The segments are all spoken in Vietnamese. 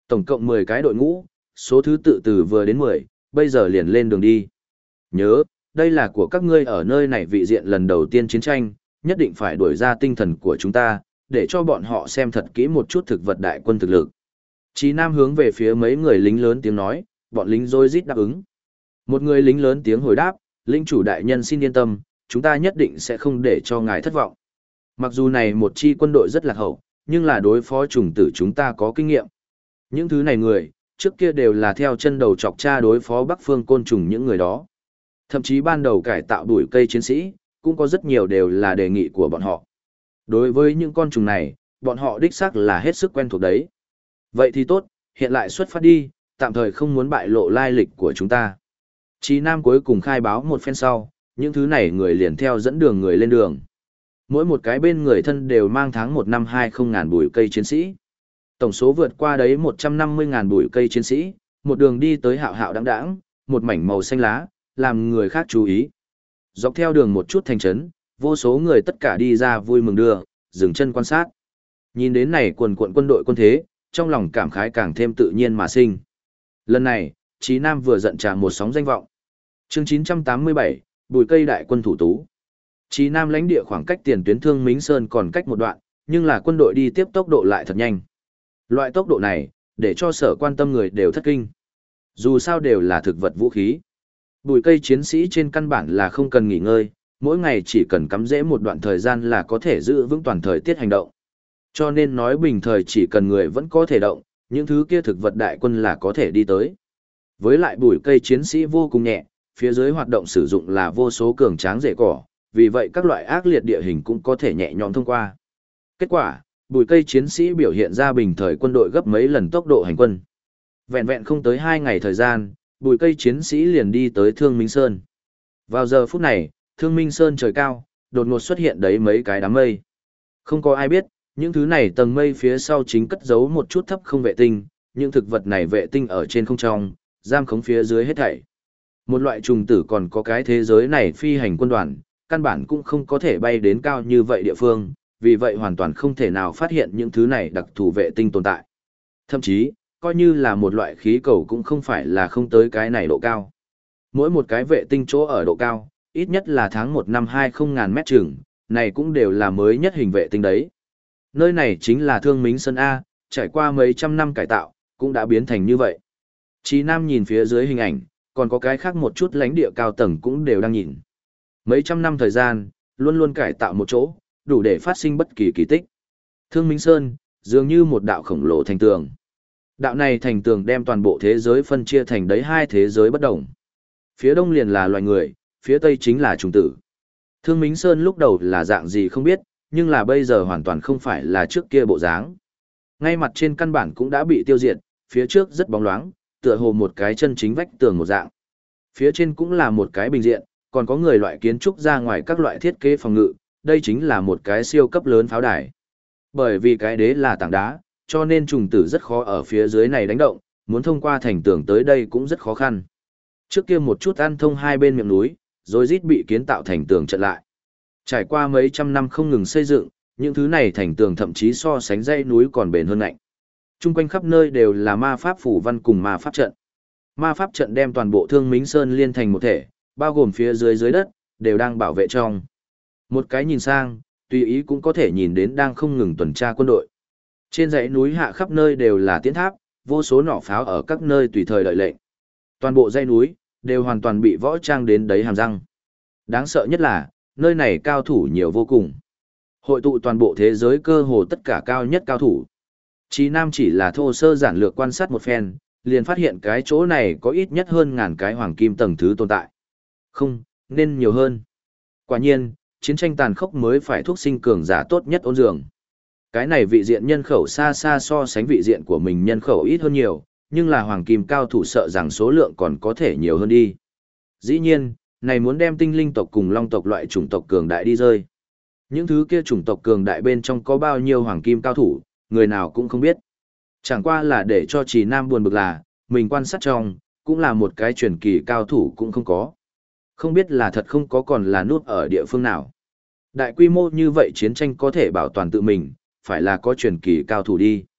Tổng cộng 10 cái đội ngũ, số thứ tự từ vừa đến 10, bây giờ liền lên đường đi. Nhớ, đây là của các ngươi ở nơi này vị diện lần đầu tiên chiến tranh, nhất định phải đuổi ra tinh thần của chúng ta, để cho bọn họ xem thật kỹ một chút thực vật đại quân thực lực. Chí Nam hướng về phía mấy người lính lớn tiếng nói, bọn lính rối rít đáp ứng. Một người lính lớn tiếng hồi đáp, lĩnh chủ đại nhân xin yên tâm, chúng ta nhất định sẽ không để cho ngài thất vọng. Mặc dù này một chi quân đội rất lạc hậu, nhưng là đối phó trùng tử chúng ta có kinh nghiệm. Những thứ này người, trước kia đều là theo chân đầu chọc cha đối phó Bắc Phương côn trùng những người đó. Thậm chí ban đầu cải tạo đuổi cây chiến sĩ, cũng có rất nhiều đều là đề nghị của bọn họ. Đối với những con trùng này, bọn họ đích xác là hết sức quen thuộc đấy. Vậy thì tốt, hiện lại xuất phát đi, tạm thời không muốn bại lộ lai lịch của chúng ta. Chí Nam cuối cùng khai báo một phen sau, những thứ này người liền theo dẫn đường người lên đường. Mỗi một cái bên người thân đều mang tháng 1 năm 20 ngàn bụi cây chiến sĩ. Tổng số vượt qua đấy 150 ngàn bụi cây chiến sĩ, một đường đi tới hạo hạo đãng đãng, một mảnh màu xanh lá, làm người khác chú ý. Dọc theo đường một chút thành trấn, vô số người tất cả đi ra vui mừng đưa, dừng chân quan sát. Nhìn đến này quần quận quân đội quân thế, trong lòng cảm khái càng thêm tự nhiên mà sinh. Lần này, Chí Nam vừa giận trả một sóng danh vọng. Chương 987, bùi cây đại quân thủ tú. Chí Nam lãnh địa khoảng cách tiền tuyến Thương Mính Sơn còn cách một đoạn, nhưng là quân đội đi tiếp tốc độ lại thật nhanh. Loại tốc độ này, để cho sở quan tâm người đều thất kinh. Dù sao đều là thực vật vũ khí. Bùi cây chiến sĩ trên căn bản là không cần nghỉ ngơi, mỗi ngày chỉ cần cắm rễ một đoạn thời gian là có thể giữ vững toàn thời tiết hành động. Cho nên nói bình thời chỉ cần người vẫn có thể động, những thứ kia thực vật đại quân là có thể đi tới. Với lại bùi cây chiến sĩ vô cùng nhẹ, phía dưới hoạt động sử dụng là vô số cường tráng rễ cỏ, vì vậy các loại ác liệt địa hình cũng có thể nhẹ nhõm thông qua. Kết quả, bùi cây chiến sĩ biểu hiện ra bình thời quân đội gấp mấy lần tốc độ hành quân. Vẹn vẹn không tới 2 ngày thời gian, bùi cây chiến sĩ liền đi tới Thương Minh Sơn. Vào giờ phút này, Thương Minh Sơn trời cao, đột ngột xuất hiện đấy mấy cái đám mây. Không có ai biết, những thứ này tầng mây phía sau chính cất giấu một chút thấp không vệ tinh, những thực vật này vệ tinh ở trên không trong, giam khống phía dưới hết thảy. Một loại trùng tử còn có cái thế giới này phi hành quân đoàn, căn bản cũng không có thể bay đến cao như vậy địa phương, vì vậy hoàn toàn không thể nào phát hiện những thứ này đặc thù vệ tinh tồn tại. Thậm chí, coi như là một loại khí cầu cũng không phải là không tới cái này độ cao. Mỗi một cái vệ tinh chỗ ở độ cao, ít nhất là tháng 1 năm 20 ngàn mét chừng, này cũng đều là mới nhất hình vệ tinh đấy. Nơi này chính là Thương Mính Sơn A, trải qua mấy trăm năm cải tạo, cũng đã biến thành như vậy. Chí Nam nhìn phía dưới hình ảnh, còn có cái khác một chút lãnh địa cao tầng cũng đều đang nhìn. Mấy trăm năm thời gian, luôn luôn cải tạo một chỗ, đủ để phát sinh bất kỳ kỳ tích. Thương Mính Sơn, dường như một đạo khổng lồ thành tường. Đạo này thành tường đem toàn bộ thế giới phân chia thành đấy 2 thế giới bất đồng. Phía đông liền là loài người, phía tây chính là trùng tử. Thương Mính Sơn lúc đầu là dạng gì không biết, nhưng là bây giờ hoàn toàn không phải là trước kia bộ dáng. Ngay mặt trên căn bản cũng đã bị tiêu diệt, phía trước rất bóng loáng, tựa hồ một cái chân chính vách tường một dạng. Phía trên cũng là một cái bình diện, còn có người loại kiến trúc ra ngoài các loại thiết kế phòng ngự, đây chính là một cái siêu cấp lớn pháo đài. Bởi vì cái đế là tảng đá, cho nên trùng tử rất khó ở phía dưới này đánh động, muốn thông qua thành tường tới đây cũng rất khó khăn. Trước kia một chút ăn thông hai bên miệng núi, rồi rít bị kiến tạo thành tường chặn lại. Trải qua mấy trăm năm không ngừng xây dựng, những thứ này thành tường thậm chí so sánh dãy núi còn bền hơn ngạnh. Trung quanh khắp nơi đều là ma pháp phủ văn cùng ma pháp trận. Ma pháp trận đem toàn bộ Thương Mính Sơn liên thành một thể, bao gồm phía dưới đất, đều đang bảo vệ trong. Một cái nhìn sang, tùy ý cũng có thể nhìn đến đang không ngừng tuần tra quân đội. Trên dãy núi hạ khắp nơi đều là tiến tháp, vô số nỏ pháo ở các nơi tùy thời đợi lệnh. Toàn bộ dãy núi đều hoàn toàn bị võ trang đến đấy hàm răng. Đáng sợ nhất là, nơi này cao thủ nhiều vô cùng. Hội tụ toàn bộ thế giới cơ hồ tất cả cao nhất cao thủ. Chí Nam chỉ là thô sơ giản lược quan sát một phen, liền phát hiện cái chỗ này có ít nhất hơn 1000 cái hoàng kim tầng thứ tồn tại. Không, nên nhiều hơn. Quả nhiên, chiến tranh tàn khốc mới phải thuốc sinh cường giả tốt nhất ôn dường. Cái này vị diện nhân khẩu xa xa so sánh vị diện của mình nhân khẩu ít hơn nhiều, nhưng là hoàng kim cao thủ sợ rằng số lượng còn có thể nhiều hơn đi. Dĩ nhiên, này muốn đem tinh linh tộc cùng long tộc loại chủng tộc cường đại đi rơi. Những thứ kia chủng tộc cường đại bên trong có bao nhiêu hoàng kim cao thủ, người nào cũng không biết. Chẳng qua là để cho Trì Nam buồn bực là, mình quan sát trong, cũng là một cái truyền kỳ cao thủ cũng không có. Không biết là thật không có còn là nút ở địa phương nào. Đại quy mô như vậy chiến tranh có thể bảo toàn tự mình, phải là có truyền kỳ cao thủ đi.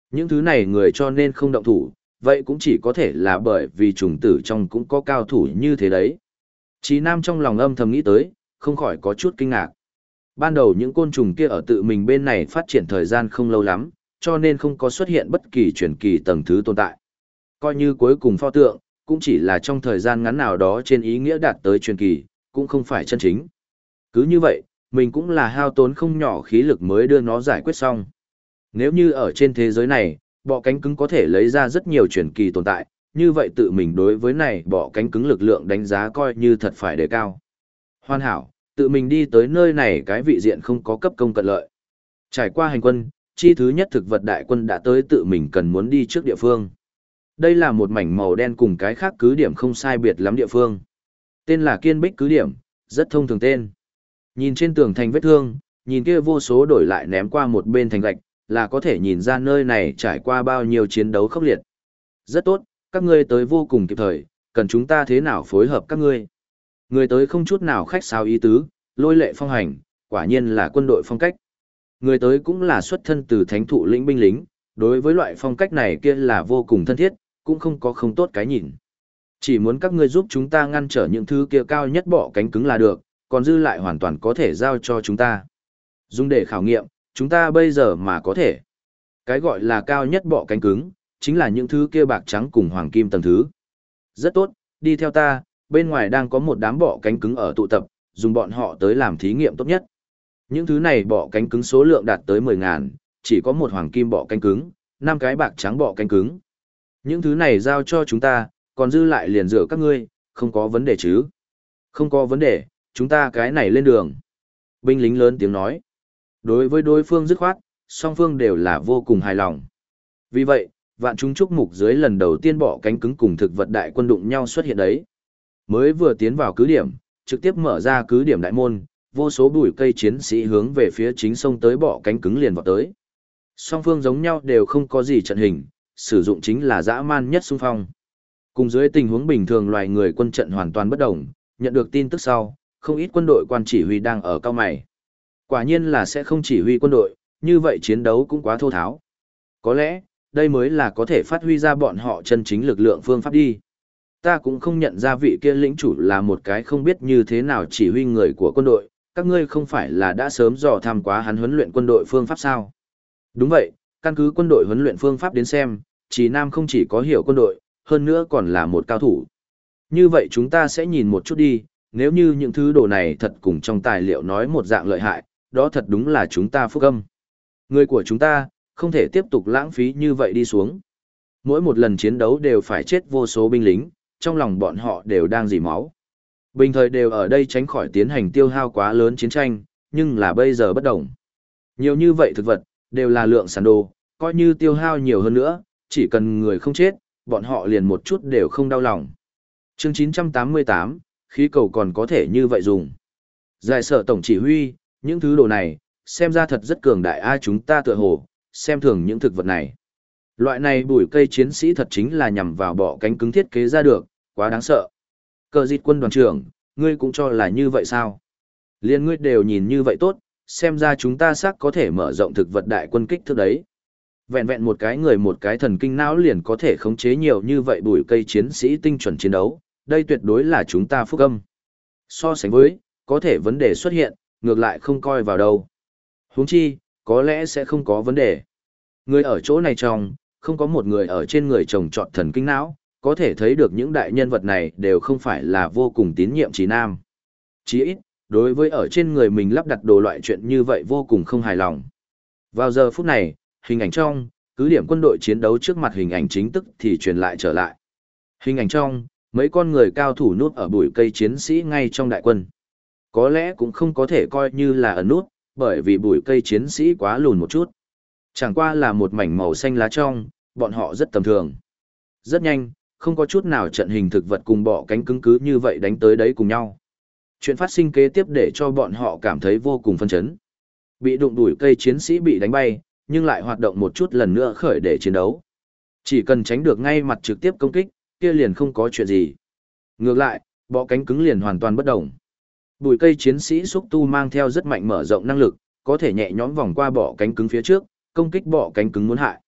Những thứ này người cho nên không động thủ, vậy cũng chỉ có thể là bởi vì trùng tử trong cũng có cao thủ như thế đấy. Chí Nam trong lòng âm thầm nghĩ tới, không khỏi có chút kinh ngạc. Ban đầu những côn trùng kia ở tự mình bên này phát triển thời gian không lâu lắm, cho nên không có xuất hiện bất kỳ truyền kỳ tầng thứ tồn tại. Coi như cuối cùng pho tượng, cũng chỉ là trong thời gian ngắn nào đó trên ý nghĩa đạt tới truyền kỳ, cũng không phải chân chính. Cứ như vậy, mình cũng là hao tốn không nhỏ khí lực mới đưa nó giải quyết xong. Nếu như ở trên thế giới này, bọ cánh cứng có thể lấy ra rất nhiều truyền kỳ tồn tại, như vậy tự mình đối với này bọ cánh cứng lực lượng đánh giá coi như thật phải đề cao. Hoàn hảo, tự mình đi tới nơi này cái vị diện không có cấp công cận lợi. Trải qua hành quân, chi thứ nhất thực vật đại quân đã tới tự mình cần muốn đi trước địa phương. Đây là một mảnh màu đen cùng cái khác cứ điểm không sai biệt lắm địa phương. Tên là Kiên Bích cứ điểm, rất thông thường tên. Nhìn trên tường thành vết thương, nhìn kia vô số đổi lại ném qua một bên thành gạch, là có thể nhìn ra nơi này trải qua bao nhiêu chiến đấu khốc liệt. Rất tốt, các ngươi tới vô cùng kịp thời, cần chúng ta thế nào phối hợp các ngươi. Người tới không chút nào khách sáo ý tứ, lôi lệ phong hành, quả nhiên là quân đội phong cách. Người tới cũng là xuất thân từ thánh thụ lĩnh binh lính, đối với loại phong cách này kia là vô cùng thân thiết, cũng không có không tốt cái nhìn. Chỉ muốn các ngươi giúp chúng ta ngăn trở những thứ kia cao nhất bọ cánh cứng là được, còn dư lại hoàn toàn có thể giao cho chúng ta. Dùng để khảo nghiệm, chúng ta bây giờ mà có thể. Cái gọi là cao nhất bọ cánh cứng, chính là những thứ kia bạc trắng cùng hoàng kim tầng thứ. Rất tốt, đi theo ta, bên ngoài đang có một đám bọ cánh cứng ở tụ tập, dùng bọn họ tới làm thí nghiệm tốt nhất. Những thứ này bọ cánh cứng số lượng đạt tới 10.000, chỉ có một hoàng kim bọ cánh cứng, 5 cái bạc trắng bọ cánh cứng. Những thứ này giao cho chúng ta, còn dư lại liền dựa các ngươi, không có vấn đề chứ. Không có vấn đề, chúng ta cái này lên đường. Binh lính lớn tiếng nói. Đối với đối phương dứt khoát, song phương đều là vô cùng hài lòng. Vì vậy, vạn chúng chúc mục dưới lần đầu tiên bọ cánh cứng cùng thực vật đại quân đụng nhau xuất hiện đấy. Mới vừa tiến vào cứ điểm, trực tiếp mở ra cứ điểm đại môn, vô số bụi cây chiến sĩ hướng về phía chính sông tới bọ cánh cứng liền vọt tới. Song phương giống nhau đều không có gì trận hình, sử dụng chính là dã man nhất xung phong. Cùng dưới tình huống bình thường loài người quân trận hoàn toàn bất động, nhận được tin tức sau, không ít quân đội quan chỉ huy đang ở cao mày. Quả nhiên là sẽ không chỉ huy quân đội, như vậy chiến đấu cũng quá thô tháo. Có lẽ, đây mới là có thể phát huy ra bọn họ chân chính lực lượng phương pháp đi. Ta cũng không nhận ra vị kia lĩnh chủ là một cái không biết như thế nào chỉ huy người của quân đội, các ngươi không phải là đã sớm dò tham quá hắn huấn luyện quân đội phương pháp sao? Đúng vậy, căn cứ quân đội huấn luyện phương pháp đến xem, Trì Nam không chỉ có hiểu quân đội, hơn nữa còn là một cao thủ. Như vậy chúng ta sẽ nhìn một chút đi, nếu như những thứ đồ này thật cùng trong tài liệu nói một dạng lợi hại, đó thật đúng là chúng ta phúc âm. Người của chúng ta, không thể tiếp tục lãng phí như vậy đi xuống. Mỗi một lần chiến đấu đều phải chết vô số binh lính, trong lòng bọn họ đều đang dỉ máu. Bình thời đều ở đây tránh khỏi tiến hành tiêu hao quá lớn chiến tranh, nhưng là bây giờ bất đồng. Nhiều như vậy thực vật, đều là lượng sản đồ, coi như tiêu hao nhiều hơn nữa, chỉ cần người không chết, bọn họ liền một chút đều không đau lòng. Chương 988, khí cầu còn có thể như vậy dùng. Giải sở tổng chỉ huy, những thứ đồ này, xem ra thật rất cường đại ai chúng ta tựa hồ, xem thường những thực vật này. Loại này bụi cây chiến sĩ thật chính là nhằm vào bọ cánh cứng thiết kế ra được, quá đáng sợ. Cờ dịch quân đoàn trưởng, ngươi cũng cho là như vậy sao? Liên ngươi đều nhìn như vậy tốt, xem ra chúng ta xác có thể mở rộng thực vật đại quân kích thước đấy. Vẹn vẹn một cái người một cái thần kinh não liền có thể khống chế nhiều như vậy bụi cây chiến sĩ tinh chuẩn chiến đấu, đây tuyệt đối là chúng ta phúc âm. So sánh với, có thể vấn đề xuất hiện, ngược lại không coi vào đâu. Huống chi, có lẽ sẽ không có vấn đề. Người ở chỗ này trong, không có một người ở trên người trồng trọt thần kinh não, có thể thấy được những đại nhân vật này đều không phải là vô cùng tín nhiệm Trí Nam. Chí ít, đối với ở trên người mình lắp đặt đồ loại chuyện như vậy vô cùng không hài lòng. Vào giờ phút này, hình ảnh trong, cứ điểm quân đội chiến đấu trước mặt hình ảnh chính tức thì truyền lại trở lại. Hình ảnh trong, mấy con người cao thủ núp ở bụi cây chiến sĩ ngay trong đại quân. Có lẽ cũng không có thể coi như là ẩn nút, bởi vì bụi cây chiến sĩ quá lùn một chút. Chẳng qua là một mảnh màu xanh lá trong, bọn họ rất tầm thường. Rất nhanh, không có chút nào trận hình thực vật cùng bọ cánh cứng cứ như vậy đánh tới đấy cùng nhau. Chuyện phát sinh kế tiếp để cho bọn họ cảm thấy vô cùng phân chấn. Bị đụng đuổi cây chiến sĩ bị đánh bay, nhưng lại hoạt động một chút lần nữa khởi để chiến đấu. Chỉ cần tránh được ngay mặt trực tiếp công kích, kia liền không có chuyện gì. Ngược lại, bọ cánh cứng liền hoàn toàn bất động. Bụi cây chiến sĩ xúc tu mang theo rất mạnh mở rộng năng lực, có thể nhẹ nhõm vòng qua bọ cánh cứng phía trước, công kích bọ cánh cứng muốn hại.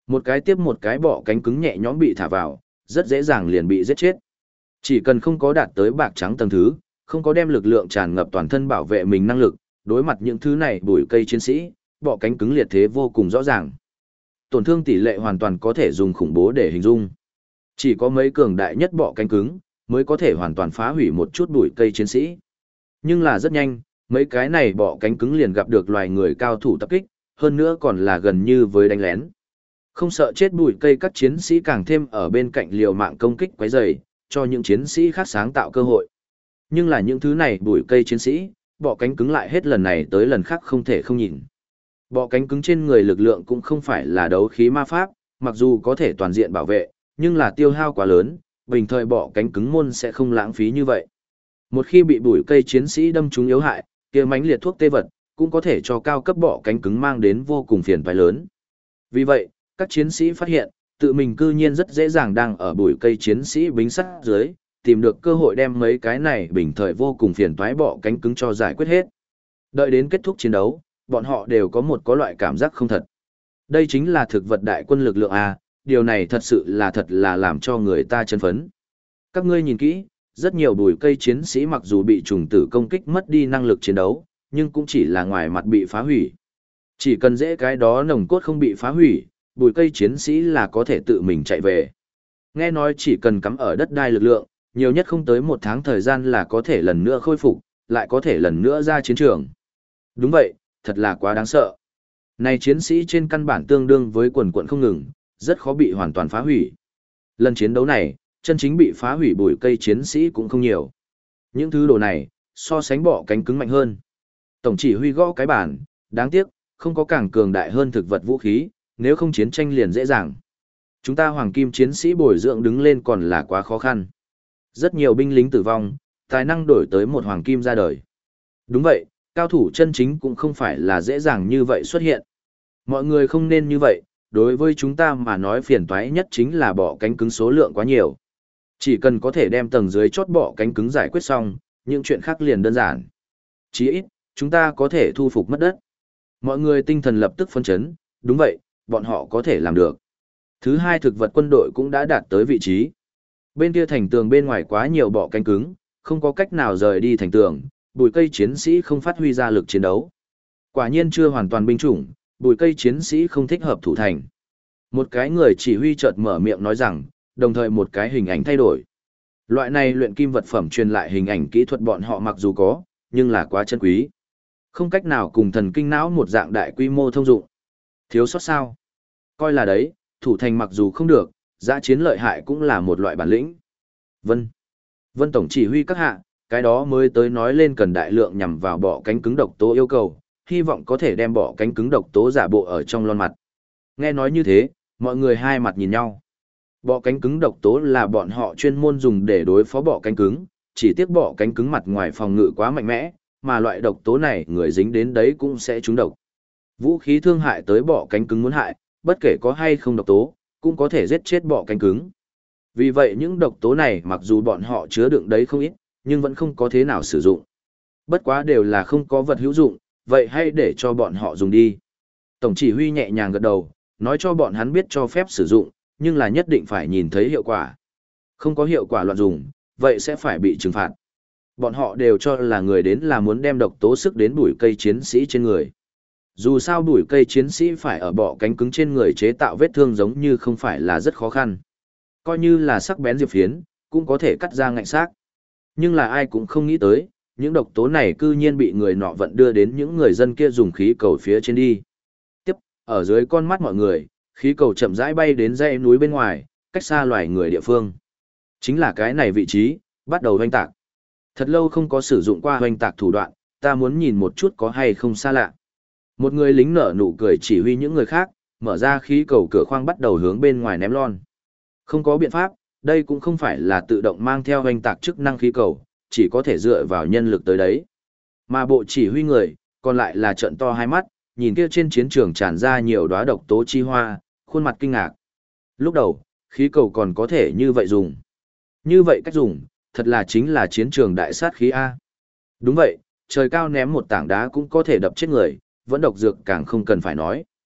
Một cái tiếp một cái bọ cánh cứng nhẹ nhõm bị thả vào, rất dễ dàng liền bị giết chết. Chỉ cần không có đạt tới bạc trắng tầng thứ, không có đem lực lượng tràn ngập toàn thân bảo vệ mình năng lực, đối mặt những thứ này bùi cây chiến sĩ, bọ cánh cứng liệt thế vô cùng rõ ràng. Tổn thương tỷ lệ hoàn toàn có thể dùng khủng bố để hình dung. Chỉ có mấy cường đại nhất bọ cánh cứng mới có thể hoàn toàn phá hủy một chút bùi cây chiến sĩ. Nhưng là rất nhanh, mấy cái này bọ cánh cứng liền gặp được loài người cao thủ tập kích, hơn nữa còn là gần như với đánh lén. Không sợ chết bùi cây, các chiến sĩ càng thêm ở bên cạnh liều mạng công kích quấy rầy, cho những chiến sĩ khác sáng tạo cơ hội. Nhưng là những thứ này bùi cây chiến sĩ, bọ cánh cứng lại hết lần này tới lần khác không thể không nhìn. Bọ cánh cứng trên người lực lượng cũng không phải là đấu khí ma pháp, mặc dù có thể toàn diện bảo vệ, nhưng là tiêu hao quá lớn, bình thời bọ cánh cứng môn sẽ không lãng phí như vậy. Một khi bị bùi cây chiến sĩ đâm trúng yếu hại, kia mãnh liệt thuốc tê vật, cũng có thể cho cao cấp bọ cánh cứng mang đến vô cùng phiền toái lớn. Vì vậy, các chiến sĩ phát hiện, tự mình cư nhiên rất dễ dàng đang ở bụi cây chiến sĩ bính sắt dưới, tìm được cơ hội đem mấy cái này bình thời vô cùng phiền toái bọ cánh cứng cho giải quyết hết. Đợi đến kết thúc chiến đấu, bọn họ đều có loại cảm giác không thật. Đây chính là thực vật đại quân lực lượng A, điều này thật sự là làm cho người ta chấn phấn. Các ngươi nhìn kỹ, rất nhiều bụi cây chiến sĩ mặc dù bị trùng tử công kích mất đi năng lực chiến đấu, nhưng cũng chỉ là ngoài mặt bị phá hủy. Chỉ cần dễ cái đó nồng cốt không bị phá hủy, bụi cây chiến sĩ là có thể tự mình chạy về. Nghe nói chỉ cần cắm ở đất đai lực lượng, nhiều nhất không tới 1 tháng thời gian là có thể lần nữa khôi phục, lại có thể lần nữa ra chiến trường. Đúng vậy, thật là quá đáng sợ. Này chiến sĩ trên căn bản tương đương với quần quận không ngừng, rất khó bị hoàn toàn phá hủy. Lần chiến đấu này, chân chính bị phá hủy bụi cây chiến sĩ cũng không nhiều. Những thứ đồ này, so sánh bọ cánh cứng mạnh hơn. Tổng chỉ huy gõ cái bản, đáng tiếc, không có càng cường đại hơn thực vật vũ khí, nếu không chiến tranh liền dễ dàng. Chúng ta hoàng kim chiến sĩ bồi dưỡng đứng lên còn là quá khó khăn. Rất nhiều binh lính tử vong, tài năng đổi tới một hoàng kim ra đời. Đúng vậy, cao thủ chân chính cũng không phải là dễ dàng như vậy xuất hiện. Mọi người không nên như vậy, đối với chúng ta mà nói phiền toái nhất chính là bọ cánh cứng số lượng quá nhiều. Chỉ cần có thể đem tầng dưới chốt bọ cánh cứng giải quyết xong, những chuyện khác liền đơn giản. Chí ít, chúng ta có thể thu phục mất đất. Mọi người tinh thần lập tức phấn chấn, đúng vậy, bọn họ có thể làm được. Thứ hai, thực vật quân đội cũng đã đạt tới vị trí. Bên kia thành tường bên ngoài quá nhiều bọ cánh cứng, không có cách nào rời đi thành tường, bùi cây chiến sĩ không phát huy ra lực chiến đấu. Quả nhiên chưa hoàn toàn binh chủng, bùi cây chiến sĩ không thích hợp thủ thành. Một cái người chỉ huy chợt mở miệng nói rằng, đồng thời một cái hình ảnh thay đổi. Loại này luyện kim vật phẩm truyền lại hình ảnh kỹ thuật bọn họ mặc dù có, nhưng là quá chân quý. Không cách nào cùng thần kinh não một dạng đại quy mô thông dụng. Thiếu sót sao? Coi là đấy, thủ thành mặc dù không được, giã chiến lợi hại cũng là một loại bản lĩnh. Vân tổng chỉ huy các hạ, cái đó mới tới nói lên cần đại lượng nhằm vào bọ cánh cứng độc tố yêu cầu, hy vọng có thể đem bọ cánh cứng độc tố giả bộ ở trong lon mặt. Nghe nói như thế, mọi người hai mặt nhìn nhau. Bọ cánh cứng độc tố là bọn họ chuyên môn dùng để đối phó bọ cánh cứng, chỉ tiếc bọ cánh cứng mặt ngoài phòng ngự quá mạnh mẽ, mà loại độc tố này người dính đến đấy cũng sẽ trúng độc. Vũ khí thương hại tới bọ cánh cứng muốn hại, bất kể có hay không độc tố, cũng có thể giết chết bọ cánh cứng. Vì vậy những độc tố này mặc dù bọn họ chứa đựng đấy không ít, nhưng vẫn không có thế nào sử dụng. Bất quá đều là không có vật hữu dụng, vậy hãy để cho bọn họ dùng đi. Tổng chỉ huy nhẹ nhàng gật đầu, nói cho bọn hắn biết cho phép sử dụng, nhưng là nhất định phải nhìn thấy hiệu quả. Không có hiệu quả loạn dùng, vậy sẽ phải bị trừng phạt. Bọn họ đều cho là người đến là muốn đem độc tố sức đến bụi cây chiến sĩ trên người. Dù sao bụi cây chiến sĩ phải ở bọ cánh cứng trên người chế tạo vết thương giống như không phải là rất khó khăn. Coi như là sắc bén diệp phiến, cũng có thể cắt ra ngạnh xác. Nhưng là ai cũng không nghĩ tới, những độc tố này cư nhiên bị người nọ vận đưa đến những người dân kia dùng khí cầu phía trên đi. Tiếp, ở dưới con mắt mọi người, khí cầu chậm rãi bay đến dãy núi bên ngoài, cách xa loài người địa phương. Chính là cái này vị trí, bắt đầu hoành tạc. Thật lâu không có sử dụng qua hoành tạc thủ đoạn, ta muốn nhìn một chút có hay không xa lạ. Một người lính nở nụ cười chỉ huy những người khác, mở ra khí cầu cửa khoang bắt đầu hướng bên ngoài ném lon. Không có biện pháp, đây cũng không phải là tự động mang theo hoành tạc chức năng khí cầu, chỉ có thể dựa vào nhân lực tới đấy. Mà bộ chỉ huy người, còn lại là trợn to hai mắt, nhìn kia trên chiến trường tràn ra nhiều đóa độc tố chi hoa, khuôn mặt kinh ngạc. Lúc đầu, khí cầu còn có thể như vậy dùng. Như vậy cách dùng, thật là chính là chiến trường đại sát khí A. Đúng vậy, trời cao ném một tảng đá cũng có thể đập chết người, vẫn độc dược càng không cần phải nói.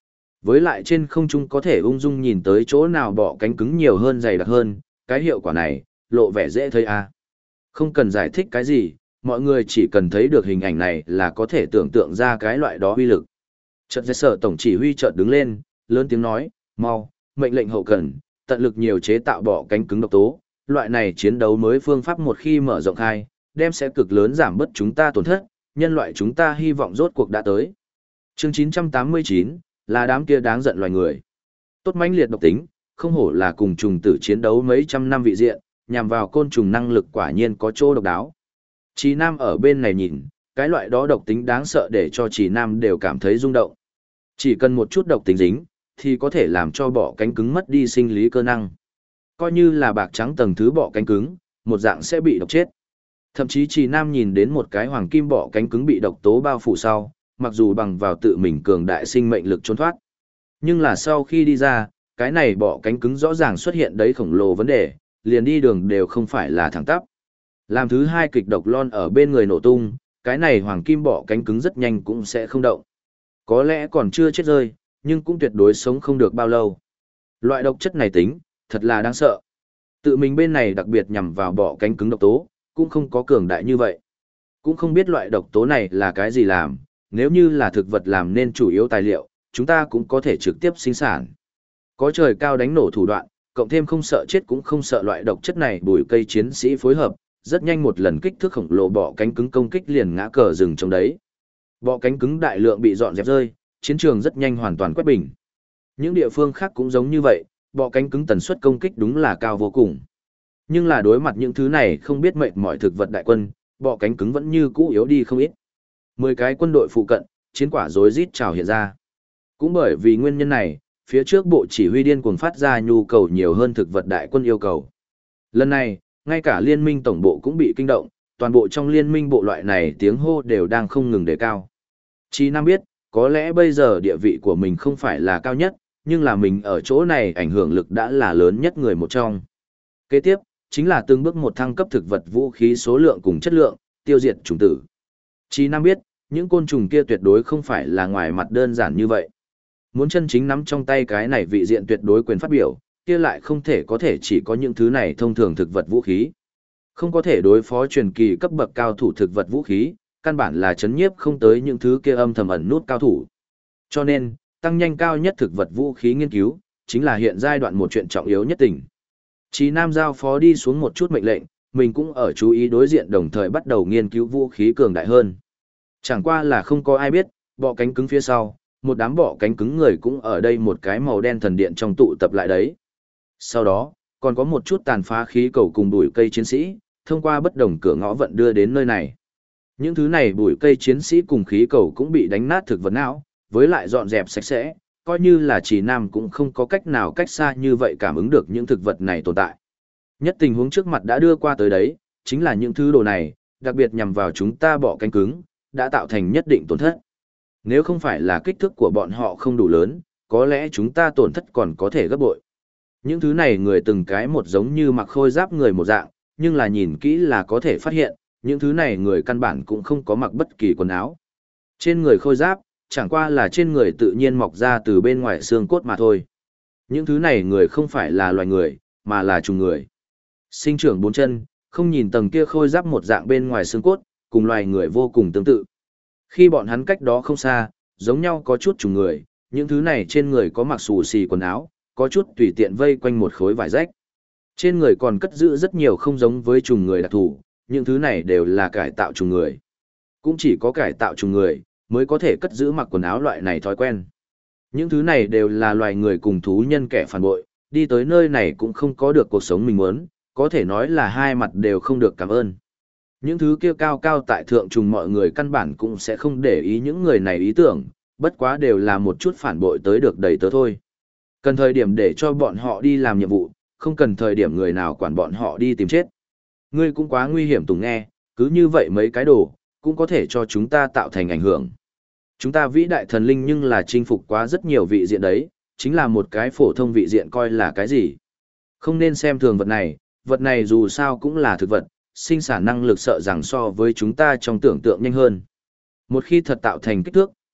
Với lại trên không trung có thể ung dung nhìn tới chỗ nào bọ cánh cứng nhiều hơn dày đặc hơn, cái hiệu quả này, lộ vẻ dễ thấy à. Không cần giải thích cái gì, mọi người chỉ cần thấy được hình ảnh này là có thể tưởng tượng ra cái loại đó uy lực. Chợt Dây Sở tổng chỉ huy chợt đứng lên, lớn tiếng nói, mau, mệnh lệnh hậu cần, tận lực nhiều chế tạo bọ cánh cứng độc tố, loại này chiến đấu mới phương pháp một khi mở rộng khai, đem sẽ cực lớn giảm bớt chúng ta tổn thất, nhân loại chúng ta hy vọng rốt cuộc đã tới. Chương 989, là đám kia đáng giận loài người. Tốt mãnh liệt độc tính, không hổ là cùng trùng tử chiến đấu mấy trăm năm vị diện, nhằm vào côn trùng năng lực quả nhiên có chỗ độc đáo. Chí Nam ở bên này nhìn, cái loại đó độc tính đáng sợ để cho Chí Nam đều cảm thấy rung động. Chỉ cần một chút độc tính dính, thì có thể làm cho bọ cánh cứng mất đi sinh lý cơ năng. Coi như là bạc trắng tầng thứ bọ cánh cứng, một dạng sẽ bị độc chết. Thậm chí Chí Nam nhìn đến một cái hoàng kim bọ cánh cứng bị độc tố bao phủ sau, mặc dù bằng vào tự mình cường đại sinh mệnh lực trốn thoát. Nhưng là sau khi đi ra, cái này bọ cánh cứng rõ ràng xuất hiện đấy khổng lồ vấn đề, liền đi đường đều không phải là thẳng tắp. Làm thứ hai kịch độc lon ở bên người nổ tung, cái này hoàng kim bọ cánh cứng rất nhanh cũng sẽ không động. Có lẽ còn chưa chết rơi, nhưng cũng tuyệt đối sống không được bao lâu. Loại độc chất này tính, thật là đáng sợ. Tự mình bên này đặc biệt nhằm vào bọ cánh cứng độc tố, cũng không có cường đại như vậy. Cũng không biết loại độc tố này là cái gì làm, nếu như là thực vật làm nên chủ yếu tài liệu, chúng ta cũng có thể trực tiếp sinh sản. Có trời cao đánh nổ thủ đoạn, cộng thêm không sợ chết cũng không sợ loại độc chất này, bùi cây chiến sĩ phối hợp, rất nhanh một lần kích thước khổng lồ bọ cánh cứng công kích liền ngã cờ rừng trong đấy. Bọ cánh cứng đại lượng bị dọn dẹp rơi, chiến trường rất nhanh hoàn toàn quét bình. Những địa phương khác cũng giống như vậy, bọ cánh cứng tần suất công kích đúng là cao vô cùng. Nhưng là đối mặt những thứ này không biết mệt mỏi thực vật đại quân, bọ cánh cứng vẫn như cũ yếu đi không ít. 10 cái quân đội phụ cận, chiến quả rối rít trào hiện ra. Cũng bởi vì nguyên nhân này, phía trước bộ chỉ huy điên cuồng phát ra nhu cầu nhiều hơn thực vật đại quân yêu cầu. Lần này, ngay cả liên minh tổng bộ cũng bị kinh động, toàn bộ trong liên minh bộ loại này tiếng hô đều đang không ngừng đề cao. Chí Nam biết, có lẽ bây giờ địa vị của mình không phải là cao nhất, nhưng là mình ở chỗ này ảnh hưởng lực đã là lớn nhất người một trong. Kế tiếp, chính là từng bước một thăng cấp thực vật vũ khí số lượng cùng chất lượng, tiêu diệt trùng tử. Chí Nam biết, những côn trùng kia tuyệt đối không phải là ngoài mặt đơn giản như vậy. Muốn chân chính nắm trong tay cái này vị diện tuyệt đối quyền phát biểu, kia lại không thể có thể chỉ có những thứ này thông thường thực vật vũ khí. Không có thể đối phó truyền kỳ cấp bậc cao thủ thực vật vũ khí, căn bản là chấn nhiếp không tới những thứ kia âm thầm ẩn nút cao thủ. Cho nên, tăng nhanh cao nhất thực vật vũ khí nghiên cứu, chính là hiện giai đoạn một chuyện trọng yếu nhất tình. Chí Nam giao phó đi xuống một chút mệnh lệnh, mình cũng ở chú ý đối diện đồng thời bắt đầu nghiên cứu vũ khí cường đại hơn. Chẳng qua là không có ai biết, bọ cánh cứng phía sau, một đám bọ cánh cứng người cũng ở đây một cái màu đen thần điện trong tụ tập lại đấy. Sau đó, còn có một chút tàn phá khí cầu cùng bụi cây chiến sĩ, thông qua bất đồng cửa ngõ vận đưa đến nơi này. Những thứ này bụi cây chiến sĩ cùng khí cầu cũng bị đánh nát thực vật não, với lại dọn dẹp sạch sẽ, coi như là Chí Nam cũng không có cách nào cách xa như vậy cảm ứng được những thực vật này tồn tại. Nhất tình huống trước mặt đã đưa qua tới đấy, chính là những thứ đồ này, đặc biệt nhằm vào chúng ta bọ cánh cứng, đã tạo thành nhất định tổn thất. Nếu không phải là kích thước của bọn họ không đủ lớn, có lẽ chúng ta tổn thất còn có thể gấp bội. Những thứ này người từng cái một giống như mặc khôi giáp người một dạng, nhưng là nhìn kỹ là có thể phát hiện, những thứ này người căn bản cũng không có mặc bất kỳ quần áo. Trên người khôi giáp, chẳng qua là trên người tự nhiên mọc ra từ bên ngoài xương cốt mà thôi. Những thứ này người không phải là loài người, mà là trùng người. Sinh trưởng bốn chân, không nhìn tầng kia khôi giáp một dạng bên ngoài xương cốt, cùng loài người vô cùng tương tự. Khi bọn hắn cách đó không xa, giống nhau có chút trùng người, những thứ này trên người có mặc xù xì quần áo, có chút tùy tiện vây quanh một khối vải rách. Trên người còn cất giữ rất nhiều không giống với trùng người đặc thù, những thứ này đều là cải tạo trùng người. Cũng chỉ có cải tạo trùng người, mới có thể cất giữ mặc quần áo loại này thói quen. Những thứ này đều là loài người cùng thú nhân kẻ phản bội, đi tới nơi này cũng không có được cuộc sống mình muốn, có thể nói là hai mặt đều không được cảm ơn. Những thứ kia cao cao tại thượng trùng mọi người căn bản cũng sẽ không để ý những người này ý tưởng, bất quá đều là một chút phản bội tới được đầy tớ thôi. Cần thời điểm để cho bọn họ đi làm nhiệm vụ, không cần thời điểm người nào quản bọn họ đi tìm chết. Ngươi cũng quá nguy hiểm Tùng nghe, cứ như vậy mấy cái đồ, cũng có thể cho chúng ta tạo thành ảnh hưởng. Chúng ta vĩ đại thần linh nhưng là chinh phục quá rất nhiều vị diện đấy, chính là một cái phổ thông vị diện coi là cái gì. Không nên xem thường vật này dù sao cũng là thực vật, sinh sản năng lực sợ rằng so với chúng ta trong tưởng tượng nhanh hơn. Một khi thật tạo thành kích thước,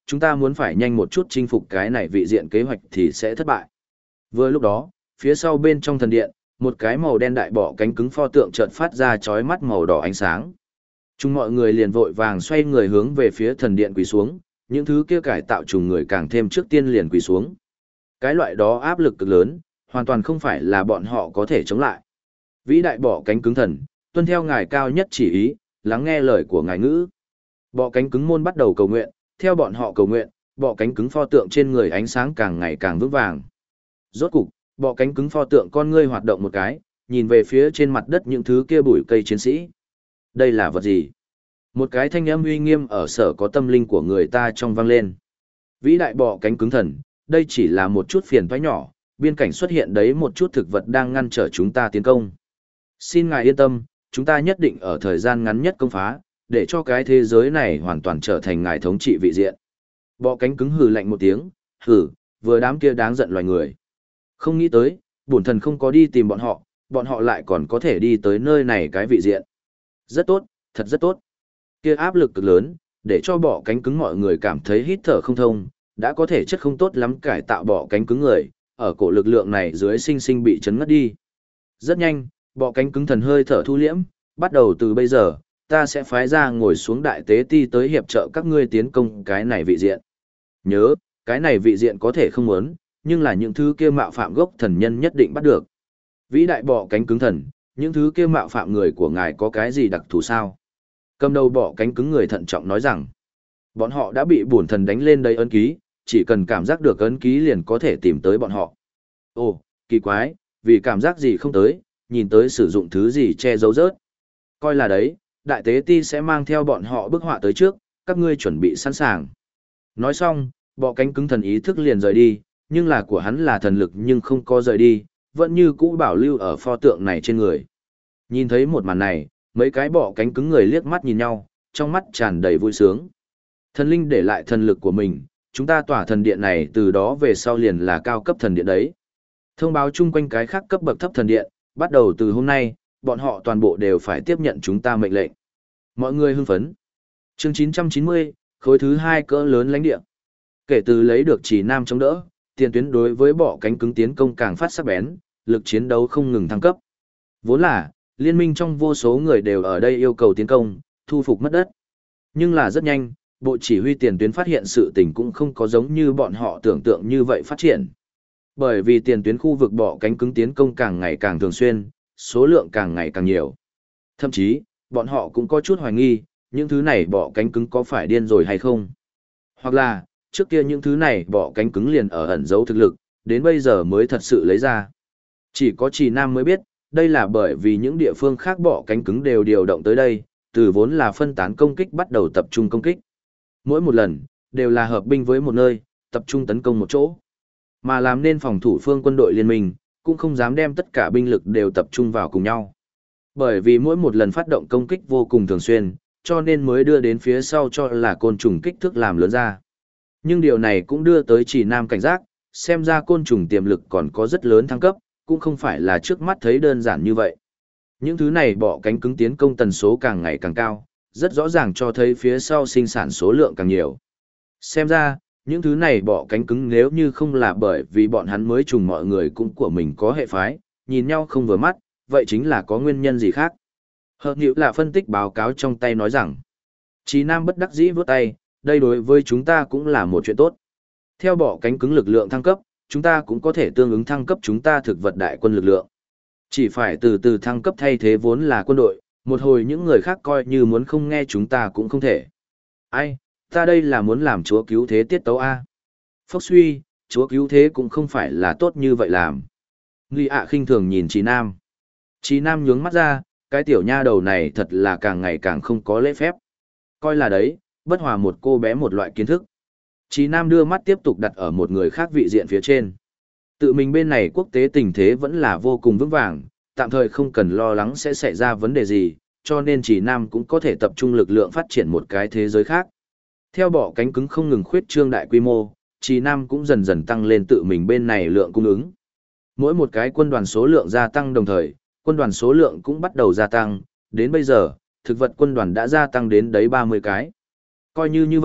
chúng ta muốn phải nhanh một chút chinh phục cái này vị diện kế hoạch thì sẽ thất bại. Vừa lúc đó, phía sau bên trong thần điện, một cái màu đen đại bọ cánh cứng pho tượng chợt phát ra chói mắt màu đỏ ánh sáng. Chúng mọi người liền vội vàng xoay người hướng về phía thần điện quỳ xuống, những thứ kia cải tạo trùng người càng thêm trước tiên liền quỳ xuống. Cái loại đó áp lực cực lớn, hoàn toàn không phải là bọn họ có thể chống lại. Vĩ đại bọ cánh cứng thần, tuân theo ngài cao nhất chỉ ý, lắng nghe lời của ngài ngữ. Bọ cánh cứng môn bắt đầu cầu nguyện, theo bọn họ cầu nguyện, bọ cánh cứng pho tượng trên người ánh sáng càng ngày càng vững vàng. Rốt cục, bọ cánh cứng pho tượng con ngươi hoạt động một cái, nhìn về phía trên mặt đất những thứ kia bụi cây chiến sĩ. Đây là vật gì? Một cái thanh âm uy nghiêm ở sở có tâm linh của người ta trong vang lên. Vĩ đại bọ cánh cứng thần, đây chỉ là một chút phiền toái nhỏ, biên cảnh xuất hiện đấy một chút thực vật đang ngăn trở chúng ta tiến công. Xin ngài yên tâm, chúng ta nhất định ở thời gian ngắn nhất công phá, để cho cái thế giới này hoàn toàn trở thành ngài thống trị vị diện. Bọ cánh cứng hừ lạnh một tiếng, hừ, vừa đám kia đáng giận loài người. Không nghĩ tới, bổn thần không có đi tìm bọn họ lại còn có thể đi tới nơi này cái vị diện. Rất tốt, thật rất tốt. Kia áp lực cực lớn, để cho bọ cánh cứng mọi người cảm thấy hít thở không thông, đã có thể chất không tốt lắm cải tạo bọ cánh cứng người, ở cổ lực lượng này dưới sinh sinh bị chấn ngất đi. Rất nhanh, bọ cánh cứng thần hơi thở thu liễm, bắt đầu từ bây giờ, ta sẽ phái ra ngồi xuống đại tế ti tới hiệp trợ các ngươi tiến công cái này vị diện. Nhớ, cái này vị diện có thể không muốn, nhưng là những thứ kia mạo phạm gốc thần nhân nhất định bắt được. Vĩ đại bọ cánh cứng thần, những thứ kia mạo phạm người của ngài có cái gì đặc thù sao? Cầm đầu bọ cánh cứng người thận trọng nói rằng, bọn họ đã bị bổn thần đánh lên đây ấn ký, chỉ cần cảm giác được ấn ký liền có thể tìm tới bọn họ. Ồ, kỳ quái, vì cảm giác gì không tới, nhìn tới sử dụng thứ gì che giấu rớt. Coi là đấy, đại tế ti sẽ mang theo bọn họ bức họa tới trước, các ngươi chuẩn bị sẵn sàng. Nói xong, bọ cánh cứng thần ý thức liền rời đi, nhưng là của hắn là thần lực nhưng không có rời đi, vẫn như cũ bảo lưu ở pho tượng này trên người. Nhìn thấy một màn này, mấy cái bọ cánh cứng người liếc mắt nhìn nhau, trong mắt tràn đầy vui sướng. Thần linh để lại thần lực của mình, chúng ta tỏa thần điện này từ đó về sau liền là cao cấp thần điện đấy. Thông báo chung quanh cái khác cấp bậc thấp thần điện, bắt đầu từ hôm nay, bọn họ toàn bộ đều phải tiếp nhận chúng ta mệnh lệnh. Mọi người hưng phấn. Chương 990, khối thứ 2 cỡ lớn lãnh địa. Kể từ lấy được Chỉ Nam chống đỡ, tiền tuyến đối với bọ cánh cứng tiến công càng phát sắc bén, lực chiến đấu không ngừng thăng cấp. Vốn là, liên minh trong vô số người đều ở đây yêu cầu tiến công, thu phục mất đất. Nhưng là rất nhanh, bộ chỉ huy tiền tuyến phát hiện sự tình cũng không có giống như bọn họ tưởng tượng như vậy phát triển. Bởi vì tiền tuyến khu vực bọ cánh cứng tiến công càng ngày càng thường xuyên, số lượng càng ngày càng nhiều. Thậm chí, bọn họ cũng có chút hoài nghi, những thứ này bọ cánh cứng có phải điên rồi hay không? Hoặc là, trước kia những thứ này bọ cánh cứng liền ở ẩn giấu thực lực, đến bây giờ mới thật sự lấy ra. Chỉ có Chỉ Nam mới biết, đây là bởi vì những địa phương khác bọ cánh cứng đều điều động tới đây, từ vốn là phân tán công kích bắt đầu tập trung công kích. Mỗi một lần, đều là hợp binh với một nơi, tập trung tấn công một chỗ. Mà làm nên phòng thủ phương quân đội liên minh, cũng không dám đem tất cả binh lực đều tập trung vào cùng nhau. Bởi vì mỗi một lần phát động công kích vô cùng thường xuyên, cho nên mới đưa đến phía sau cho là côn trùng kích thước làm lớn ra. Nhưng điều này cũng đưa tới Chỉ Nam cảnh giác, xem ra côn trùng tiềm lực còn có rất lớn thăng cấp, cũng không phải là trước mắt thấy đơn giản như vậy. Những thứ này bọ cánh cứng tiến công tần số càng ngày càng cao, rất rõ ràng cho thấy phía sau sinh sản số lượng càng nhiều. Xem ra, những thứ này bọ cánh cứng nếu như không là bởi vì bọn hắn mới trùng mọi người cũng của mình có hệ phái, nhìn nhau không vừa mắt, vậy chính là có nguyên nhân gì khác. Hợp hiệu là phân tích báo cáo trong tay nói rằng, Chí Nam bất đắc dĩ vướt tay, đây đối với chúng ta cũng là một chuyện tốt. Theo bọ cánh cứng lực lượng thăng cấp, chúng ta cũng có thể tương ứng thăng cấp chúng ta thực vật đại quân lực lượng. Chỉ phải từ từ thăng cấp thay thế vốn là quân đội, một hồi những người khác coi như muốn không nghe chúng ta cũng không thể. Ai, ta đây là muốn làm chúa cứu thế tiết tấu A. Phốc suy, chúa cứu thế cũng không phải là tốt như vậy làm. Nghi ạ khinh thường nhìn Chí Nam. Chí Nam nhướng mắt ra, cái tiểu nha đầu này thật là càng ngày càng không có lễ phép. Coi là đấy, bất hòa một cô bé một loại kiến thức. Chí Nam đưa mắt tiếp tục đặt ở một người khác vị diện phía trên. Tự mình bên này quốc tế tình thế vẫn là vô cùng vững vàng, tạm thời không cần lo lắng sẽ xảy ra vấn đề gì, cho nên Chí Nam cũng có thể tập trung lực lượng phát triển một cái thế giới khác. Theo bọ cánh cứng không ngừng khuyết trương đại quy mô, Chí Nam cũng dần dần tăng lên tự mình bên này lượng cung ứng. Mỗi một cái quân đoàn số lượng gia tăng đồng thời, quân đoàn số lượng cũng bắt đầu gia tăng, đến bây giờ, thực vật quân đoàn đã gia tăng đến đấy 30 cái. Coi như vậy,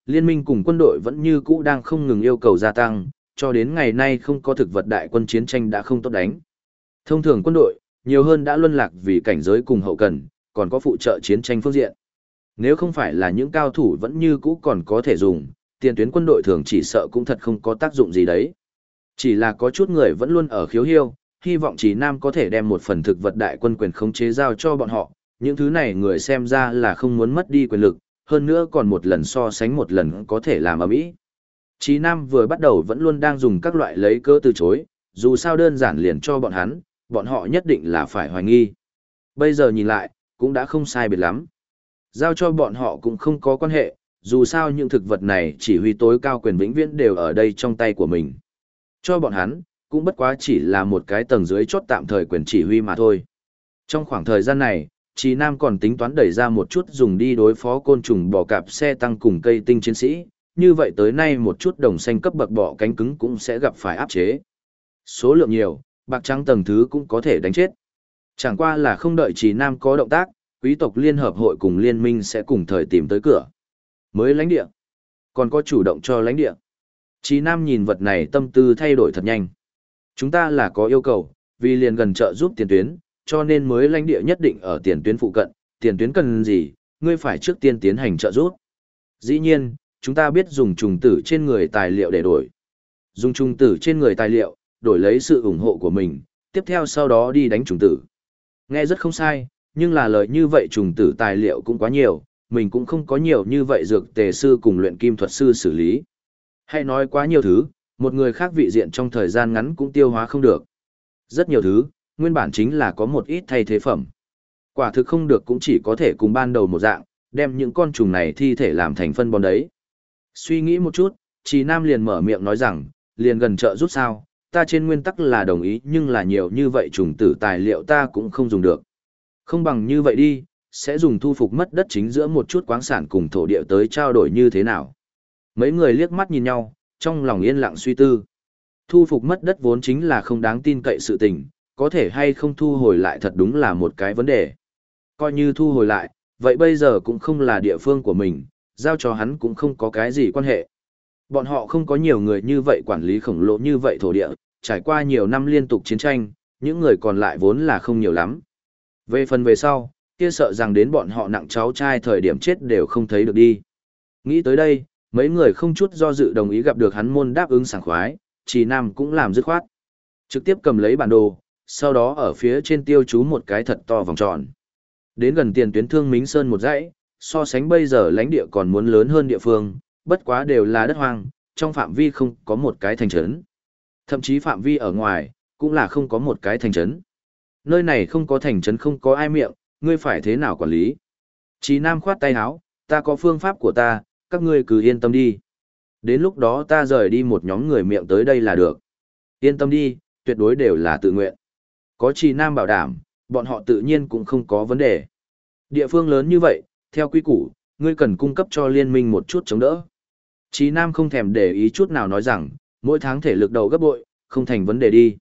Liên minh cùng quân đội vẫn như cũ đang không ngừng yêu cầu gia tăng, cho đến ngày nay không có thực vật đại quân chiến tranh đã không tốt đánh. Thông thường quân đội, nhiều hơn đã luân lạc vì cảnh giới cùng hậu cần, còn có phụ trợ chiến tranh phương diện. Nếu không phải là những cao thủ vẫn như cũ còn có thể dùng, tiền tuyến quân đội thường chỉ sợ cũng thật không có tác dụng gì đấy. Chỉ là có chút người vẫn luôn ở khiếu hiêu, hy vọng Chí Nam có thể đem một phần thực vật đại quân quyền khống chế giao cho bọn họ, những thứ này người xem ra là không muốn mất đi quyền lực, hơn nữa còn một lần so sánh một lần có thể làm ầm ĩ. Chí Nam vừa bắt đầu vẫn luôn đang dùng các loại lấy cớ từ chối, dù sao đơn giản liền cho bọn họ nhất định là phải hoài nghi. Bây giờ nhìn lại, cũng đã không sai biệt lắm. Giao cho bọn họ cũng không có quan hệ, dù sao những thực vật này chỉ huy tối cao quyền vĩnh viễn đều ở đây trong tay của mình. Cho bọn hắn, cũng bất quá chỉ là một cái tầng dưới chốt tạm thời quyền chỉ huy mà thôi. Trong khoảng thời gian này, Chí Nam còn tính toán đẩy ra một chút dùng đi đối phó côn trùng bò cạp xe tăng cùng cây tinh chiến sĩ, như vậy tới nay một chút đồng xanh cấp bậc bọ cánh cứng cũng sẽ gặp phải áp chế. Số lượng nhiều, bạc trắng tầng thứ cũng có thể đánh chết. Chẳng qua là không đợi Chí Nam có động tác, quý tộc liên hợp hội cùng liên minh sẽ cùng thời tìm tới cửa. Mới lãnh địa, còn có chủ động cho lãnh địa. Chí Nam nhìn vật này tâm tư thay đổi thật nhanh. Chúng ta là có yêu cầu, vì liền gần trợ giúp tiền tuyến, cho nên mới lãnh địa nhất định ở tiền tuyến phụ cận, tiền tuyến cần gì, ngươi phải trước tiên tiến hành trợ giúp. Dĩ nhiên, chúng ta biết dùng trùng tử trên người tài liệu để đổi. Dùng trùng tử trên người tài liệu, đổi lấy sự ủng hộ của mình, tiếp theo sau đó đi đánh trùng tử. Nghe rất không sai, nhưng là lời như vậy trùng tử tài liệu cũng quá nhiều, mình cũng không có nhiều như vậy dược tề sư cùng luyện kim thuật sư xử lý. Hay nói quá nhiều thứ, một người khác vị diện trong thời gian ngắn cũng tiêu hóa không được. Rất nhiều thứ, nguyên bản chính là có một ít thay thế phẩm. Quả thực không được cũng chỉ có thể cùng ban đầu một dạng, đem những con trùng này thi thể làm thành phân bón đấy. Suy nghĩ một chút, Chí Nam liền mở miệng nói rằng, liền gần trợ giúp sao, ta trên nguyên tắc là đồng ý nhưng là nhiều như vậy trùng tử tài liệu ta cũng không dùng được. Không bằng như vậy đi, sẽ dùng thu phục mất đất chính giữa một chút khoáng sản cùng thổ địa tới trao đổi như thế nào. Mấy người liếc mắt nhìn nhau, trong lòng yên lặng suy tư. Thu phục mất đất vốn chính là không đáng tin cậy sự tình, có thể hay không thu hồi lại thật đúng là một cái vấn đề. Coi như thu hồi lại, vậy bây giờ cũng không là địa phương của mình, giao cho hắn cũng không có cái gì quan hệ. Bọn họ không có nhiều người như vậy quản lý khổng lồ như vậy thổ địa, trải qua nhiều năm liên tục chiến tranh, những người còn lại vốn là không nhiều lắm. Về phần về sau, kia sợ rằng đến bọn họ nặng cháu trai thời điểm chết đều không thấy được đi. Nghĩ tới đây, mấy người không chút do dự đồng ý gặp được hắn môn đáp ứng sảng khoái, Chí Nam cũng làm dứt khoát. Trực tiếp cầm lấy bản đồ, sau đó ở phía trên tiêu chú một cái thật to vòng tròn. Đến gần tiền tuyến Thương Mính Sơn một dãy, so sánh bây giờ lãnh địa còn muốn lớn hơn địa phương, bất quá đều là đất hoang, trong phạm vi không có một cái thành trấn. Thậm chí phạm vi ở ngoài, cũng là không có một cái thành trấn. Nơi này không có thành trấn không có ai miệng, ngươi phải thế nào quản lý? Chí Nam khoát tay áo, ta có phương pháp của ta, các ngươi cứ yên tâm đi. Đến lúc đó ta rời đi một nhóm người miệng tới đây là được. Yên tâm đi, tuyệt đối đều là tự nguyện. Có Chí Nam bảo đảm, bọn họ tự nhiên cũng không có vấn đề. Địa phương lớn như vậy, theo quy củ, ngươi cần cung cấp cho liên minh một chút chống đỡ. Chí Nam không thèm để ý chút nào nói rằng, mỗi tháng thể lực đầu gấp bội, không thành vấn đề đi.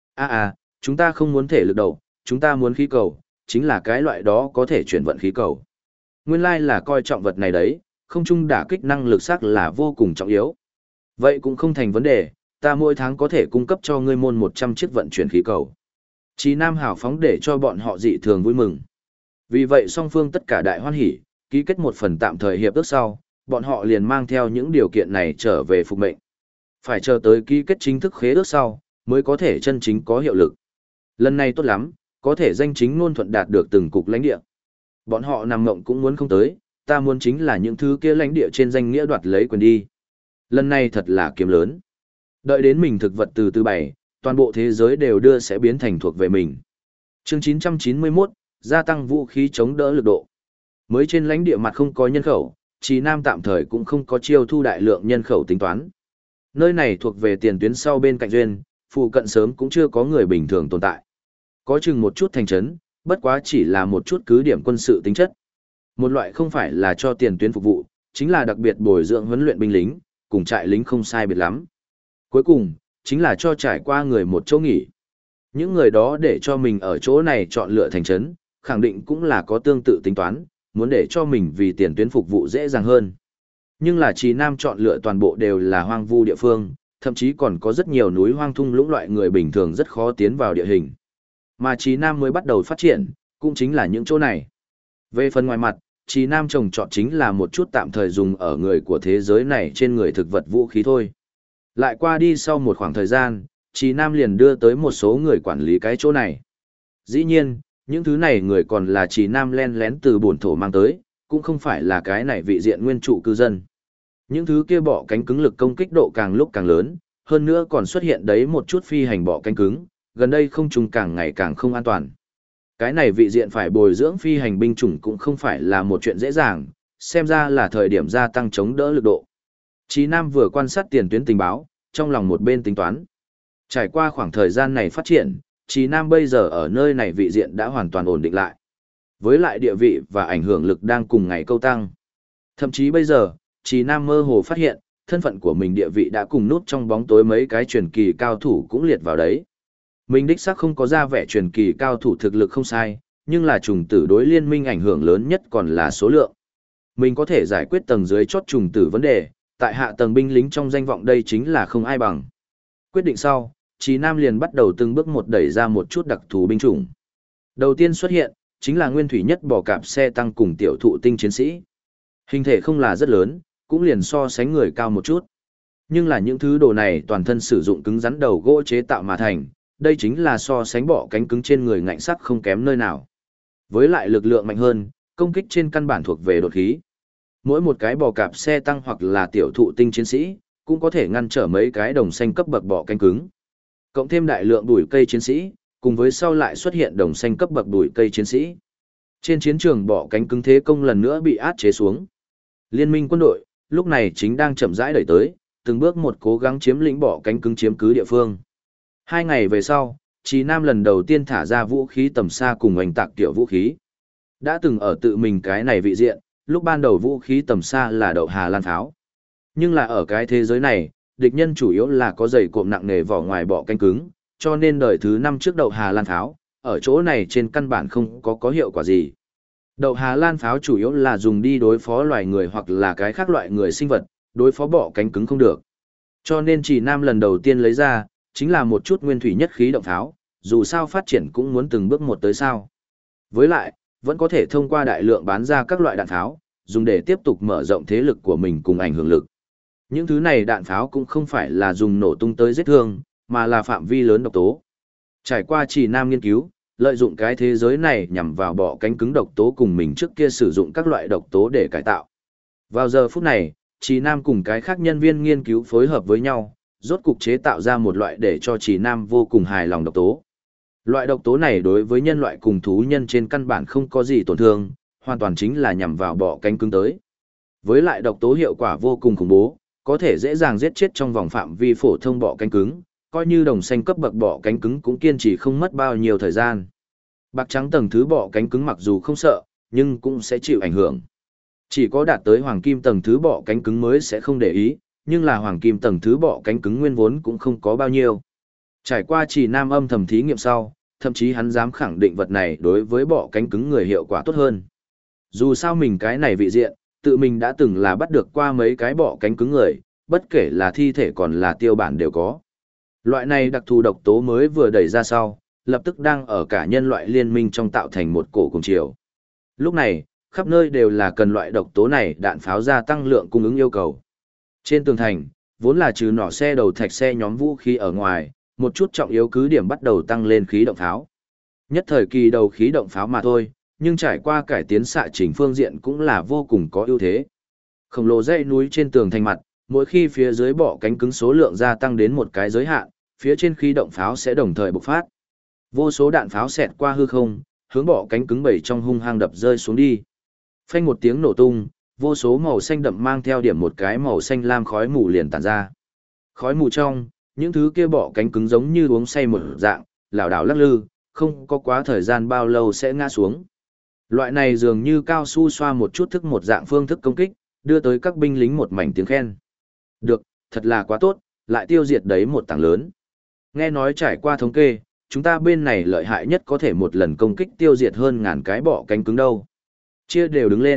Chúng ta không muốn thể lực đầu, chúng ta muốn khí cầu, chính là cái loại đó có thể chuyển vận khí cầu. Nguyên lai là coi trọng vật này đấy, không chung đả kích năng lực sắc là vô cùng trọng yếu. Vậy cũng không thành vấn đề, ta mỗi tháng có thể cung cấp cho ngươi môn 100 chiếc vận chuyển khí cầu. Chí Nam hào phóng để cho bọn họ dị thường vui mừng. Vì vậy song phương tất cả đại hoan hỉ, ký kết một phần tạm thời hiệp ước sau, bọn họ liền mang theo những điều kiện này trở về phục mệnh. Phải chờ tới ký kết chính thức khế ước sau, mới có thể chân chính có hiệu lực. Lần này tốt lắm, có thể danh chính ngôn thuận đạt được từng cục lãnh địa. Bọn họ nằm mộng cũng muốn không tới, ta muốn chính là những thứ kia lãnh địa trên danh nghĩa đoạt lấy quyền đi. Lần này thật là kiếm lớn. Đợi đến mình thực vật từ từ bày, toàn bộ thế giới đều đưa sẽ biến thành thuộc về mình. Chương 991, gia tăng vũ khí chống đỡ lực độ. Mới trên lãnh địa mặt không có nhân khẩu, Chí Nam tạm thời cũng không có chiêu thu đại lượng nhân khẩu tính toán. Nơi này thuộc về tiền tuyến sau bên cạnh duyên, phụ cận sớm cũng chưa có người bình thường tồn tại. Có chừng một chút thành trấn, bất quá chỉ là một chút cứ điểm quân sự tính chất. Một loại không phải là cho tiền tuyến phục vụ, chính là đặc biệt bồi dưỡng huấn luyện binh lính, cùng trại lính không sai biệt lắm. Cuối cùng, chính là cho trải qua người một chỗ nghỉ. Những người đó để cho mình ở chỗ này chọn lựa thành trấn, khẳng định cũng là có tương tự tính toán, muốn để cho mình vì tiền tuyến phục vụ dễ dàng hơn. Nhưng là Trì Nam chọn lựa toàn bộ đều là hoang vu địa phương, thậm chí còn có rất nhiều núi hoang thung lũng loại người bình thường rất khó tiến vào địa hình. Mà Trì Nam mới bắt đầu phát triển, cũng chính là những chỗ này. Về phần ngoài mặt, Trì Nam trồng trọt chính là một chút tạm thời dùng ở người của thế giới này trên người thực vật vũ khí thôi. Lại qua đi sau một khoảng thời gian, Trì Nam liền đưa tới một số người quản lý cái chỗ này. Dĩ nhiên, những thứ này người còn là Trì Nam len lén từ bổn thổ mang tới, cũng không phải là cái này vị diện nguyên trụ cư dân. Những thứ kia bọ cánh cứng lực công kích độ càng lúc càng lớn, hơn nữa còn xuất hiện đấy một chút phi hành bọ cánh cứng, gần đây không trùng càng ngày càng không an toàn. Cái này vị diện phải bồi dưỡng phi hành binh chủng cũng không phải là một chuyện dễ dàng, xem ra là thời điểm gia tăng chống đỡ lực độ. Chí Nam vừa quan sát tiền tuyến tình báo, trong lòng một bên tính toán. Trải qua khoảng thời gian này phát triển, Chí Nam bây giờ ở nơi này vị diện đã hoàn toàn ổn định lại. Với lại địa vị và ảnh hưởng lực đang cùng ngày câu tăng. Thậm chí bây giờ, Chí Nam mơ hồ phát hiện, thân phận của mình địa vị đã cùng nút trong bóng tối mấy cái truyền kỳ cao thủ cũng liệt vào đấy. Mình đích xác không có ra vẻ truyền kỳ cao thủ thực lực không sai, nhưng là trùng tử đối liên minh ảnh hưởng lớn nhất còn là số lượng. Mình có thể giải quyết tầng dưới chót trùng tử vấn đề, tại hạ tầng binh lính trong danh vọng đây chính là không ai bằng. Quyết định sau, Chí Nam liền bắt đầu từng bước một đẩy ra một chút đặc thù binh chủng. Đầu tiên xuất hiện, chính là nguyên thủy nhất bò cạp xe tăng cùng tiểu thụ tinh chiến sĩ. Hình thể không là rất lớn, cũng liền so sánh người cao một chút. Nhưng là những thứ đồ này toàn thân sử dụng cứng rắn đầu gỗ chế tạo mà thành, đây chính là so sánh bọ cánh cứng trên người ngạnh sắc không kém nơi nào. Với lại lực lượng mạnh hơn, công kích trên căn bản thuộc về đột khí. Mỗi một cái bò cạp xe tăng hoặc là tiểu thụ tinh chiến sĩ, cũng có thể ngăn trở mấy cái đồng xanh cấp bậc bọ cánh cứng. Cộng thêm đại lượng bụi cây chiến sĩ, cùng với sau lại xuất hiện đồng xanh cấp bậc bụi cây chiến sĩ. Trên chiến trường bọ cánh cứng thế công lần nữa bị áp chế xuống. Liên minh quân đội, lúc này chính đang chậm rãi đẩy tới, từng bước một cố gắng chiếm lĩnh bọ cánh cứng chiếm cứ địa phương. 2 ngày về sau, Chí Nam lần đầu tiên thả ra vũ khí tầm xa cùng oanh tạc tiểu vũ khí. Đã từng ở tự mình cái này vị diện, lúc ban đầu vũ khí tầm xa là đậu Hà Lan pháo. Nhưng là ở cái thế giới này, địch nhân chủ yếu là có dày cộm nặng nề vỏ ngoài bọ cánh cứng, cho nên đời thứ 5 trước đậu Hà Lan pháo, ở chỗ này trên căn bản không có hiệu quả gì. Đậu Hà Lan pháo chủ yếu là dùng đi đối phó loài người hoặc là cái khác loại người sinh vật, đối phó bọ cánh cứng không được. Cho nên Chí Nam lần đầu tiên lấy ra, chính là một chút nguyên thủy nhất khí động pháo, dù sao phát triển cũng muốn từng bước một tới sao. Với lại, vẫn có thể thông qua đại lượng bán ra các loại đạn pháo, dùng để tiếp tục mở rộng thế lực của mình cùng ảnh hưởng lực. Những thứ này đạn pháo cũng không phải là dùng nổ tung tới giết thương, mà là phạm vi lớn độc tố. Trải qua Chí Nam nghiên cứu, lợi dụng cái thế giới này nhằm vào bọ cánh cứng độc tố cùng mình trước kia sử dụng các loại độc tố để cải tạo. Vào giờ phút này, Chí Nam cùng cái khác nhân viên nghiên cứu phối hợp với nhau, rốt cục chế tạo ra một loại để cho Chí Nam vô cùng hài lòng độc tố. Loại độc tố này đối với nhân loại cùng thú nhân trên căn bản không có gì tổn thương, hoàn toàn chính là nhằm vào bọ cánh cứng tới. Với lại độc tố hiệu quả vô cùng khủng bố, có thể dễ dàng giết chết trong vòng phạm vi phổ thông bọ cánh cứng, coi như đồng xanh cấp bậc bọ cánh cứng cũng kiên trì không mất bao nhiêu thời gian. Bạc trắng tầng thứ bọ cánh cứng mặc dù không sợ, nhưng cũng sẽ chịu ảnh hưởng. Chỉ có đạt tới hoàng kim tầng thứ bọ cánh cứng mới sẽ không để ý, nhưng là hoàng kim tầng thứ bọ cánh cứng nguyên vốn cũng không có bao nhiêu. Trải qua Chí Nam âm thầm thí nghiệm sau, thậm chí hắn dám khẳng định vật này đối với bọ cánh cứng người hiệu quả tốt hơn. Dù sao mình cái này vị diện, tự mình đã từng là bắt được qua mấy cái bọ cánh cứng người, bất kể là thi thể còn là tiêu bản đều có. Loại này đặc thù độc tố mới vừa đẩy ra sau, lập tức đang ở cả nhân loại liên minh trong tạo thành một cổ cùng chiều. Lúc này, khắp nơi đều là cần loại độc tố này đạn pháo gia tăng lượng cung ứng yêu cầu. Trên tường thành, vốn là trừ nỏ xe đầu thạch xe nhóm vũ khí ở ngoài, một chút trọng yếu cứ điểm bắt đầu tăng lên khí động pháo. Nhất thời kỳ đầu khí động pháo mà thôi, nhưng trải qua cải tiến xạ chỉnh phương diện cũng là vô cùng có ưu thế. Khổng lồ dãy núi trên tường thành mặt, mỗi khi phía dưới bọ cánh cứng số lượng gia tăng đến một cái giới hạn, phía trên khí động pháo sẽ đồng thời bộc phát. Vô số đạn pháo xẹt qua hư không, hướng bọ cánh cứng bầy trong hung hăng đập rơi xuống đi. Phanh một tiếng nổ tung, vô số màu xanh đậm mang theo điểm một cái màu xanh lam khói mù liền tản ra. Khói mù trong, những thứ kia bọ cánh cứng giống như uống say một dạng, lảo đảo lắc lư, không có quá thời gian bao lâu sẽ ngã xuống. Loại này dường như cao su xoa một chút thức một dạng phương thức công kích, đưa tới các binh lính một mảnh tiếng khen. Được, thật là quá tốt, lại tiêu diệt đấy một tảng lớn. Nghe nói trải qua thống kê, chúng ta bên này lợi hại nhất có thể một lần công kích tiêu diệt hơn 1000 cái bọ cánh cứng đâu. Chia đều đứng lên,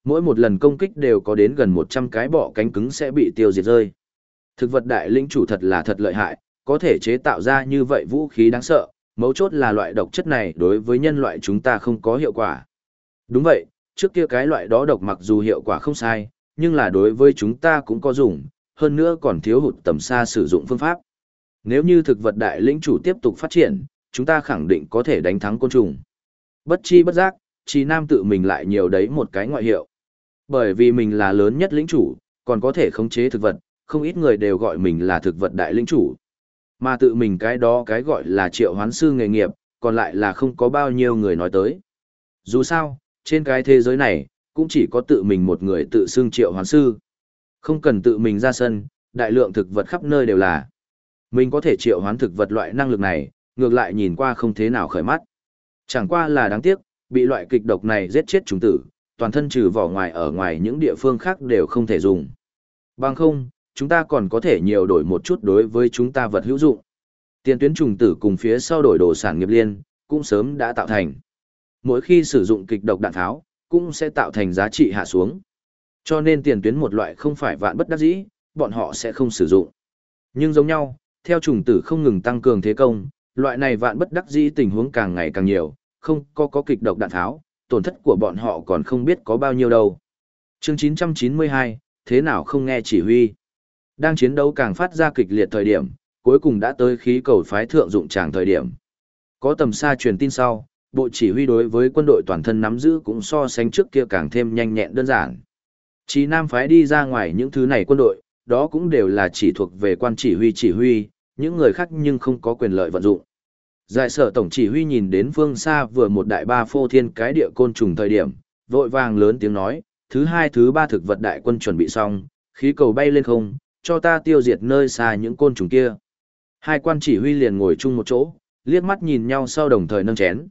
Mỗi một lần công kích đều có đến gần 100 cái bọ cánh cứng sẽ bị tiêu diệt rơi. Thực vật đại lĩnh chủ thật là thật lợi hại, có thể chế tạo ra như vậy vũ khí đáng sợ, mấu chốt là loại độc chất này đối với nhân loại chúng ta không có hiệu quả. Đúng vậy, trước kia cái loại đó độc mặc dù hiệu quả không sai, nhưng là đối với chúng ta cũng có dùng, hơn nữa còn thiếu hụt tầm xa sử dụng phương pháp. Nếu như thực vật đại lĩnh chủ tiếp tục phát triển, chúng ta khẳng định có thể đánh thắng côn trùng. Bất chi bất giác, Trì Nam tự mình lại nhiều đấy một cái ngoại hiệu. Bởi vì mình là lớn nhất lĩnh chủ, còn có thể khống chế thực vật, không ít người đều gọi mình là thực vật đại lĩnh chủ. Mà tự mình cái đó cái gọi là triệu hoán sư nghề nghiệp, còn lại là không có bao nhiêu người nói tới. Dù sao, trên cái thế giới này, cũng chỉ có tự mình một người tự xưng triệu hoán sư. Không cần tự mình ra sân, đại lượng thực vật khắp nơi đều là. Mình có thể triệu hoán thực vật loại năng lực này, ngược lại nhìn qua không thế nào khởi mắt. Chẳng qua là đáng tiếc, bị loại kịch độc này giết chết chúng tử, toàn thân trừ vỏ ngoài ở ngoài những địa phương khác đều không thể dùng. Bằng không, chúng ta còn có thể nhiều đổi một chút đối với chúng ta vật hữu dụng. Tiền tuyến trùng tử cùng phía sau đổi đồ sản nghiệp liên, cũng sớm đã tạo thành. Mỗi khi sử dụng kịch độc đạn tháo, cũng sẽ tạo thành giá trị hạ xuống. Cho nên tiền tuyến một loại không phải vạn bất đắc dĩ, bọn họ sẽ không sử dụng. Nhưng giống nhau, theo trùng tử không ngừng tăng cường thế công, loại này vạn bất đắc dĩ tình huống càng ngày càng nhiều, không có kịch độc đạn tháo, tổn thất của bọn họ còn không biết có bao nhiêu đâu. Chương 992, thế nào không nghe chỉ huy. Đang chiến đấu càng phát ra kịch liệt thời điểm, cuối cùng đã tới khí cầu phái thượng dụng tràng thời điểm. Có tầm xa truyền tin sau, bộ chỉ huy đối với quân đội toàn thân nắm giữ cũng so sánh trước kia càng thêm nhanh nhẹn đơn giản. Chí Nam phái đi ra ngoài những thứ này quân đội, đó cũng đều là chỉ thuộc về quan chỉ huy, những người khác nhưng không có quyền lợi vận dụng. Giải sở tổng chỉ huy nhìn đến phương xa vừa một đại ba phô thiên cái địa côn trùng thời điểm, vội vàng lớn tiếng nói, thứ hai thứ ba thực vật đại quân chuẩn bị xong, khí cầu bay lên không, cho ta tiêu diệt nơi xa những côn trùng kia. Hai quan chỉ huy liền ngồi chung một chỗ, liếc mắt nhìn nhau sau đồng thời nâng chén.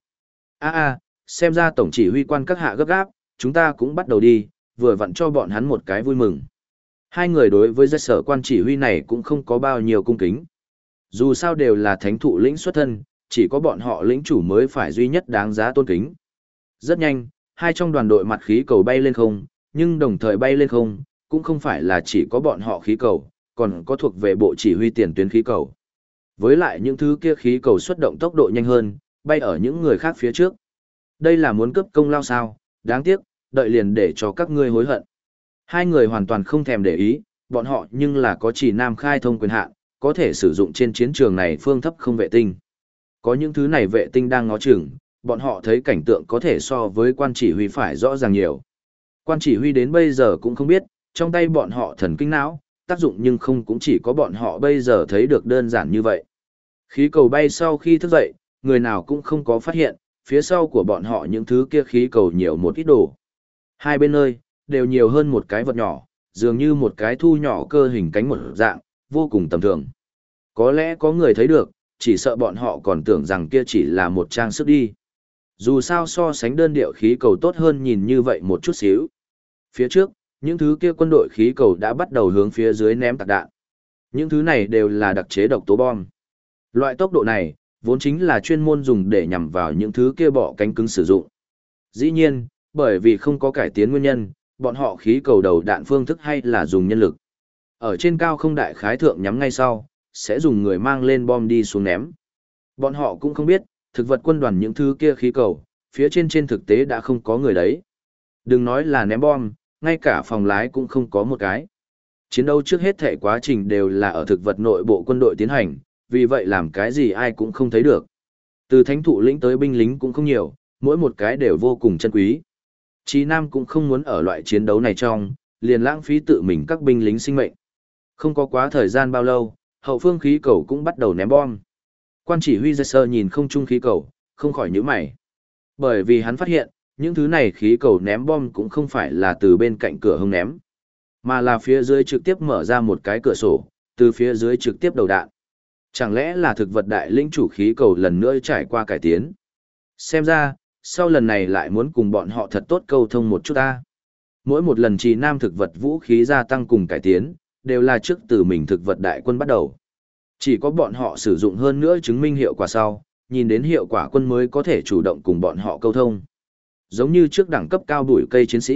Xem ra tổng chỉ huy quan các hạ gấp gáp, chúng ta cũng bắt đầu đi, vừa vặn cho bọn hắn một cái vui mừng. Hai người đối với giải sở quan chỉ huy này cũng không có bao nhiêu cung kính. Dù sao đều là thánh thụ lĩnh xuất thân, chỉ có bọn họ lĩnh chủ mới phải duy nhất đáng giá tôn kính. Rất nhanh, hai trong đoàn đội mặt khí cầu bay lên không, nhưng đồng thời bay lên không, cũng không phải là chỉ có bọn họ khí cầu, còn có thuộc về bộ chỉ huy tiền tuyến khí cầu. Với lại những thứ kia khí cầu xuất động tốc độ nhanh hơn, bay ở những người khác phía trước. Đây là muốn cướp công lao sao, đáng tiếc, đợi liền để cho các ngươi hối hận. Hai người hoàn toàn không thèm để ý, bọn họ nhưng là có chỉ nam khai thông quyền hạn, có thể sử dụng trên chiến trường này phương thấp không vệ tinh. Có những thứ này vệ tinh đang ngó chừng, bọn họ thấy cảnh tượng có thể so với quan chỉ huy phải rõ ràng nhiều. Quan chỉ huy đến bây giờ cũng không biết, trong tay bọn họ thần kinh não, tác dụng nhưng không cũng chỉ có bọn họ bây giờ thấy được đơn giản như vậy. Khí cầu bay sau khi thức dậy, người nào cũng không có phát hiện, phía sau của bọn họ những thứ kia khí cầu nhiều một ít đồ. Hai bên nơi, đều nhiều hơn một cái vật nhỏ, dường như một cái thu nhỏ cơ hình cánh một dạng, vô cùng tầm thường. Có lẽ có người thấy được, chỉ sợ bọn họ còn tưởng rằng kia chỉ là một trang sức đi. Dù sao so sánh đơn điệu khí cầu tốt hơn nhìn như vậy một chút xíu. Phía trước, những thứ kia quân đội khí cầu đã bắt đầu hướng phía dưới ném tạc đạn. Những thứ này đều là đặc chế độc tố bom. Loại tốc độ này, vốn chính là chuyên môn dùng để nhằm vào những thứ kia bọ cánh cứng sử dụng. Dĩ nhiên, bởi vì không có cải tiến nguyên nhân, bọn họ khí cầu đầu đạn phương thức hay là dùng nhân lực. Ở trên cao không đại khái thượng nhắm ngay sau, sẽ dùng người mang lên bom đi xuống ném. Bọn họ cũng không biết, thực vật quân đoàn những thứ kia khí cầu, phía trên thực tế đã không có người đấy. Đừng nói là ném bom, ngay cả phòng lái cũng không có một cái. Chiến đấu trước hết thể quá trình đều là ở thực vật nội bộ quân đội tiến hành, vì vậy làm cái gì ai cũng không thấy được. Từ thánh thụ lĩnh tới binh lính cũng không nhiều, mỗi một cái đều vô cùng chân quý. Chí Nam cũng không muốn ở loại chiến đấu này trong, liền lãng phí tự mình các binh lính sinh mệnh. Không có quá thời gian bao lâu, hậu phương khí cầu cũng bắt đầu ném bom. Quan chỉ huy Jesser nhìn không trung khí cầu, không khỏi nhíu mày. Bởi vì hắn phát hiện, những thứ này khí cầu ném bom cũng không phải là từ bên cạnh cửa hông ném, mà là phía dưới trực tiếp mở ra một cái cửa sổ, từ phía dưới trực tiếp đầu đạn. Chẳng lẽ là thực vật đại lĩnh chủ khí cầu lần nữa trải qua cải tiến? Xem ra, sau lần này lại muốn cùng bọn họ thật tốt câu thông một chút ta. Mỗi một lần Trì Nam thực vật vũ khí gia tăng cùng cải tiến, đều là trước từ mình thực vật đại quân bắt đầu. Chỉ có bọn họ sử dụng hơn nữa chứng minh hiệu quả sau, nhìn đến hiệu quả quân mới có thể chủ động cùng bọn họ câu thông. Giống như trước đẳng cấp cao đuổi cây chiến sĩ,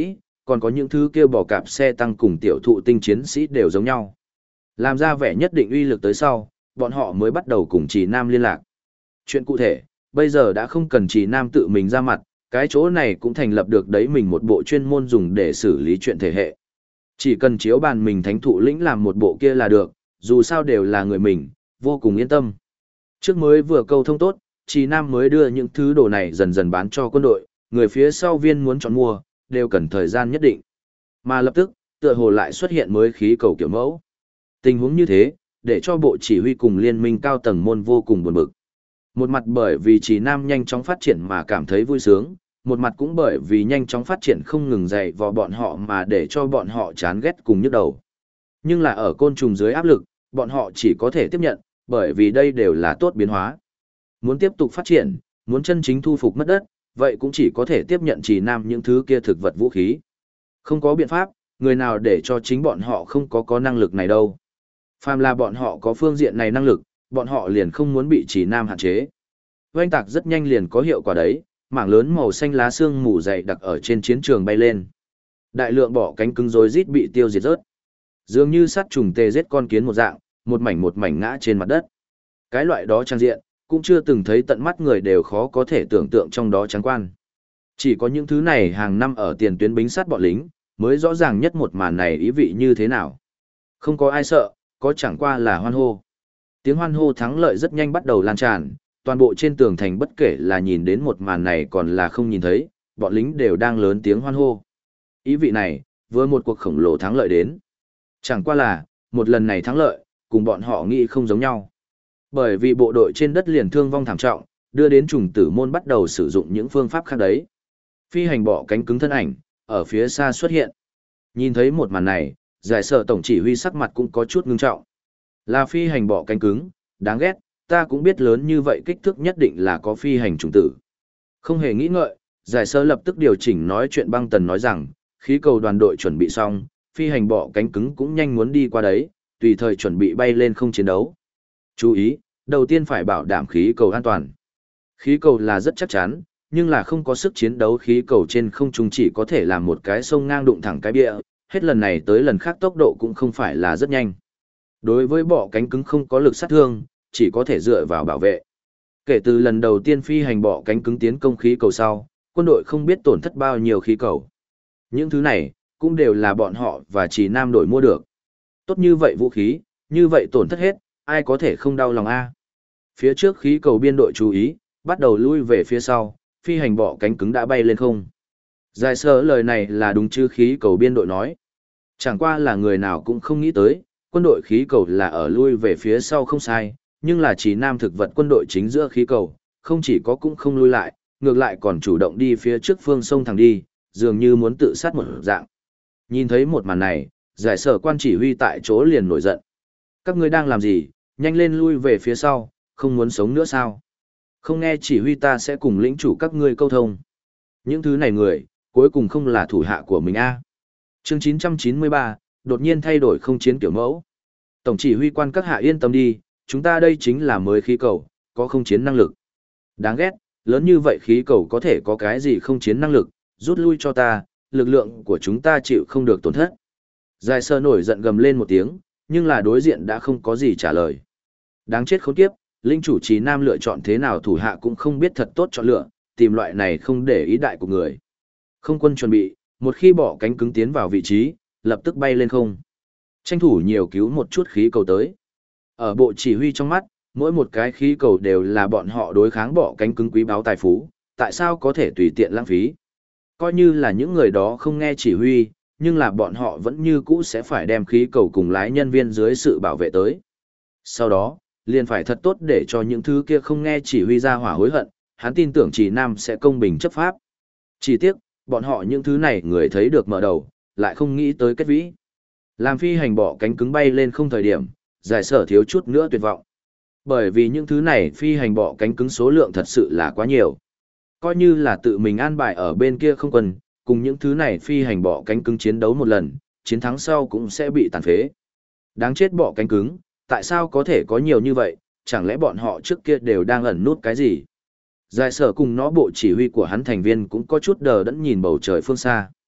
còn có những thứ kia bò cạp xe tăng cùng tiểu thụ tinh chiến sĩ đều giống nhau. Làm ra vẻ nhất định uy lực tới sau, bọn họ mới bắt đầu cùng Trì Nam liên lạc. Chuyện cụ thể, bây giờ đã không cần Trì Nam tự mình ra mặt, cái chỗ này cũng thành lập được đấy mình một bộ chuyên môn dùng để xử lý chuyện thể hệ. Chỉ cần chiếu bàn mình thánh thụ lĩnh làm một bộ kia là được, dù sao đều là người mình, vô cùng yên tâm. Trước mới vừa câu thông tốt, Trì Nam mới đưa những thứ đồ này dần dần bán cho quân đội, người phía sau viên muốn chọn mua, đều cần thời gian nhất định. Mà lập tức, tựa hồ lại xuất hiện mới khí cầu kiểu mẫu. Tình huống như thế, để cho bộ chỉ huy cùng liên minh cao tầng môn vô cùng buồn bực. Một mặt bởi vì Trì Nam nhanh chóng phát triển mà cảm thấy vui sướng, một mặt cũng bởi vì nhanh chóng phát triển không ngừng dày vào bọn họ mà để cho bọn họ chán ghét cùng nhức đầu. Nhưng là ở côn trùng dưới áp lực, bọn họ chỉ có thể tiếp nhận, bởi vì đây đều là tốt biến hóa. Muốn tiếp tục phát triển, muốn chân chính thu phục mất đất, vậy cũng chỉ có thể tiếp nhận Trì Nam những thứ kia thực vật vũ khí. Không có biện pháp, người nào để cho chính bọn họ không có năng lực này đâu. Phàm là bọn họ có phương diện này năng lực, bọn họ liền không muốn bị Trì Nam hạn chế. Oanh tạc rất nhanh liền có hiệu quả đấy, mảng lớn màu xanh lá xương mù dày đặc ở trên chiến trường bay lên. Đại lượng bọ cánh cứng rối rít bị tiêu diệt rớt. Dường như sát trùng tê giết con kiến một dạng, một mảnh ngã trên mặt đất. Cái loại đó trang diện, cũng chưa từng thấy tận mắt người đều khó có thể tưởng tượng trong đó trắng quan. Chỉ có những thứ này hàng năm ở tiền tuyến bính sát bọn lính, mới rõ ràng nhất một màn này ý vị như thế nào. Không có ai sợ, có chẳng qua là hoan hô. Tiếng hoan hô thắng lợi rất nhanh bắt đầu lan tràn, toàn bộ trên tường thành bất kể là nhìn đến một màn này còn là không nhìn thấy, bọn lính đều đang lớn tiếng hoan hô. Ý vị này, với một cuộc khổng lồ thắng lợi đến. Chẳng qua là, một lần này thắng lợi, cùng bọn họ nghĩ không giống nhau. Bởi vì bộ đội trên đất liền thương vong thảm trọng, đưa đến trùng tử môn bắt đầu sử dụng những phương pháp khác đấy. Phi hành bọ cánh cứng thân ảnh, ở phía xa xuất hiện. Nhìn thấy một màn này, giải sở tổng chỉ huy sắc mặt cũng có chút ngưng trọng. Là phi hành bọ cánh cứng, đáng ghét, ta cũng biết lớn như vậy kích thước nhất định là có phi hành trùng tử. Không hề nghĩ ngợi, giải sở lập tức điều chỉnh nói chuyện băng tần nói rằng, khí cầu đoàn đội chuẩn bị xong, phi hành bọ cánh cứng cũng nhanh muốn đi qua đấy, tùy thời chuẩn bị bay lên không chiến đấu. Chú ý, đầu tiên phải bảo đảm khí cầu an toàn. Khí cầu là rất chắc chắn, nhưng là không có sức chiến đấu khí cầu trên không trung chỉ có thể làm một cái sông ngang đụng thẳng cái bia, hết lần này tới lần khác tốc độ cũng không phải là rất nhanh. Đối với bọ cánh cứng không có lực sát thương, chỉ có thể dựa vào bảo vệ. Kể từ lần đầu tiên phi hành bọ cánh cứng tiến công khí cầu sau, quân đội không biết tổn thất bao nhiêu khí cầu. Những thứ này, cũng đều là bọn họ và Trì Nam đổi mua được. Tốt như vậy vũ khí, như vậy tổn thất hết, ai có thể không đau lòng a? Phía trước khí cầu biên đội chú ý, bắt đầu lui về phía sau, phi hành bọ cánh cứng đã bay lên không. Giải sở lời này là đúng chứ khí cầu biên đội nói. Chẳng qua là người nào cũng không nghĩ tới, quân đội khí cầu là ở lui về phía sau không sai, nhưng là Trì Nam thực vật quân đội chính giữa khí cầu, không chỉ có cũng không lui lại, ngược lại còn chủ động đi phía trước phương sông thẳng đi, dường như muốn tự sát một dạng. Nhìn thấy một màn này, giải sở quan chỉ huy tại chỗ liền nổi giận. Các ngươi đang làm gì, nhanh lên lui về phía sau, không muốn sống nữa sao? Không nghe chỉ huy ta sẽ cùng lĩnh chủ các ngươi câu thông. Những thứ này người, cuối cùng không là thủ hạ của mình a. Chương 993, đột nhiên thay đổi không chiến kiểu mẫu. Tổng chỉ huy quan các hạ yên tâm đi, chúng ta đây chính là mới khí cầu, có không chiến năng lực. Đáng ghét, lớn như vậy khí cầu có thể có cái gì không chiến năng lực, rút lui cho ta, lực lượng của chúng ta chịu không được tổn thất. Giải sơ nổi giận gầm lên một tiếng, nhưng là đối diện đã không có gì trả lời. Đáng chết khốn kiếp, linh chủ Trì Nam lựa chọn thế nào thủ hạ cũng không biết thật tốt chọn lựa, tìm loại này không để ý đại của người. Không quân chuẩn bị, một khi bỏ cánh cứng tiến vào vị trí, lập tức bay lên không. Tranh thủ nhiều cứu một chút khí cầu tới. Ở bộ chỉ huy trong mắt, mỗi một cái khí cầu đều là bọn họ đối kháng bỏ cánh cứng quý báu tài phú, tại sao có thể tùy tiện lãng phí. Coi như là những người đó không nghe chỉ huy, nhưng là bọn họ vẫn như cũ sẽ phải đem khí cầu cùng lái nhân viên dưới sự bảo vệ tới. Sau đó, liền phải thật tốt để cho những thứ kia không nghe chỉ huy ra hỏa hối hận, hắn tin tưởng Trì Nam sẽ công bình chấp pháp. Chỉ tiếc, bọn họ những thứ này người thấy được mở đầu, lại không nghĩ tới kết vĩ. Làm phi hành bỏ cánh cứng bay lên không thời điểm, giải sở thiếu chút nữa tuyệt vọng. Bởi vì những thứ này phi hành bỏ cánh cứng số lượng thật sự là quá nhiều. Coi như là tự mình an bài ở bên kia không quân, cùng những thứ này phi hành bỏ cánh cứng chiến đấu một lần, chiến thắng sau cũng sẽ bị tàn phế. Đáng chết bỏ cánh cứng, tại sao có thể có nhiều như vậy, chẳng lẽ bọn họ trước kia đều đang ẩn nút cái gì? Giải sở cùng nó bộ chỉ huy của hắn thành viên cũng có chút đờ đẫn nhìn bầu trời phương xa.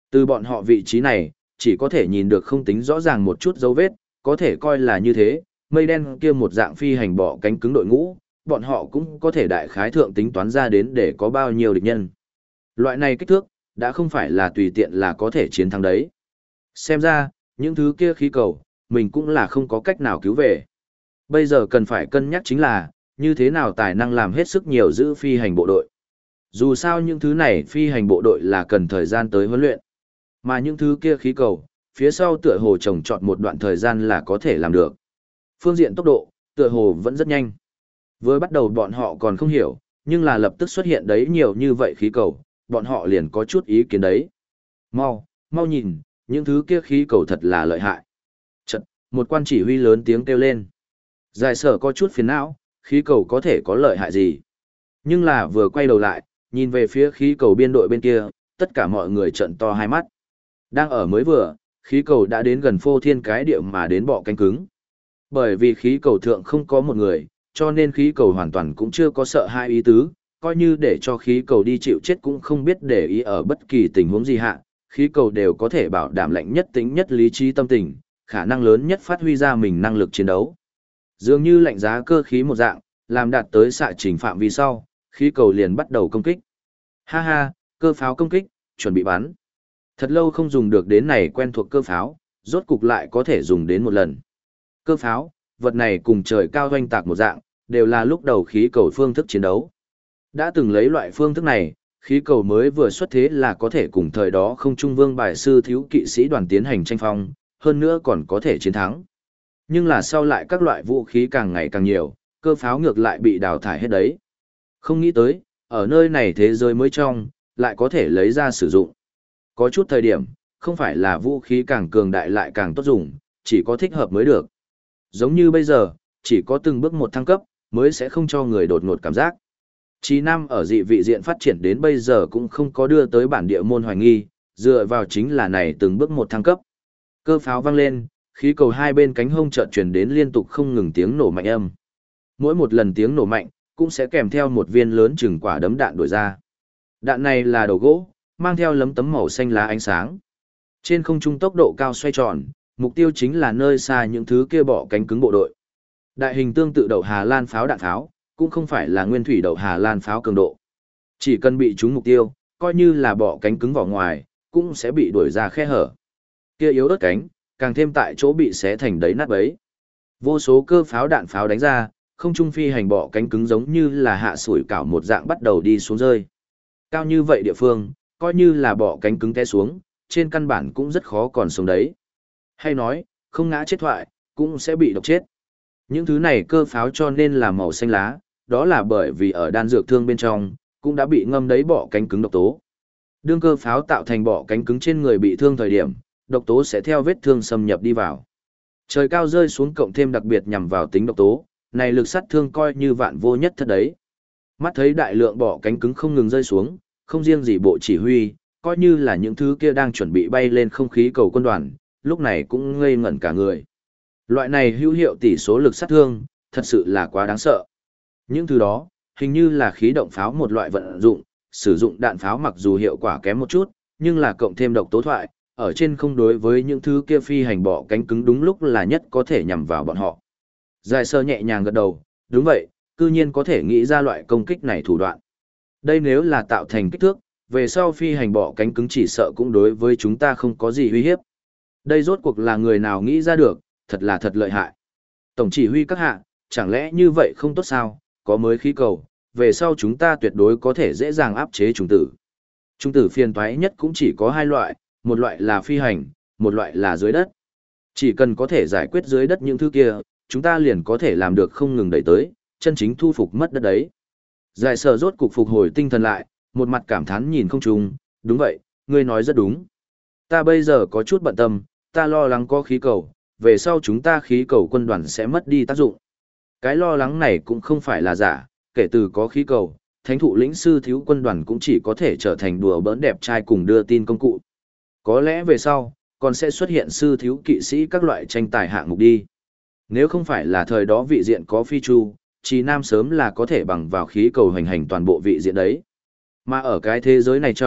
Từ bọn họ vị trí này, chỉ có thể nhìn được không tính rõ ràng một chút dấu vết, có thể coi là như thế, mây đen kia một dạng phi hành bọ cánh cứng đội ngũ, bọn họ cũng có thể đại khái thượng tính toán ra đến để có bao nhiêu địch nhân. Loại này kích thước, đã không phải là tùy tiện là có thể chiến thắng đấy. Xem ra, những thứ kia khí cầu, mình cũng là không có cách nào cứu về. Bây giờ cần phải cân nhắc chính là, như thế nào tài năng làm hết sức nhiều giữ phi hành bộ đội. Dù sao những thứ này phi hành bộ đội là cần thời gian tới huấn luyện. Mà những thứ kia khí cầu, phía sau tựa hồ trồng trọt một đoạn thời gian là có thể làm được. Phương diện tốc độ, tựa hồ vẫn rất nhanh. Với bắt đầu bọn họ còn không hiểu, nhưng là lập tức xuất hiện đấy nhiều như vậy khí cầu, bọn họ liền có chút ý kiến đấy. Mau, mau nhìn, những thứ kia khí cầu thật là lợi hại. Chật, một quan chỉ huy lớn tiếng kêu lên. Giải sở có chút phiền não, khí cầu có thể có lợi hại gì. Nhưng là vừa quay đầu lại, nhìn về phía khí cầu biên đội bên kia, tất cả mọi người trợn to hai mắt. Đang ở mới vừa, khí cầu đã đến gần phô thiên cái địa mà đến bọ cánh cứng. Bởi vì khí cầu thượng không có một người, cho nên khí cầu hoàn toàn cũng chưa có sợ hai ý tứ, coi như để cho khí cầu đi chịu chết cũng không biết để ý ở bất kỳ tình huống gì hạ, khí cầu đều có thể bảo đảm lạnh nhất tính nhất lý trí tâm tình, khả năng lớn nhất phát huy ra mình năng lực chiến đấu. Dường như lạnh giá cơ khí một dạng, làm đạt tới xạ trình phạm vi sau, khí cầu liền bắt đầu công kích. Ha ha, cơ pháo công kích, chuẩn bị bắn. Thật lâu không dùng được đến này quen thuộc cơ pháo, rốt cục lại có thể dùng đến một lần. Cơ pháo, vật này cùng trời cao hoanh tạc một dạng, đều là lúc đầu khí cầu phương thức chiến đấu. Đã từng lấy loại phương thức này, khí cầu mới vừa xuất thế là có thể cùng thời đó không trung vương bài sư thiếu kỵ sĩ đoàn tiến hành tranh phong, hơn nữa còn có thể chiến thắng. Nhưng là sau lại các loại vũ khí càng ngày càng nhiều, cơ pháo ngược lại bị đào thải hết đấy. Không nghĩ tới, ở nơi này thế giới mới trong, lại có thể lấy ra sử dụng. Có chút thời điểm, không phải là vũ khí càng cường đại lại càng tốt dùng, chỉ có thích hợp mới được. Giống như bây giờ, chỉ có từng bước một thăng cấp, mới sẽ không cho người đột ngột cảm giác. Chí Nam ở dị vị diện phát triển đến bây giờ cũng không có đưa tới bản địa môn hoài nghi, dựa vào chính là này từng bước một thăng cấp. Cơ pháo vang lên, khí cầu hai bên cánh hông chợt truyền đến liên tục không ngừng tiếng nổ mạnh âm. Mỗi một lần tiếng nổ mạnh, cũng sẽ kèm theo một viên lớn chừng quả đấm đạn đuổi ra. Đạn này là đầu gỗ, mang theo lấm tấm màu xanh lá ánh sáng. Trên không trung tốc độ cao xoay tròn, mục tiêu chính là nơi xa những thứ kia bọ cánh cứng bộ đội. Đại hình tương tự đậu Hà Lan pháo đạn pháo, cũng không phải là nguyên thủy đậu Hà Lan pháo cường độ. Chỉ cần bị trúng mục tiêu, coi như là bọ cánh cứng vỏ ngoài, cũng sẽ bị đuổi ra khe hở. Kia yếu ớt cánh, càng thêm tại chỗ bị xé thành đấy nát bấy. Vô số cơ pháo đạn pháo đánh ra, không trung phi hành bọ cánh cứng giống như là hạ sủi cảo một dạng bắt đầu đi xuống rơi. Cao như vậy địa phương, coi như là bọ cánh cứng té xuống, trên căn bản cũng rất khó còn sống đấy. Hay nói, không ngã chết thoại, cũng sẽ bị độc chết. Những thứ này cơ pháo cho nên là màu xanh lá, đó là bởi vì ở đan dược thương bên trong, cũng đã bị ngâm đấy bọ cánh cứng độc tố. Đương cơ pháo tạo thành bọ cánh cứng trên người bị thương thời điểm, độc tố sẽ theo vết thương xâm nhập đi vào. Trời cao rơi xuống cộng thêm đặc biệt nhằm vào tính độc tố, này lực sát thương coi như vạn vô nhất thật đấy. Mắt thấy đại lượng bọ cánh cứng không ngừng rơi xuống, không riêng gì bộ chỉ huy, coi như là những thứ kia đang chuẩn bị bay lên không khí cầu quân đoàn, lúc này cũng ngây ngẩn cả người. Loại này hữu hiệu tỷ số lực sát thương, thật sự là quá đáng sợ. Những thứ đó, hình như là khí động pháo một loại vận dụng, sử dụng đạn pháo mặc dù hiệu quả kém một chút, nhưng là cộng thêm độc tố thoại, ở trên không đối với những thứ kia phi hành bọ cánh cứng đúng lúc là nhất có thể nhằm vào bọn họ. Giải sơ nhẹ nhàng gật đầu, đúng vậy, cư nhiên có thể nghĩ ra loại công kích này thủ đoạn. Đây nếu là tạo thành kích thước, về sau phi hành bọ cánh cứng chỉ sợ cũng đối với chúng ta không có gì uy hiếp. Đây rốt cuộc là người nào nghĩ ra được, thật là thật lợi hại. Tổng chỉ huy các hạ, chẳng lẽ như vậy không tốt sao, có mới khí cầu, về sau chúng ta tuyệt đối có thể dễ dàng áp chế trùng tử. Trùng tử phiền toái nhất cũng chỉ có hai loại, một loại là phi hành, một loại là dưới đất. Chỉ cần có thể giải quyết dưới đất những thứ kia, chúng ta liền có thể làm được không ngừng đẩy tới, chân chính thu phục mất đất đấy. Giải sở rốt cục phục hồi tinh thần lại, một mặt cảm thán nhìn không trùng, đúng vậy, ngươi nói rất đúng. Ta bây giờ có chút bận tâm, ta lo lắng có khí cầu, về sau chúng ta khí cầu quân đoàn sẽ mất đi tác dụng. Cái lo lắng này cũng không phải là giả, kể từ có khí cầu, thánh thụ lĩnh sư thiếu quân đoàn cũng chỉ có thể trở thành đùa bỡn đẹp trai cùng đưa tin công cụ. Có lẽ về sau, còn sẽ xuất hiện sư thiếu kỵ sĩ các loại tranh tài hạng mục đi. Nếu không phải là thời đó vị diện có phi chu, Chí Nam sớm là có thể bằng vào khí cầu hành hành toàn bộ vị diện đấy. Mà ở cái thế giới này trong,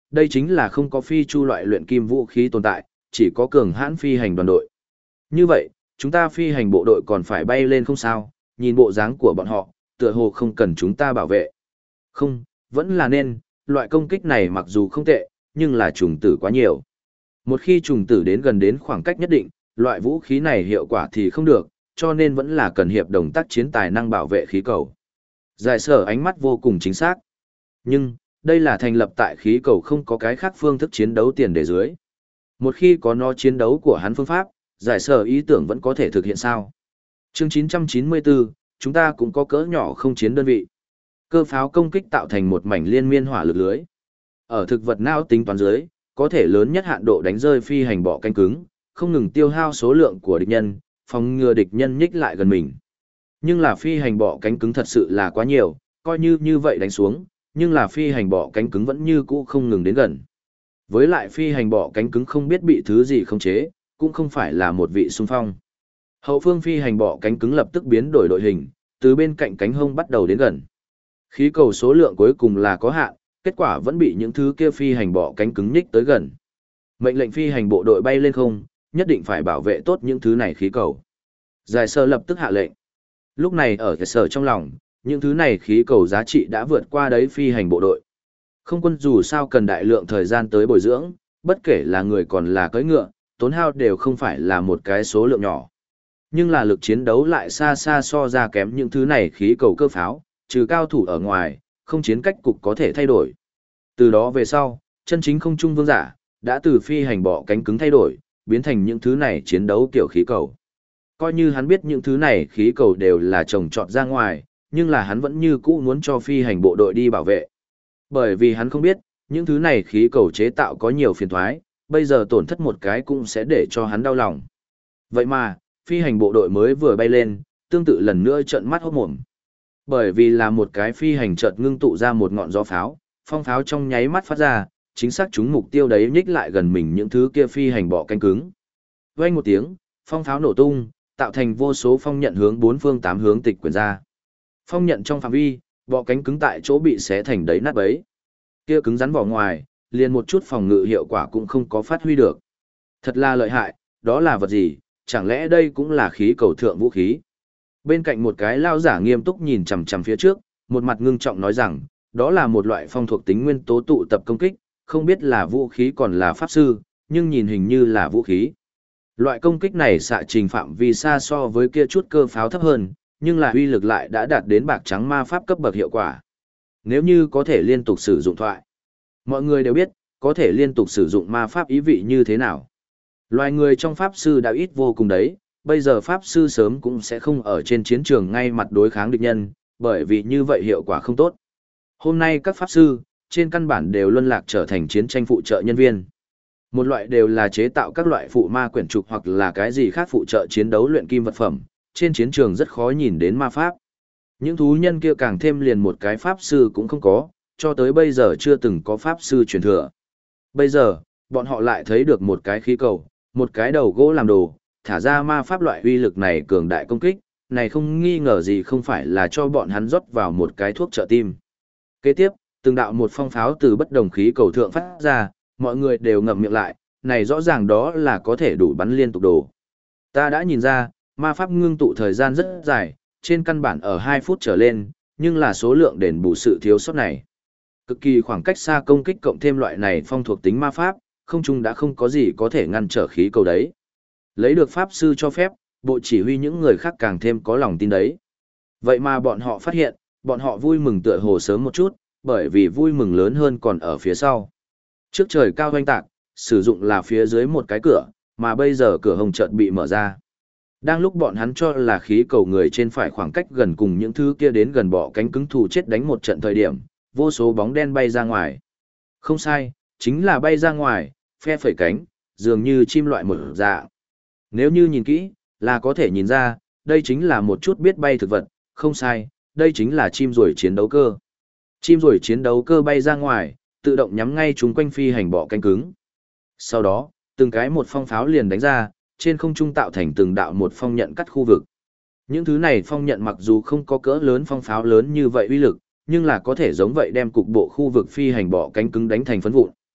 đây chính là không có phi chu loại luyện kim vũ khí tồn tại, chỉ có cường hãn phi hành đoàn đội. Như vậy, chúng ta phi hành bộ đội còn phải bay lên không sao, nhìn bộ dáng của bọn họ, tựa hồ không cần chúng ta bảo vệ. Không, vẫn là nên, loại công kích này mặc dù không tệ, nhưng là trùng tử quá nhiều. Một khi trùng tử đến gần đến khoảng cách nhất định, loại vũ khí này hiệu quả thì không được, cho nên vẫn là cần hiệp đồng tác chiến tài năng bảo vệ khí cầu. Giải sở ánh mắt vô cùng chính xác. Nhưng, đây là thành lập tại khí cầu không có cái khác phương thức chiến đấu tiền đề dưới. Một khi có nó chiến đấu của hắn phương pháp, giải sở ý tưởng vẫn có thể thực hiện sao. Chương 994, chúng ta cũng có cỡ nhỏ không chiến đơn vị. Cơ pháo công kích tạo thành một mảnh liên miên hỏa lực lưới. Ở thực vật não tính toán dưới, có thể lớn nhất hạn độ đánh rơi phi hành bọ cánh cứng, không ngừng tiêu hao số lượng của địch nhân, phòng ngừa địch nhân nhích lại gần mình. Nhưng là phi hành bọ cánh cứng thật sự là quá nhiều, coi như vậy đánh xuống, nhưng là phi hành bọ cánh cứng vẫn như cũ không ngừng đến gần. Với lại phi hành bọ cánh cứng không biết bị thứ gì khống chế, cũng không phải là một vị xung phong. Hậu phương phi hành bọ cánh cứng lập tức biến đổi đội hình, từ bên cạnh cánh hông bắt đầu đến gần. Khí cầu số lượng cuối cùng là có hạn, kết quả vẫn bị những thứ kia phi hành bọ cánh cứng nhích tới gần. Mệnh lệnh phi hành bộ đội bay lên không, nhất định phải bảo vệ tốt những thứ này khí cầu. Giải sở lập tức hạ lệnh. Lúc này ở cái sở trong lòng, những thứ này khí cầu giá trị đã vượt qua đấy phi hành bộ đội. Không quân dù sao cần đại lượng thời gian tới bồi dưỡng, bất kể là người còn là cưỡi ngựa, tốn hao đều không phải là một cái số lượng nhỏ. Nhưng là lực chiến đấu lại xa xa so ra kém những thứ này khí cầu cơ pháo, trừ cao thủ ở ngoài, không chiến cách cục có thể thay đổi. Từ đó về sau, chân chính không trung vương giả, đã từ phi hành bọ cánh cứng thay đổi, biến thành những thứ này chiến đấu kiểu khí cầu. Coi như hắn biết những thứ này khí cầu đều là trồng trọt ra ngoài, nhưng là hắn vẫn như cũ muốn cho phi hành bộ đội đi bảo vệ. Bởi vì hắn không biết, những thứ này khí cầu chế tạo có nhiều phiền thoái, bây giờ tổn thất một cái cũng sẽ để cho hắn đau lòng. Vậy mà, phi hành bộ đội mới vừa bay lên, tương tự lần nữa trợn mắt hốt mồm. Bởi vì là một cái phi hành chợt ngưng tụ ra một ngọn gió pháo, phong pháo trong nháy mắt phát ra, chính xác trúng mục tiêu đấy nhích lại gần mình những thứ kia phi hành bọ cánh cứng. Vang một tiếng, phong pháo nổ tung, tạo thành vô số phong nhận hướng bốn phương tám hướng tịch quyển ra. Phong nhận trong phạm vi, bọ cánh cứng tại chỗ bị xé thành đấy nát bấy. Kia cứng rắn vỏ ngoài, liền một chút phòng ngự hiệu quả cũng không có phát huy được. Thật là lợi hại, đó là vật gì, chẳng lẽ đây cũng là khí cầu thượng vũ khí? Bên cạnh một cái lao giả nghiêm túc nhìn chằm chằm phía trước, một mặt ngưng trọng nói rằng, đó là một loại phong thuộc tính nguyên tố tụ tập công kích, không biết là vũ khí còn là pháp sư, nhưng nhìn hình như là vũ khí. Loại công kích này xạ trình phạm vi xa so với kia chút cơ pháo thấp hơn, nhưng là uy lực lại đã đạt đến bạc trắng ma pháp cấp bậc hiệu quả. Nếu như có thể liên tục sử dụng thoại, mọi người đều biết, có thể liên tục sử dụng ma pháp ý vị như thế nào. Loài người trong pháp sư đã ít vô cùng đấy, bây giờ pháp sư sớm cũng sẽ không ở trên chiến trường ngay mặt đối kháng địch nhân, bởi vì như vậy hiệu quả không tốt. Hôm nay các pháp sư, trên căn bản đều luân lạc trở thành chiến tranh phụ trợ nhân viên. Một loại đều là chế tạo các loại phụ ma quyển trục hoặc là cái gì khác phụ trợ chiến đấu luyện kim vật phẩm, trên chiến trường rất khó nhìn đến ma pháp. Những thú nhân kia càng thêm liền một cái pháp sư cũng không có, cho tới bây giờ chưa từng có pháp sư truyền thừa. Bây giờ, bọn họ lại thấy được một cái khí cầu, một cái đầu gỗ làm đồ, thả ra ma pháp loại uy lực này cường đại công kích, này không nghi ngờ gì không phải là cho bọn hắn rót vào một cái thuốc trợ tim. Kế tiếp, từng đạo một phong pháo từ bất đồng khí cầu thượng phát ra, mọi người đều ngậm miệng lại, này rõ ràng đó là có thể đủ bắn liên tục đồ. Ta đã nhìn ra, ma pháp ngưng tụ thời gian rất dài, trên căn bản ở 2 phút trở lên, nhưng là số lượng đền bù sự thiếu sót này. Cực kỳ khoảng cách xa công kích cộng thêm loại này phong thuộc tính ma pháp, không chung đã không có gì có thể ngăn trở khí cầu đấy. Lấy được pháp sư cho phép, bộ chỉ huy những người khác càng thêm có lòng tin đấy. Vậy mà bọn họ phát hiện, bọn họ vui mừng tựa hồ sớm một chút, bởi vì vui mừng lớn hơn còn ở phía sau. Trước trời cao hoanh tạc, sử dụng là phía dưới một cái cửa, mà bây giờ cửa hồng chợt bị mở ra. Đang lúc bọn hắn cho là khí cầu người trên phải khoảng cách gần cùng những thứ kia đến gần bọ cánh cứng thù chết đánh một trận thời điểm, vô số bóng đen bay ra ngoài. Không sai, chính là bay ra ngoài, phe phẩy cánh, dường như chim loại một dạng. Nếu như nhìn kỹ, là có thể nhìn ra, đây chính là một chút biết bay thực vật, không sai, đây chính là chim ruồi chiến đấu cơ. Chim ruồi chiến đấu cơ bay ra ngoài, tự động nhắm ngay chúng quanh phi hành bọ cánh cứng. Sau đó, từng cái một phong pháo liền đánh ra, trên không trung tạo thành từng đạo một phong nhận cắt khu vực. Những thứ này phong nhận mặc dù không có cỡ lớn phong pháo lớn như vậy uy lực, nhưng là có thể giống vậy đem cục bộ khu vực phi hành bọ cánh cứng đánh thành phấn vụn.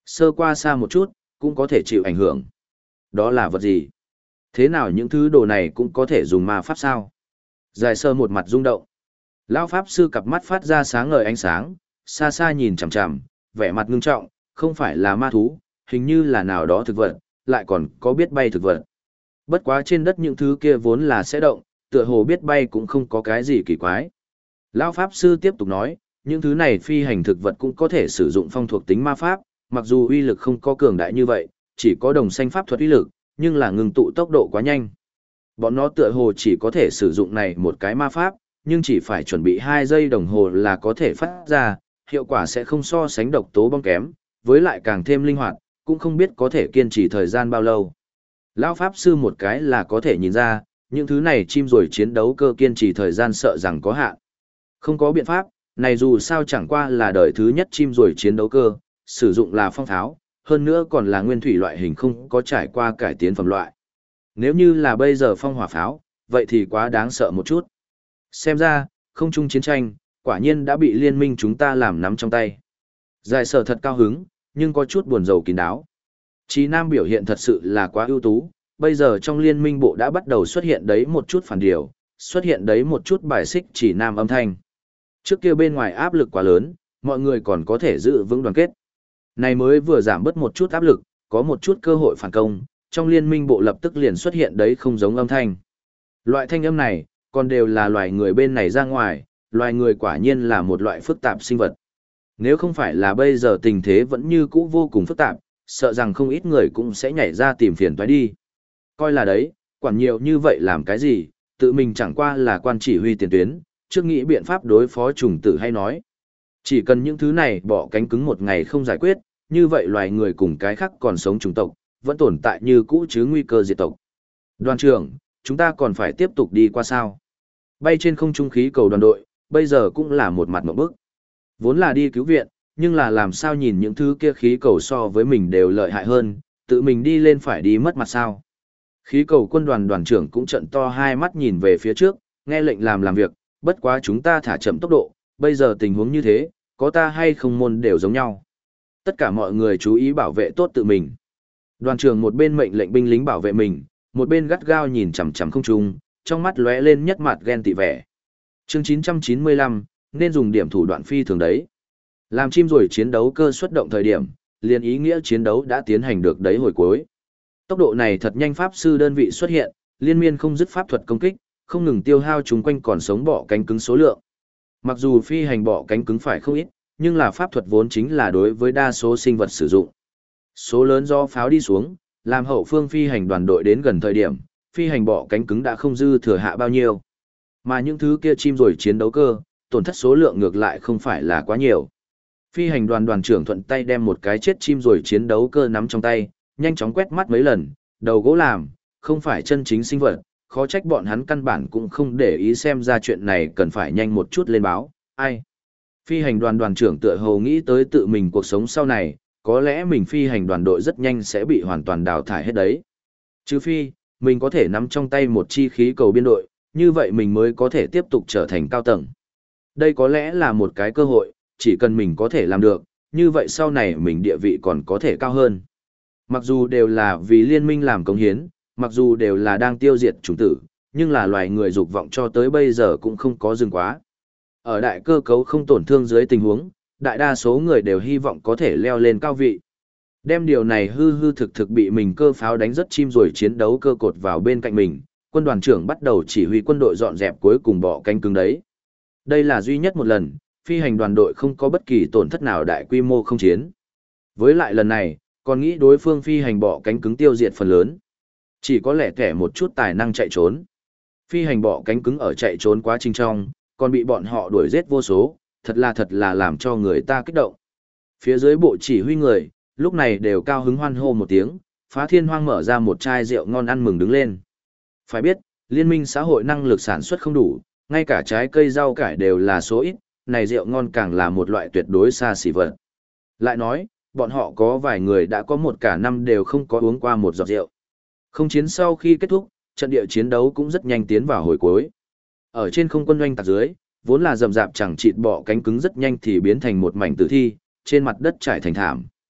Sơ qua xa một chút, cũng có thể chịu ảnh hưởng. Đó là vật gì? Thế nào những thứ đồ này cũng có thể dùng ma pháp sao? Giải sơ một mặt rung động. Lão pháp sư cặp mắt phát ra sáng ngời ánh sáng, xa xa nhìn chằm chằm, vẻ mặt ngưng trọng, không phải là ma thú, hình như là nào đó thực vật, lại còn có biết bay thực vật. Bất quá trên đất những thứ kia vốn là sẽ động, tựa hồ biết bay cũng không có cái gì kỳ quái. Lão pháp sư tiếp tục nói, những thứ này phi hành thực vật cũng có thể sử dụng phong thuộc tính ma pháp, mặc dù uy lực không có cường đại như vậy, chỉ có đồng xanh pháp thuật uy lực, nhưng là ngừng tụ tốc độ quá nhanh. Bọn nó tựa hồ chỉ có thể sử dụng này một cái ma pháp, nhưng chỉ phải chuẩn bị 2 giây đồng hồ là có thể phát ra, hiệu quả sẽ không so sánh độc tố bom kém, với lại càng thêm linh hoạt, cũng không biết có thể kiên trì thời gian bao lâu. Lão pháp sư một cái là có thể nhìn ra, những thứ này chim rồi chiến đấu cơ kiên trì thời gian sợ rằng có hạn. Không có biện pháp, này dù sao chẳng qua là đời thứ nhất chim rồi chiến đấu cơ, sử dụng là phong tháo, hơn nữa còn là nguyên thủy loại hình không có trải qua cải tiến phẩm loại. Nếu như là bây giờ phong hỏa pháo, vậy thì quá đáng sợ một chút. Xem ra, không chung chiến tranh, quả nhiên đã bị liên minh chúng ta làm nắm trong tay. Giải sở thật cao hứng, nhưng có chút buồn rầu kín đáo. Chí Nam biểu hiện thật sự là quá ưu tú, bây giờ trong liên minh bộ đã bắt đầu xuất hiện đấy một chút phản điều, xuất hiện đấy một chút bài xích Chí Nam âm thanh. Trước kia bên ngoài áp lực quá lớn, mọi người còn có thể giữ vững đoàn kết. Này mới vừa giảm bớt một chút áp lực, có một chút cơ hội phản công, trong liên minh bộ lập tức liền xuất hiện đấy không giống âm thanh. Loại thanh âm này, còn đều là loài người bên này ra ngoài, loài người quả nhiên là một loại phức tạp sinh vật. Nếu không phải là bây giờ tình thế vẫn như cũ vô cùng phức tạp, sợ rằng không ít người cũng sẽ nhảy ra tìm phiền toái đi. Coi là đấy, quản nhiều như vậy làm cái gì, tự mình chẳng qua là quan chỉ huy tiền tuyến, trước nghĩ biện pháp đối phó trùng tử hay nói. Chỉ cần những thứ này bỏ cánh cứng một ngày không giải quyết, như vậy loài người cùng cái khác còn sống chủng tộc, vẫn tồn tại như cũ chứ nguy cơ diệt tộc. Đoàn trưởng, chúng ta còn phải tiếp tục đi qua sao? Bay trên không trung khí cầu đoàn đội, bây giờ cũng là một mặt ngộp bức. Vốn là đi cứu viện, nhưng là làm sao nhìn những thứ kia khí cầu so với mình đều lợi hại hơn, tự mình đi lên phải đi mất mặt sao? Khí cầu quân đoàn đoàn trưởng cũng trận to hai mắt nhìn về phía trước, nghe lệnh làm việc, bất quá chúng ta thả chậm tốc độ, bây giờ tình huống như thế, có ta hay không môn đều giống nhau. Tất cả mọi người chú ý bảo vệ tốt tự mình. Đoàn trưởng một bên mệnh lệnh binh lính bảo vệ mình, một bên gắt gao nhìn chằm chằm không trung, trong mắt lóe lên nhất mặt ghen tị vẻ. Chương 995, nên dùng điểm thủ đoạn phi thường đấy. Làm chim rồi chiến đấu cơ xuất động thời điểm, liền ý nghĩa chiến đấu đã tiến hành được đấy hồi cuối. Tốc độ này thật nhanh, pháp sư đơn vị xuất hiện, liên miên không dứt pháp thuật công kích, không ngừng tiêu hao chúng quanh còn sống bọ cánh cứng số lượng. Mặc dù phi hành bọ cánh cứng phải không ít, nhưng là pháp thuật vốn chính là đối với đa số sinh vật sử dụng. Số lớn do pháo đi xuống, làm hậu phương phi hành đoàn đội đến gần thời điểm, phi hành bọ cánh cứng đã không dư thừa hạ bao nhiêu. Mà những thứ kia chim rồi chiến đấu cơ, tổn thất số lượng ngược lại không phải là quá nhiều. Phi hành đoàn đoàn trưởng thuận tay đem một cái chết chim rồi chiến đấu cơ nắm trong tay, nhanh chóng quét mắt mấy lần, đầu gỗ làm, không phải chân chính sinh vật, khó trách bọn hắn căn bản cũng không để ý, xem ra chuyện này cần phải nhanh một chút lên báo, ai. Phi hành đoàn đoàn trưởng tựa hồ nghĩ tới tự mình cuộc sống sau này, có lẽ mình phi hành đoàn đội rất nhanh sẽ bị hoàn toàn đào thải hết đấy. Trừ phi, mình có thể nắm trong tay một chi khí cầu biên đội, như vậy mình mới có thể tiếp tục trở thành cao tầng. Đây có lẽ là một cái cơ hội, chỉ cần mình có thể làm được, như vậy sau này mình địa vị còn có thể cao hơn. Mặc dù đều là vì liên minh làm cống hiến, mặc dù đều là đang tiêu diệt chủng tử, nhưng là loài người dục vọng cho tới bây giờ cũng không có dừng quá. Ở đại cơ cấu không tổn thương dưới tình huống, đại đa số người đều hy vọng có thể leo lên cao vị. Đem điều này hư hư thực thực bị mình cơ pháo đánh rất chim rồi chiến đấu cơ cột vào bên cạnh mình, quân đoàn trưởng bắt đầu chỉ huy quân đội dọn dẹp cuối cùng bọ cánh cứng đấy. Đây là duy nhất một lần, phi hành đoàn đội không có bất kỳ tổn thất nào đại quy mô không chiến. Với lại lần này, còn nghĩ đối phương phi hành bọ cánh cứng tiêu diệt phần lớn. Chỉ có lẻ tẻ một chút tài năng chạy trốn. Phi hành bọ cánh cứng ở chạy trốn quá trình trong, còn bị bọn họ đuổi giết vô số, thật là làm cho người ta kích động. Phía dưới bộ chỉ huy người, lúc này đều cao hứng hoan hô một tiếng, Phá Thiên Hoang mở ra một chai rượu ngon ăn mừng đứng lên. Phải biết, liên minh xã hội năng lực sản xuất không đủ, ngay cả trái cây rau cải đều là số ít, này rượu ngon càng là một loại tuyệt đối xa xỉ vật. Lại nói, bọn họ có vài người đã có một cả năm đều không có uống qua một giọt rượu. Không chiến sau khi kết thúc, trận địa chiến đấu cũng rất nhanh tiến vào hồi cuối. Ở trên không quân doanh tạc dưới, vốn là rậm rạp chẳng chịt bọ cánh cứng rất nhanh thì biến thành một mảnh tử thi, trên mặt đất trải thành thảm.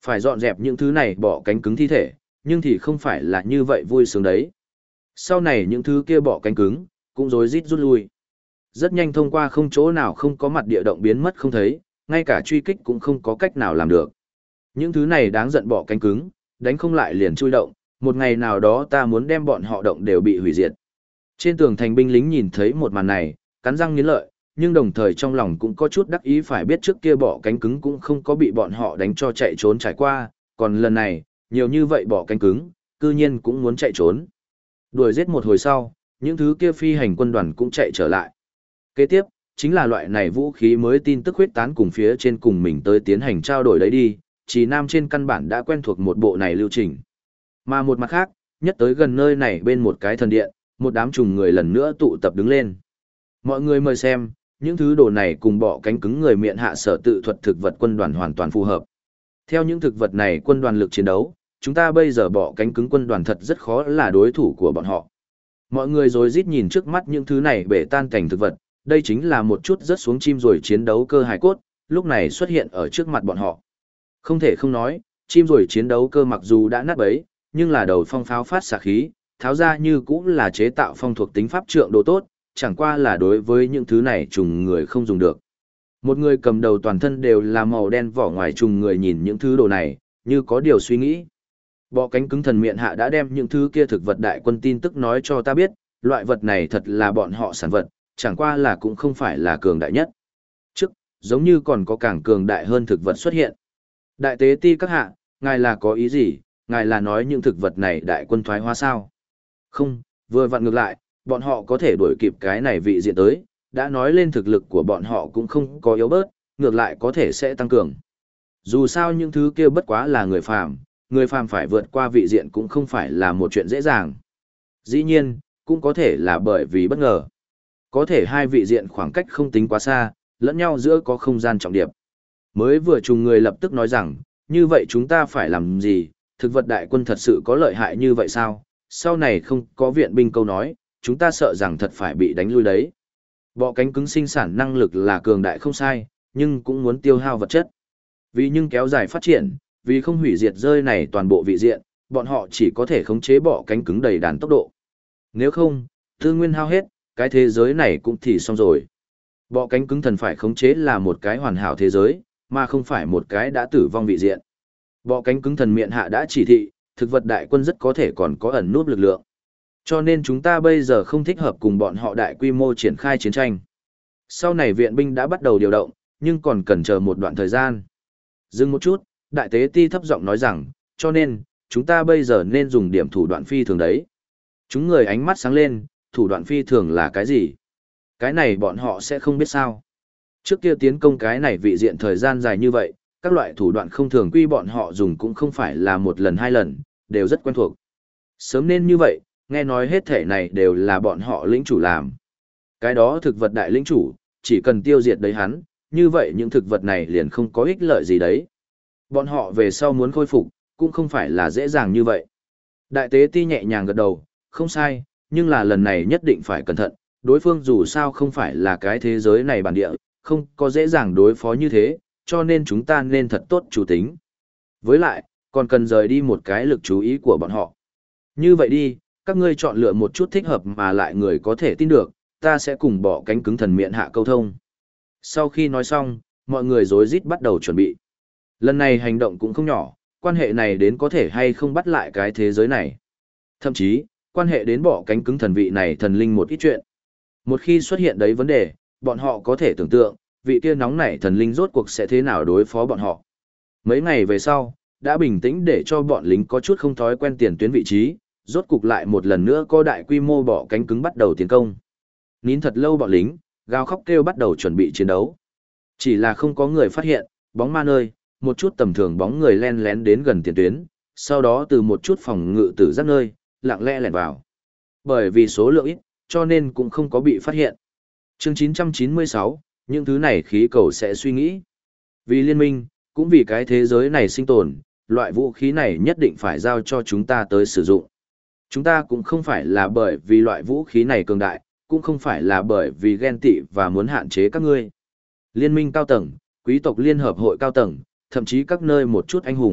Phải dọn dẹp những thứ này bỏ cánh cứng thi thể, nhưng thì không phải là như vậy vui sướng đấy. Sau này những thứ kia bỏ cánh cứng, cũng rối rít rút lui. Rất nhanh thông qua không chỗ nào không có mặt địa động biến mất không thấy, ngay cả truy kích cũng không có cách nào làm được. Những thứ này đáng giận bỏ cánh cứng, đánh không lại liền chui động, một ngày nào đó ta muốn đem bọn họ động đều bị hủy diệt. Trên tường thành binh lính nhìn thấy một màn này, cắn răng nghiến lợi, nhưng đồng thời trong lòng cũng có chút đắc ý phải biết trước kia bỏ cánh cứng cũng không có bị bọn họ đánh cho chạy trốn trải qua, còn lần này, nhiều như vậy bỏ cánh cứng, cư nhiên cũng muốn chạy trốn. Đuổi giết một hồi sau, những thứ kia phi hành quân đoàn cũng chạy trở lại. Kế tiếp, chính là loại này vũ khí mới tin tức huyết tán cùng phía trên cùng mình tới tiến hành trao đổi đấy đi, chỉ nam trên căn bản đã quen thuộc một bộ này lưu trình. Mà một mặt khác, nhất tới gần nơi này bên một cái thần điện, một đám trùng người lần nữa tụ tập đứng lên. Mọi người mời xem, những thứ đồ này cùng bỏ cánh cứng người miệng hạ sở tự thuật thực vật quân đoàn hoàn toàn phù hợp. Theo những thực vật này quân đoàn lực chiến đấu, chúng ta bây giờ bỏ cánh cứng quân đoàn thật rất khó là đối thủ của bọn họ. Mọi người rối rít nhìn trước mắt những thứ này bể tan cảnh thực vật, đây chính là một chút rớt xuống chim rồi chiến đấu cơ hài cốt, lúc này xuất hiện ở trước mặt bọn họ. Không thể không nói, chim rồi chiến đấu cơ mặc dù đã nát bấy, nhưng là đầu phong pháo phát xạ khí, tháo ra như cũng là chế tạo phong thuộc tính pháp trượng đồ tốt, chẳng qua là đối với những thứ này trùng người không dùng được. Một người cầm đầu toàn thân đều là màu đen vỏ ngoài trùng người nhìn những thứ đồ này, như có điều suy nghĩ. Bọ cánh cứng thần miện hạ đã đem những thứ kia thực vật đại quân tin tức nói cho ta biết, loại vật này thật là bọn họ sản vật, chẳng qua là cũng không phải là cường đại nhất. Trước, giống như còn có càng cường đại hơn thực vật xuất hiện. Đại tế ti các hạ, ngài là có ý gì, ngài là nói những thực vật này đại quân thoái hóa sao? Không, vừa vặn ngược lại, bọn họ có thể đuổi kịp cái này vị diện tới, đã nói lên thực lực của bọn họ cũng không có yếu bớt, ngược lại có thể sẽ tăng cường. Dù sao những thứ kia bất quá là người phàm phải vượt qua vị diện cũng không phải là một chuyện dễ dàng. Dĩ nhiên, cũng có thể là bởi vì bất ngờ. Có thể hai vị diện khoảng cách không tính quá xa, lẫn nhau giữa có không gian trọng điệp. Mới vừa trùng người lập tức nói rằng, như vậy chúng ta phải làm gì, thực vật đại quân thật sự có lợi hại như vậy sao, sau này không có viện binh câu nói, chúng ta sợ rằng thật phải bị đánh lui đấy. Bọ cánh cứng sinh sản năng lực là cường đại không sai, nhưng cũng muốn tiêu hao vật chất. Vì nhưng kéo dài phát triển, vì không hủy diệt rơi này toàn bộ vị diện, bọn họ chỉ có thể khống chế bọ cánh cứng đầy đàn tốc độ. Nếu không, tư nguyên hao hết, cái thế giới này cũng thì xong rồi. Bọ cánh cứng thần phải khống chế là một cái hoàn hảo thế giới, mà không phải một cái đã tử vong vị diện. Bọ cánh cứng thần miện hạ đã chỉ thị, thực vật đại quân rất có thể còn có ẩn nút lực lượng. Cho nên chúng ta bây giờ không thích hợp cùng bọn họ đại quy mô triển khai chiến tranh. Sau này viện binh đã bắt đầu điều động, nhưng còn cần chờ một đoạn thời gian. Dừng một chút, đại tế ti thấp giọng nói rằng, cho nên, chúng ta bây giờ nên dùng điểm thủ đoạn phi thường đấy. Chúng người ánh mắt sáng lên, thủ đoạn phi thường là cái gì? Cái này bọn họ sẽ không biết sao. Trước kia tiến công cái này vị diện thời gian dài như vậy, các loại thủ đoạn không thường quy bọn họ dùng cũng không phải là một lần hai lần, đều rất quen thuộc. Sớm nên như vậy, nghe nói hết thể này đều là bọn họ lĩnh chủ làm. Cái đó thực vật đại lĩnh chủ, chỉ cần tiêu diệt đấy hắn, như vậy những thực vật này liền không có ích lợi gì đấy. Bọn họ về sau muốn khôi phục, cũng không phải là dễ dàng như vậy. Đại tế ti nhẹ nhàng gật đầu, không sai, nhưng là lần này nhất định phải cẩn thận, đối phương dù sao không phải là cái thế giới này bản địa, không có dễ dàng đối phó như thế, cho nên chúng ta nên thật tốt chủ tính. Với lại, còn cần rời đi một cái lực chú ý của bọn họ. Như vậy đi, các ngươi chọn lựa một chút thích hợp mà lại người có thể tin được, ta sẽ cùng bỏ cánh cứng thần miệng hạ câu thông. Sau khi nói xong, mọi người rối rít bắt đầu chuẩn bị. Lần này hành động cũng không nhỏ, quan hệ này đến có thể hay không bắt lại cái thế giới này. Thậm chí, quan hệ đến bỏ cánh cứng thần vị này thần linh một ít chuyện. Một khi xuất hiện đấy vấn đề, bọn họ có thể tưởng tượng, vị kia nóng nảy thần linh rốt cuộc sẽ thế nào đối phó bọn họ. Mấy ngày về sau, đã bình tĩnh để cho bọn lính có chút không thói quen tiền tuyến vị trí, rốt cục lại một lần nữa có đại quy mô bỏ cánh cứng bắt đầu tiến công. Nín thật lâu bọn lính, gào khóc kêu bắt đầu chuẩn bị chiến đấu. Chỉ là không có người phát hiện, bóng ma nơi, một chút tầm thường bóng người len lén đến gần tiền tuyến, sau đó từ một chút phòng ngự tử giác nơi, lặng lẽ lẻn vào. Bởi vì số lượng ít, cho nên cũng không có bị phát hiện. Chương 996, những thứ này khí cầu sẽ suy nghĩ. Vì liên minh, cũng vì cái thế giới này sinh tồn, loại vũ khí này nhất định phải giao cho chúng ta tới sử dụng. Chúng ta cũng không phải là bởi vì loại vũ khí này cường đại, cũng không phải là bởi vì ghen tị và muốn hạn chế các ngươi. Liên minh cao tầng, quý tộc liên hợp hội cao tầng, thậm chí các nơi một chút anh hùng,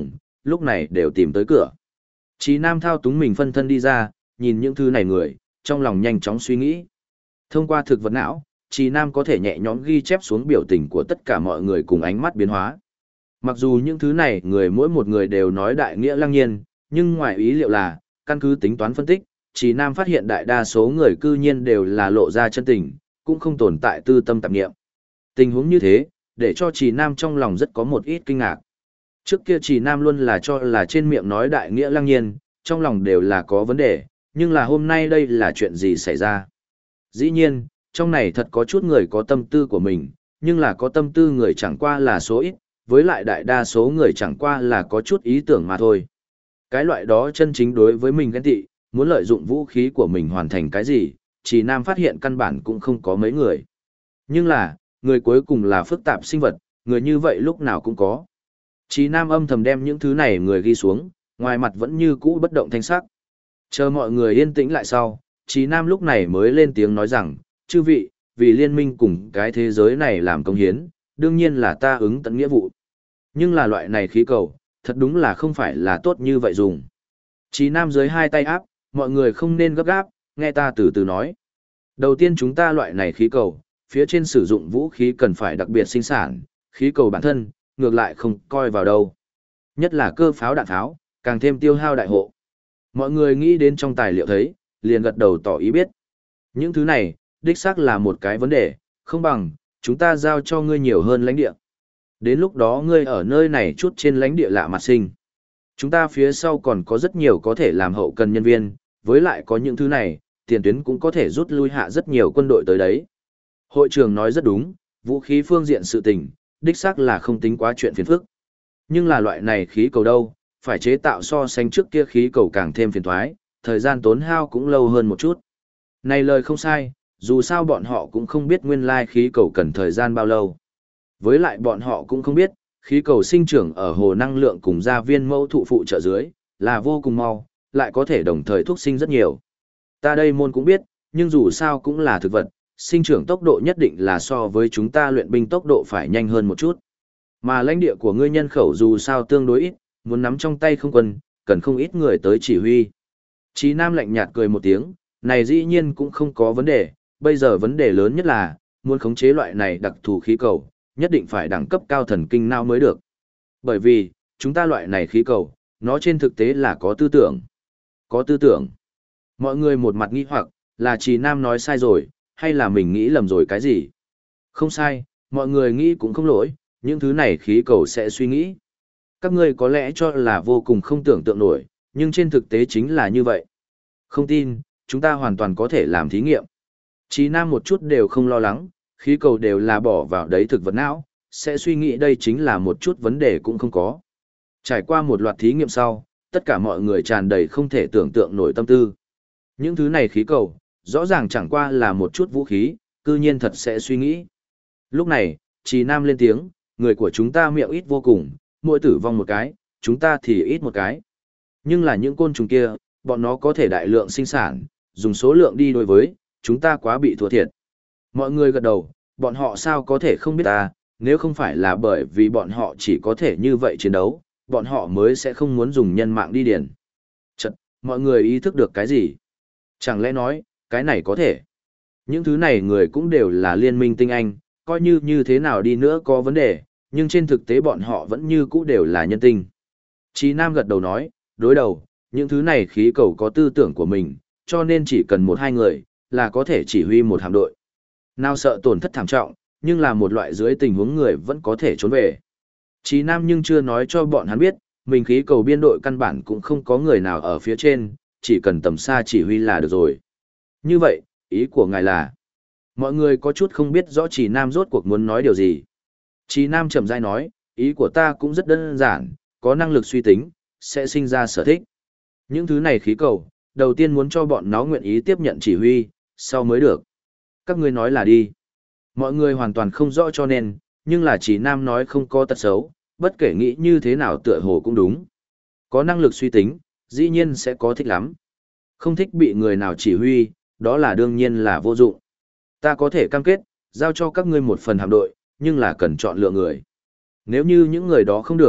lúc này đều tìm tới cửa. Chí Nam thao túng mình phân thân đi ra, nhìn những thứ này người, trong lòng nhanh chóng suy nghĩ. Thông qua thực vật não, Chí Nam có thể nhẹ nhõm ghi chép xuống biểu tình của tất cả mọi người cùng ánh mắt biến hóa. Mặc dù những thứ này người mỗi một người đều nói đại nghĩa lăng nhiên, nhưng ngoài ý liệu là, căn cứ tính toán phân tích, Chí Nam phát hiện đại đa số người cư nhiên đều là lộ ra chân tình, cũng không tồn tại tư tâm tạp niệm. Tình huống như thế, để cho Chí Nam trong lòng rất có một ít kinh ngạc. Trước kia Chí Nam luôn là cho là trên miệng nói đại nghĩa lăng nhiên, trong lòng đều là có vấn đề, nhưng là hôm nay đây là chuyện gì xảy ra? Dĩ nhiên, trong này thật có chút người có tâm tư của mình, nhưng là có tâm tư người chẳng qua là số ít, với lại đại đa số người chẳng qua là có chút ý tưởng mà thôi. Cái loại đó chân chính đối với mình ghen tị, muốn lợi dụng vũ khí của mình hoàn thành cái gì, Chí Nam phát hiện căn bản cũng không có mấy người. Nhưng là, người cuối cùng là phức tạp sinh vật, người như vậy lúc nào cũng có. Chí Nam âm thầm đem những thứ này người ghi xuống, ngoài mặt vẫn như cũ bất động thanh sắc. Chờ mọi người yên tĩnh lại sau, Chí Nam lúc này mới lên tiếng nói rằng, chư vị, vì liên minh cùng cái thế giới này làm công hiến, đương nhiên là ta ứng tận nghĩa vụ. Nhưng là loại này khí cầu, thật đúng là không phải là tốt như vậy dùng. Chí Nam dưới hai tay áp, mọi người không nên gấp gáp, nghe ta từ từ nói. Đầu tiên chúng ta loại này khí cầu, phía trên sử dụng vũ khí cần phải đặc biệt sinh sản, khí cầu bản thân, ngược lại không coi vào đâu. Nhất là cơ pháo đạn pháo, càng thêm tiêu hao đại hộ. Mọi người nghĩ đến trong tài liệu thấy, liền gật đầu tỏ ý biết. Những thứ này, đích xác là một cái vấn đề, không bằng, chúng ta giao cho ngươi nhiều hơn lãnh địa. Đến lúc đó ngươi ở nơi này chút trên lãnh địa lạ mặt sinh. Chúng ta phía sau còn có rất nhiều có thể làm hậu cần nhân viên, với lại có những thứ này, tiền tuyến cũng có thể rút lui hạ rất nhiều quân đội tới đấy. Hội trưởng nói rất đúng, vũ khí phương diện sự tình, đích xác là không tính quá chuyện phiền phức. Nhưng là loại này khí cầu đâu, phải chế tạo so sánh trước kia khí cầu càng thêm phiền toái, thời gian tốn hao cũng lâu hơn một chút. Này lời không sai, dù sao bọn họ cũng không biết nguyên lai khí cầu cần thời gian bao lâu. Với lại bọn họ cũng không biết, khí cầu sinh trưởng ở hồ năng lượng cùng gia viên mẫu thụ phụ trợ dưới, là vô cùng mau, lại có thể đồng thời thúc sinh rất nhiều. Ta đây môn cũng biết, nhưng dù sao cũng là thực vật, sinh trưởng tốc độ nhất định là so với chúng ta luyện binh tốc độ phải nhanh hơn một chút. Mà lãnh địa của ngươi nhân khẩu dù sao tương đối ít, muốn nắm trong tay không quân, cần không ít người tới chỉ huy. Chí Nam lạnh nhạt cười một tiếng, này dĩ nhiên cũng không có vấn đề, bây giờ vấn đề lớn nhất là, muốn khống chế loại này đặc thù khí cầu, nhất định phải đẳng cấp cao thần kinh não mới được. Bởi vì, chúng ta loại này khí cầu, nó trên thực tế là có tư tưởng. Có tư tưởng. Mọi người một mặt nghi hoặc, là Chí Nam nói sai rồi, hay là mình nghĩ lầm rồi cái gì? Không sai, mọi người nghĩ cũng không lỗi, những thứ này khí cầu sẽ suy nghĩ. Các ngươi có lẽ cho là vô cùng không tưởng tượng nổi, nhưng trên thực tế chính là như vậy. Không tin, chúng ta hoàn toàn có thể làm thí nghiệm. Chí Nam một chút đều không lo lắng, khí cầu đều là bỏ vào đấy thực vật não, sẽ suy nghĩ đây chính là một chút vấn đề cũng không có. Trải qua một loạt thí nghiệm sau, tất cả mọi người tràn đầy không thể tưởng tượng nổi tâm tư. Những thứ này khí cầu, rõ ràng chẳng qua là một chút vũ khí, cư nhiên thật sẽ suy nghĩ. Lúc này, Chí Nam lên tiếng, người của chúng ta miệng ít vô cùng, mỗi tử vong một cái, chúng ta thì ít một cái. Nhưng là những côn trùng kia, bọn nó có thể đại lượng sinh sản, dùng số lượng đi đối với, chúng ta quá bị thua thiệt. Mọi người gật đầu, bọn họ sao có thể không biết ta, nếu không phải là bởi vì bọn họ chỉ có thể như vậy chiến đấu, bọn họ mới sẽ không muốn dùng nhân mạng đi điền. Chật, mọi người ý thức được cái gì? Chẳng lẽ nói, cái này có thể? Những thứ này người cũng đều là liên minh tinh anh, coi như như thế nào đi nữa có vấn đề, nhưng trên thực tế bọn họ vẫn như cũ đều là nhân tinh. Chí Nam gật đầu nói, đối đầu, những thứ này khí cầu có tư tưởng của mình, cho nên chỉ cần một hai người, là có thể chỉ huy một hạm đội. Nào sợ tổn thất thảm trọng, nhưng là một loại dưới tình huống người vẫn có thể trốn về. Chí Nam nhưng chưa nói cho bọn hắn biết, mình khí cầu biên đội căn bản cũng không có người nào ở phía trên, chỉ cần tầm xa chỉ huy là được rồi. Như vậy, ý của ngài là, mọi người có chút không biết rõ Chí Nam rốt cuộc muốn nói điều gì. Chí Nam chậm rãi nói, ý của ta cũng rất đơn giản, có năng lực suy tính, sẽ sinh ra sở thích. Những thứ này khí cầu, đầu tiên muốn cho bọn nó nguyện ý tiếp nhận chỉ huy, sau mới được. Các ngươi nói là đi. Mọi người hoàn toàn không rõ cho nên, nhưng là Chí Nam nói không có tật xấu, bất kể nghĩ như thế nào tựa hồ cũng đúng. Có năng lực suy tính, dĩ nhiên sẽ có thích lắm. Không thích bị người nào chỉ huy, đó là đương nhiên là vô dụng. Ta có thể cam kết, giao cho các ngươi một phần hạm đội, nhưng là cần chọn lựa người. Nếu như những người đó không được,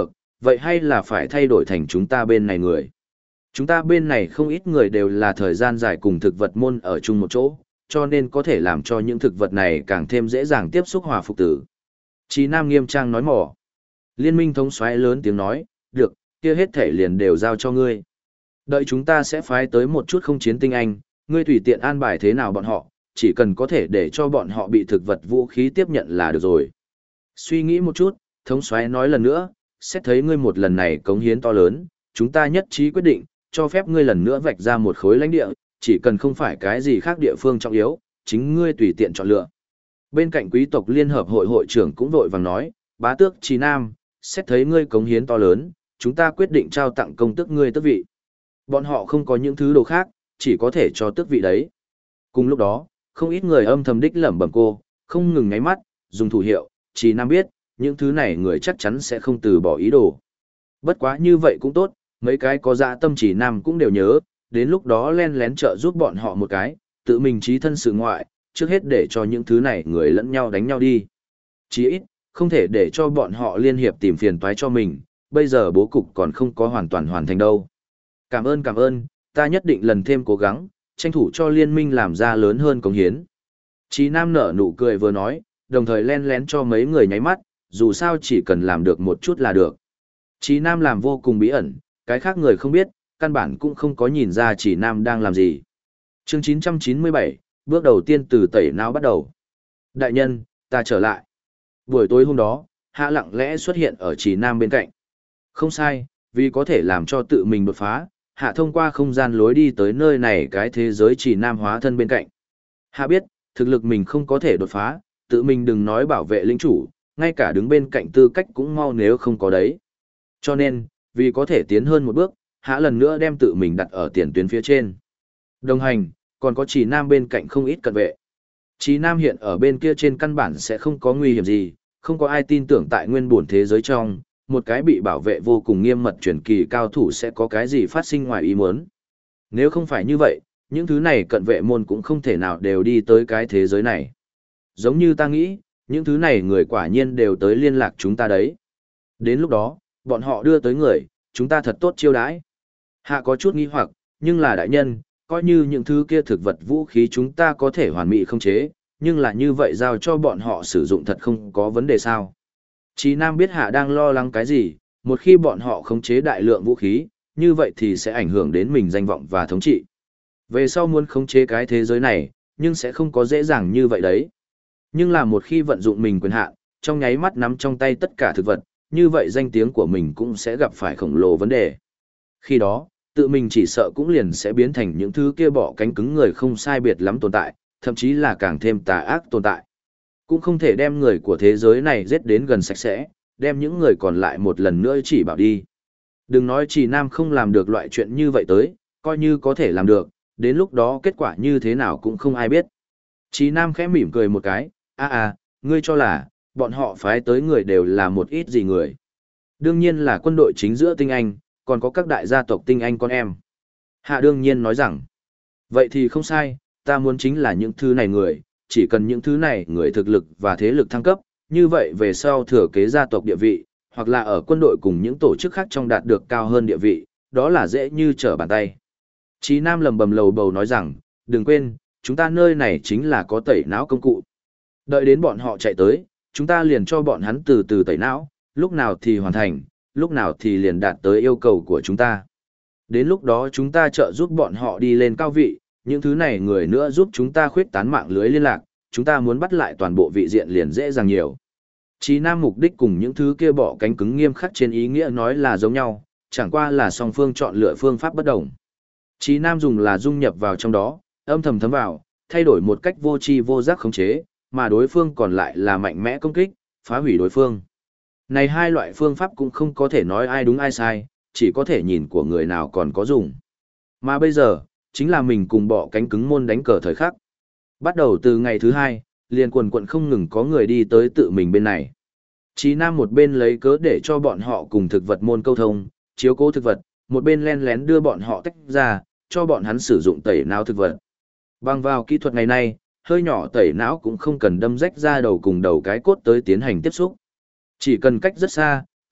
vậy hay là phải thay đổi thành chúng ta bên này người. Chúng ta bên này không ít người đều là thời gian dài cùng thực vật môn ở chung một chỗ, cho nên có thể làm cho những thực vật này càng thêm dễ dàng tiếp xúc hòa phục tử. Chí Nam nghiêm trang nói mỏ. Liên minh thống soái lớn tiếng nói, được, kia hết thể liền đều giao cho ngươi. Đợi chúng ta sẽ phái tới một chút không chiến tinh anh, ngươi tùy tiện an bài thế nào bọn họ, chỉ cần có thể để cho bọn họ bị thực vật vũ khí tiếp nhận là được rồi. Suy nghĩ một chút, thống soái nói lần nữa, xét thấy ngươi một lần này cống hiến to lớn, chúng ta nhất trí quyết định, cho phép ngươi lần nữa vạch ra một khối lãnh địa, chỉ cần không phải cái gì khác địa phương trọng yếu, chính ngươi tùy tiện chọn lựa. Bên cạnh quý tộc liên hợp hội hội trưởng cũng vội vàng nói, bá tước Chí Nam, xét thấy ngươi cống hiến to lớn, chúng ta quyết định trao tặng công tước ngươi tước vị. Bọn họ không có những thứ đồ khác, chỉ có thể cho tước vị đấy. Cùng lúc đó, không ít người âm thầm đích lẩm bẩm cô, không ngừng nháy mắt, dùng thủ hiệu, Chí Nam biết, những thứ này người chắc chắn sẽ không từ bỏ ý đồ. Bất quá như vậy cũng tốt, mấy cái có dạ tâm Chí Nam cũng đều nhớ, đến lúc đó len lén trợ giúp bọn họ một cái, tự mình trí thân sự ngoại, trước hết để cho những thứ này người lẫn nhau đánh nhau đi. Chí ít, không thể để cho bọn họ liên hiệp tìm phiền toái cho mình, bây giờ bố cục còn không có hoàn toàn hoàn thành đâu. Cảm ơn, ta nhất định lần thêm cố gắng, tranh thủ cho liên minh làm ra lớn hơn cống hiến. Chí Nam nở nụ cười vừa nói, đồng thời len lén cho mấy người nháy mắt, dù sao chỉ cần làm được một chút là được. Chí Nam làm vô cùng bí ẩn, cái khác người không biết, căn bản cũng không có nhìn ra Chí Nam đang làm gì. Chương 997, bước đầu tiên từ tẩy não bắt đầu. Đại nhân, ta trở lại. Buổi tối hôm đó, Hạ lặng lẽ xuất hiện ở Chí Nam bên cạnh. Không sai, vì có thể làm cho tự mình đột phá, Hạ thông qua không gian lối đi tới nơi này cái thế giới Chí Nam hóa thân bên cạnh. Hạ biết, thực lực mình không có thể đột phá, tự mình đừng nói bảo vệ lĩnh chủ, ngay cả đứng bên cạnh tư cách cũng mau nếu không có đấy. Cho nên, vì có thể tiến hơn một bước, Hạ lần nữa đem tự mình đặt ở tiền tuyến phía trên. Đồng hành, còn có Chí Nam bên cạnh không ít cận vệ. Chí Nam hiện ở bên kia trên căn bản sẽ không có nguy hiểm gì, không có ai tin tưởng tại nguyên bổn thế giới trong, một cái bị bảo vệ vô cùng nghiêm mật truyền kỳ cao thủ sẽ có cái gì phát sinh ngoài ý muốn. Nếu không phải như vậy, những thứ này cận vệ môn cũng không thể nào đều đi tới cái thế giới này. Giống như ta nghĩ, những thứ này người quả nhiên đều tới liên lạc chúng ta đấy. Đến lúc đó, bọn họ đưa tới người, chúng ta thật tốt chiêu đãi. Hạ có chút nghi hoặc, nhưng là đại nhân, coi như những thứ kia thực vật vũ khí chúng ta có thể hoàn mỹ không chế, nhưng là như vậy giao cho bọn họ sử dụng thật không có vấn đề sao. Chí Nam biết Hạ đang lo lắng cái gì, một khi bọn họ khống chế đại lượng vũ khí, như vậy thì sẽ ảnh hưởng đến mình danh vọng và thống trị. Về sau muốn khống chế cái thế giới này, nhưng sẽ không có dễ dàng như vậy đấy. Nhưng là một khi vận dụng mình quyền hạn, trong nháy mắt nắm trong tay tất cả thực vật, như vậy danh tiếng của mình cũng sẽ gặp phải khổng lồ vấn đề. Khi đó, tự mình chỉ sợ cũng liền sẽ biến thành những thứ kia bỏ cánh cứng người không sai biệt lắm tồn tại, thậm chí là càng thêm tà ác tồn tại. Cũng không thể đem người của thế giới này giết đến gần sạch sẽ, đem những người còn lại một lần nữa chỉ bảo đi. Đừng nói Chí Nam không làm được loại chuyện như vậy tới, coi như có thể làm được, đến lúc đó kết quả như thế nào cũng không ai biết. Chí Nam khẽ mỉm cười một cái, ngươi cho là, bọn họ phái tới người đều là một ít gì người. Đương nhiên là quân đội chính giữa tinh anh, còn có các đại gia tộc tinh anh con em. Hạ đương nhiên nói rằng, vậy thì không sai, ta muốn chính là những thứ này người, chỉ cần những thứ này người thực lực và thế lực thăng cấp, như vậy về sau thừa kế gia tộc địa vị, hoặc là ở quân đội cùng những tổ chức khác trong đạt được cao hơn địa vị, đó là dễ như trở bàn tay. Chí Nam lầm bầm lầu bầu nói rằng, đừng quên, chúng ta nơi này chính là có tẩy não công cụ. Đợi đến bọn họ chạy tới, chúng ta liền cho bọn hắn từ từ tẩy não, lúc nào thì hoàn thành, lúc nào thì liền đạt tới yêu cầu của chúng ta. Đến lúc đó chúng ta trợ giúp bọn họ đi lên cao vị, những thứ này người nữa giúp chúng ta khuyết tán mạng lưới liên lạc, chúng ta muốn bắt lại toàn bộ vị diện liền dễ dàng nhiều. Chí Nam mục đích cùng những thứ kia bỏ cánh cứng nghiêm khắc trên ý nghĩa nói là giống nhau, chẳng qua là song phương chọn lựa phương pháp bất đồng. Chí Nam dùng là dung nhập vào trong đó, âm thầm thấm vào, thay đổi một cách vô tri vô giác khống chế, mà đối phương còn lại là mạnh mẽ công kích, phá hủy đối phương. Này hai loại phương pháp cũng không có thể nói ai đúng ai sai, chỉ có thể nhìn của người nào còn có dùng. Mà bây giờ, chính là mình cùng bỏ cánh cứng môn đánh cờ thời khắc. Bắt đầu từ ngày thứ hai, liền quần quận không ngừng có người đi tới tự mình bên này. Chí Nam một bên lấy cớ để cho bọn họ cùng thực vật môn câu thông, chiếu cố thực vật, một bên len lén đưa bọn họ tách ra, cho bọn hắn sử dụng tẩy não thực vật. Bằng vào kỹ thuật ngày nay, hơi nhỏ tẩy não cũng không cần đâm rách ra đầu cùng đầu cái cốt tới tiến hành tiếp xúc. Chỉ cần cách rất xa,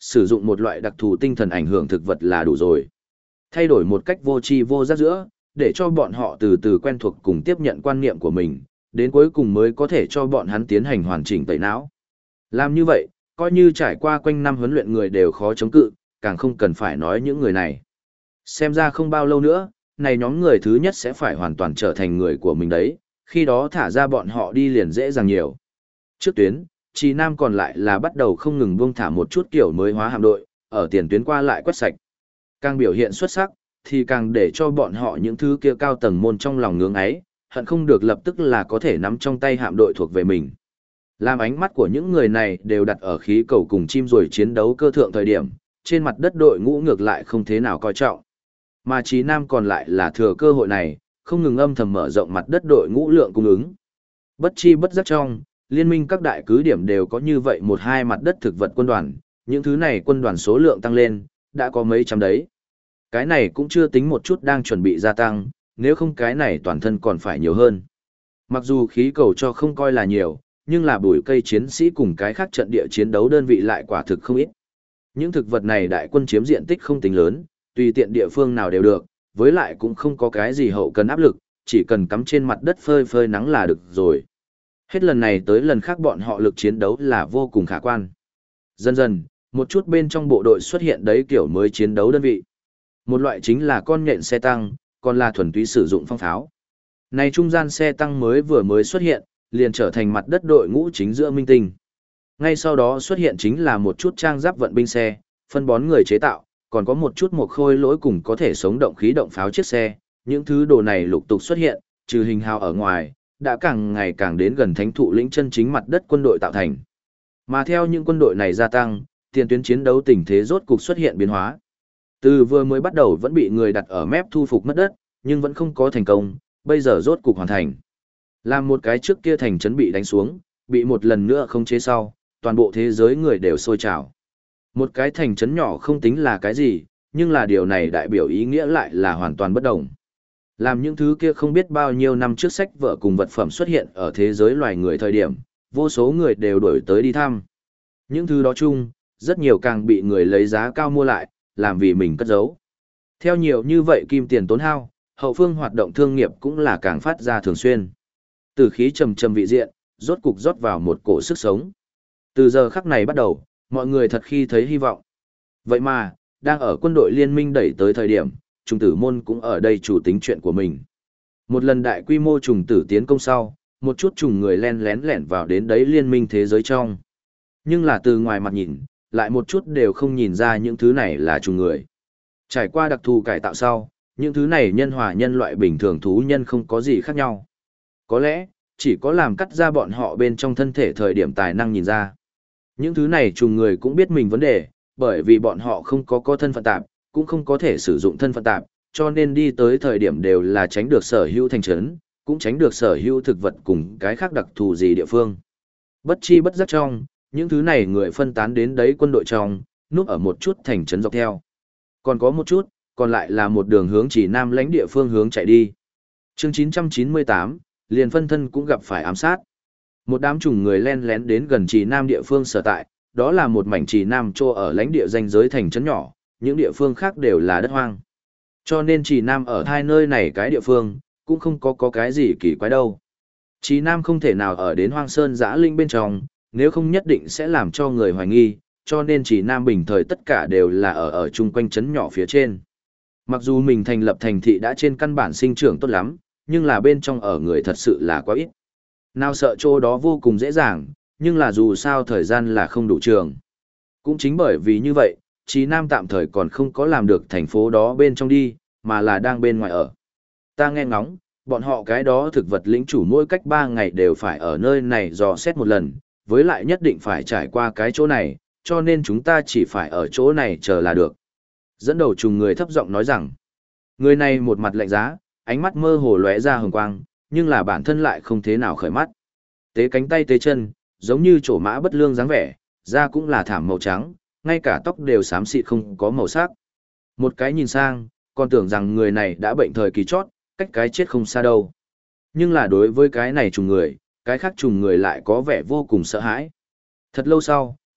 sử dụng một loại đặc thù tinh thần ảnh hưởng thực vật là đủ rồi. Thay đổi một cách vô tri vô giác giữa, để cho bọn họ từ từ quen thuộc cùng tiếp nhận quan niệm của mình, đến cuối cùng mới có thể cho bọn hắn tiến hành hoàn chỉnh tẩy não. Làm như vậy, coi như trải qua quanh năm huấn luyện người đều khó chống cự, càng không cần phải nói những người này. Xem ra không bao lâu nữa, này nhóm người thứ nhất sẽ phải hoàn toàn trở thành người của mình đấy, khi đó thả ra bọn họ đi liền dễ dàng nhiều. Trước tuyến, Trì Nam còn lại là bắt đầu không ngừng buông thả một chút kiểu mới hóa hạm đội, ở tiền tuyến qua lại quét sạch. Càng biểu hiện xuất sắc, thì càng để cho bọn họ những thứ kia cao tầng môn trong lòng ngưỡng ấy, hận không được lập tức là có thể nắm trong tay hạm đội thuộc về mình. Làm ánh mắt của những người này đều đặt ở khí cầu cùng chim rồi chiến đấu cơ thượng thời điểm, trên mặt đất đội ngũ ngược lại không thế nào coi trọng. Mà Chí Nam còn lại là thừa cơ hội này, không ngừng âm thầm mở rộng mặt đất đội ngũ lượng cung ứng. Bất chi bất giác trong, liên minh các đại cứ điểm đều có như vậy một hai mặt đất thực vật quân đoàn, những thứ này quân đoàn số lượng tăng lên, đã có mấy trăm đấy. Cái này cũng chưa tính một chút đang chuẩn bị gia tăng, nếu không cái này toàn thân còn phải nhiều hơn. Mặc dù khí cầu cho không coi là nhiều, nhưng là bùi cây chiến sĩ cùng cái khác trận địa chiến đấu đơn vị lại quả thực không ít. Những thực vật này đại quân chiếm diện tích không tính lớn, tùy tiện địa phương nào đều được, với lại cũng không có cái gì hậu cần áp lực, chỉ cần cắm trên mặt đất phơi phơi nắng là được rồi. Hết lần này tới lần khác bọn họ lực chiến đấu là vô cùng khả quan. Dần dần, một chút bên trong bộ đội xuất hiện đấy kiểu mới chiến đấu đơn vị. Một loại chính là con nhện xe tăng, còn là thuần túy sử dụng phong pháo. Này trung gian xe tăng vừa mới xuất hiện, liền trở thành mặt đất đội ngũ chính giữa minh tinh. Ngay sau đó xuất hiện chính là một chút trang giáp vận binh xe, phân bón người chế tạo, còn có một chút một khôi lỗi cùng có thể sống động khí động pháo chiếc xe. Những thứ đồ này lục tục xuất hiện, trừ hình hào ở ngoài, đã càng ngày càng đến gần thánh thụ lĩnh chân chính mặt đất quân đội tạo thành. Mà theo những quân đội này gia tăng, tiền tuyến chiến đấu tình thế rốt cục xuất hiện biến hóa. Từ vừa mới bắt đầu vẫn bị người đặt ở mép thu phục mất đất, nhưng vẫn không có thành công, bây giờ rốt cục hoàn thành. Làm một cái trước kia thành trấn bị đánh xuống, bị một lần nữa không chế sau, toàn bộ thế giới người đều sôi trào. Một cái thành trấn nhỏ không tính là cái gì, nhưng là điều này đại biểu ý nghĩa lại là hoàn toàn bất đồng. Làm những thứ kia không biết bao nhiêu năm trước sách vở cùng vật phẩm xuất hiện ở thế giới loài người thời điểm, vô số người đều đổi tới đi thăm. Những thứ đó chung, rất nhiều càng bị người lấy giá cao mua lại, làm vì mình cất giấu. Theo nhiều như vậy kim tiền tốn hao, hậu phương hoạt động thương nghiệp cũng là càng phát ra thường xuyên. Từ khí trầm trầm vị diện, rốt cục rót vào một cổ sức sống. Từ giờ khắc này bắt đầu, mọi người thật khi thấy hy vọng. Vậy mà, đang ở quân đội liên minh đẩy tới thời điểm, trùng tử môn cũng ở đây chủ tính chuyện của mình. Một lần đại quy mô trùng tử tiến công sau, một chút trùng người len lén lẻn vào đến đấy liên minh thế giới trong. Nhưng là từ ngoài mặt nhìn, lại một chút đều không nhìn ra những thứ này là trùng người. Trải qua đặc thù cải tạo sau, những thứ này nhân hòa nhân loại bình thường thú nhân không có gì khác nhau. Có lẽ, chỉ có làm cắt ra bọn họ bên trong thân thể thời điểm tài năng nhìn ra. Những thứ này trùng người cũng biết mình vấn đề, bởi vì bọn họ không có thân phận tạp, cũng không có thể sử dụng thân phận tạp, cho nên đi tới thời điểm đều là tránh được sở hữu thành trấn, cũng tránh được sở hữu thực vật cùng cái khác đặc thù gì địa phương. Bất chi bất giác trong, những thứ này người phân tán đến đấy quân đội trong, núp ở một chút thành trấn dọc theo. Còn có một chút, còn lại là một đường hướng chỉ nam lãnh địa phương hướng chạy đi. Chương 998, liền phân thân cũng gặp phải ám sát. Một đám trùng người len lén đến gần chỉ nam địa phương sở tại, đó là một mảnh chỉ nam trô ở lãnh địa danh giới thành trấn nhỏ, những địa phương khác đều là đất hoang. Cho nên chỉ nam ở hai nơi này cái địa phương, cũng không có cái gì kỳ quái đâu. Chỉ nam không thể nào ở đến hoang sơn giã linh bên trong, nếu không nhất định sẽ làm cho người hoài nghi, cho nên chỉ nam bình thời tất cả đều là ở chung quanh trấn nhỏ phía trên. Mặc dù mình thành lập thành thị đã trên căn bản sinh trưởng tốt lắm, nhưng là bên trong ở người thật sự là quá ít. Nào sợ chỗ đó vô cùng dễ dàng, nhưng là dù sao thời gian là không đủ trường. Cũng chính bởi vì như vậy, Chí Nam tạm thời còn không có làm được thành phố đó bên trong đi, mà là đang bên ngoài ở. Ta nghe ngóng, bọn họ cái đó thực vật lĩnh chủ mỗi cách 3 ngày đều phải ở nơi này dò xét một lần, với lại nhất định phải trải qua cái chỗ này, cho nên chúng ta chỉ phải ở chỗ này chờ là được. Dẫn đầu trùng người thấp giọng nói rằng, người này một mặt lạnh giá, ánh mắt mơ hồ lóe ra hồng quang, nhưng là bản thân lại không thế nào khởi mắt. Tế cánh tay tế chân, giống như trổ mã bất lương dáng vẻ, da cũng là thảm màu trắng, ngay cả tóc đều xám xịt không có màu sắc. Một cái nhìn sang, còn tưởng rằng người này đã bệnh thời kỳ chót, cách cái chết không xa đâu. Nhưng là đối với cái này trùng người, cái khác trùng người lại có vẻ vô cùng sợ hãi. Thật lâu sau,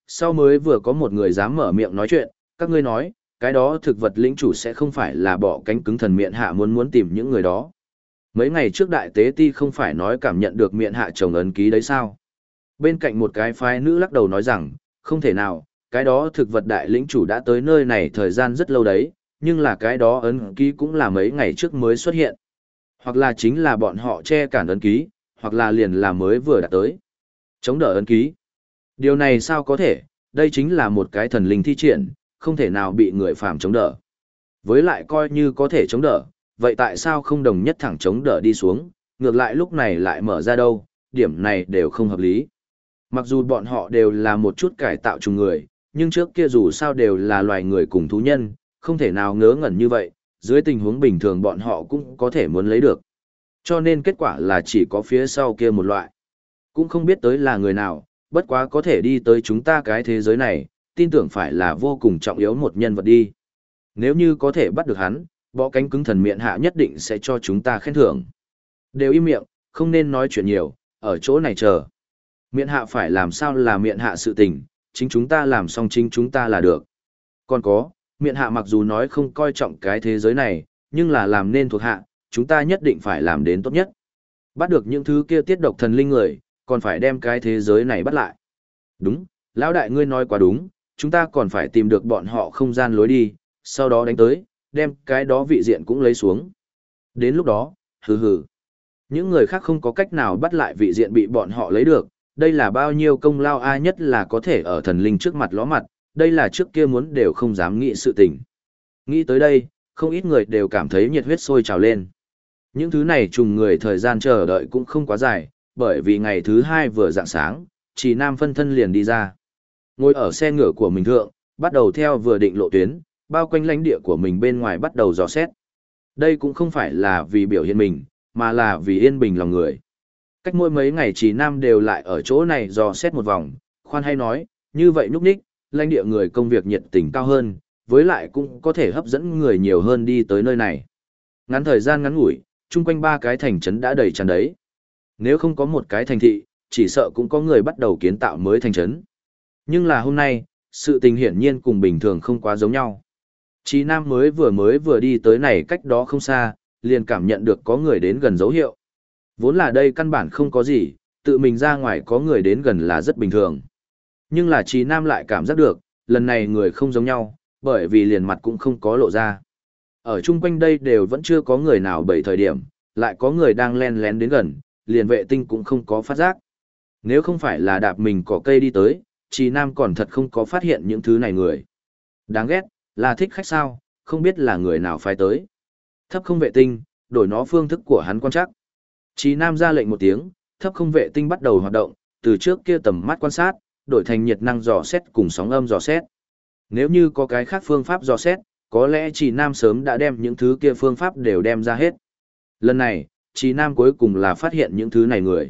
sau mới vừa có một người dám mở miệng nói chuyện, các ngươi nói, cái đó thực vật lĩnh chủ sẽ không phải là bỏ cánh cứng thần miện hạ muốn tìm những người đó. Mấy ngày trước đại tế ti không phải nói cảm nhận được miện hạ chồng ấn ký đấy sao? Bên cạnh một cái phái nữ lắc đầu nói rằng, không thể nào, cái đó thực vật đại lĩnh chủ đã tới nơi này thời gian rất lâu đấy, nhưng là cái đó ấn ký cũng là mấy ngày trước mới xuất hiện. Hoặc là chính là bọn họ che cản ấn ký, hoặc là liền là mới vừa đã tới. Chống đỡ ấn ký. Điều này sao có thể, đây chính là một cái thần linh thi triển, không thể nào bị người phàm chống đỡ. Với lại coi như có thể chống đỡ, vậy tại sao không đồng nhất thẳng chống đỡ đi xuống, ngược lại lúc này lại mở ra đâu, điểm này đều không hợp lý. Mặc dù bọn họ đều là một chút cải tạo trùng người, nhưng trước kia dù sao đều là loài người cùng thú nhân, không thể nào ngớ ngẩn như vậy, dưới tình huống bình thường bọn họ cũng có thể muốn lấy được. Cho nên kết quả là chỉ có phía sau kia một loại. Cũng không biết tới là người nào, bất quá có thể đi tới chúng ta cái thế giới này, tin tưởng phải là vô cùng trọng yếu một nhân vật đi. Nếu như có thể bắt được hắn, bọ cánh cứng thần miện hạ nhất định sẽ cho chúng ta khen thưởng. Đều im miệng, không nên nói chuyện nhiều, ở chỗ này chờ. Miện hạ phải làm sao là miện hạ sự tình, chính chúng ta làm xong chính chúng ta là được. Còn có, miện hạ mặc dù nói không coi trọng cái thế giới này, nhưng là làm nên thuộc hạ, chúng ta nhất định phải làm đến tốt nhất. Bắt được những thứ kia tiết độc thần linh người, còn phải đem cái thế giới này bắt lại. Đúng, lão đại ngươi nói quá đúng, chúng ta còn phải tìm được bọn họ không gian lối đi, sau đó đánh tới, đem cái đó vị diện cũng lấy xuống. Đến lúc đó, hừ hừ. Những người khác không có cách nào bắt lại vị diện bị bọn họ lấy được, đây là bao nhiêu công lao ai nhất là có thể ở thần linh trước mặt ló mặt, đây là trước kia muốn đều không dám nghĩ sự tình. Nghĩ tới đây, không ít người đều cảm thấy nhiệt huyết sôi trào lên. Những thứ này trùng người thời gian chờ đợi cũng không quá dài, bởi vì ngày thứ hai vừa rạng sáng, Trì Nam phân thân liền đi ra. Ngồi ở xe ngựa của mình thượng, bắt đầu theo vừa định lộ tuyến, bao quanh lãnh địa của mình bên ngoài bắt đầu dò xét. Đây cũng không phải là vì biểu hiện mình, mà là vì yên bình lòng người. Cách mỗi mấy ngày Trì Nam đều lại ở chỗ này dò xét một vòng, khoan hay nói, như vậy nhúc nhích, lãnh địa người công việc nhiệt tình cao hơn, với lại cũng có thể hấp dẫn người nhiều hơn đi tới nơi này. Ngắn thời gian ngắn ngủi, chung quanh 3 cái thành trấn đã đầy tràn đấy. Nếu không có một cái thành thị, chỉ sợ cũng có người bắt đầu kiến tạo mới thành trấn. Nhưng là hôm nay, sự tình hiển nhiên cùng bình thường không quá giống nhau. Chí Nam mới vừa đi tới này cách đó không xa, liền cảm nhận được có người đến gần dấu hiệu. Vốn là đây căn bản không có gì, tự mình ra ngoài có người đến gần là rất bình thường. Nhưng là Chí Nam lại cảm giác được, lần này người không giống nhau, bởi vì liền mặt cũng không có lộ ra. Ở chung quanh đây đều vẫn chưa có người nào bởi thời điểm, lại có người đang len lén đến gần, liền vệ tinh cũng không có phát giác. Nếu không phải là đạp mình cỏ cây đi tới, Chí Nam còn thật không có phát hiện những thứ này người. Đáng ghét, là thích khách sao, không biết là người nào phái tới. Thấp không vệ tinh, đổi nó phương thức của hắn quan trắc. Chí Nam ra lệnh một tiếng, thấp không vệ tinh bắt đầu hoạt động, từ trước kia tầm mắt quan sát, đổi thành nhiệt năng dò xét cùng sóng âm dò xét. Nếu như có cái khác phương pháp dò xét, có lẽ Chí Nam sớm đã đem những thứ kia phương pháp đều đem ra hết. Lần này, Chí Nam cuối cùng là phát hiện những thứ này người.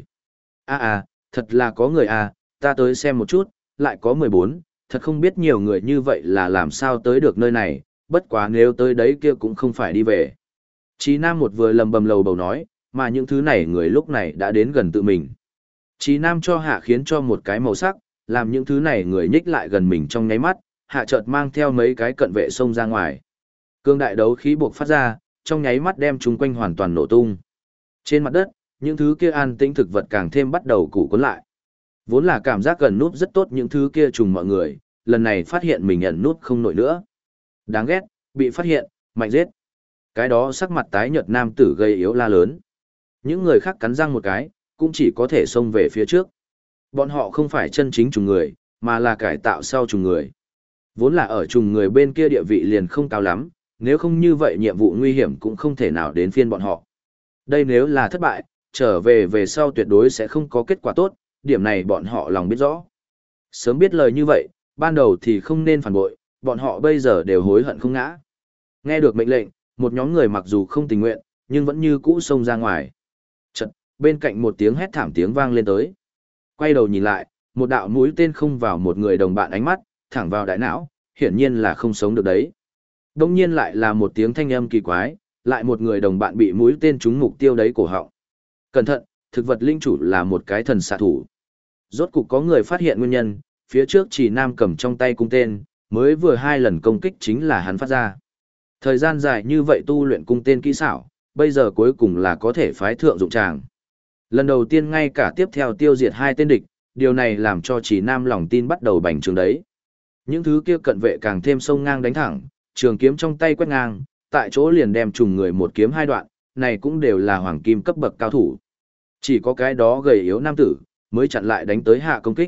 Thật là có người ta tới xem một chút, lại có 14, thật không biết nhiều người như vậy là làm sao tới được nơi này, bất quá nếu tới đấy kia cũng không phải đi về. Chí Nam một vừa lầm bầm lầu bầu nói, mà những thứ này người lúc này đã đến gần tự mình. Chí Nam cho hạ khiến cho một cái màu sắc, làm những thứ này người nhích lại gần mình trong nháy mắt, hạ chợt mang theo mấy cái cận vệ xông ra ngoài. Cương đại đấu khí buộc phát ra, trong nháy mắt đem chúng quanh hoàn toàn nổ tung. Trên mặt đất, những thứ kia an tĩnh thực vật càng thêm bắt đầu củ cuốn lại. Vốn là cảm giác gần nút rất tốt những thứ kia trùng mọi người, lần này phát hiện mình ẩn nút không nổi nữa. Đáng ghét, bị phát hiện, mạnh giết. Cái đó sắc mặt tái nhợt nam tử gây yếu la lớn. Những người khác cắn răng một cái, cũng chỉ có thể xông về phía trước. Bọn họ không phải chân chính trùng người, mà là cải tạo sau trùng người. Vốn là ở trùng người bên kia địa vị liền không cao lắm, nếu không như vậy nhiệm vụ nguy hiểm cũng không thể nào đến phiên bọn họ. Đây nếu là thất bại, trở về sau tuyệt đối sẽ không có kết quả tốt, điểm này bọn họ lòng biết rõ. Sớm biết lời như vậy, ban đầu thì không nên phản bội, bọn họ bây giờ đều hối hận không ngã. Nghe được mệnh lệnh, một nhóm người mặc dù không tình nguyện, nhưng vẫn như cũ xông ra ngoài. Chợt, bên cạnh một tiếng hét thảm tiếng vang lên tới. Quay đầu nhìn lại, một đạo mũi tên không vào một người đồng bạn ánh mắt, thẳng vào đại não, hiển nhiên là không sống được đấy. Đông nhiên lại là một tiếng thanh âm kỳ quái, lại một người đồng bạn bị mũi tên trúng mục tiêu đấy cổ họng. Cẩn thận, thực vật linh chủ là một cái thần xạ thủ. Rốt cục có người phát hiện nguyên nhân, phía trước chỉ nam cầm trong tay cung tên, mới vừa 2 lần công kích chính là hắn phát ra. Thời gian dài như vậy tu luyện cung tên kỹ xảo, bây giờ cuối cùng là có thể phái thượng dụng tràng. Lần đầu tiên ngay cả tiếp theo tiêu diệt 2 tên địch, điều này làm cho chỉ nam lòng tin bắt đầu bành trướng đấy. Những thứ kia cận vệ càng thêm sông ngang đánh thẳng, trường kiếm trong tay quét ngang, tại chỗ liền đem trùng người một kiếm 2 đoạn, này cũng đều là hoàng kim cấp bậc cao thủ. Chỉ có cái đó gầy yếu nam tử, mới chặn lại đánh tới hạ công kích.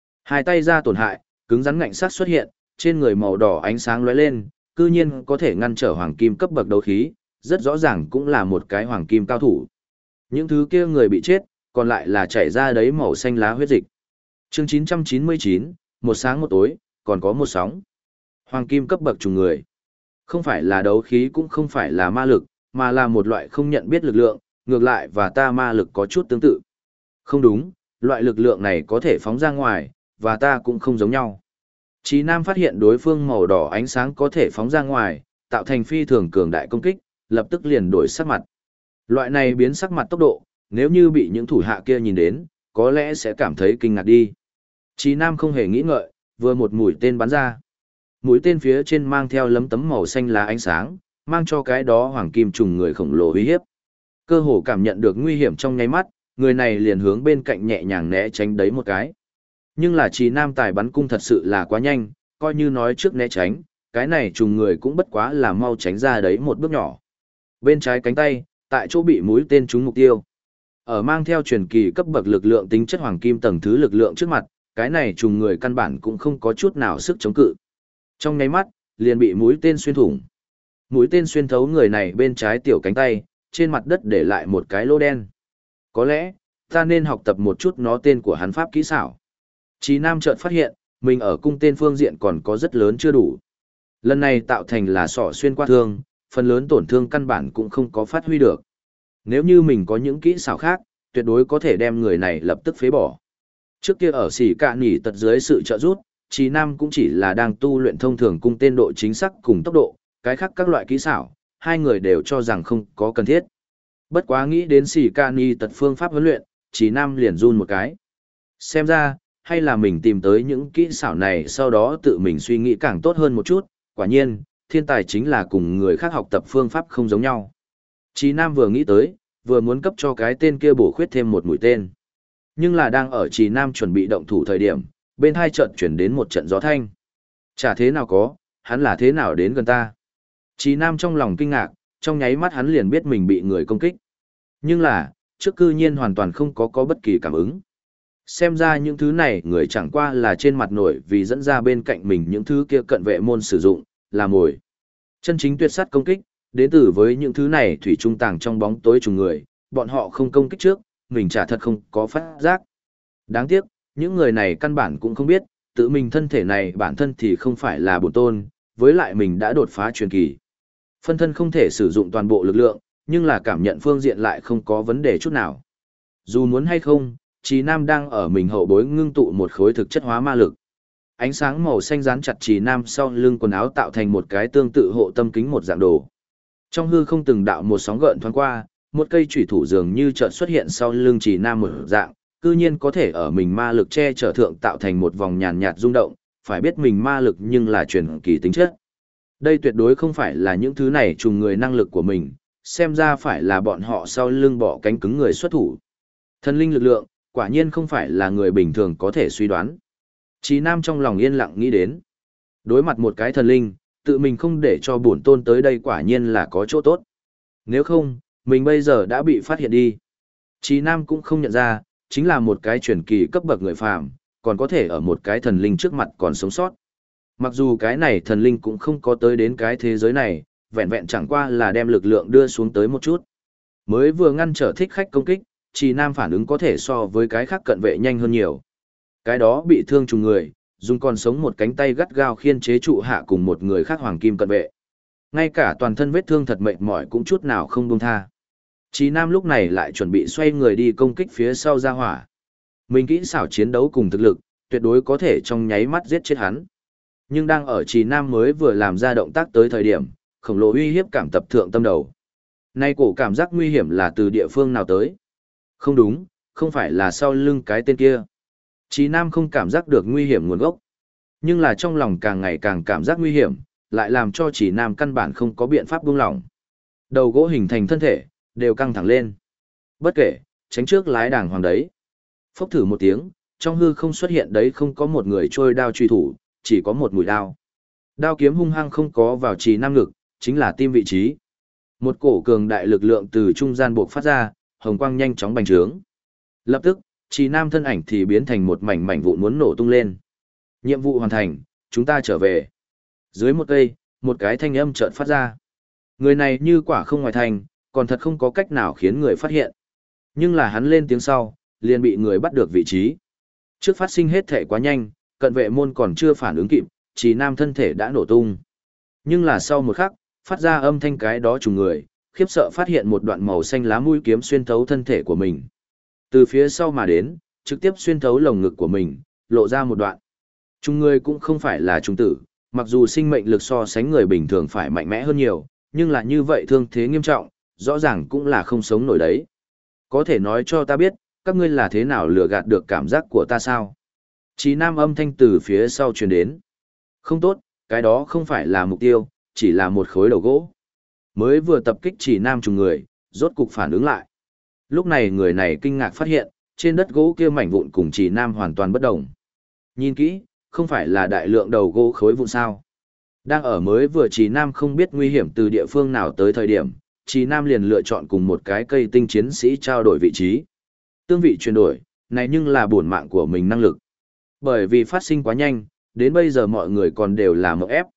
2 tay ra tổn hại, cứng rắn ngạnh sát xuất hiện, trên người màu đỏ ánh sáng lóe lên, cư nhiên có thể ngăn trở hoàng kim cấp bậc đấu khí, rất rõ ràng cũng là một cái hoàng kim cao thủ. Những thứ kia người bị chết, còn lại là chảy ra đấy màu xanh lá huyết dịch. Chương 999, một sáng một tối, còn có một sóng. Hoàng kim cấp bậc trùng người. Không phải là đấu khí cũng không phải là ma lực, mà là một loại không nhận biết lực lượng, ngược lại và ta ma lực có chút tương tự. Không đúng, loại lực lượng này có thể phóng ra ngoài, và ta cũng không giống nhau. Chí Nam phát hiện đối phương màu đỏ ánh sáng có thể phóng ra ngoài, tạo thành phi thường cường đại công kích, lập tức liền đổi sắc mặt. Loại này biến sắc mặt tốc độ, nếu như bị những thủ hạ kia nhìn đến, có lẽ sẽ cảm thấy kinh ngạc đi. Chí Nam không hề nghĩ ngợi, vừa một mũi tên bắn ra. Mũi tên phía trên mang theo lấm tấm màu xanh lá ánh sáng, mang cho cái đó hoàng kim trùng người khổng lồ uy hiếp. Cơ hồ cảm nhận được nguy hiểm trong nháy mắt, người này liền hướng bên cạnh nhẹ nhàng né tránh đấy một cái. Nhưng là Chí Nam tài bắn cung thật sự là quá nhanh, coi như nói trước né tránh, cái này trùng người cũng bất quá là mau tránh ra đấy một bước nhỏ. Bên trái cánh tay, tại chỗ bị mũi tên trúng mục tiêu. Ở mang theo truyền kỳ cấp bậc lực lượng tính chất hoàng kim tầng thứ lực lượng trước mặt, cái này trùng người căn bản cũng không có chút nào sức chống cự. Trong nháy mắt, liền bị mũi tên xuyên thủng. Mũi tên xuyên thấu người này bên trái tiểu cánh tay, trên mặt đất để lại một cái lỗ đen. Có lẽ, ta nên học tập một chút nó tên của hắn pháp kỹ xảo. Chí Nam chợt phát hiện, mình ở cung tên phương diện còn có rất lớn chưa đủ. Lần này tạo thành là sọ xuyên qua thương, phần lớn tổn thương căn bản cũng không có phát huy được. Nếu như mình có những kỹ xảo khác, tuyệt đối có thể đem người này lập tức phế bỏ. Trước kia ở xỉ cạ nỉ tật dưới sự trợ giúp, Chí Nam cũng chỉ là đang tu luyện thông thường cung tên độ chính xác cùng tốc độ, cái khác các loại kỹ xảo, hai người đều cho rằng không có cần thiết. Bất quá nghĩ đến xỉ cạ nỉ tật phương pháp huấn luyện, Chí Nam liền run một cái. Xem ra, hay là mình tìm tới những kỹ xảo này sau đó tự mình suy nghĩ càng tốt hơn một chút, quả nhiên, thiên tài chính là cùng người khác học tập phương pháp không giống nhau. Chí Nam vừa nghĩ tới, vừa muốn cấp cho cái tên kia bổ khuyết thêm một mũi tên. Nhưng là đang ở Chí Nam chuẩn bị động thủ thời điểm, bên hai trận chuyển đến một trận gió thanh. Chả thế nào có, hắn là thế nào đến gần ta. Chí Nam trong lòng kinh ngạc, trong nháy mắt hắn liền biết mình bị người công kích. Nhưng là, trước cư nhiên hoàn toàn không có bất kỳ cảm ứng. Xem ra những thứ này người chẳng qua là trên mặt nổi vì dẫn ra bên cạnh mình những thứ kia cận vệ môn sử dụng, là mồi. Chân chính tuyệt sát công kích, đến từ với những thứ này thủy trung tàng trong bóng tối trùng người, bọn họ không công kích trước, mình chả thật không có phát giác. Đáng tiếc, những người này căn bản cũng không biết, tự mình thân thể này bản thân thì không phải là bổn tôn, với lại mình đã đột phá truyền kỳ. Phân thân không thể sử dụng toàn bộ lực lượng, nhưng là cảm nhận phương diện lại không có vấn đề chút nào. Dù muốn hay không, Chí Nam đang ở mình hậu bối ngưng tụ một khối thực chất hóa ma lực. Ánh sáng màu xanh dán chặt Chí Nam sau lưng quần áo tạo thành một cái tương tự hộ tâm kính một dạng đồ. Trong hư không từng đạo một sóng gợn thoáng qua, một cây chủy thủ dường như chợt xuất hiện sau lưng Chí Nam một dạng, cư nhiên có thể ở mình ma lực che chở thượng tạo thành một vòng nhàn nhạt rung động, phải biết mình ma lực nhưng là truyền kỳ tính chất. Đây tuyệt đối không phải là những thứ này trùng người năng lực của mình, xem ra phải là bọn họ sau lưng bỏ cánh cứng người xuất thủ. Thần linh lực lượng, quả nhiên không phải là người bình thường có thể suy đoán. Chí Nam trong lòng yên lặng nghĩ đến. Đối mặt một cái thần linh, tự mình không để cho bổn tôn tới đây quả nhiên là có chỗ tốt. Nếu không, mình bây giờ đã bị phát hiện đi. Chí Nam cũng không nhận ra, chính là một cái truyền kỳ cấp bậc người phàm, còn có thể ở một cái thần linh trước mặt còn sống sót. Mặc dù cái này thần linh cũng không có tới đến cái thế giới này, vẹn vẹn chẳng qua là đem lực lượng đưa xuống tới một chút. Mới vừa ngăn trở thích khách công kích, Chí Nam phản ứng có thể so với cái khác cận vệ nhanh hơn nhiều. Cái đó bị thương trùng người, dùng còn sống một cánh tay gắt gao khiên chế trụ hạ cùng một người khác hoàng kim cận vệ. Ngay cả toàn thân vết thương thật mệt mỏi cũng chút nào không buông tha. Chí Nam lúc này lại chuẩn bị xoay người đi công kích phía sau ra hỏa. Mình kỹ xảo chiến đấu cùng thực lực, tuyệt đối có thể trong nháy mắt giết chết hắn. Nhưng đang ở Chí Nam mới vừa làm ra động tác tới thời điểm, khổng lồ uy hiếp cảm tập thượng tâm đầu. Nay cổ cảm giác nguy hiểm là từ địa phương nào tới? Không đúng, không phải là sau lưng cái tên kia. Chí Nam không cảm giác được nguy hiểm nguồn gốc, nhưng là trong lòng càng ngày càng cảm giác nguy hiểm, lại làm cho Chí Nam căn bản không có biện pháp buông lỏng. Đầu gỗ hình thành thân thể, đều căng thẳng lên. Bất kể, tránh trước lái đàng hoàng đấy. Phốc thử một tiếng, trong hư không xuất hiện đấy không có một người trôi đao truy thủ, chỉ có một mũi đao. Đao kiếm hung hăng không có vào Chí Nam ngực, chính là tim vị trí. Một cổ cường đại lực lượng từ trung gian buộc phát ra, hồng quang nhanh chóng bành trướng. Lập tức, Chí Nam thân ảnh thì biến thành một mảnh mảnh vụn muốn nổ tung lên. Nhiệm vụ hoàn thành, chúng ta trở về. Dưới một cây, một cái thanh âm chợt phát ra. Người này như quả không ngoài thành, còn thật không có cách nào khiến người phát hiện. Nhưng là hắn lên tiếng sau, liền bị người bắt được vị trí. Trước phát sinh hết thể quá nhanh, cận vệ môn còn chưa phản ứng kịp, Chí Nam thân thể đã nổ tung. Nhưng là sau một khắc, phát ra âm thanh cái đó trùng người, khiếp sợ phát hiện một đoạn màu xanh lá mũi kiếm xuyên thấu thân thể của mình. Từ phía sau mà đến, trực tiếp xuyên thấu lồng ngực của mình, lộ ra một đoạn. Trùng người cũng không phải là trùng tử, mặc dù sinh mệnh lực so sánh người bình thường phải mạnh mẽ hơn nhiều, nhưng là như vậy thương thế nghiêm trọng, rõ ràng cũng là không sống nổi đấy. Có thể nói cho ta biết, các ngươi là thế nào lừa gạt được cảm giác của ta sao? Chí Nam âm thanh từ phía sau truyền đến. Không tốt, cái đó không phải là mục tiêu, chỉ là một khối đầu gỗ. Mới vừa tập kích Chí Nam trùng người, rốt cục phản ứng lại. Lúc này người này kinh ngạc phát hiện, trên đất gỗ kia mảnh vụn cùng Chí Nam hoàn toàn bất đồng. Nhìn kỹ, không phải là đại lượng đầu gỗ khối vụn sao? Đang ở mới vừa Chí Nam không biết nguy hiểm từ địa phương nào tới thời điểm, Chí Nam liền lựa chọn cùng một cái cây tinh chiến sĩ trao đổi vị trí. Tương vị chuyển đổi, này nhưng là bổn mạng của mình năng lực. Bởi vì phát sinh quá nhanh, đến bây giờ mọi người còn đều là mộng ép.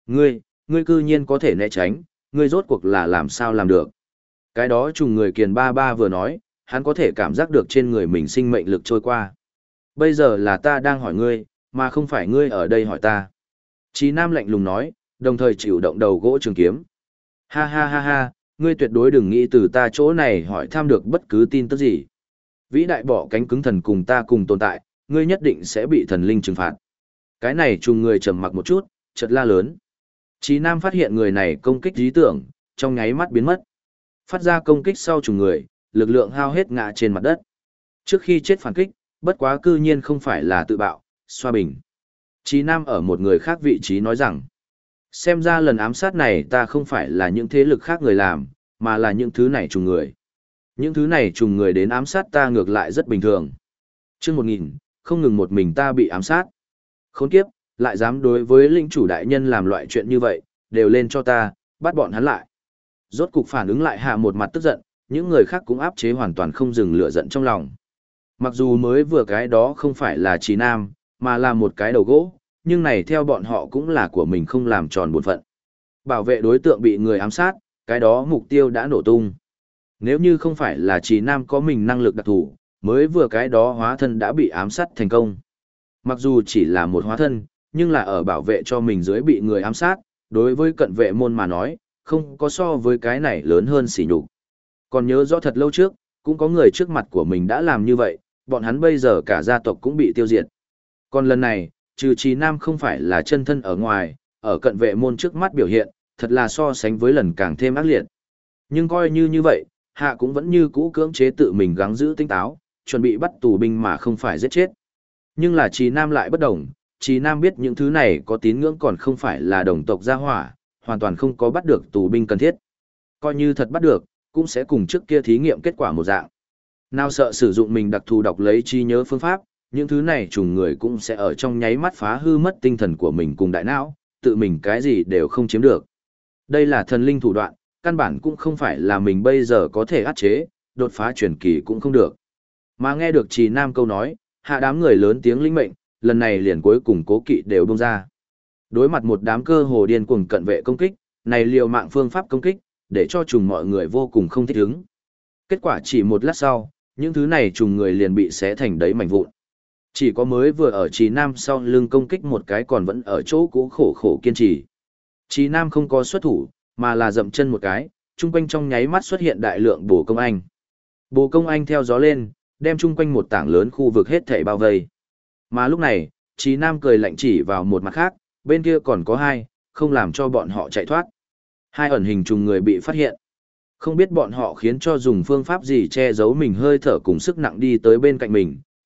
Ngươi cư nhiên có thể né tránh, ngươi rốt cuộc là làm sao làm được. Cái đó trùng người kiền ba ba vừa nói, hắn có thể cảm giác được trên người mình sinh mệnh lực trôi qua. Bây giờ là ta đang hỏi ngươi, mà không phải ngươi ở đây hỏi ta. Chí Nam lạnh lùng nói, đồng thời chịu động đầu gỗ trường kiếm. Ha ha ha ha, ngươi tuyệt đối đừng nghĩ từ ta chỗ này hỏi thăm được bất cứ tin tức gì. Vĩ đại bỏ cánh cứng thần cùng ta cùng tồn tại, ngươi nhất định sẽ bị thần linh trừng phạt. Cái này trùng người trầm mặc một chút, chợt la lớn. Chí Nam phát hiện người này công kích lý tưởng, trong nháy mắt biến mất. Phát ra công kích sau trùng người, lực lượng hao hết ngã trên mặt đất. Trước khi chết phản kích, bất quá cư nhiên không phải là tự bạo, xoa bình. Chí Nam ở một người khác vị trí nói rằng, xem ra lần ám sát này ta không phải là những thế lực khác người làm, mà là những thứ này trùng người. Những thứ này trùng người đến ám sát ta ngược lại rất bình thường. Chương 1000, không ngừng một mình ta bị ám sát. Khốn kiếp, lại dám đối với linh chủ đại nhân làm loại chuyện như vậy, đều lên cho ta, bắt bọn hắn lại. Rốt cục phản ứng lại hạ một mặt tức giận, những người khác cũng áp chế hoàn toàn không dừng lửa giận trong lòng. Mặc dù mới vừa cái đó không phải là Chí Nam, mà là một cái đầu gỗ, nhưng này theo bọn họ cũng là của mình không làm tròn bổn phận. Bảo vệ đối tượng bị người ám sát, cái đó mục tiêu đã nổ tung. Nếu như không phải là Chí Nam có mình năng lực đặc thù, mới vừa cái đó hóa thân đã bị ám sát thành công. Mặc dù chỉ là một hóa thân, nhưng là ở bảo vệ cho mình dưới bị người ám sát, đối với cận vệ môn mà nói, không có so với cái này lớn hơn sỉ nhục. Còn nhớ rõ thật lâu trước, cũng có người trước mặt của mình đã làm như vậy, bọn hắn bây giờ cả gia tộc cũng bị tiêu diệt. Còn lần này, trừ Chí Nam không phải là chân thân ở ngoài, ở cận vệ môn trước mắt biểu hiện, thật là so sánh với lần càng thêm ác liệt. Nhưng coi như vậy, Hạ cũng vẫn như cũ cưỡng chế tự mình gắng giữ tinh táo, chuẩn bị bắt tù binh mà không phải giết chết. Nhưng là Chí Nam lại bất đồng, Chí Nam biết những thứ này có tín ngưỡng còn không phải là đồng tộc gia hỏa, hoàn toàn không có bắt được tù binh cần thiết. Coi như thật bắt được, cũng sẽ cùng trước kia thí nghiệm kết quả một dạng. Nào sợ sử dụng mình đặc thù đọc lấy trí nhớ phương pháp, những thứ này trùng người cũng sẽ ở trong nháy mắt phá hư mất tinh thần của mình cùng đại não, tự mình cái gì đều không chiếm được. Đây là thần linh thủ đoạn, căn bản cũng không phải là mình bây giờ có thể áp chế, đột phá truyền kỳ cũng không được. Mà nghe được Chí Nam câu nói, hạ đám người lớn tiếng lĩnh mệnh, lần này liền cuối cùng cố kỵ đều buông ra. Đối mặt một đám cơ hồ điên cuồng cận vệ công kích, này liều mạng phương pháp công kích, để cho trùng mọi người vô cùng không thích ứng. Kết quả chỉ một lát sau, những thứ này trùng người liền bị xé thành đấy mảnh vụn. Chỉ có mới vừa ở Chí Nam sau lưng công kích một cái còn vẫn ở chỗ cũ khổ khổ kiên trì. Chí Nam không có xuất thủ, mà là dậm chân một cái, chung quanh trong nháy mắt xuất hiện đại lượng bổ công anh. Bổ công anh theo gió lên, đem chung quanh một tảng lớn khu vực hết thảy bao vây. Mà lúc này, Chí Nam cười lạnh chỉ vào một mặt khác, bên kia còn có hai, không làm cho bọn họ chạy thoát. Hai ẩn hình trùng người bị phát hiện. Không biết bọn họ khiến cho dùng phương pháp gì che giấu mình hơi thở cùng sức nặng đi tới bên cạnh mình,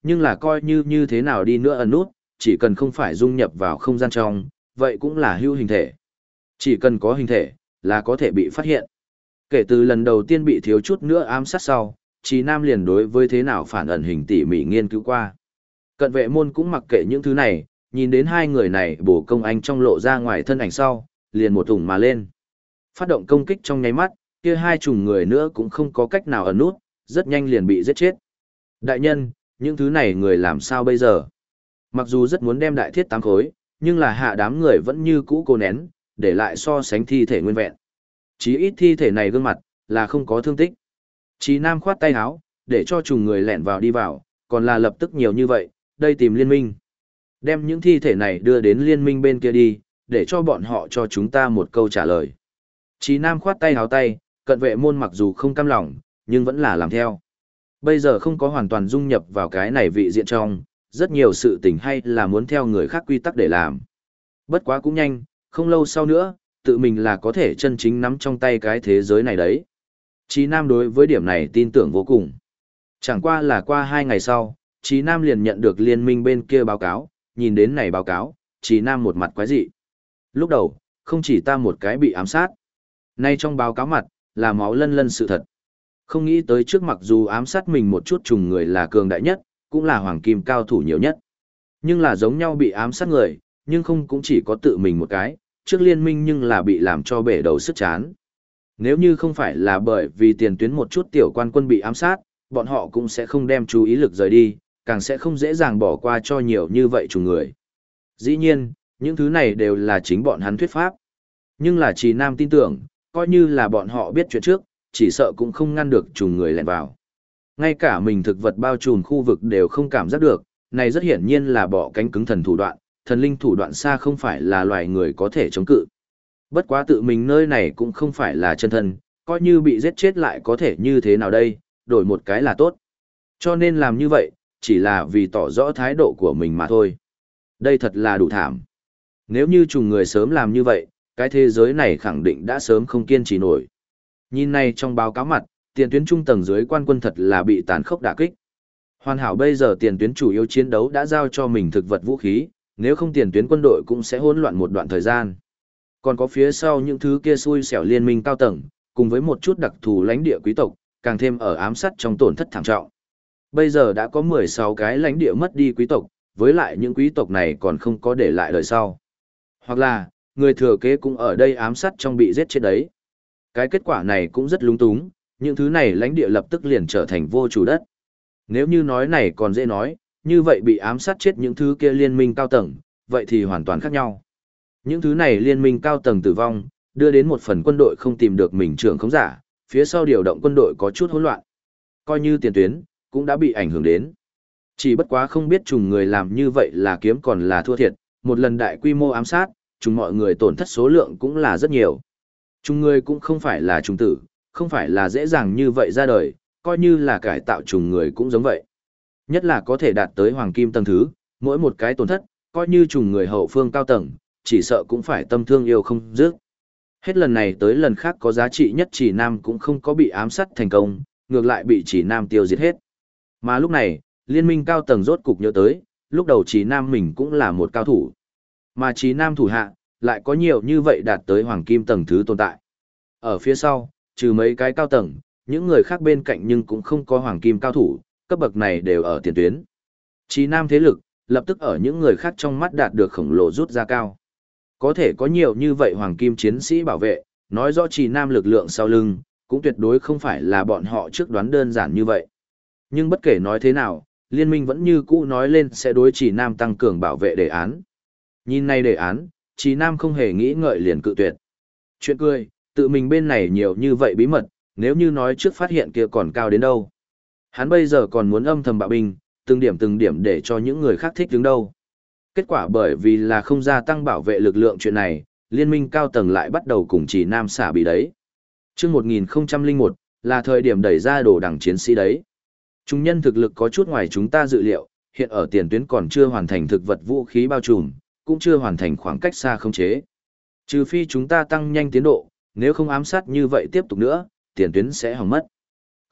nhưng là coi như như thế nào đi nữa ẩn nút, chỉ cần không phải dung nhập vào không gian trong, vậy cũng là hữu hình thể. Chỉ cần có hình thể, là có thể bị phát hiện. Kể từ lần đầu tiên bị thiếu chút nữa ám sát sau, Trí Nam liền đối với thế nào phản ẩn hình tỉ mỉ nghiên cứu qua. Cận vệ môn cũng mặc kệ những thứ này, nhìn đến hai người này bổ công anh trong lộ ra ngoài thân ảnh sau, liền một ủng mà lên. Phát động công kích trong nháy mắt, kia hai chủng người nữa cũng không có cách nào ẩn nút, rất nhanh liền bị giết chết. Đại nhân, những thứ này người làm sao bây giờ? Mặc dù rất muốn đem đại thiết tám khối, nhưng là hạ đám người vẫn như cũ cố nén, để lại so sánh thi thể nguyên vẹn. Chí ít thi thể này gương mặt, là không có thương tích. Chí Nam khoát tay áo, để cho chủng người lẻn vào đi vào, còn là lập tức nhiều như vậy, đây tìm liên minh. Đem những thi thể này đưa đến liên minh bên kia đi, để cho bọn họ cho chúng ta một câu trả lời. Chí Nam khoát tay áo tay, cận vệ môn mặc dù không cam lòng, nhưng vẫn là làm theo. Bây giờ không có hoàn toàn dung nhập vào cái này vị diện trong, rất nhiều sự tình hay là muốn theo người khác quy tắc để làm. Bất quá cũng nhanh, không lâu sau nữa, tự mình là có thể chân chính nắm trong tay cái thế giới này đấy. Chí Nam đối với điểm này tin tưởng vô cùng. Chẳng qua là qua 2 ngày sau, Chí Nam liền nhận được liên minh bên kia báo cáo, nhìn đến này báo cáo, Chí Nam một mặt quái dị. Lúc đầu, không chỉ ta một cái bị ám sát. Nay trong báo cáo mặt, là máu lân lân sự thật. Không nghĩ tới trước mặc dù ám sát mình một chút trùng người là cường đại nhất, cũng là hoàng kim cao thủ nhiều nhất. Nhưng là giống nhau bị ám sát người, nhưng không cũng chỉ có tự mình một cái, trước liên minh nhưng là bị làm cho bể đầu sức chán. Nếu như không phải là bởi vì tiền tuyến một chút tiểu quan quân bị ám sát, bọn họ cũng sẽ không đem chú ý lực rời đi, càng sẽ không dễ dàng bỏ qua cho nhiều như vậy trùng người. Dĩ nhiên, những thứ này đều là chính bọn hắn thuyết pháp. Nhưng là Trì Nam tin tưởng, coi như là bọn họ biết chuyện trước, chỉ sợ cũng không ngăn được trùng người lẻn vào. Ngay cả mình thực vật bao trùm khu vực đều không cảm giác được, này rất hiển nhiên là bỏ cánh cứng thần thủ đoạn, thần linh thủ đoạn xa không phải là loài người có thể chống cự. Bất quá tự mình nơi này cũng không phải là chân thân, coi như bị giết chết lại có thể như thế nào đây, đổi một cái là tốt. Cho nên làm như vậy, chỉ là vì tỏ rõ thái độ của mình mà thôi. Đây thật là đủ thảm. Nếu như trùng người sớm làm như vậy, cái thế giới này khẳng định đã sớm không kiên trì nổi. Nhìn này trong báo cáo mặt, tiền tuyến trung tầng dưới quan quân thật là bị tàn khốc đả kích. Hoàn hảo bây giờ tiền tuyến chủ yếu chiến đấu đã giao cho mình thực vật vũ khí, nếu không tiền tuyến quân đội cũng sẽ hỗn loạn một đoạn thời gian. Còn có phía sau những thứ kia xui xẻo liên minh cao tầng, cùng với một chút đặc thù lãnh địa quý tộc, càng thêm ở ám sát trong tổn thất thảm trọng. Bây giờ đã có 16 cái lãnh địa mất đi quý tộc, với lại những quý tộc này còn không có để lại đời sau. Hoặc là, người thừa kế cũng ở đây ám sát trong bị giết chết đấy. Cái kết quả này cũng rất lung túng, những thứ này lãnh địa lập tức liền trở thành vô chủ đất. Nếu như nói này còn dễ nói, như vậy bị ám sát chết những thứ kia liên minh cao tầng, vậy thì hoàn toàn khác nhau. Những thứ này liên minh cao tầng tử vong, đưa đến một phần quân đội không tìm được mình trưởng khống giả, phía sau điều động quân đội có chút hỗn loạn. Coi như tiền tuyến, cũng đã bị ảnh hưởng đến. Chỉ bất quá không biết trùng người làm như vậy là kiếm còn là thua thiệt, một lần đại quy mô ám sát, chúng mọi người tổn thất số lượng cũng là rất nhiều. Trùng người cũng không phải là trùng tử, không phải là dễ dàng như vậy ra đời, coi như là cải tạo trùng người cũng giống vậy. Nhất là có thể đạt tới hoàng kim tầng thứ, mỗi một cái tổn thất, coi như trùng người hậu phương cao tầng, chỉ sợ cũng phải tâm thương yêu không dứt. Hết lần này tới lần khác có giá trị nhất Chỉ Nam cũng không có bị ám sát thành công, ngược lại bị Chỉ Nam tiêu diệt hết. Mà lúc này, liên minh cao tầng rốt cục nhớ tới, lúc đầu Chỉ Nam mình cũng là một cao thủ. Mà Chỉ Nam thủ hạ, lại có nhiều như vậy đạt tới hoàng kim tầng thứ tồn tại. Ở phía sau, trừ mấy cái cao tầng, những người khác bên cạnh nhưng cũng không có hoàng kim cao thủ, cấp bậc này đều ở tiền tuyến. Chỉ Nam thế lực, lập tức ở những người khác trong mắt đạt được khổng lồ rút ra cao. Có thể có nhiều như vậy hoàng kim chiến sĩ bảo vệ, nói rõ Chỉ Nam lực lượng sau lưng, cũng tuyệt đối không phải là bọn họ trước đoán đơn giản như vậy. Nhưng bất kể nói thế nào, liên minh vẫn như cũ nói lên sẽ đối Chỉ Nam tăng cường bảo vệ đề án. Nhìn này đề án, Chỉ Nam không hề nghĩ ngợi liền cự tuyệt. Chuyện cười, tự mình bên này nhiều như vậy bí mật, nếu như nói trước phát hiện kia còn cao đến đâu. Hắn bây giờ còn muốn âm thầm bạo binh, từng điểm để cho những người khác thích đứng đâu. Kết quả bởi vì là không gia tăng bảo vệ lực lượng chuyện này, liên minh cao tầng lại bắt đầu cùng Chỉ Nam xả bị đấy. Chương 1001 là thời điểm đẩy ra đồ đằng chiến sĩ đấy. Trung nhân thực lực có chút ngoài chúng ta dự liệu, hiện ở tiền tuyến còn chưa hoàn thành thực vật vũ khí bao trùm, cũng chưa hoàn thành khoảng cách xa khống chế. Trừ phi chúng ta tăng nhanh tiến độ, nếu không ám sát như vậy tiếp tục nữa, tiền tuyến sẽ hỏng mất. Không,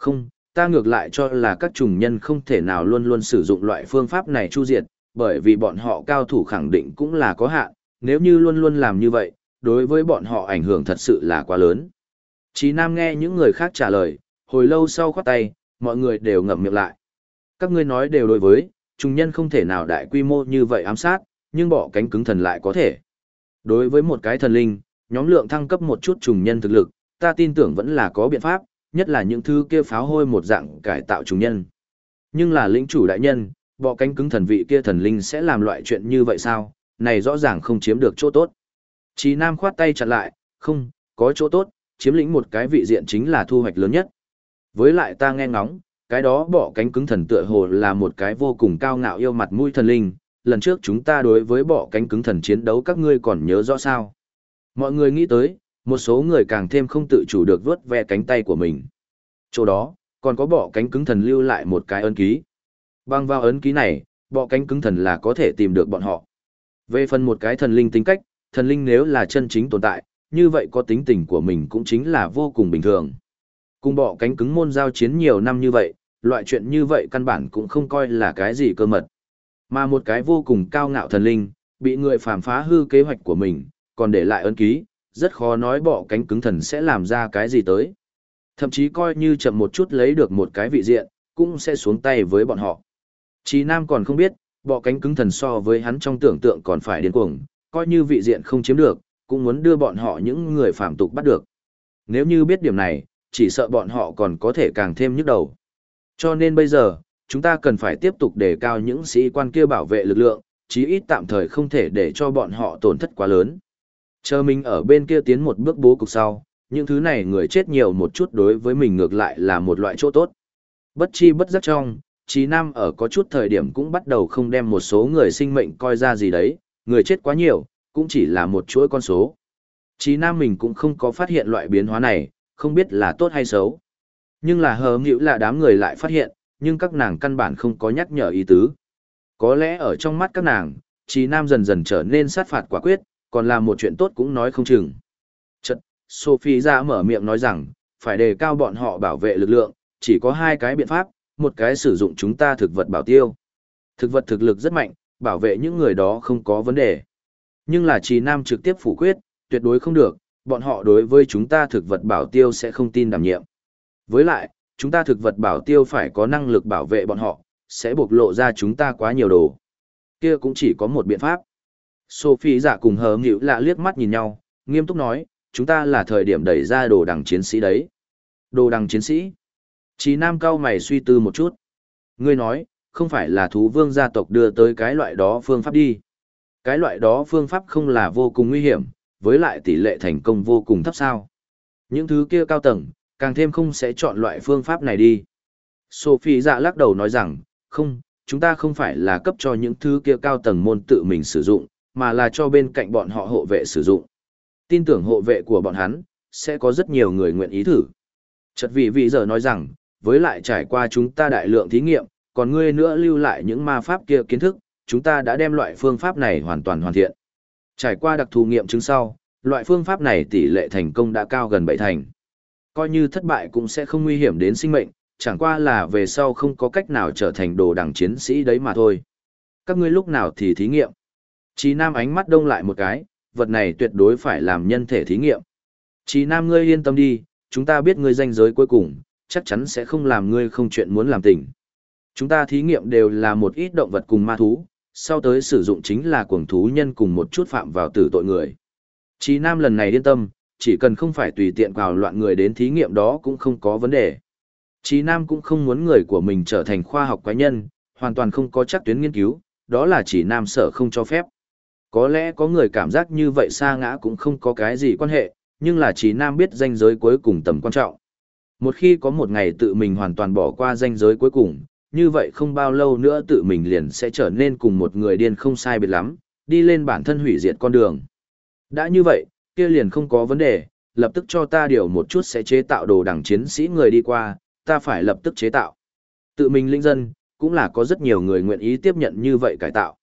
ta ngược lại cho là các trùng nhân không thể nào luôn luôn sử dụng loại phương pháp này chu diệt, bởi vì bọn họ cao thủ khẳng định cũng là có hạn, nếu như luôn luôn làm như vậy, đối với bọn họ ảnh hưởng thật sự là quá lớn. Chí Nam nghe những người khác trả lời, hồi lâu sau khoát tay, mọi người đều ngậm miệng lại. Các ngươi nói đều đối với, trùng nhân không thể nào đại quy mô như vậy ám sát, nhưng bỏ cánh cứng thần lại có thể. Đối với một cái thần linh, nhóm lượng thăng cấp một chút trùng nhân thực lực, ta tin tưởng vẫn là có biện pháp, nhất là những thứ kia pháo hôi một dạng cải tạo trùng nhân. Nhưng là lĩnh chủ đại nhân, bỏ cánh cứng thần vị kia thần linh sẽ làm loại chuyện như vậy sao? Này rõ ràng không chiếm được chỗ tốt. Chí Nam khoát tay chặn lại, không, có chỗ tốt, chiếm lĩnh một cái vị diện chính là thu hoạch lớn nhất. Với lại ta nghe ngóng, cái đó bỏ cánh cứng thần tựa hồ là một cái vô cùng cao ngạo yêu mặt mũi thần linh, lần trước chúng ta đối với bỏ cánh cứng thần chiến đấu các ngươi còn nhớ rõ sao. Mọi người nghĩ tới, một số người càng thêm không tự chủ được vớt ve cánh tay của mình. Chỗ đó, còn có bỏ cánh cứng thần lưu lại một cái ấn ký. Bằng vào ấn ký này, bỏ cánh cứng thần là có thể tìm được bọn họ. Về phần một cái thần linh tính cách, thần linh nếu là chân chính tồn tại, như vậy có tính tình của mình cũng chính là vô cùng bình thường. Cùng bỏ cánh cứng môn giao chiến nhiều năm như vậy, loại chuyện như vậy căn bản cũng không coi là cái gì cơ mật. Mà một cái vô cùng cao ngạo thần linh, bị người phàm phá hư kế hoạch của mình, còn để lại ấn ký, rất khó nói bỏ cánh cứng thần sẽ làm ra cái gì tới. Thậm chí coi như chậm một chút lấy được một cái vị diện, cũng sẽ xuống tay với bọn họ. Chí Nam còn không biết, bỏ cánh cứng thần so với hắn trong tưởng tượng còn phải điên cuồng, coi như vị diện không chiếm được, cũng muốn đưa bọn họ những người phàm tục bắt được. Nếu như biết điểm này, chỉ sợ bọn họ còn có thể càng thêm nhức đầu. Cho nên bây giờ, chúng ta cần phải tiếp tục đề cao những sĩ quan kia bảo vệ lực lượng, chí ít tạm thời không thể để cho bọn họ tổn thất quá lớn. Chờ mình ở bên kia tiến một bước bố cục sau, những thứ này người chết nhiều một chút đối với mình ngược lại là một loại chỗ tốt. Bất chi bất giác trong, Chí Nam ở có chút thời điểm cũng bắt đầu không đem một số người sinh mệnh coi ra gì đấy, người chết quá nhiều, cũng chỉ là một chuỗi con số. Chí Nam mình cũng không có phát hiện loại biến hóa này, không biết là tốt hay xấu. Nhưng là hờ hữu là đám người lại phát hiện, nhưng các nàng căn bản không có nhắc nhở ý tứ. Có lẽ ở trong mắt các nàng, Chí Nam dần dần trở nên sát phạt quả quyết, còn là một chuyện tốt cũng nói không chừng. Chật, Sophie ra mở miệng nói rằng, phải đề cao bọn họ bảo vệ lực lượng, chỉ có hai cái biện pháp, một cái sử dụng chúng ta thực vật bảo tiêu. Thực vật thực lực rất mạnh, bảo vệ những người đó không có vấn đề. Nhưng là Chí Nam trực tiếp phủ quyết, tuyệt đối không được, bọn họ đối với chúng ta thực vật bảo tiêu sẽ không tin đảm nhiệm. Với lại, chúng ta thực vật bảo tiêu phải có năng lực bảo vệ bọn họ, sẽ bộc lộ ra chúng ta quá nhiều đồ. Kia cũng chỉ có một biện pháp. Sophie giả cùng hờ nghịu lạ liếc mắt nhìn nhau, nghiêm túc nói, chúng ta là thời điểm đẩy ra đồ đằng chiến sĩ đấy. Đồ đằng chiến sĩ. Chí Nam cao mày suy tư một chút. Ngươi nói, không phải là thú vương gia tộc đưa tới cái loại đó phương pháp đi. Cái loại đó phương pháp không là vô cùng nguy hiểm, với lại tỷ lệ thành công vô cùng thấp sao. Những thứ kia cao tầng, càng thêm không sẽ chọn loại phương pháp này đi. Sophie dạ lắc đầu nói rằng, không, chúng ta không phải là cấp cho những thứ kia cao tầng môn tự mình sử dụng, mà là cho bên cạnh bọn họ hộ vệ sử dụng. Tin tưởng hộ vệ của bọn hắn, sẽ có rất nhiều người nguyện ý thử. Chợt vị giờ nói rằng, với lại trải qua chúng ta đại lượng thí nghiệm, còn ngươi nữa lưu lại những ma pháp kia kiến thức, chúng ta đã đem loại phương pháp này hoàn toàn hoàn thiện. Trải qua đặc thù nghiệm chứng sau, loại phương pháp này tỷ lệ thành công đã cao gần 7 thành. Coi như thất bại cũng sẽ không nguy hiểm đến sinh mệnh, chẳng qua là về sau không có cách nào trở thành đồ đằng chiến sĩ đấy mà thôi. Các ngươi lúc nào thì thí nghiệm? Chí Nam ánh mắt đông lại một cái, vật này tuyệt đối phải làm nhân thể thí nghiệm. Chí Nam ngươi yên tâm đi, chúng ta biết ngươi ranh giới cuối cùng, chắc chắn sẽ không làm ngươi không chuyện muốn làm tình. Chúng ta thí nghiệm đều là một ít động vật cùng ma thú, sau tới sử dụng chính là cuồng thú nhân cùng một chút phạm vào tử tội người. Chí Nam lần này yên tâm, chỉ cần không phải tùy tiện vào loạn người đến thí nghiệm đó cũng không có vấn đề. Chí Nam cũng không muốn người của mình trở thành khoa học quái nhân, hoàn toàn không có chắc tuyến nghiên cứu, đó là chỉ Nam sở không cho phép. Có lẽ có người cảm giác như vậy sa ngã cũng không có cái gì quan hệ, nhưng là Chí Nam biết ranh giới cuối cùng tầm quan trọng. Một khi có một ngày tự mình hoàn toàn bỏ qua ranh giới cuối cùng, như vậy không bao lâu nữa tự mình liền sẽ trở nên cùng một người điên không sai biệt lắm, đi lên bản thân hủy diệt con đường. Đã như vậy, kia liền không có vấn đề, lập tức cho ta điều một chút sẽ chế tạo đồ đằng chiến sĩ người đi qua, ta phải lập tức chế tạo. Tự mình linh dân, cũng là có rất nhiều người nguyện ý tiếp nhận như vậy cải tạo.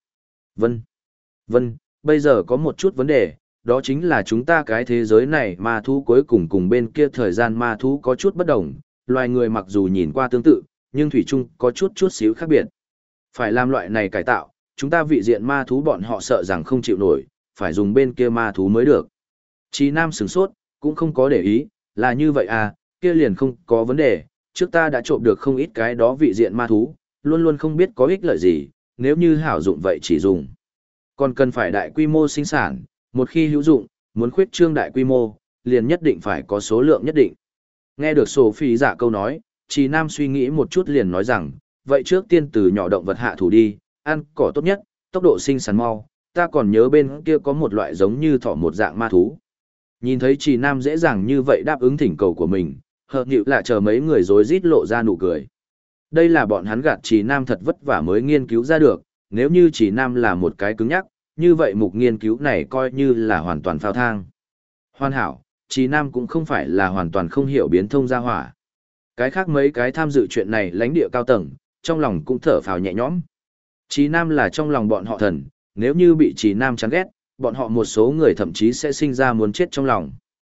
Vâng, bây giờ có một chút vấn đề, đó chính là chúng ta cái thế giới này ma thú cuối cùng cùng bên kia thời gian ma thú có chút bất đồng, loài người mặc dù nhìn qua tương tự, nhưng thủy chung có chút xíu khác biệt. Phải làm loại này cải tạo, chúng ta vị diện ma thú bọn họ sợ rằng không chịu nổi, phải dùng bên kia ma thú mới được. Chí Nam sửng sốt, cũng không có để ý, là như vậy à, kia liền không có vấn đề, trước ta đã trộm được không ít cái đó vị diện ma thú, luôn luôn không biết có ích lợi gì, nếu như hảo dụng vậy chỉ dùng. Còn cần phải đại quy mô sinh sản, một khi hữu dụng, muốn khuyết trương đại quy mô, liền nhất định phải có số lượng nhất định. Nghe được Sophie giả câu nói, Chí Nam suy nghĩ một chút liền nói rằng, vậy trước tiên từ nhỏ động vật hạ thủ đi, ăn cỏ tốt nhất, tốc độ sinh sản mau, ta còn nhớ bên kia có một loại giống như thỏ một dạng ma thú. Nhìn thấy Chí Nam dễ dàng như vậy đáp ứng thỉnh cầu của mình, hợp nhịu lại chờ mấy người rối rít lộ ra nụ cười. Đây là bọn hắn gạt Chí Nam thật vất vả mới nghiên cứu ra được, nếu như Chí Nam là một cái cứng nhắc, như vậy mục nghiên cứu này coi như là hoàn toàn phao thang. Hoàn hảo, Chí Nam cũng không phải là hoàn toàn không hiểu biến thông gia hỏa. Cái khác mấy cái tham dự chuyện này lãnh địa cao tầng, trong lòng cũng thở phào nhẹ nhõm. Chí Nam là trong lòng bọn họ thần, nếu như bị Chí Nam chán ghét, bọn họ một số người thậm chí sẽ sinh ra muốn chết trong lòng.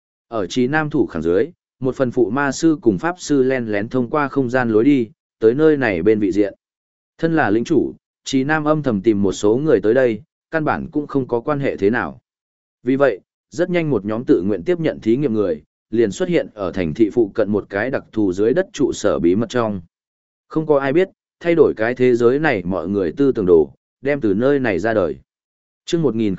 Ở Chí Nam thủ khẳng dưới, một phần phụ ma sư cùng pháp sư len lén thông qua không gian lối đi, tới nơi này bên vị diện. Thân là lĩnh chủ, Chí Nam âm thầm tìm một số người tới đây, căn bản cũng không có quan hệ thế nào. Vì vậy, rất nhanh một nhóm tự nguyện tiếp nhận thí nghiệm người, liền xuất hiện ở thành thị phụ cận một cái đặc thù dưới đất trụ sở bí mật trong. Không có ai biết, thay đổi cái thế giới này mọi người tư tưởng đồ, đem từ nơi này ra đời. Trước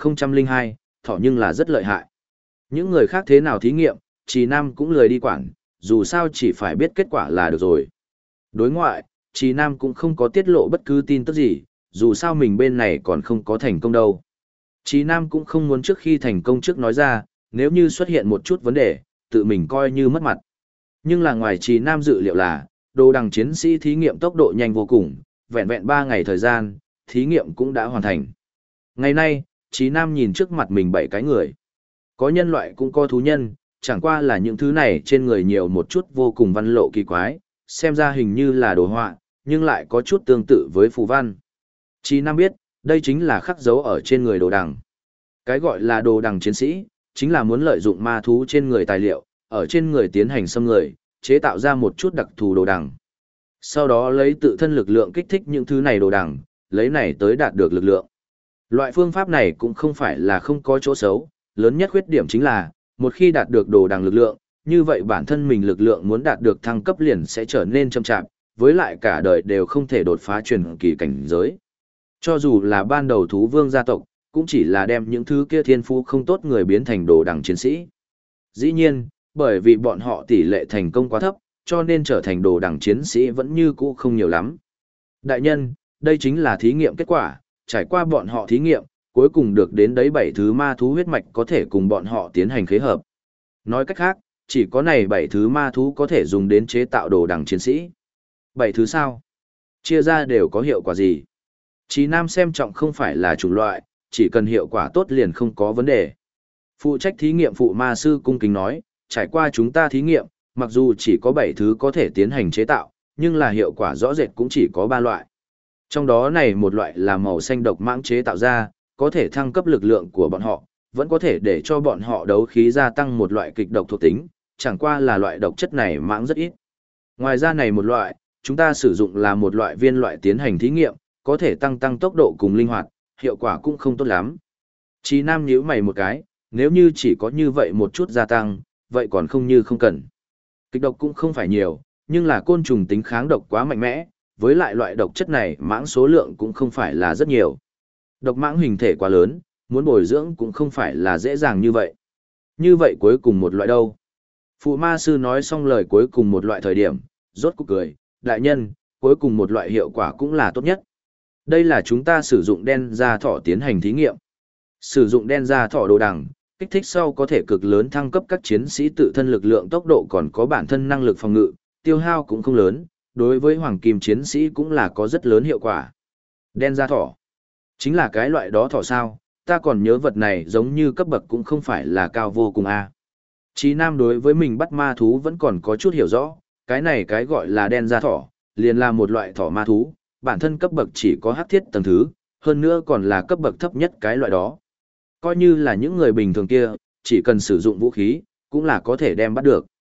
1002, thỏ nhưng là rất lợi hại. Những người khác thế nào thí nghiệm, Chí Nam cũng lười đi quản, dù sao chỉ phải biết kết quả là được rồi. Đối ngoại, Chí Nam cũng không có tiết lộ bất cứ tin tức gì, dù sao mình bên này còn không có thành công đâu. Chí Nam cũng không muốn trước khi thành công trước nói ra, nếu như xuất hiện một chút vấn đề, tự mình coi như mất mặt. Nhưng là ngoài Chí Nam dự liệu là, đồ đằng chiến sĩ thí nghiệm tốc độ nhanh vô cùng, vẹn vẹn 3 ngày thời gian, thí nghiệm cũng đã hoàn thành. Ngày nay, Chí Nam nhìn trước mặt mình 7 cái người. Có nhân loại cũng có thú nhân, chẳng qua là những thứ này trên người nhiều một chút vô cùng văn lộ kỳ quái, xem ra hình như là đồ họa, nhưng lại có chút tương tự với phù văn. Chí Nam biết, đây chính là khắc dấu ở trên người đồ đằng. Cái gọi là đồ đằng chiến sĩ, chính là muốn lợi dụng ma thú trên người tài liệu, ở trên người tiến hành xâm người, chế tạo ra một chút đặc thù đồ đằng. Sau đó lấy tự thân lực lượng kích thích những thứ này đồ đằng, lấy này tới đạt được lực lượng. Loại phương pháp này cũng không phải là không có chỗ xấu, lớn nhất khuyết điểm chính là, một khi đạt được đồ đằng lực lượng, như vậy bản thân mình lực lượng muốn đạt được thăng cấp liền sẽ trở nên chậm chạp, với lại cả đời đều không thể đột phá truyền kỳ cảnh giới. Cho dù là ban đầu thú vương gia tộc, cũng chỉ là đem những thứ kia thiên phú không tốt người biến thành đồ đằng chiến sĩ. Dĩ nhiên, bởi vì bọn họ tỷ lệ thành công quá thấp, cho nên trở thành đồ đằng chiến sĩ vẫn như cũ không nhiều lắm. Đại nhân, đây chính là thí nghiệm kết quả, trải qua bọn họ thí nghiệm, cuối cùng được đến đấy 7 thứ ma thú huyết mạch có thể cùng bọn họ tiến hành khế hợp. Nói cách khác, chỉ có này 7 thứ ma thú có thể dùng đến chế tạo đồ đằng chiến sĩ. 7 thứ sao? Chia ra đều có hiệu quả gì? Chí Nam xem trọng không phải là chủng loại, chỉ cần hiệu quả tốt liền không có vấn đề. Phụ trách thí nghiệm phụ ma sư cung kính nói, trải qua chúng ta thí nghiệm, mặc dù chỉ có 7 thứ có thể tiến hành chế tạo, nhưng là hiệu quả rõ rệt cũng chỉ có 3 loại. Trong đó này một loại là màu xanh độc mãng chế tạo ra, có thể thăng cấp lực lượng của bọn họ, vẫn có thể để cho bọn họ đấu khí gia tăng một loại kịch độc thuộc tính, chẳng qua là loại độc chất này mãng rất ít. Ngoài ra này một loại, chúng ta sử dụng là một loại viên loại tiến hành thí nghiệm, có thể tăng tốc độ cùng linh hoạt, hiệu quả cũng không tốt lắm. Chí Nam nhíu mày một cái, nếu như chỉ có như vậy một chút gia tăng, vậy còn không như không cần. Kịch độc cũng không phải nhiều, nhưng là côn trùng tính kháng độc quá mạnh mẽ, với lại loại độc chất này mãng số lượng cũng không phải là rất nhiều. Độc mãng hình thể quá lớn, muốn bồi dưỡng cũng không phải là dễ dàng như vậy. Như vậy cuối cùng một loại đâu? Phụ ma sư nói xong lời cuối cùng một loại thời điểm, rốt cuộc cười, đại nhân, cuối cùng một loại hiệu quả cũng là tốt nhất. Đây là chúng ta sử dụng đen da thỏ tiến hành thí nghiệm. Sử dụng đen da thỏ đồ đằng, kích thích sau có thể cực lớn thăng cấp các chiến sĩ tự thân lực lượng tốc độ còn có bản thân năng lực phòng ngự, tiêu hao cũng không lớn, đối với hoàng kim chiến sĩ cũng là có rất lớn hiệu quả. Đen da thỏ. Chính là cái loại đó thỏ sao, ta còn nhớ vật này giống như cấp bậc cũng không phải là cao vô cùng a. Chí Nam đối với mình bắt ma thú vẫn còn có chút hiểu rõ, cái này cái gọi là đen da thỏ, liền là một loại thỏ ma thú, bản thân cấp bậc chỉ có hắc thiết tầng thứ, hơn nữa còn là cấp bậc thấp nhất cái loại đó. Coi như là những người bình thường kia, chỉ cần sử dụng vũ khí, cũng là có thể đem bắt được.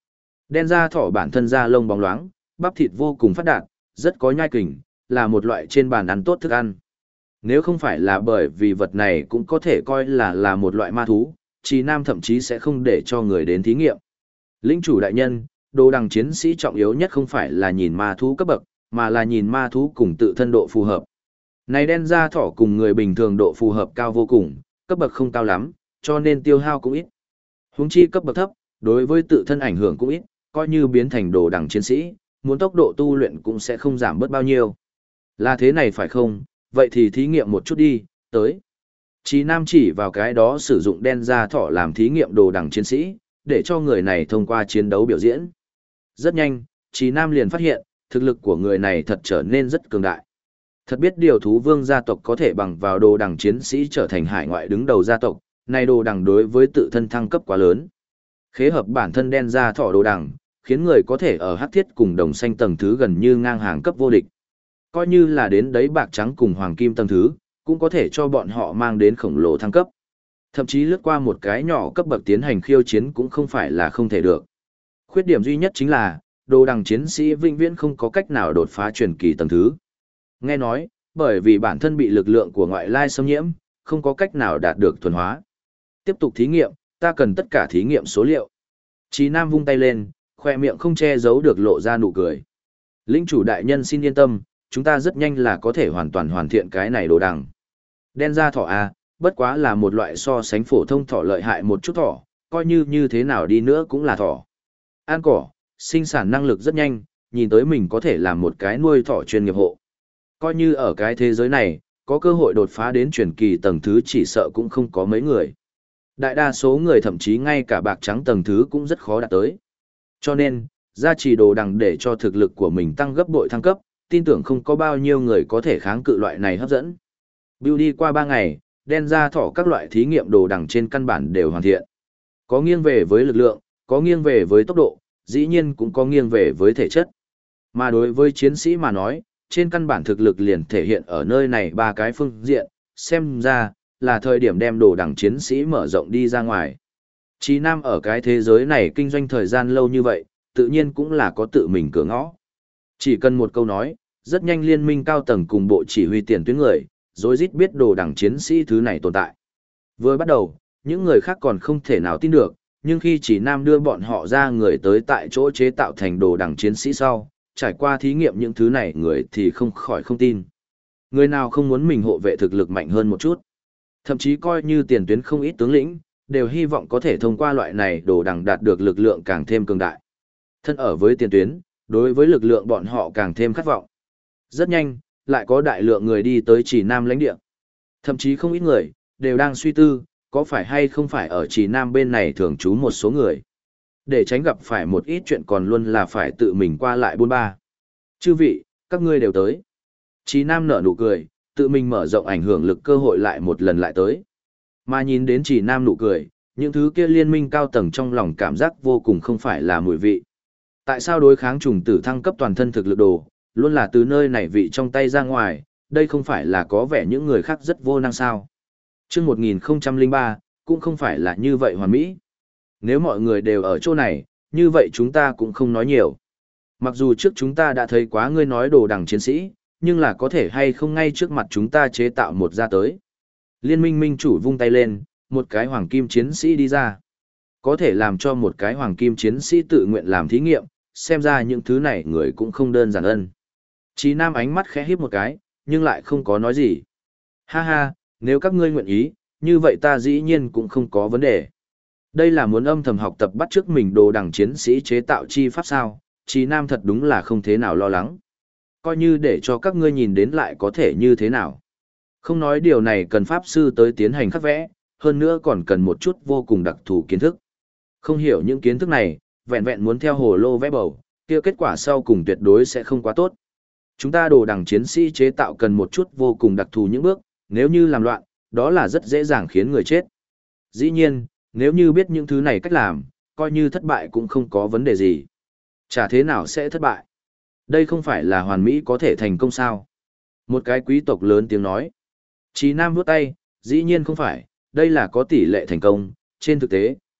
Đen da thỏ bản thân da lông bóng loáng, bắp thịt vô cùng phát đạt, rất có nhai kình, là một loại trên bàn ăn tốt thức ăn. Nếu không phải là bởi vì vật này cũng có thể coi là một loại ma thú, Trì Nam thậm chí sẽ không để cho người đến thí nghiệm. Lĩnh chủ đại nhân, đồ đằng chiến sĩ trọng yếu nhất không phải là nhìn ma thú cấp bậc, mà là nhìn ma thú cùng tự thân độ phù hợp. Này đen da thỏ cùng người bình thường độ phù hợp cao vô cùng, cấp bậc không cao lắm, cho nên tiêu hao cũng ít. Huống chi cấp bậc thấp, đối với tự thân ảnh hưởng cũng ít, coi như biến thành đồ đằng chiến sĩ, muốn tốc độ tu luyện cũng sẽ không giảm bớt bao nhiêu. Là thế này phải không? Vậy thì thí nghiệm một chút đi, tới. Chí Nam chỉ vào cái đó sử dụng đen da thỏ làm thí nghiệm đồ đằng chiến sĩ, để cho người này thông qua chiến đấu biểu diễn. Rất nhanh, Chí Nam liền phát hiện, thực lực của người này thật trở nên rất cường đại. Thật biết điều thú vương gia tộc có thể bằng vào đồ đằng chiến sĩ trở thành hải ngoại đứng đầu gia tộc, này đồ đằng đối với tự thân thăng cấp quá lớn. Khế hợp bản thân đen da thỏ đồ đằng, khiến người có thể ở hắc thiết cùng đồng xanh tầng thứ gần như ngang hàng cấp vô địch. Coi như là đến đấy bạc trắng cùng hoàng kim tầng thứ, cũng có thể cho bọn họ mang đến khổng lồ thăng cấp. Thậm chí lướt qua một cái nhỏ cấp bậc tiến hành khiêu chiến cũng không phải là không thể được. Khuyết điểm duy nhất chính là, đồ đằng chiến sĩ vĩnh viễn không có cách nào đột phá truyền kỳ tầng thứ. Nghe nói, bởi vì bản thân bị lực lượng của ngoại lai xâm nhiễm, không có cách nào đạt được thuần hóa. Tiếp tục thí nghiệm, ta cần tất cả thí nghiệm số liệu. Chí Nam vung tay lên, khoe miệng không che giấu được lộ ra nụ cười. Lĩnh chủ đại nhân xin yên tâm, chúng ta rất nhanh là có thể hoàn toàn hoàn thiện cái này đồ đằng. Đen da thỏ A, bất quá là một loại so sánh phổ thông thỏ lợi hại một chút thỏ, coi như thế nào đi nữa cũng là thỏ. Ăn cỏ, sinh sản năng lực rất nhanh, nhìn tới mình có thể làm một cái nuôi thỏ chuyên nghiệp hộ. Coi như ở cái thế giới này, có cơ hội đột phá đến truyền kỳ tầng thứ chỉ sợ cũng không có mấy người. Đại đa số người thậm chí ngay cả bạc trắng tầng thứ cũng rất khó đạt tới. Cho nên, gia trì đồ đằng để cho thực lực của mình tăng gấp bội thăng cấp, tin tưởng không có bao nhiêu người có thể kháng cự loại này hấp dẫn. Build đi qua 3 ngày, đen da thỏ các loại thí nghiệm đồ đằng trên căn bản đều hoàn thiện. Có nghiêng về với lực lượng, có nghiêng về với tốc độ, dĩ nhiên cũng có nghiêng về với thể chất. Mà đối với chiến sĩ mà nói, trên căn bản thực lực liền thể hiện ở nơi này 3 cái phương diện, xem ra, là thời điểm đem đồ đằng chiến sĩ mở rộng đi ra ngoài. Chí Nam ở cái thế giới này kinh doanh thời gian lâu như vậy, tự nhiên cũng là có tự mình cửa ngõ. Chỉ cần một câu nói, rất nhanh liên minh cao tầng cùng bộ chỉ huy tiền tuyến người, rối rít biết đồ đằng chiến sĩ thứ này tồn tại. Vừa bắt đầu, những người khác còn không thể nào tin được, nhưng khi Chí Nam đưa bọn họ ra người tới tại chỗ chế tạo thành đồ đằng chiến sĩ sau, trải qua thí nghiệm những thứ này người thì không khỏi không tin. Người nào không muốn mình hộ vệ thực lực mạnh hơn một chút. Thậm chí coi như tiền tuyến không ít tướng lĩnh, đều hy vọng có thể thông qua loại này đồ đằng đạt được lực lượng càng thêm cường đại. Thân ở với tiền tuyến, đối với lực lượng bọn họ càng thêm khát vọng. Rất nhanh, lại có đại lượng người đi tới Chỉ Nam lãnh địa. Thậm chí không ít người, đều đang suy tư, có phải hay không phải ở Chỉ Nam bên này thường trú một số người. Để tránh gặp phải một ít chuyện còn luôn là phải tự mình qua lại buôn ba. Chư vị, các ngươi đều tới. Chỉ Nam nở nụ cười, tự mình mở rộng ảnh hưởng lực cơ hội lại một lần lại tới. Mà nhìn đến Chỉ Nam nụ cười, những thứ kia liên minh cao tầng trong lòng cảm giác vô cùng không phải là mùi vị. Tại sao đối kháng trùng tử thăng cấp toàn thân thực lực đồ, luôn là từ nơi này vị trong tay ra ngoài, đây không phải là có vẻ những người khác rất vô năng sao. Chương 1003, cũng không phải là như vậy hoàn mỹ. Nếu mọi người đều ở chỗ này, như vậy chúng ta cũng không nói nhiều. Mặc dù trước chúng ta đã thấy quá ngươi nói đồ đằng chiến sĩ, nhưng là có thể hay không ngay trước mặt chúng ta chế tạo một ra tới. Liên minh minh chủ vung tay lên, một cái hoàng kim chiến sĩ đi ra. Có thể làm cho một cái hoàng kim chiến sĩ tự nguyện làm thí nghiệm, xem ra những thứ này người cũng không đơn giản ân. Chí Nam ánh mắt khẽ híp một cái, nhưng lại không có nói gì. Ha ha, nếu các ngươi nguyện ý, như vậy ta dĩ nhiên cũng không có vấn đề. Đây là muốn âm thầm học tập bắt chước mình đồ đằng chiến sĩ chế tạo chi pháp sao, Chí Nam thật đúng là không thế nào lo lắng. Coi như để cho các ngươi nhìn đến lại có thể như thế nào. Không nói điều này cần pháp sư tới tiến hành khắc vẽ, hơn nữa còn cần một chút vô cùng đặc thù kiến thức. Không hiểu những kiến thức này, vẹn vẹn muốn theo hồ lô vẽ bầu, kia kết quả sau cùng tuyệt đối sẽ không quá tốt. Chúng ta đồ đằng chiến sĩ chế tạo cần một chút vô cùng đặc thù những bước, nếu như làm loạn, đó là rất dễ dàng khiến người chết. Dĩ nhiên, nếu như biết những thứ này cách làm, coi như thất bại cũng không có vấn đề gì. Chả thế nào sẽ thất bại. Đây không phải là hoàn mỹ có thể thành công sao. Một cái quý tộc lớn tiếng nói. Chí Nam vuốt tay, dĩ nhiên không phải, đây là có tỷ lệ thành công, trên thực tế,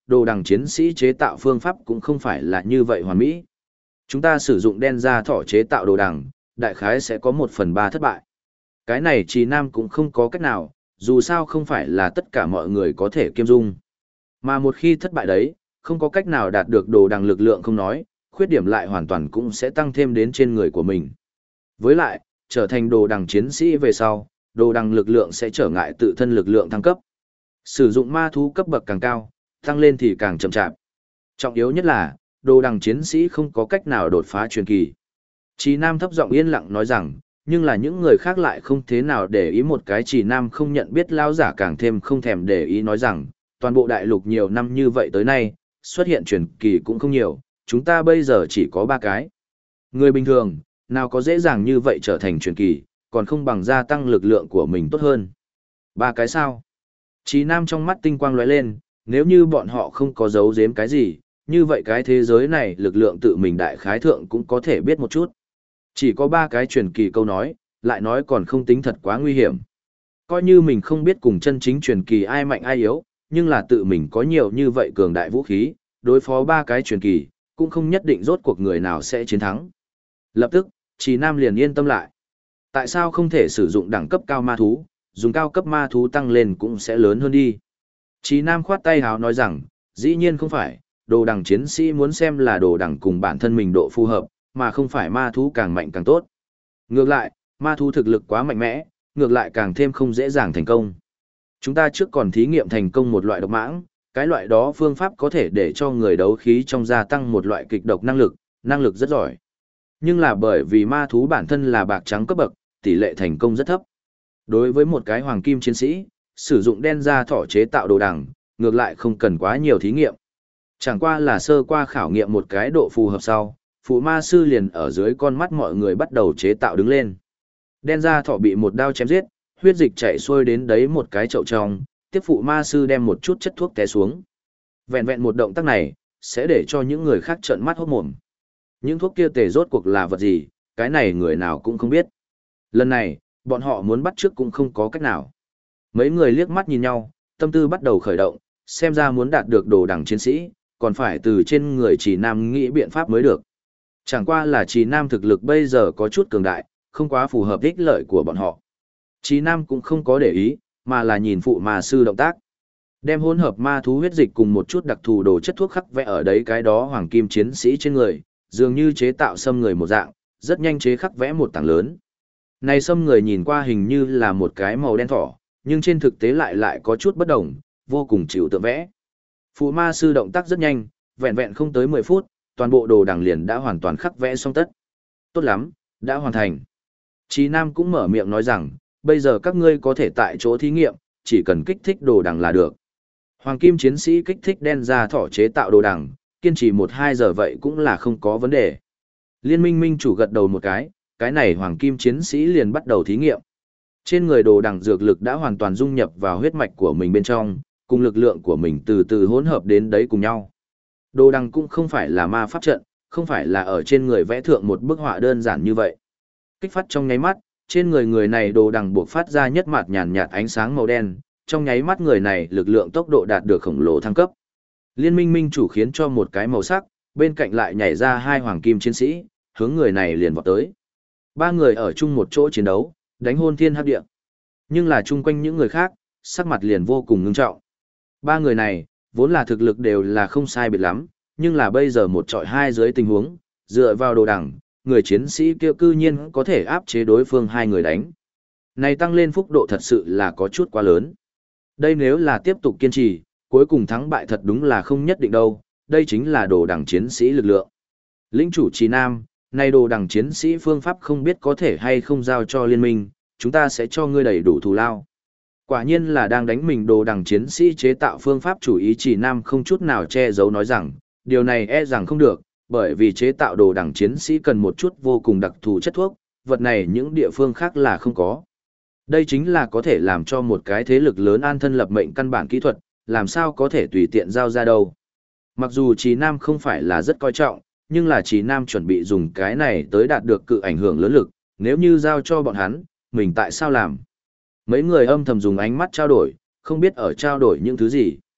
đồ đằng chiến sĩ chế tạo phương pháp cũng không phải là như vậy hoàn mỹ. Chúng ta sử dụng đen da thỏ chế tạo đồ đằng, đại khái sẽ có 1/3 thất bại. Cái này Trì Nam cũng không có cách nào, dù sao không phải là tất cả mọi người có thể kiêm dung. Mà một khi thất bại đấy, không có cách nào đạt được đồ đằng lực lượng không nói, khuyết điểm lại hoàn toàn cũng sẽ tăng thêm đến trên người của mình. Với lại, trở thành đồ đằng chiến sĩ về sau, đồ đằng lực lượng sẽ trở ngại tự thân lực lượng thăng cấp. Sử dụng ma thú cấp bậc càng cao, tăng lên thì càng chậm chạp. Trọng yếu nhất là, đồ đằng chiến sĩ không có cách nào đột phá truyền kỳ. Trì Nam thấp giọng yên lặng nói rằng, nhưng là những người khác lại không thế nào để ý. Một cái Trì Nam không nhận biết lão giả càng thêm không thèm để ý nói rằng, toàn bộ đại lục nhiều năm như vậy tới nay, xuất hiện truyền kỳ cũng không nhiều, chúng ta bây giờ chỉ có 3 cái. Người bình thường, nào có dễ dàng như vậy trở thành truyền kỳ, còn không bằng gia tăng lực lượng của mình tốt hơn. 3 cái sao? Trì Nam trong mắt tinh quang lóe lên, nếu như bọn họ không có giấu giếm cái gì, như vậy cái thế giới này lực lượng tự mình đại khái thượng cũng có thể biết một chút. Chỉ có 3 cái truyền kỳ câu nói, lại nói còn không tính thật quá nguy hiểm. Coi như mình không biết cùng chân chính truyền kỳ ai mạnh ai yếu, nhưng là tự mình có nhiều như vậy cường đại vũ khí, đối phó 3 cái truyền kỳ, cũng không nhất định rốt cuộc người nào sẽ chiến thắng. Lập tức, Trì Nam liền yên tâm lại. Tại sao không thể sử dụng đẳng cấp cao ma thú, dùng cao cấp ma thú tăng lên cũng sẽ lớn hơn đi. Trì Nam khoát tay hào nói rằng, dĩ nhiên không phải, đồ đằng chiến sĩ muốn xem là đồ đằng cùng bản thân mình độ phù hợp, mà không phải ma thú càng mạnh càng tốt. Ngược lại, ma thú thực lực quá mạnh mẽ, ngược lại càng thêm không dễ dàng thành công. Chúng ta trước còn thí nghiệm thành công một loại độc mãng, cái loại đó phương pháp có thể để cho người đấu khí trong gia tăng một loại kịch độc năng lực rất giỏi. Nhưng là bởi vì ma thú bản thân là bạc trắng cấp bậc, tỷ lệ thành công rất thấp. Đối với một cái hoàng kim chiến sĩ, sử dụng đen da thỏ chế tạo đồ đằng, ngược lại không cần quá nhiều thí nghiệm. Chẳng qua là sơ qua khảo nghiệm một cái độ phù hợp sau, phụ ma sư liền ở dưới con mắt mọi người bắt đầu chế tạo đứng lên. Đen da thỏ bị một đao chém giết, huyết dịch chảy xuôi đến đấy một cái chậu trong, tiếp phụ ma sư đem một chút chất thuốc té xuống. Vẹn vẹn một động tác này, sẽ để cho những người khác trợn mắt hốt mồm. Những thuốc kia tề rốt cuộc là vật gì, cái này người nào cũng không biết. Lần này, bọn họ muốn bắt trước cũng không có cách nào. Mấy người liếc mắt nhìn nhau, tâm tư bắt đầu khởi động, xem ra muốn đạt được đồ đằng chiến sĩ, còn phải từ trên người Trì Nam nghĩ biện pháp mới được. Chẳng qua là Trì Nam thực lực bây giờ có chút cường đại, không quá phù hợp ích lợi của bọn họ. Trì Nam cũng không có để ý, mà là nhìn phụ ma sư động tác. Đem hỗn hợp ma thú huyết dịch cùng một chút đặc thù đồ chất thuốc khắc vẽ ở đấy cái đó hoàng kim chiến sĩ trên người, dường như chế tạo xâm người một dạng, rất nhanh chế khắc vẽ một tảng lớn. Này xâm người nhìn qua hình như là một cái màu đen thỏ, nhưng trên thực tế lại có chút bất đồng, vô cùng chịu tượng vẽ. Phụ ma sư động tác rất nhanh, vẹn vẹn không tới 10 phút, toàn bộ đồ đằng liền đã hoàn toàn khắc vẽ xong tất. Tốt lắm, đã hoàn thành. Trì Nam cũng mở miệng nói rằng, bây giờ các ngươi có thể tại chỗ thí nghiệm, chỉ cần kích thích đồ đằng là được. Hoàng kim chiến sĩ kích thích đen da thỏ chế tạo đồ đằng, kiên trì 1-2 giờ vậy cũng là không có vấn đề. Liên minh minh chủ gật đầu một cái này hoàng kim chiến sĩ liền bắt đầu thí nghiệm. Trên người đồ đằng dược lực đã hoàn toàn dung nhập vào huyết mạch của mình bên trong, cùng lực lượng của mình từ từ hỗn hợp đến đấy cùng nhau. Đồ đằng cũng không phải là ma pháp trận, không phải là ở trên người vẽ thượng một bức họa đơn giản như vậy. Kích phát trong nháy mắt, trên người này đồ đằng buộc phát ra nhất mạt nhàn nhạt ánh sáng màu đen, trong nháy mắt người này lực lượng tốc độ đạt được khổng lồ thăng cấp. Liên minh minh chủ khiến cho một cái màu sắc, bên cạnh lại nhảy ra 2 hoàng kim chiến sĩ, hướng người này liền vọt tới. 3 người ở chung một chỗ chiến đấu, đánh hôn thiên hấp địa. Nhưng là chung quanh những người khác, sắc mặt liền vô cùng ngưng trọng. 3 người này, vốn là thực lực đều là không sai biệt lắm, nhưng là bây giờ một trọi 2 dưới tình huống, dựa vào đồ đằng, người chiến sĩ kia cư nhiên có thể áp chế đối phương 2 người đánh. Này tăng lên phúc độ thật sự là có chút quá lớn. Đây nếu là tiếp tục kiên trì, cuối cùng thắng bại thật đúng là không nhất định đâu, đây chính là đồ đằng chiến sĩ lực lượng. Lĩnh chủ Trì Nam, này đồ đằng chiến sĩ phương pháp không biết có thể hay không giao cho liên minh, chúng ta sẽ cho ngươi đầy đủ thù lao. Quả nhiên là đang đánh mình đồ đằng chiến sĩ chế tạo phương pháp chủ ý Trì Nam không chút nào che giấu nói rằng, điều này e rằng không được, bởi vì chế tạo đồ đằng chiến sĩ cần một chút vô cùng đặc thù chất thuốc, vật này những địa phương khác là không có. Đây chính là có thể làm cho một cái thế lực lớn an thân lập mệnh căn bản kỹ thuật, làm sao có thể tùy tiện giao ra đâu. Mặc dù Trì Nam không phải là rất coi trọng, nhưng là Trì Nam chuẩn bị dùng cái này tới đạt được cự ảnh hưởng lớn lực, nếu như giao cho bọn hắn, mình tại sao làm? Mấy người âm thầm dùng ánh mắt trao đổi, không biết ở trao đổi những thứ gì.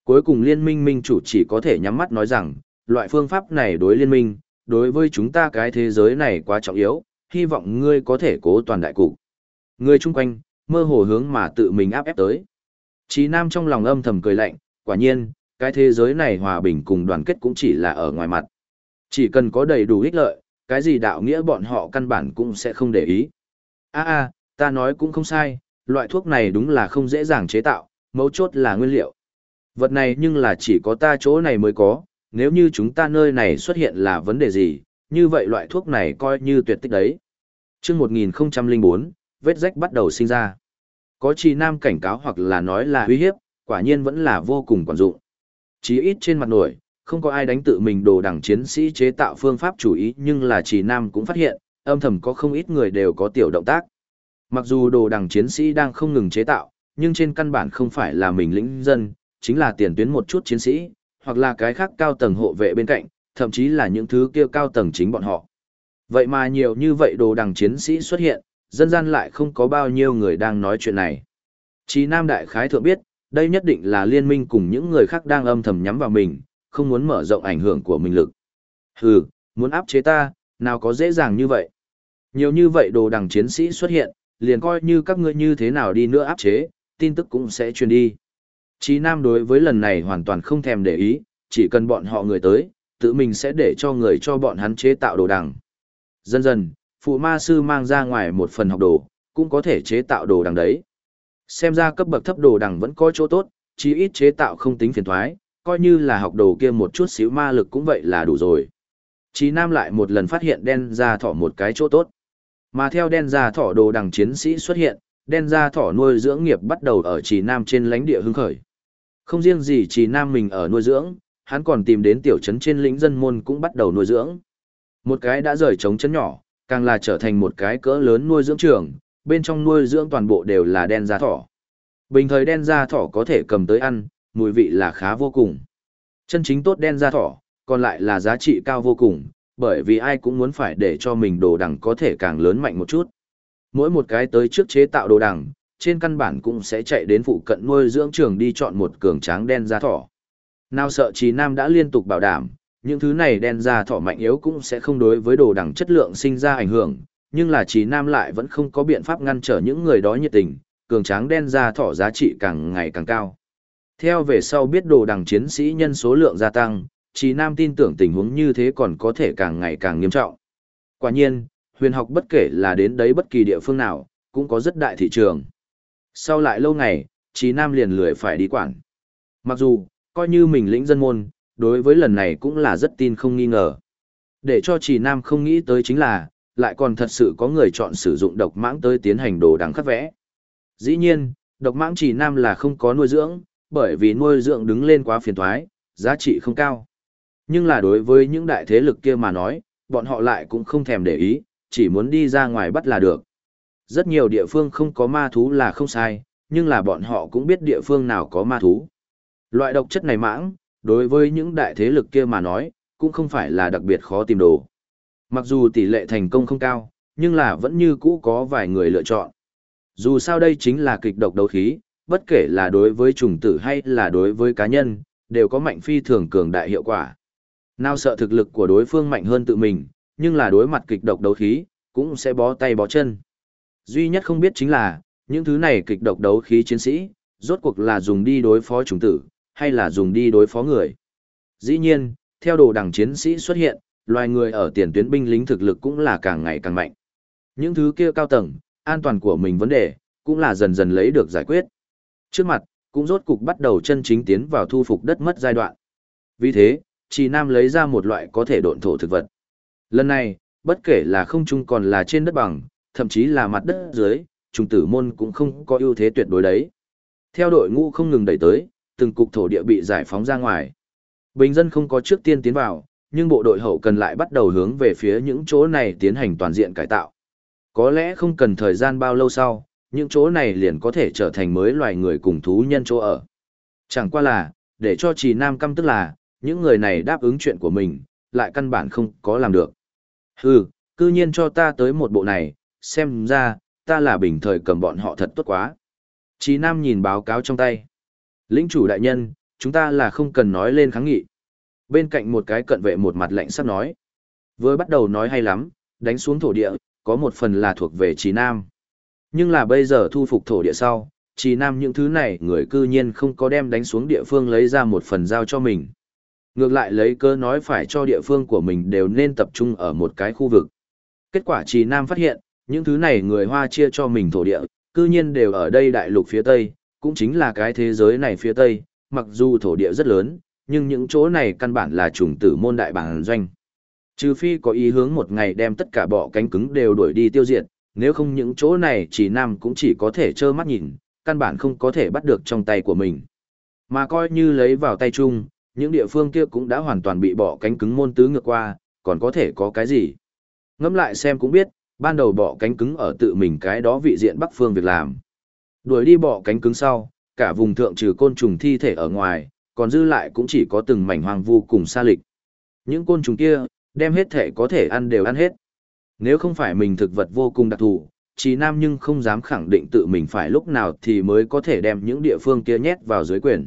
Cuối cùng liên minh minh chủ chỉ có thể nhắm mắt nói rằng, loại phương pháp này đối liên minh, đối với chúng ta cái thế giới này quá trọng yếu, hy vọng ngươi có thể cố toàn đại cục. Người chung quanh, mơ hồ hướng mà tự mình áp ép tới. Chí Nam trong lòng âm thầm cười lạnh, quả nhiên, cái thế giới này hòa bình cùng đoàn kết cũng chỉ là ở ngoài mặt. Chỉ cần có đầy đủ ích lợi, cái gì đạo nghĩa bọn họ căn bản cũng sẽ không để ý. Ta nói cũng không sai, loại thuốc này đúng là không dễ dàng chế tạo, mấu chốt là nguyên liệu. Vật này nhưng là chỉ có ta chỗ này mới có, nếu như chúng ta nơi này xuất hiện là vấn đề gì, như vậy loại thuốc này coi như tuyệt tích đấy. Chương 1004, vết rách bắt đầu sinh ra. Có Trì Nam cảnh cáo hoặc là nói là uy hiếp, quả nhiên vẫn là vô cùng quản dụng. Chí ít trên mặt nổi, không có ai đánh tự mình đồ đẳng chiến sĩ chế tạo phương pháp chủ ý, nhưng là Trì Nam cũng phát hiện, âm thầm có không ít người đều có tiểu động tác. Mặc dù đồ đẳng chiến sĩ đang không ngừng chế tạo, nhưng trên căn bản không phải là mình lĩnh dân, chính là tiền tuyến một chút chiến sĩ, hoặc là cái khác cao tầng hộ vệ bên cạnh, thậm chí là những thứ kia cao tầng chính bọn họ. Vậy mà nhiều như vậy đồ đẳng chiến sĩ xuất hiện, dân gian lại không có bao nhiêu người đang nói chuyện này. Chí Nam đại khái thượng biết, đây nhất định là liên minh cùng những người khác đang âm thầm nhắm vào mình, không muốn mở rộng ảnh hưởng của mình lực. Hừ, muốn áp chế ta, nào có dễ dàng như vậy. Nhiều như vậy đồ đẳng chiến sĩ xuất hiện, liền coi như các ngươi như thế nào đi nữa áp chế, tin tức cũng sẽ truyền đi. Chí Nam đối với lần này hoàn toàn không thèm để ý, chỉ cần bọn họ người tới, tự mình sẽ để cho người cho bọn hắn chế tạo đồ đằng. Dần dần, phụ ma sư mang ra ngoài một phần học đồ, cũng có thể chế tạo đồ đằng đấy. Xem ra cấp bậc thấp đồ đằng vẫn có chỗ tốt, chí ít chế tạo không tính phiền toái, coi như là học đồ kia một chút xíu ma lực cũng vậy là đủ rồi. Chí Nam lại một lần phát hiện đen da thỏ một cái chỗ tốt. Mà theo đen da thỏ đồ đằng chiến sĩ xuất hiện, đen da thỏ nuôi dưỡng nghiệp bắt đầu ở Chí Nam trên lãnh địa hưng khởi. Không riêng gì Chí Nam mình ở nuôi dưỡng, hắn còn tìm đến tiểu trấn trên lĩnh dân môn cũng bắt đầu nuôi dưỡng. Một cái đã rời trống trấn nhỏ, càng là trở thành một cái cỡ lớn nuôi dưỡng trường, bên trong nuôi dưỡng toàn bộ đều là đen da thỏ. Bình thời đen da thỏ có thể cầm tới ăn, mùi vị là khá vô cùng. Chân chính tốt đen da thỏ, còn lại là giá trị cao vô cùng, bởi vì ai cũng muốn phải để cho mình đồ đằng có thể càng lớn mạnh một chút. Mỗi một cái tới trước chế tạo đồ đằng, trên căn bản cũng sẽ chạy đến phụ cận nuôi dưỡng trường đi chọn một cường tráng đen da thỏ. Nào sợ Chí Nam đã liên tục bảo đảm, những thứ này đen da thỏ mạnh yếu cũng sẽ không đối với đồ đằng chất lượng sinh ra ảnh hưởng, nhưng là Chí Nam lại vẫn không có biện pháp ngăn trở những người đó nhiệt tình, cường tráng đen da thỏ giá trị càng ngày càng cao. Theo về sau biết đồ đằng chiến sĩ nhân số lượng gia tăng, Chí Nam tin tưởng tình huống như thế còn có thể càng ngày càng nghiêm trọng. Quả nhiên, huyền học bất kể là đến đấy bất kỳ địa phương nào, cũng có rất đại thị trường. Sau lại lâu ngày, Chí Nam liền lười phải đi quản. Mặc dù, coi như mình lĩnh dân môn, đối với lần này cũng là rất tin không nghi ngờ. Để cho Chí Nam không nghĩ tới chính là, lại còn thật sự có người chọn sử dụng độc mãng tới tiến hành đồ đằng khắc vẽ. Dĩ nhiên, độc mãng Chí Nam là không có nuôi dưỡng, bởi vì nuôi dưỡng đứng lên quá phiền toái, giá trị không cao. Nhưng là đối với những đại thế lực kia mà nói, bọn họ lại cũng không thèm để ý, chỉ muốn đi ra ngoài bắt là được. Rất nhiều địa phương không có ma thú là không sai, nhưng là bọn họ cũng biết địa phương nào có ma thú. Loại độc chất này mãng, đối với những đại thế lực kia mà nói, cũng không phải là đặc biệt khó tìm đồ. Mặc dù tỷ lệ thành công không cao, nhưng là vẫn như cũ có vài người lựa chọn. Dù sao đây chính là kịch độc đấu khí, bất kể là đối với trùng tử hay là đối với cá nhân, đều có mạnh phi thường cường đại hiệu quả. Nào sợ thực lực của đối phương mạnh hơn tự mình, nhưng là đối mặt kịch độc đấu khí, cũng sẽ bó tay bó chân. Duy nhất không biết chính là, những thứ này kịch độc đấu khí chiến sĩ, rốt cuộc là dùng đi đối phó trùng tử, hay là dùng đi đối phó người. Dĩ nhiên, theo đồ đằng chiến sĩ xuất hiện, loài người ở tiền tuyến binh lính thực lực cũng là càng ngày càng mạnh. Những thứ kia cao tầng, an toàn của mình vấn đề, cũng là dần dần lấy được giải quyết. Trước mặt, cũng rốt cục bắt đầu chân chính tiến vào thu phục đất mất giai đoạn. Vì thế, Chí Nam lấy ra một loại có thể độn thổ thực vật. Lần này, bất kể là không trung còn là trên đất bằng, thậm chí là mặt đất dưới, trùng tử môn cũng không có ưu thế tuyệt đối đấy. Theo đội ngũ không ngừng đẩy tới, từng cục thổ địa bị giải phóng ra ngoài. Bình dân không có trước tiên tiến vào, nhưng bộ đội hậu cần lại bắt đầu hướng về phía những chỗ này tiến hành toàn diện cải tạo. Có lẽ không cần thời gian bao lâu sau, những chỗ này liền có thể trở thành mới loài người cùng thú nhân chỗ ở. Chẳng qua là, để cho Chí Nam căm tức là, những người này đáp ứng chuyện của mình, lại căn bản không có làm được. Hừ, cư nhiên cho ta tới một bộ này, xem ra, ta là bình thời cầm bọn họ thật tốt quá. Chí Nam nhìn báo cáo trong tay. Lĩnh chủ đại nhân, chúng ta là không cần nói lên kháng nghị. Bên cạnh một cái cận vệ một mặt lạnh sắc nói. Vừa bắt đầu nói hay lắm, đánh xuống thổ địa, có một phần là thuộc về Trì Nam. Nhưng là bây giờ thu phục thổ địa sau, Trì Nam những thứ này người cư nhiên không có đem đánh xuống địa phương lấy ra một phần giao cho mình. Ngược lại lấy cơ nói phải cho địa phương của mình đều nên tập trung ở một cái khu vực. Kết quả Trì Nam phát hiện, những thứ này người Hoa chia cho mình thổ địa, cư nhiên đều ở đây đại lục phía Tây, cũng chính là cái thế giới này phía Tây, mặc dù thổ địa rất lớn, nhưng những chỗ này căn bản là chủng tử môn đại bản doanh. Trừ phi có ý hướng một ngày đem tất cả bọ cánh cứng đều đuổi đi tiêu diệt, nếu không những chỗ này Trì Nam cũng chỉ có thể trơ mắt nhìn, căn bản không có thể bắt được trong tay của mình. Mà coi như lấy vào tay chung, những địa phương kia cũng đã hoàn toàn bị bọ cánh cứng môn tứ ngược qua, còn có thể có cái gì. Ngẫm lại xem cũng biết, ban đầu bọ cánh cứng ở tự mình cái đó vị diện Bắc Phương việc làm. Đuổi đi bọ cánh cứng sau, cả vùng thượng trừ côn trùng thi thể ở ngoài, còn dư lại cũng chỉ có từng mảnh hoang vu cùng xa lịch. Những côn trùng kia, đem hết thể có thể ăn đều ăn hết. Nếu không phải mình thực vật vô cùng đặc thù, Trì Nam nhưng không dám khẳng định tự mình phải lúc nào thì mới có thể đem những địa phương kia nhét vào dưới quyền.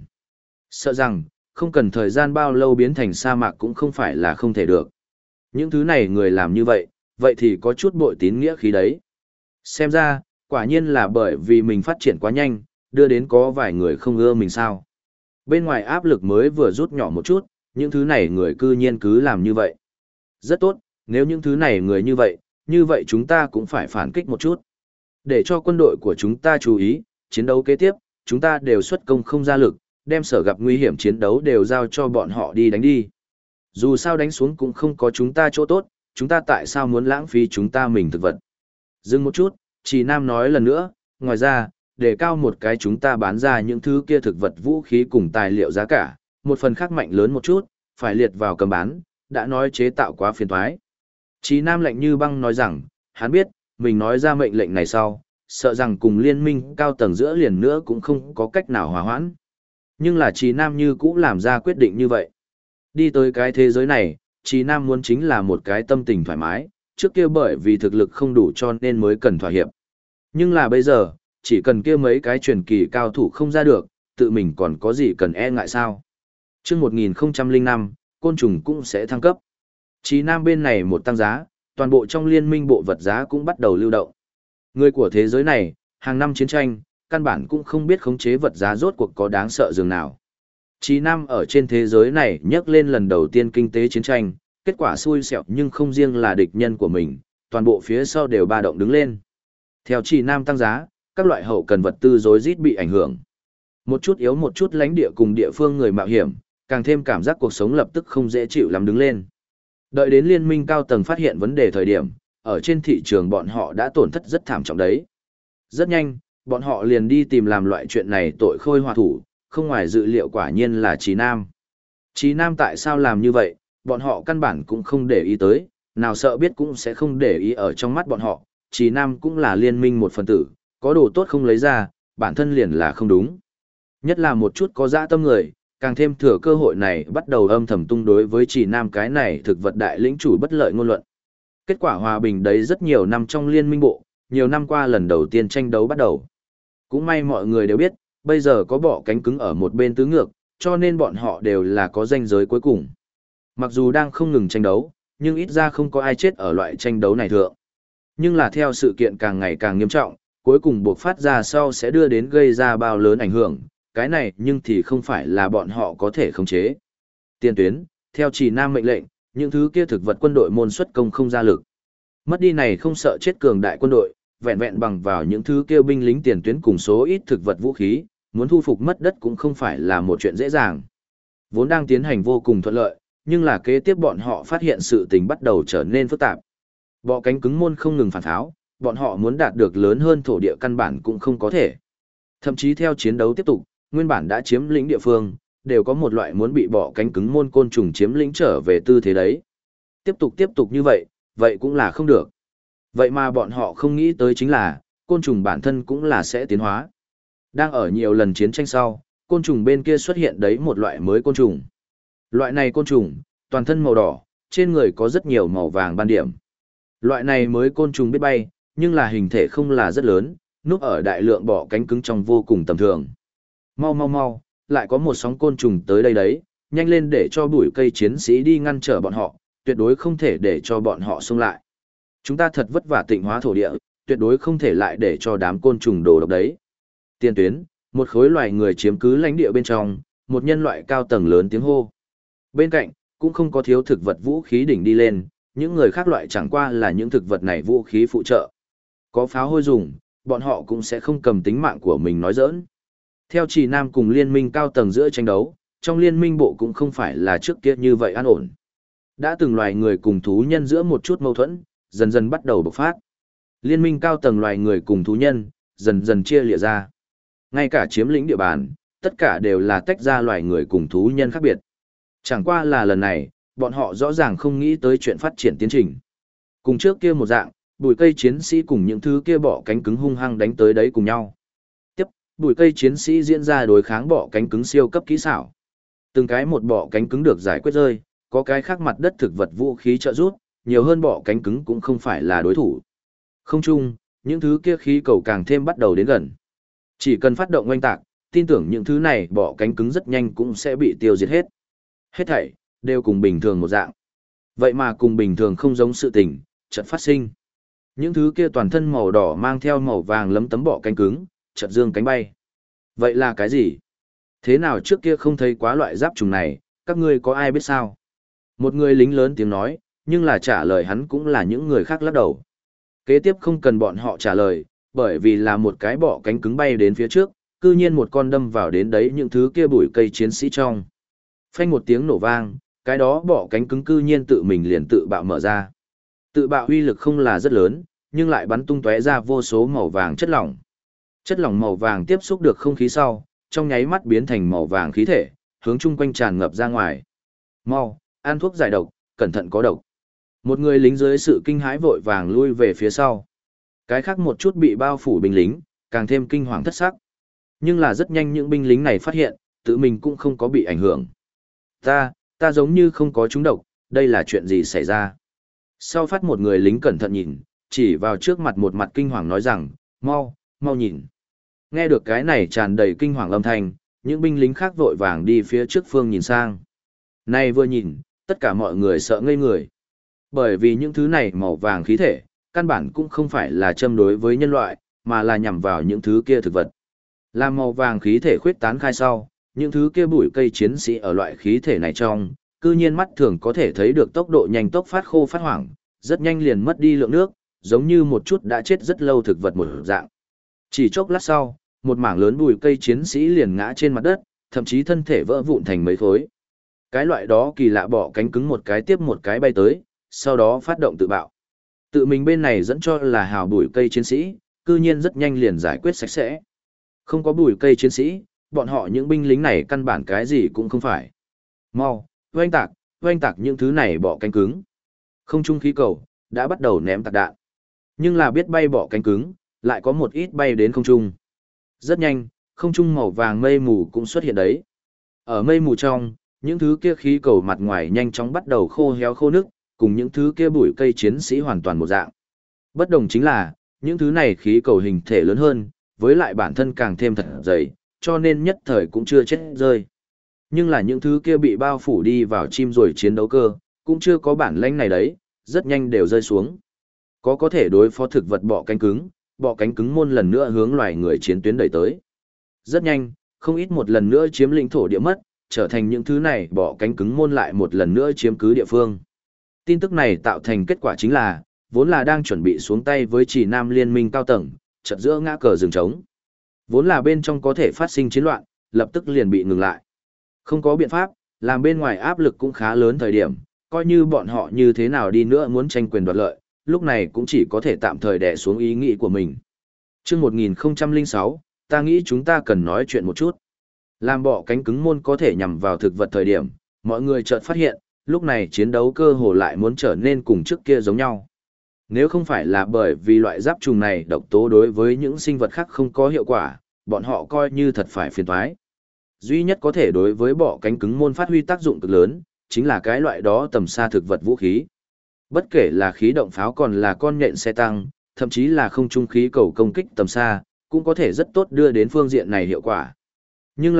Sợ rằng, không cần thời gian bao lâu biến thành sa mạc cũng không phải là không thể được. Những thứ này người làm như vậy, vậy thì có chút bội tín nghĩa khí đấy. Xem ra, quả nhiên là bởi vì mình phát triển quá nhanh, đưa đến có vài người không ưa mình sao. Bên ngoài áp lực mới vừa rút nhỏ một chút, những thứ này người cư nhiên cứ làm như vậy. Rất tốt, nếu những thứ này người như vậy chúng ta cũng phải phản kích một chút. Để cho quân đội của chúng ta chú ý, chiến đấu kế tiếp, chúng ta đều xuất công không ra lực, đem sở gặp nguy hiểm chiến đấu đều giao cho bọn họ đi đánh đi. Dù sao đánh xuống cũng không có chúng ta chỗ tốt, chúng ta tại sao muốn lãng phí chúng ta mình thực vật. Dừng một chút, Trì Nam nói lần nữa, ngoài ra, để cao một cái chúng ta bán ra những thứ kia thực vật vũ khí cùng tài liệu giá cả, một phần khác mạnh lớn một chút, phải liệt vào cầm bán, đã nói chế tạo quá phiền toái. Trì Nam lạnh như băng nói rằng, hắn biết, mình nói ra mệnh lệnh này sau, sợ rằng cùng liên minh cao tầng giữa liền nữa cũng không có cách nào hòa hoãn. Nhưng là Trì Nam như cũ làm ra quyết định như vậy. Đi tới cái thế giới này, Trì Nam muốn chính là một cái tâm tình thoải mái, trước kia bởi vì thực lực không đủ cho nên mới cần thỏa hiệp. Nhưng là bây giờ, chỉ cần kia mấy cái truyền kỳ cao thủ không ra được, tự mình còn có gì cần e ngại sao. Trước 1005, côn trùng cũng sẽ thăng cấp. Trì Nam bên này một tăng giá, toàn bộ trong liên minh bộ vật giá cũng bắt đầu lưu động. Người của thế giới này, hàng năm chiến tranh, căn bản cũng không biết khống chế vật giá rốt cuộc có đáng sợ dường nào. Trì Nam ở trên thế giới này nhắc lên lần đầu tiên kinh tế chiến tranh, kết quả xui xẻo nhưng không riêng là địch nhân của mình, toàn bộ phía sau đều ba động đứng lên. Theo Trì Nam tăng giá, các loại hậu cần vật tư rối rít bị ảnh hưởng. Một chút yếu một chút lãnh địa cùng địa phương người mạo hiểm, càng thêm cảm giác cuộc sống lập tức không dễ chịu lắm đứng lên. Đợi đến liên minh cao tầng phát hiện vấn đề thời điểm, ở trên thị trường bọn họ đã tổn thất rất thảm trọng đấy. Rất nhanh, bọn họ liền đi tìm làm loại chuyện này tội khôi hòa thủ, không ngoài dự liệu quả nhiên là Trì Nam. Trì Nam tại sao làm như vậy, bọn họ căn bản cũng không để ý tới, nào sợ biết cũng sẽ không để ý ở trong mắt bọn họ, Trì Nam cũng là liên minh một phần tử, có đồ tốt không lấy ra, bản thân liền là không đúng. Nhất là một chút có dã tâm người, càng thêm thừa cơ hội này bắt đầu âm thầm tung đối với Trì Nam cái này thực vật đại lĩnh chủ bất lợi ngôn luận. Kết quả hòa bình đấy rất nhiều năm trong liên minh bộ, nhiều năm qua lần đầu tiên tranh đấu bắt đầu. Cũng may mọi người đều biết, bây giờ có bọ cánh cứng ở một bên tứ ngược, cho nên bọn họ đều là có ranh giới cuối cùng. Mặc dù đang không ngừng tranh đấu, nhưng ít ra không có ai chết ở loại tranh đấu này thượng. Nhưng là theo sự kiện càng ngày càng nghiêm trọng, cuối cùng buộc phát ra sau sẽ đưa đến gây ra bao lớn ảnh hưởng, cái này nhưng thì không phải là bọn họ có thể khống chế. Tiền tuyến, theo Trì Nam mệnh lệnh, những thứ kia thực vật quân đội môn xuất công không ra lực. Mất đi này không sợ chết cường đại quân đội, vẹn vẹn bằng vào những thứ kêu binh lính tiền tuyến cùng số ít thực vật vũ khí, muốn thu phục mất đất cũng không phải là một chuyện dễ dàng. Vốn đang tiến hành vô cùng thuận lợi, nhưng là kế tiếp bọn họ phát hiện sự tình bắt đầu trở nên phức tạp. Bọ cánh cứng môn không ngừng phản tháo, bọn họ muốn đạt được lớn hơn thổ địa căn bản cũng không có thể. Thậm chí theo chiến đấu tiếp tục, nguyên bản đã chiếm lĩnh địa phương, đều có một loại muốn bị bọ cánh cứng môn côn trùng chiếm lĩnh trở về tư thế đấy. Tiếp tục như vậy, vậy cũng là không được. Vậy mà bọn họ không nghĩ tới chính là, côn trùng bản thân cũng là sẽ tiến hóa. Đang ở nhiều lần chiến tranh sau, côn trùng bên kia xuất hiện đấy một loại mới côn trùng. Loại này côn trùng, toàn thân màu đỏ, trên người có rất nhiều màu vàng ban điểm. Loại này mới côn trùng biết bay, nhưng là hình thể không là rất lớn, núp ở đại lượng bọ cánh cứng trong vô cùng tầm thường. Mau, lại có một sóng côn trùng tới đây đấy, nhanh lên để cho bụi cây chiến sĩ đi ngăn trở bọn họ, tuyệt đối không thể để cho bọn họ xông lại. Chúng ta thật vất vả tịnh hóa thổ địa, tuyệt đối không thể lại để cho đám côn trùng đồ độc đấy. Tiền tuyến, một khối loài người chiếm cứ lãnh địa bên trong, một nhân loại cao tầng lớn tiếng hô. Bên cạnh, cũng không có thiếu thực vật vũ khí đỉnh đi lên, những người khác loại chẳng qua là những thực vật này vũ khí phụ trợ. Có pháo hôi dùng, bọn họ cũng sẽ không cầm tính mạng của mình nói giỡn. Theo Trì Nam cùng liên minh cao tầng giữa tranh đấu, trong liên minh bộ cũng không phải là trước kia như vậy an ổn. Đã từng loài người cùng thú nhân giữa một chút mâu thuẫn, dần dần bắt đầu bộc phát. Liên minh cao tầng loài người cùng thú nhân, dần dần chia lìa ra. Ngay cả chiếm lĩnh địa bàn, tất cả đều là tách ra loài người cùng thú nhân khác biệt. Chẳng qua là lần này, bọn họ rõ ràng không nghĩ tới chuyện phát triển tiến trình. Cùng trước kia một dạng, bụi cây chiến sĩ cùng những thứ kia bọ cánh cứng hung hăng đánh tới đấy cùng nhau. Tiếp, bụi cây chiến sĩ diễn ra đối kháng bọ cánh cứng siêu cấp kỹ xảo. Từng cái một bọ cánh cứng được giải quyết rơi, có cái khác mặt đất thực vật vũ khí trợ giúp, nhiều hơn bọ cánh cứng cũng không phải là đối thủ. Không chung, những thứ kia khí cầu càng thêm bắt đầu đến gần. Chỉ cần phát động oanh tạc, tin tưởng những thứ này bọ cánh cứng rất nhanh cũng sẽ bị tiêu diệt hết. Hết thảy, đều cùng bình thường một dạng. Vậy mà cùng bình thường không giống sự tình, chợt phát sinh. Những thứ kia toàn thân màu đỏ mang theo màu vàng lấm tấm bọ cánh cứng, chợt dương cánh bay. Vậy là cái gì? Thế nào trước kia không thấy quá loại giáp trùng này, các ngươi có ai biết sao? Một người lính lớn tiếng nói, nhưng là trả lời hắn cũng là những người khác lắc đầu. Kế tiếp không cần bọn họ trả lời, bởi vì là một cái bọ cánh cứng bay đến phía trước, cư nhiên một con đâm vào đến đấy những thứ kia bụi cây chiến sĩ trong. Phanh một tiếng nổ vang, cái đó bọ cánh cứng cư nhiên tự mình liền tự bạo mở ra. Tự bạo uy lực không là rất lớn, nhưng lại bắn tung tóe ra vô số màu vàng chất lỏng. Chất lỏng màu vàng tiếp xúc được không khí sau, trong nháy mắt biến thành màu vàng khí thể, hướng chung quanh tràn ngập ra ngoài. Mau, ăn thuốc giải độc, cẩn thận có độc. Một người lính dưới sự kinh hãi vội vàng lui về phía sau. Cái khác một chút bị bao phủ binh lính, càng thêm kinh hoàng thất sắc. Nhưng là rất nhanh những binh lính này phát hiện, tự mình cũng không có bị ảnh hưởng. Ta giống như không có trúng độc, đây là chuyện gì xảy ra? Sau phát một người lính cẩn thận nhìn, chỉ vào trước mặt một mặt kinh hoàng nói rằng, mau nhìn. Nghe được cái này tràn đầy kinh hoàng âm thanh, những binh lính khác vội vàng đi phía trước phương nhìn sang. Này vừa nhìn, tất cả mọi người sợ ngây người. Bởi vì những thứ này màu vàng khí thể, căn bản cũng không phải là châm đối với nhân loại, mà là nhằm vào những thứ kia thực vật. Làm màu vàng khí thể khuyết tán khai sau, những thứ kia bụi cây chiến sĩ ở loại khí thể này trong, cư nhiên mắt thường có thể thấy được tốc độ nhanh tốc phát khô phát hoảng, rất nhanh liền mất đi lượng nước, giống như một chút đã chết rất lâu thực vật một dạng. Chỉ chốc lát sau, một mảng lớn bụi cây chiến sĩ liền ngã trên mặt đất, thậm chí thân thể vỡ vụn thành mấy khối. Cái loại đó kỳ lạ bọ cánh cứng một cái tiếp một cái bay tới, sau đó phát động tự bạo. Tự mình bên này dẫn cho là hào bụi cây chiến sĩ, cư nhiên rất nhanh liền giải quyết sạch sẽ. Không có bụi cây chiến sĩ, bọn họ những binh lính này căn bản cái gì cũng không phải. Mau, oanh tạc những thứ này bọ cánh cứng. Không trung khí cầu, đã bắt đầu ném tạc đạn. Nhưng là biết bay bọ cánh cứng, lại có một ít bay đến không trung. Rất nhanh, không trung màu vàng mây mù cũng xuất hiện đấy. Ở mây mù trong, những thứ kia khí cầu mặt ngoài nhanh chóng bắt đầu khô héo khô nước, cùng những thứ kia bụi cây chiến sĩ hoàn toàn một dạng. Bất đồng chính là, những thứ này khí cầu hình thể lớn hơn, với lại bản thân càng thêm thật dày, cho nên nhất thời cũng chưa chết rơi. Nhưng là những thứ kia bị bao phủ đi vào chim rồi chiến đấu cơ, cũng chưa có bản lĩnh này đấy, rất nhanh đều rơi xuống. Có thể đối phó thực vật bọ cánh cứng môn lần nữa hướng loài người chiến tuyến đẩy tới. Rất nhanh, không ít một lần nữa chiếm lĩnh thổ địa mất, trở thành những thứ này bọ cánh cứng môn lại một lần nữa chiếm cứ địa phương. Tin tức này tạo thành kết quả chính là, vốn là đang chuẩn bị xuống tay với Trì Nam liên minh cao tầng, chợt giữa ngã cờ rừng trống. Vốn là bên trong có thể phát sinh chiến loạn, lập tức liền bị ngừng lại. Không có biện pháp, làm bên ngoài áp lực cũng khá lớn thời điểm, coi như bọn họ như thế nào đi nữa muốn tranh quyền đoạt lợi, lúc này cũng chỉ có thể tạm thời đè xuống ý nghĩ của mình. Chương 1006, ta nghĩ chúng ta cần nói chuyện một chút. Làm bọ cánh cứng môn có thể nhằm vào thực vật thời điểm, mọi người chợt phát hiện, lúc này chiến đấu cơ hồ lại muốn trở nên cùng trước kia giống nhau. Nếu không phải là bởi vì loại giáp trùng này độc tố đối với những sinh vật khác không có hiệu quả, bọn họ coi như thật phải phiền toái. Duy nhất có thể đối với bọ cánh cứng môn phát huy tác dụng cực lớn, chính là cái loại đó tầm xa thực vật vũ khí. Bất kể là khí động pháo còn là con nhện xe tăng, thậm chí là không trung khí cầu công kích tầm xa, cũng có thể rất tốt đưa đến phương diện này hiệu quả. Nhưng là,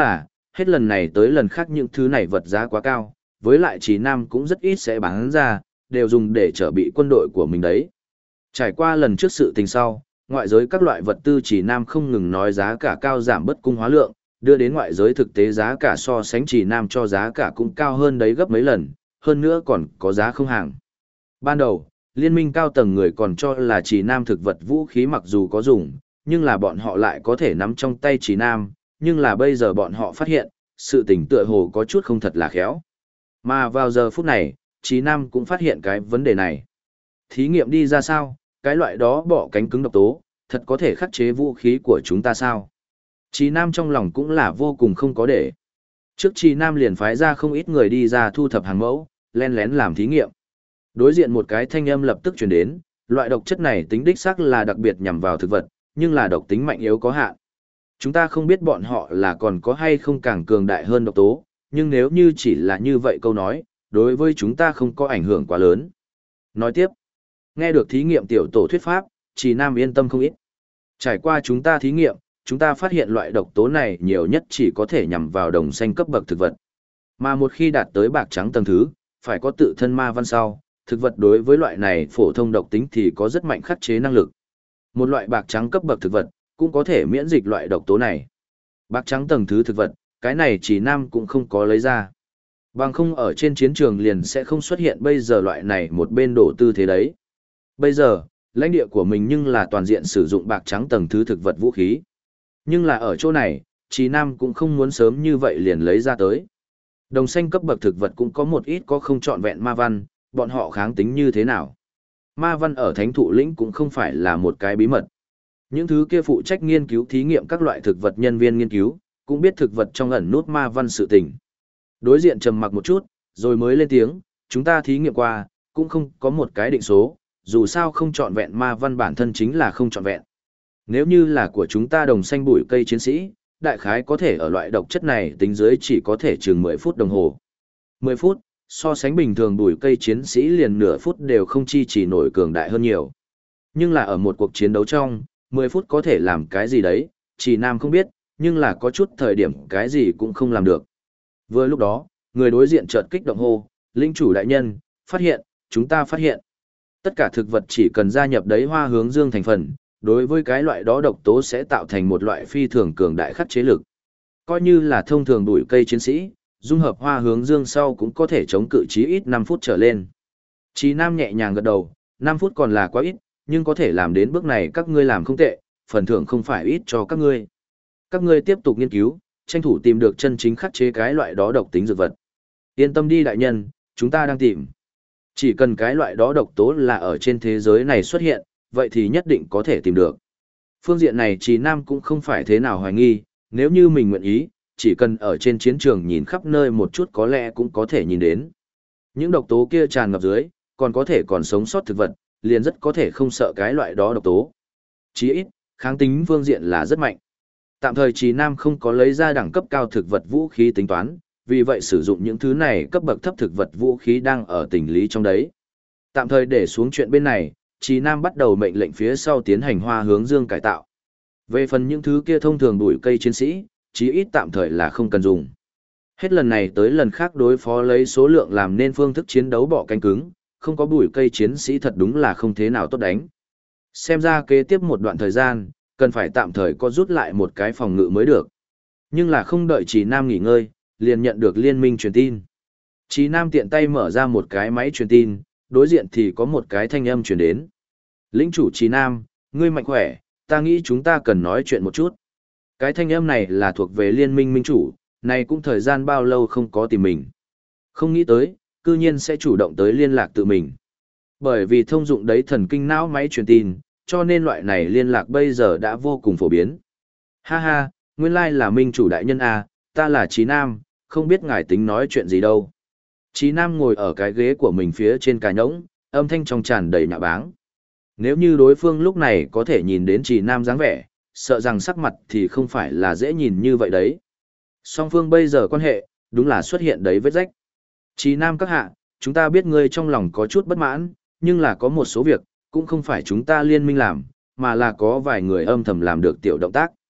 hết lần này tới lần khác những thứ này vật giá quá cao, với lại Trì Nam cũng rất ít sẽ bán ra, đều dùng để trở bị quân đội của mình đấy. Trải qua lần trước sự tình sau, ngoại giới các loại vật tư Trì Nam không ngừng nói giá cả cao giảm bất cung hóa lượng, đưa đến ngoại giới thực tế giá cả so sánh Trì Nam cho giá cả cũng cao hơn đấy gấp mấy lần, hơn nữa còn có giá không hàng. Ban đầu, liên minh cao tầng người còn cho là Trì Nam thực vật vũ khí mặc dù có dùng, nhưng là bọn họ lại có thể nắm trong tay Trì Nam, nhưng là bây giờ bọn họ phát hiện, sự tình tựa hồ có chút không thật là khéo. Mà vào giờ phút này, Trì Nam cũng phát hiện cái vấn đề này. Thí nghiệm đi ra sao, cái loại đó bỏ cánh cứng độc tố, thật có thể khắc chế vũ khí của chúng ta sao? Trì Nam trong lòng cũng là vô cùng không có để. Trước Trì Nam liền phái ra không ít người đi ra thu thập hàng mẫu, len lén làm thí nghiệm. Đối diện một cái thanh âm lập tức truyền đến, loại độc chất này tính đích xác là đặc biệt nhằm vào thực vật, nhưng là độc tính mạnh yếu có hạn. Chúng ta không biết bọn họ là còn có hay không càng cường đại hơn độc tố, nhưng nếu như chỉ là như vậy câu nói, đối với chúng ta không có ảnh hưởng quá lớn. Nói tiếp, nghe được thí nghiệm tiểu tổ thuyết pháp, Trì Nam yên tâm không ít. Trải qua chúng ta thí nghiệm, chúng ta phát hiện loại độc tố này nhiều nhất chỉ có thể nhằm vào đồng xanh cấp bậc thực vật. Mà một khi đạt tới bạc trắng tầng thứ, phải có tự thân ma văn sau, thực vật đối với loại này phổ thông độc tính thì có rất mạnh khắc chế năng lực. Một loại bạc trắng cấp bậc thực vật, cũng có thể miễn dịch loại độc tố này. Bạc trắng tầng thứ thực vật, cái này Trì Nam cũng không có lấy ra. Bằng không ở trên chiến trường liền sẽ không xuất hiện bây giờ loại này một bên đổ tư thế đấy. Bây giờ, lãnh địa của mình nhưng là toàn diện sử dụng bạc trắng tầng thứ thực vật vũ khí. Nhưng là ở chỗ này, Trì Nam cũng không muốn sớm như vậy liền lấy ra tới. Đồng xanh cấp bậc thực vật cũng có một ít có không trọn vẹn ma văn, bọn họ kháng tính như thế nào. Ma văn ở thánh thụ lĩnh cũng không phải là một cái bí mật. Những thứ kia phụ trách nghiên cứu thí nghiệm các loại thực vật nhân viên nghiên cứu, cũng biết thực vật trong ẩn nút ma văn sự tình. Đối diện trầm mặc một chút, rồi mới lên tiếng, chúng ta thí nghiệm qua, cũng không có một cái định số, dù sao không trọn vẹn ma văn bản thân chính là không trọn vẹn. Nếu như là của chúng ta đồng xanh bụi cây chiến sĩ, đại khái có thể ở loại độc chất này tính dưới chỉ có thể chừng 10 phút đồng hồ. 10 phút, so sánh bình thường bụi cây chiến sĩ liền nửa phút đều không chi chỉ nổi cường đại hơn nhiều. Nhưng là ở một cuộc chiến đấu trong, 10 phút có thể làm cái gì đấy, Trì Nam không biết, nhưng là có chút thời điểm cái gì cũng không làm được. Vừa lúc đó, người đối diện chợt kích động hô, linh chủ đại nhân, phát hiện, chúng ta phát hiện. Tất cả thực vật chỉ cần gia nhập đấy hoa hướng dương thành phần, đối với cái loại đó độc tố sẽ tạo thành một loại phi thường cường đại khắc chế lực. Coi như là thông thường bụi cây chiến sĩ, dung hợp hoa hướng dương sau cũng có thể chống cự chí ít 5 phút trở lên. Trì Nam nhẹ nhàng gật đầu, 5 phút còn là quá ít, nhưng có thể làm đến bước này các ngươi làm không tệ, phần thưởng không phải ít cho các ngươi. Các ngươi tiếp tục nghiên cứu, tranh thủ tìm được chân chính khắc chế cái loại đó độc tính dược vật. Yên tâm đi đại nhân, chúng ta đang tìm. Chỉ cần cái loại đó độc tố là ở trên thế giới này xuất hiện, vậy thì nhất định có thể tìm được. Phương diện này Trì Nam cũng không phải thế nào hoài nghi, nếu như mình nguyện ý, chỉ cần ở trên chiến trường nhìn khắp nơi một chút có lẽ cũng có thể nhìn đến. Những độc tố kia tràn ngập dưới, còn có thể còn sống sót thực vật, liền rất có thể không sợ cái loại đó độc tố. Chí ít, kháng tính phương diện là rất mạnh. Tạm thời Trì Nam không có lấy ra đẳng cấp cao thực vật vũ khí tính toán, vì vậy sử dụng những thứ này cấp bậc thấp thực vật vũ khí đang ở tình lý trong đấy. Tạm thời để xuống chuyện bên này, Trì Nam bắt đầu mệnh lệnh phía sau tiến hành hoa hướng dương cải tạo. Về phần những thứ kia thông thường đuổi cây chiến sĩ, chí ít tạm thời là không cần dùng. Hết lần này tới lần khác đối phó lấy số lượng làm nên phương thức chiến đấu bỏ cánh cứng, không có bùi cây chiến sĩ thật đúng là không thế nào tốt đánh. Xem ra kế tiếp một đoạn thời gian, cần phải tạm thời có rút lại một cái phòng ngự mới được. Nhưng là không đợi Trì Nam nghỉ ngơi, liền nhận được liên minh truyền tin. Trì Nam tiện tay mở ra một cái máy truyền tin, đối diện thì có một cái thanh âm truyền đến. Lĩnh chủ Trì Nam, ngươi mạnh khỏe, ta nghĩ chúng ta cần nói chuyện một chút. Cái thanh âm này là thuộc về liên minh minh chủ, này cũng thời gian bao lâu không có tìm mình. Không nghĩ tới, cư nhiên sẽ chủ động tới liên lạc tự mình. Bởi vì thông dụng đấy thần kinh não máy truyền tin, cho nên loại này liên lạc bây giờ đã vô cùng phổ biến. Ha ha, nguyên lai là minh chủ đại nhân à, ta là Trí Nam, không biết ngài tính nói chuyện gì đâu. Trí Nam ngồi ở cái ghế của mình phía trên cà nhỗng, âm thanh trong tràn đầy nhạ báng. Nếu như đối phương lúc này có thể nhìn đến Trí Nam dáng vẻ, sợ rằng sắc mặt thì không phải là dễ nhìn như vậy đấy. Song phương bây giờ quan hệ, đúng là xuất hiện đấy vết rách. Trí Nam các hạ, chúng ta biết ngươi trong lòng có chút bất mãn, nhưng là có một số việc, cũng không phải chúng ta liên minh làm, mà là có vài người âm thầm làm được tiểu động tác.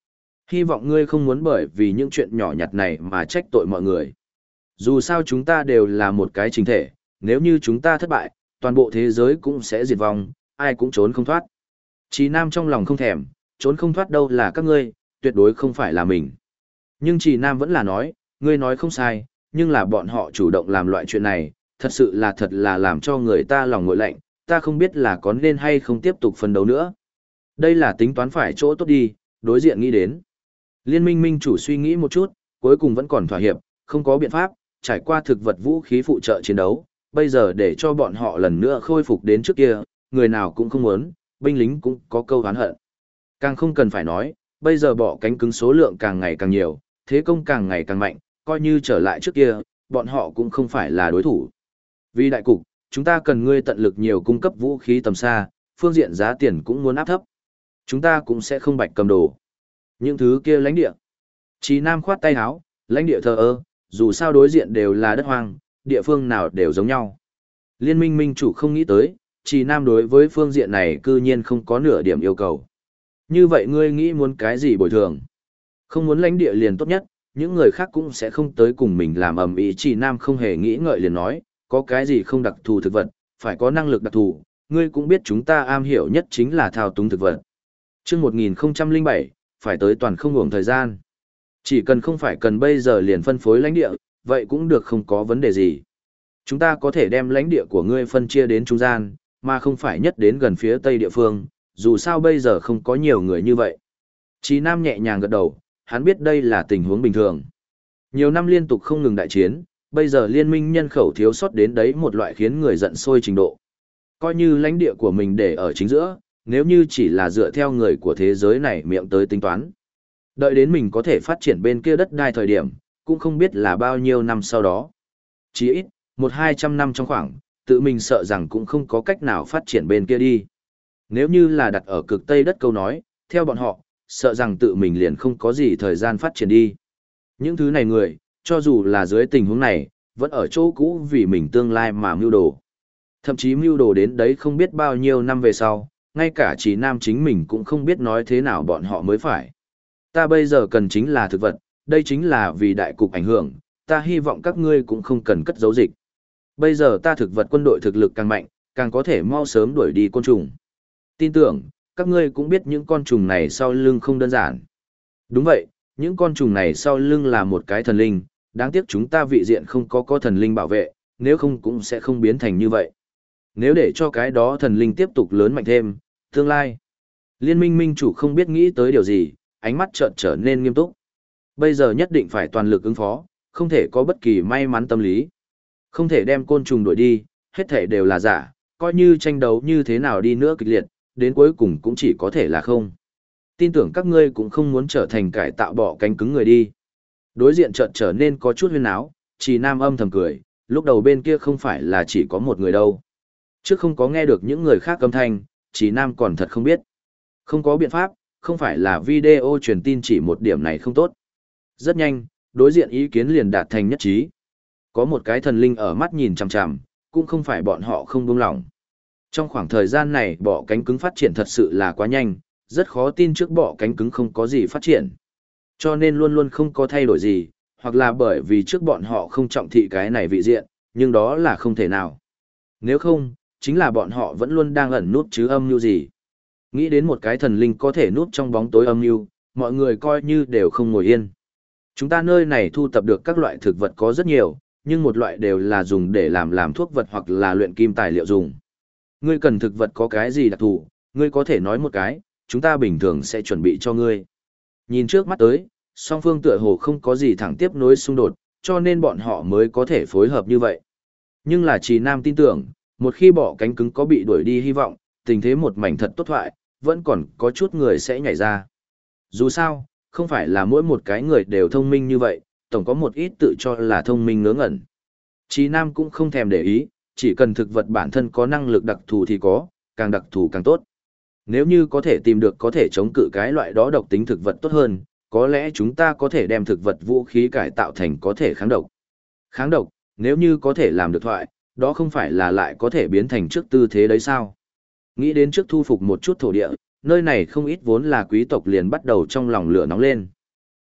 Hy vọng ngươi không muốn bởi vì những chuyện nhỏ nhặt này mà trách tội mọi người. Dù sao chúng ta đều là một cái chính thể, nếu như chúng ta thất bại, toàn bộ thế giới cũng sẽ diệt vong, ai cũng trốn không thoát. Chí Nam trong lòng không thèm, trốn không thoát đâu là các ngươi, tuyệt đối không phải là mình. Nhưng Chí Nam vẫn là nói, ngươi nói không sai, nhưng là bọn họ chủ động làm loại chuyện này, thật là làm cho người ta lòng nguội lạnh, ta không biết là có nên hay không tiếp tục phân đấu nữa. Đây là tính toán phải chỗ tốt đi, đối diện nghĩ đến. Liên minh minh chủ suy nghĩ một chút, cuối cùng vẫn còn thỏa hiệp, không có biện pháp, trải qua thực vật vũ khí phụ trợ chiến đấu, bây giờ để cho bọn họ lần nữa khôi phục đến trước kia, người nào cũng không muốn, binh lính cũng có câu oán hận. Càng không cần phải nói, bây giờ bỏ cánh cứng số lượng càng ngày càng nhiều, thế công càng ngày càng mạnh, coi như trở lại trước kia, bọn họ cũng không phải là đối thủ. Vì đại cục, chúng ta cần ngươi tận lực nhiều cung cấp vũ khí tầm xa, phương diện giá tiền cũng muốn áp thấp. Chúng ta cũng sẽ không bạch cầm đồ. Những thứ kia lãnh địa. Chí Nam khoát tay áo, lãnh địa thờ ơ, dù sao đối diện đều là đất hoang, địa phương nào đều giống nhau. Liên minh minh chủ không nghĩ tới, Chí Nam đối với phương diện này cư nhiên không có nửa điểm yêu cầu. Như vậy ngươi nghĩ muốn cái gì bồi thường? Không muốn lãnh địa liền tốt nhất, những người khác cũng sẽ không tới cùng mình làm ầm ĩ. Chí Nam không hề nghĩ ngợi liền nói, có cái gì không đặc thù thực vật, phải có năng lực đặc thù, ngươi cũng biết chúng ta am hiểu nhất chính là thao túng thực vật. Chương 1007, phải tới toàn không ngủng thời gian. Chỉ cần không phải cần bây giờ liền phân phối lãnh địa, vậy cũng được không có vấn đề gì. Chúng ta có thể đem lãnh địa của ngươi phân chia đến trung gian, mà không phải nhất đến gần phía tây địa phương, dù sao bây giờ không có nhiều người như vậy. Chí Nam nhẹ nhàng gật đầu, hắn biết đây là tình huống bình thường. Nhiều năm liên tục không ngừng đại chiến, bây giờ liên minh nhân khẩu thiếu sót đến đấy một loại khiến người giận sôi trình độ. Coi như lãnh địa của mình để ở chính giữa, nếu như chỉ là dựa theo người của thế giới này miệng tới tính toán. Đợi đến mình có thể phát triển bên kia đất đai thời điểm, cũng không biết là bao nhiêu năm sau đó. Chỉ ít, 100-200 năm trong khoảng, tự mình sợ rằng cũng không có cách nào phát triển bên kia đi. Nếu như là đặt ở cực tây đất câu nói, theo bọn họ, sợ rằng tự mình liền không có gì thời gian phát triển đi. Những thứ này người, cho dù là dưới tình huống này, vẫn ở chỗ cũ vì mình tương lai mà mưu đồ. Thậm chí mưu đồ đến đấy không biết bao nhiêu năm về sau, ngay cả Chí Nam chính mình cũng không biết nói thế nào bọn họ mới phải. Ta bây giờ cần chính là thực vật, đây chính là vì đại cục ảnh hưởng, ta hy vọng các ngươi cũng không cần cất giấu dịch. Bây giờ ta thực vật quân đội thực lực càng mạnh, càng có thể mau sớm đuổi đi côn trùng. Tin tưởng, các ngươi cũng biết những con trùng này sau lưng không đơn giản. Đúng vậy, những con trùng này sau lưng là một cái thần linh, đáng tiếc chúng ta vị diện không có thần linh bảo vệ, nếu không cũng sẽ không biến thành như vậy. Nếu để cho cái đó thần linh tiếp tục lớn mạnh thêm, tương lai. Liên minh minh chủ không biết nghĩ tới điều gì, ánh mắt chợt trở nên nghiêm túc. Bây giờ nhất định phải toàn lực ứng phó, không thể có bất kỳ may mắn tâm lý. Không thể đem côn trùng đuổi đi, hết thể đều là giả, coi như tranh đấu như thế nào đi nữa kịch liệt, đến cuối cùng cũng chỉ có thể là không. Tin tưởng các ngươi cũng không muốn trở thành cải tạo bỏ cánh cứng người đi. Đối diện chợt trở nên có chút huyên áo, Chí Nam âm thầm cười, lúc đầu bên kia không phải là chỉ có một người đâu. Trước không có nghe được những người khác âm thanh, Chí Nam còn thật không biết. Không có biện pháp, không phải là video truyền tin chỉ một điểm này không tốt. Rất nhanh, đối diện ý kiến liền đạt thành nhất trí. Có một cái thần linh ở mắt nhìn chằm chằm, cũng không phải bọn họ không buông lỏng. Trong khoảng thời gian này bọ cánh cứng phát triển thật sự là quá nhanh, rất khó tin trước bọ cánh cứng không có gì phát triển. Cho nên luôn luôn không có thay đổi gì, hoặc là bởi vì trước bọn họ không trọng thị cái này vị diện, nhưng đó là không thể nào. Nếu không, chính là bọn họ vẫn luôn đang ẩn nút chứ âm mưu gì. Nghĩ đến một cái thần linh có thể núp trong bóng tối âm mưu, mọi người coi như đều không ngồi yên. Chúng ta nơi này thu tập được các loại thực vật có rất nhiều, nhưng một loại đều là dùng để làm thuốc vật hoặc là luyện kim tài liệu dùng. Ngươi cần thực vật có cái gì đặc thù, ngươi có thể nói một cái, chúng ta bình thường sẽ chuẩn bị cho ngươi. Nhìn trước mắt tới, song phương tựa hồ không có gì thẳng tiếp nối xung đột, cho nên bọn họ mới có thể phối hợp như vậy. Nhưng là Chí Nam tin tưởng, một khi bỏ cánh cứng có bị đuổi đi hy vọng, tình thế một mảnh thật tốt thoại, vẫn còn có chút người sẽ nhảy ra. Dù sao, không phải là mỗi một cái người đều thông minh như vậy, tổng có một ít tự cho là thông minh ngớ ngẩn. Chí Nam cũng không thèm để ý, chỉ cần thực vật bản thân có năng lực đặc thù thì có, càng đặc thù càng tốt. Nếu như có thể tìm được có thể chống cự cái loại đó độc tính thực vật tốt hơn, có lẽ chúng ta có thể đem thực vật vũ khí cải tạo thành có thể kháng độc. Kháng độc, nếu như có thể làm được thoại, đó không phải là lại có thể biến thành trước tư thế đấy sao? Nghĩ đến trước thu phục một chút thổ địa, nơi này không ít vốn là quý tộc liền bắt đầu trong lòng lửa nóng lên.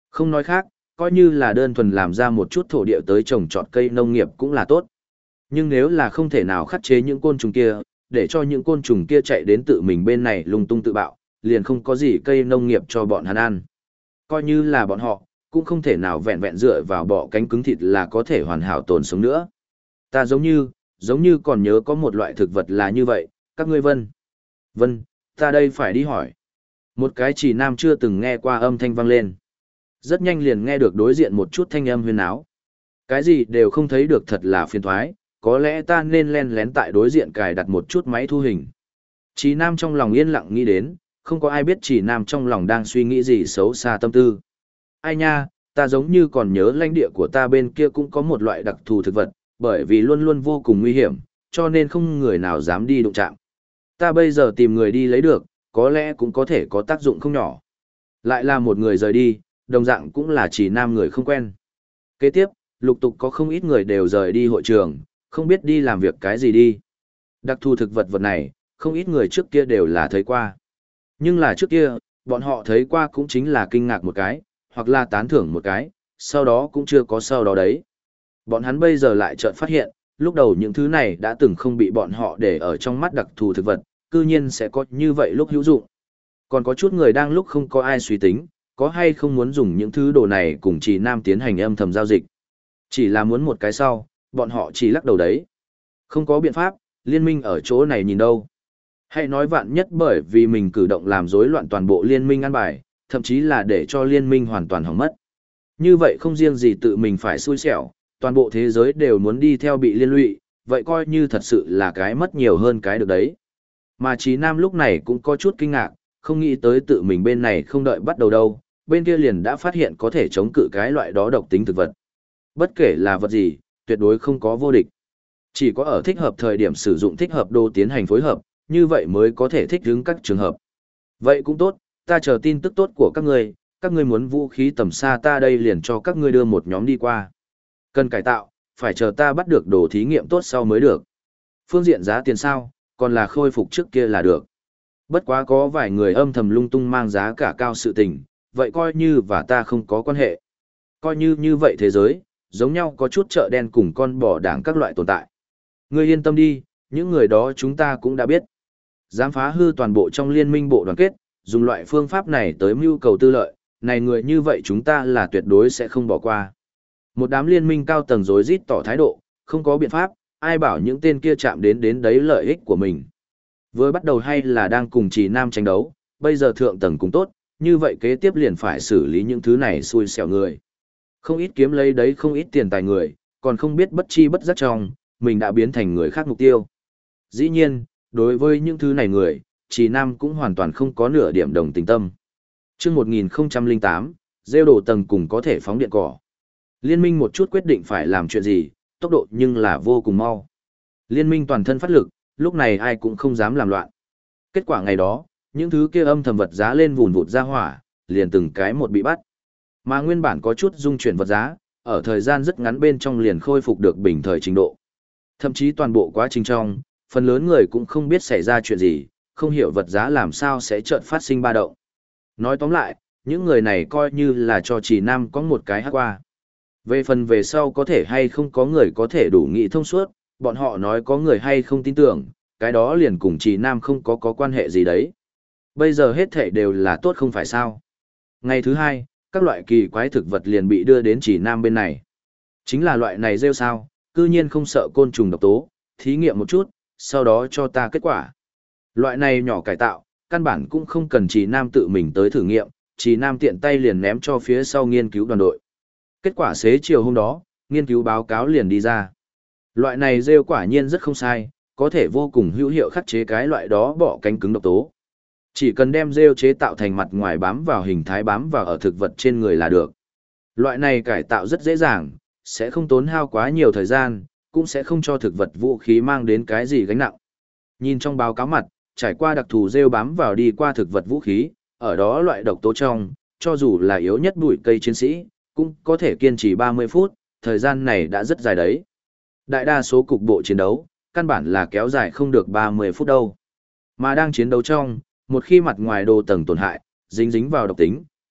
Không nói khác, coi như là đơn thuần làm ra một chút thổ địa tới trồng trọt cây nông nghiệp cũng là tốt. Nhưng nếu là không thể nào khắc chế những côn trùng kia, để cho những côn trùng kia chạy đến tự mình bên này lung tung tự bạo, liền không có gì cây nông nghiệp cho bọn hắn ăn. Coi như là bọn họ, cũng không thể nào vẹn vẹn dựa vào bọ cánh cứng thịt là có thể hoàn hảo tồn sống nữa. Ta giống như còn nhớ có một loại thực vật là như vậy, các ngươi Vân, ta đây phải đi hỏi. Một cái chỉ nam chưa từng nghe qua âm thanh vang lên. Rất nhanh liền nghe được đối diện một chút thanh âm huyên áo. Cái gì đều không thấy được thật là phiền thoái, có lẽ ta nên len lén tại đối diện cài đặt một chút máy thu hình. Chỉ nam trong lòng yên lặng nghĩ đến, không có ai biết chỉ nam trong lòng đang suy nghĩ gì xấu xa tâm tư. Ai nha, ta giống như còn nhớ lãnh địa của ta bên kia cũng có một loại đặc thù thực vật, bởi vì luôn luôn vô cùng nguy hiểm, cho nên không người nào dám đi đụng chạm. Ta bây giờ tìm người đi lấy được, có lẽ cũng có thể có tác dụng không nhỏ. Lại là một người rời đi, đồng dạng cũng là chỉ nam người không quen. Kế tiếp, lục tục có không ít người đều rời đi hội trường, không biết đi làm việc cái gì đi. Đặc thù thực vật này, không ít người trước kia đều là thấy qua. Nhưng là trước kia, bọn họ thấy qua cũng chính là kinh ngạc một cái, hoặc là tán thưởng một cái, sau đó cũng chưa có sau đó đấy. Bọn hắn bây giờ lại chợt phát hiện, lúc đầu những thứ này đã từng không bị bọn họ để ở trong mắt đặc thù thực vật, cư nhiên sẽ có như vậy lúc hữu dụng. Còn có chút người đang lúc không có ai suy tính, có hay không muốn dùng những thứ đồ này cùng chỉ nam tiến hành âm thầm giao dịch. Chỉ là muốn một cái sau, bọn họ chỉ lắc đầu đấy. Không có biện pháp, liên minh ở chỗ này nhìn đâu. Hãy nói vạn nhất bởi vì mình cử động làm rối loạn toàn bộ liên minh ăn bài, thậm chí là để cho liên minh hoàn toàn hỏng mất. Như vậy không riêng gì tự mình phải xui xẻo, toàn bộ thế giới đều muốn đi theo bị liên lụy, vậy coi như thật sự là cái mất nhiều hơn cái được đấy. Mà Chí Nam lúc này cũng có chút kinh ngạc, không nghĩ tới tự mình bên này không đợi bắt đầu đâu, bên kia liền đã phát hiện có thể chống cự cái loại đó độc tính thực vật. Bất kể là vật gì, tuyệt đối không có vô địch. Chỉ có ở thích hợp thời điểm sử dụng thích hợp đồ tiến hành phối hợp, như vậy mới có thể thích ứng các trường hợp. Vậy cũng tốt, ta chờ tin tức tốt của các ngươi muốn vũ khí tầm xa ta đây liền cho các ngươi đưa một nhóm đi qua. Cần cải tạo, phải chờ ta bắt được đồ thí nghiệm tốt sau mới được. Phương diện giá tiền sao, còn là khôi phục trước kia là được. Bất quá có vài người âm thầm lung tung mang giá cả cao sự tình, vậy coi như và ta không có quan hệ. Coi như vậy thế giới, giống nhau có chút chợ đen cùng con bò đảng các loại tồn tại. Ngươi yên tâm đi, những người đó chúng ta cũng đã biết. Dám phá hư toàn bộ trong liên minh bộ đoàn kết, dùng loại phương pháp này tới mưu cầu tư lợi, này người như vậy chúng ta là tuyệt đối sẽ không bỏ qua. Một đám liên minh cao tầng rối rít tỏ thái độ, không có biện pháp, ai bảo những tên kia chạm đến đấy lợi ích của mình. Vừa bắt đầu hay là đang cùng Trì Nam tranh đấu, bây giờ thượng tầng cũng tốt, như vậy kế tiếp liền phải xử lý những thứ này xui xẻo người. Không ít kiếm lấy đấy không ít tiền tài người, còn không biết bất chi bất giác trong, mình đã biến thành người khác mục tiêu. Dĩ nhiên, đối với những thứ này người, Trì Nam cũng hoàn toàn không có nửa điểm đồng tình tâm. Trước 1008, rêu đổ tầng cùng có thể phóng điện cỏ. Liên minh một chút quyết định phải làm chuyện gì, tốc độ nhưng là vô cùng mau. Liên minh toàn thân phát lực, lúc này ai cũng không dám làm loạn. Kết quả ngày đó, những thứ kia âm thầm vật giá lên vùn vụt ra hỏa, liền từng cái một bị bắt. Mà nguyên bản có chút dung chuyển vật giá, ở thời gian rất ngắn bên trong liền khôi phục được bình thời trình độ. Thậm chí toàn bộ quá trình trong, phần lớn người cũng không biết xảy ra chuyện gì, không hiểu vật giá làm sao sẽ chợt phát sinh ba động. Nói tóm lại, những người này coi như là cho Trì Nam có một cái hát qua. Về phần về sau có thể hay không có người có thể đủ nghị thông suốt, bọn họ nói có người hay không tin tưởng, cái đó liền cùng Trì Nam không có quan hệ gì đấy. Bây giờ hết thể đều là tốt không phải sao. Ngày thứ hai, các loại kỳ quái thực vật liền bị đưa đến Trì Nam bên này. Chính là loại này rêu sao, cư nhiên không sợ côn trùng độc tố, thí nghiệm một chút, sau đó cho ta kết quả. Loại này nhỏ cải tạo, căn bản cũng không cần Trì Nam tự mình tới thử nghiệm, Trì Nam tiện tay liền ném cho phía sau nghiên cứu đoàn đội. Kết quả xế chiều hôm đó, nghiên cứu báo cáo liền đi ra. Loại này rêu quả nhiên rất không sai, có thể vô cùng hữu hiệu khắc chế cái loại đó bỏ cánh cứng độc tố. Chỉ cần đem rêu chế tạo thành mặt ngoài bám vào hình thái bám vào ở thực vật trên người là được. Loại này cải tạo rất dễ dàng, sẽ không tốn hao quá nhiều thời gian, cũng sẽ không cho thực vật vũ khí mang đến cái gì gánh nặng. Nhìn trong báo cáo mặt, trải qua đặc thù rêu bám vào đi qua thực vật vũ khí, ở đó loại độc tố trong, cho dù là yếu nhất bụi cây chiến sĩ, cũng có thể kiên trì 30 phút, thời gian này đã rất dài đấy. Đại đa số cục bộ chiến đấu, căn bản là kéo dài không được 30 phút đâu. Mà đang chiến đấu trong, một khi mặt ngoài đồ tầng tổn hại, dính vào độc tính,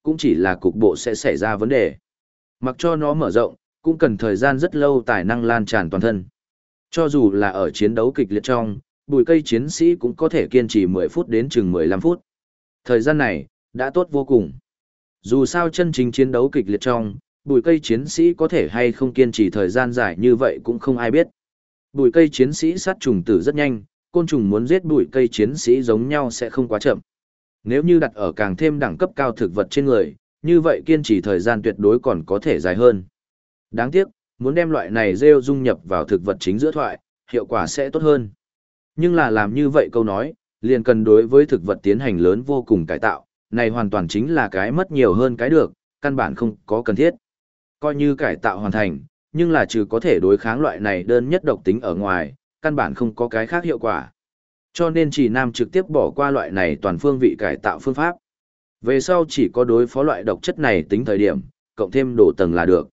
cũng chỉ là cục bộ sẽ xảy ra vấn đề. Mặc cho nó mở rộng, cũng cần thời gian rất lâu tài năng lan tràn toàn thân. Cho dù là ở chiến đấu kịch liệt trong, bụi cây chiến sĩ cũng có thể kiên trì 10 phút đến chừng 15 phút. Thời gian này, đã tốt vô cùng. Dù sao chân chính chiến đấu kịch liệt trong, bụi cây chiến sĩ có thể hay không kiên trì thời gian dài như vậy cũng không ai biết. Bụi cây chiến sĩ sát trùng tử rất nhanh, côn trùng muốn giết bụi cây chiến sĩ giống nhau sẽ không quá chậm. Nếu như đặt ở càng thêm đẳng cấp cao thực vật trên người, như vậy kiên trì thời gian tuyệt đối còn có thể dài hơn. Đáng tiếc, muốn đem loại này rêu dung nhập vào thực vật chính giữa thoại, hiệu quả sẽ tốt hơn. Nhưng là làm như vậy câu nói, liền cần đối với thực vật tiến hành lớn vô cùng cải tạo, này hoàn toàn chính là cái mất nhiều hơn cái được, căn bản không có cần thiết. Coi như cải tạo hoàn thành, nhưng là trừ có thể đối kháng loại này đơn nhất độc tính ở ngoài, căn bản không có cái khác hiệu quả. Cho nên chỉ nam trực tiếp bỏ qua loại này toàn phương vị cải tạo phương pháp. Về sau chỉ có đối phó loại độc chất này tính thời điểm, cộng thêm đổ tầng là được.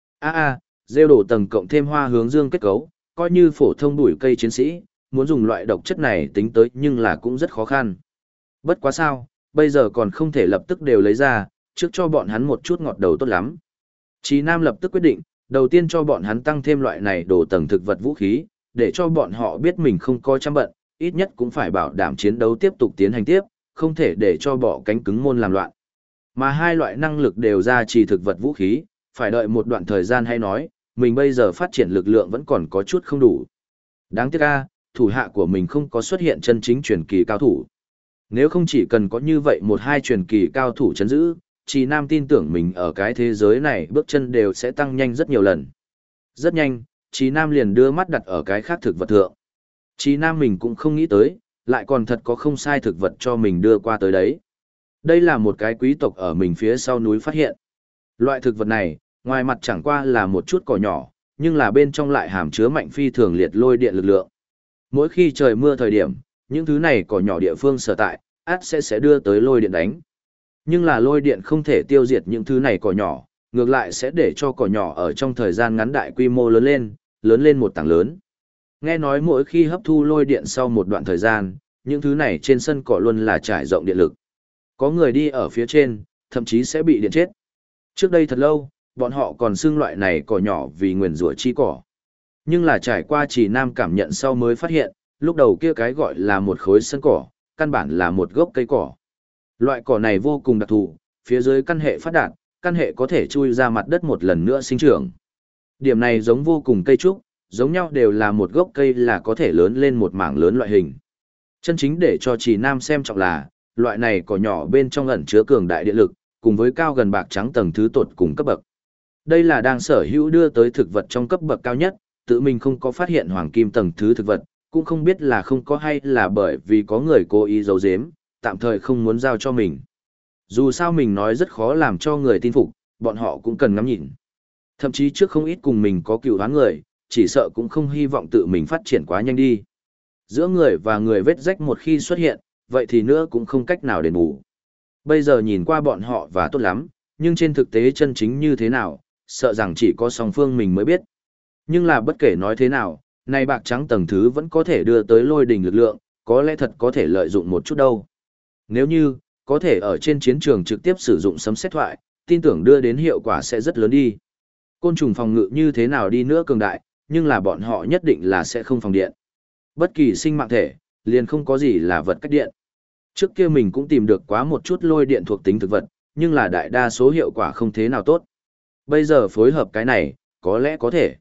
Rêu đổ tầng cộng thêm hoa hướng dương kết cấu, coi như phổ thông bụi cây chiến sĩ, muốn dùng loại độc chất này tính tới nhưng là cũng rất khó khăn. Bất quá sao, bây giờ còn không thể lập tức đều lấy ra, trước cho bọn hắn một chút ngọt đầu tốt lắm. Chí Nam lập tức quyết định, đầu tiên cho bọn hắn tăng thêm loại này đổ tầng thực vật vũ khí, để cho bọn họ biết mình không có chăm bận, ít nhất cũng phải bảo đảm chiến đấu tiếp tục tiến hành tiếp, không thể để cho bỏ cánh cứng môn làm loạn. Mà hai loại năng lực đều ra trì thực vật vũ khí, phải đợi một đoạn thời gian hay nói, mình bây giờ phát triển lực lượng vẫn còn có chút không đủ. Đáng tiếc thủ hạ của mình không có xuất hiện chân chính truyền kỳ cao thủ. Nếu không chỉ cần có như vậy một hai truyền kỳ cao thủ chấn giữ, Chí Nam tin tưởng mình ở cái thế giới này bước chân đều sẽ tăng nhanh rất nhiều lần. Rất nhanh, Chí Nam liền đưa mắt đặt ở cái khác thực vật thượng. Chí Nam mình cũng không nghĩ tới, lại còn thật có không sai thực vật cho mình đưa qua tới đấy. Đây là một cái quý tộc ở mình phía sau núi phát hiện. Loại thực vật này, ngoài mặt chẳng qua là một chút cỏ nhỏ, nhưng là bên trong lại hàm chứa mạnh phi thường liệt lôi điện lực lượng. Mỗi khi trời mưa thời điểm, những thứ này cỏ nhỏ địa phương sở tại, át sẽ đưa tới lôi điện đánh. Nhưng là lôi điện không thể tiêu diệt những thứ này cỏ nhỏ, ngược lại sẽ để cho cỏ nhỏ ở trong thời gian ngắn đại quy mô lớn lên một tảng lớn. Nghe nói mỗi khi hấp thu lôi điện sau một đoạn thời gian, những thứ này trên sân cỏ luôn là trải rộng điện lực. Có người đi ở phía trên, thậm chí sẽ bị điện chết. Trước đây thật lâu, bọn họ còn xưng loại này cỏ nhỏ vì nguyền rủa chi cỏ. Nhưng là trải qua Chỉ Nam cảm nhận sau mới phát hiện, lúc đầu kia cái gọi là một khối sân cỏ, căn bản là một gốc cây cỏ. Loại cỏ này vô cùng đặc thù, phía dưới căn hệ phát đạt, căn hệ có thể chui ra mặt đất một lần nữa sinh trưởng. Điểm này giống vô cùng cây trúc, giống nhau đều là một gốc cây là có thể lớn lên một mảng lớn loại hình. Chân chính để cho Chỉ Nam xem trọng là, loại này cỏ nhỏ bên trong ẩn chứa cường đại điện lực, cùng với cao gần bạc trắng tầng thứ tột cùng cấp bậc. Đây là đang sở hữu đưa tới thực vật trong cấp bậc cao nhất, tự mình không có phát hiện hoàng kim tầng thứ thực vật, cũng không biết là không có hay là bởi vì có người cố ý giấu giếm, tạm thời không muốn giao cho mình. Dù sao mình nói rất khó làm cho người tin phục, bọn họ cũng cần ngắm nhìn. Thậm chí trước không ít cùng mình có cựu hán người, chỉ sợ cũng không hy vọng tự mình phát triển quá nhanh đi. Giữa người và người vết rách một khi xuất hiện, vậy thì nữa cũng không cách nào đền bù. Bây giờ nhìn qua bọn họ và tốt lắm, nhưng trên thực tế chân chính như thế nào, sợ rằng chỉ có song phương mình mới biết. Nhưng là bất kể nói thế nào, này bạc trắng tầng thứ vẫn có thể đưa tới lôi đình lực lượng, có lẽ thật có thể lợi dụng một chút đâu. Nếu như, có thể ở trên chiến trường trực tiếp sử dụng sấm sét thoại, tin tưởng đưa đến hiệu quả sẽ rất lớn đi. Côn trùng phòng ngự như thế nào đi nữa cường đại, nhưng là bọn họ nhất định là sẽ không phòng điện. Bất kỳ sinh mạng thể, liền không có gì là vật cách điện. Trước kia mình cũng tìm được quá một chút lôi điện thuộc tính thực vật, nhưng là đại đa số hiệu quả không thế nào tốt. Bây giờ phối hợp cái này, có lẽ có thể.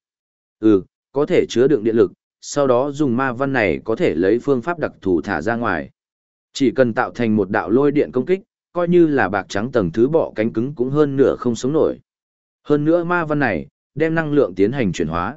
Có thể chứa đựng điện lực, sau đó dùng ma văn này có thể lấy phương pháp đặc thù thả ra ngoài. Chỉ cần tạo thành một đạo lôi điện công kích, coi như là bạc trắng tầng thứ bọ cánh cứng cũng hơn nửa không sống nổi. Hơn nữa ma văn này, đem năng lượng tiến hành chuyển hóa.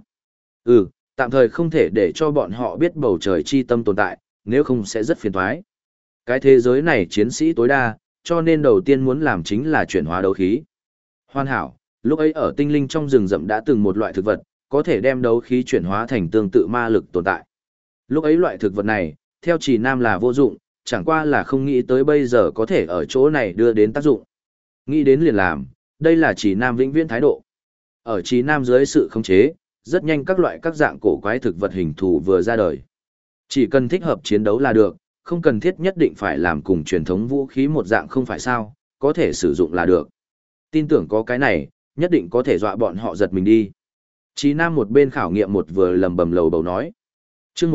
Tạm thời không thể để cho bọn họ biết bầu trời chi tâm tồn tại, nếu không sẽ rất phiền toái. Cái thế giới này chiến sĩ tối đa, cho nên đầu tiên muốn làm chính là chuyển hóa đấu khí. Hoàn hảo, lúc ấy ở tinh linh trong rừng rậm đã từng một loại thực vật, có thể đem đấu khí chuyển hóa thành tương tự ma lực tồn tại. Lúc ấy loại thực vật này, theo Chỉ Nam là vô dụng, chẳng qua là không nghĩ tới bây giờ có thể ở chỗ này đưa đến tác dụng. Nghĩ đến liền làm, đây là Chỉ Nam vĩnh viễn thái độ. Ở Chỉ Nam dưới sự khống chế, rất nhanh các dạng cổ quái thực vật hình thù vừa ra đời. Chỉ cần thích hợp chiến đấu là được, không cần thiết nhất định phải làm cùng truyền thống vũ khí một dạng không phải sao, có thể sử dụng là được. Tin tưởng có cái này, nhất định có thể dọa bọn họ giật mình đi. Chí Nam một bên khảo nghiệm một vừa lầm bầm lầu bầu nói. Chương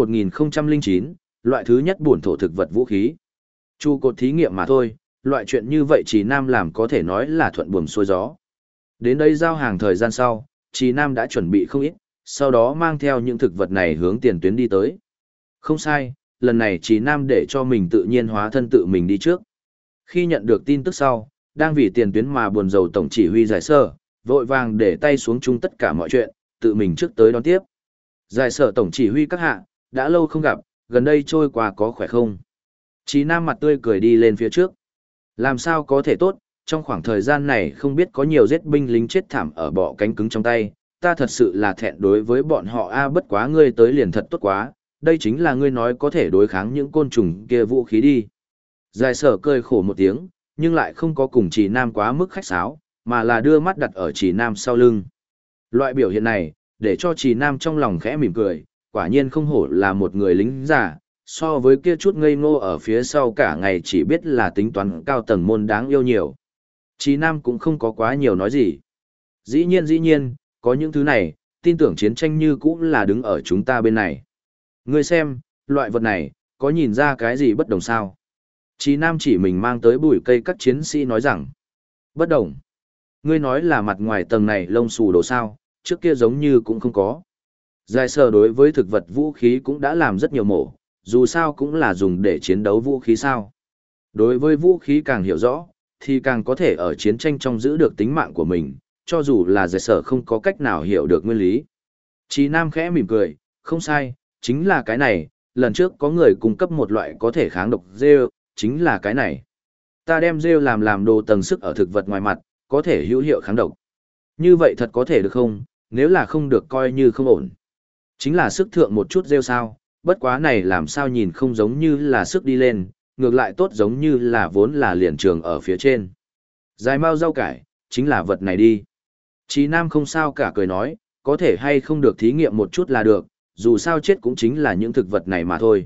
1009, loại thứ nhất bổn thổ thực vật vũ khí. Chu cột thí nghiệm mà thôi, loại chuyện như vậy Chí Nam làm có thể nói là thuận buồm xuôi gió. Đến đây giao hàng thời gian sau, Chí Nam đã chuẩn bị không ít, sau đó mang theo những thực vật này hướng tiền tuyến đi tới. Không sai, lần này Chí Nam để cho mình tự nhiên hóa thân tự mình đi trước. Khi nhận được tin tức sau, đang vì tiền tuyến mà buồn rầu tổng chỉ huy Giải Sở, vội vàng để tay xuống chung tất cả mọi chuyện, tự mình trước tới đón tiếp. Giải Sở tổng chỉ huy các hạ, đã lâu không gặp, gần đây trôi qua có khỏe không? Chí Nam mặt tươi cười đi lên phía trước. Làm sao có thể tốt, trong khoảng thời gian này không biết có nhiều giết binh lính chết thảm ở bọ cánh cứng trong tay, ta thật sự là thẹn đối với bọn họ bất quá ngươi tới liền thật tốt quá, đây chính là ngươi nói có thể đối kháng những côn trùng kia vũ khí đi. Giải Sở cười khổ một tiếng, nhưng lại không có cùng Chí Nam quá mức khách sáo, mà là đưa mắt đặt ở Chí Nam sau lưng. Loại biểu hiện này, để cho Chí Nam trong lòng khẽ mỉm cười, quả nhiên không hổ là một người lính già, so với kia chút ngây ngô ở phía sau cả ngày chỉ biết là tính toán cao tầng môn đáng yêu nhiều. Chí Nam cũng không có quá nhiều nói gì. Dĩ nhiên, có những thứ này, tin tưởng chiến tranh như cũ là đứng ở chúng ta bên này. Ngươi xem, loại vật này, có nhìn ra cái gì bất đồng sao? Chí Nam chỉ mình mang tới bụi cây các chiến sĩ nói rằng, bất đồng. Ngươi nói là mặt ngoài tầng này lông xù đồ sao, trước kia giống như cũng không có. Giải Sở đối với thực vật vũ khí cũng đã làm rất nhiều mổ, dù sao cũng là dùng để chiến đấu vũ khí sao. Đối với vũ khí càng hiểu rõ, thì càng có thể ở chiến tranh trong giữ được tính mạng của mình, cho dù là Giải Sở không có cách nào hiểu được nguyên lý. Chí Nam khẽ mỉm cười, không sai, chính là cái này, lần trước có người cung cấp một loại có thể kháng độc rêu, chính là cái này. Ta đem rêu làm đồ tầng sức ở thực vật ngoài mặt, có thể hữu hiệu kháng độc. Như vậy thật có thể được không, nếu là không được coi như không ổn. Chính là sức thượng một chút rêu sao, bất quá này làm sao nhìn không giống như là sức đi lên, ngược lại tốt giống như là vốn là liền trường ở phía trên. Dài mao rau cải, chính là vật này đi. Chí Nam không sao cả cười nói, có thể hay không được thí nghiệm một chút là được, dù sao chết cũng chính là những thực vật này mà thôi.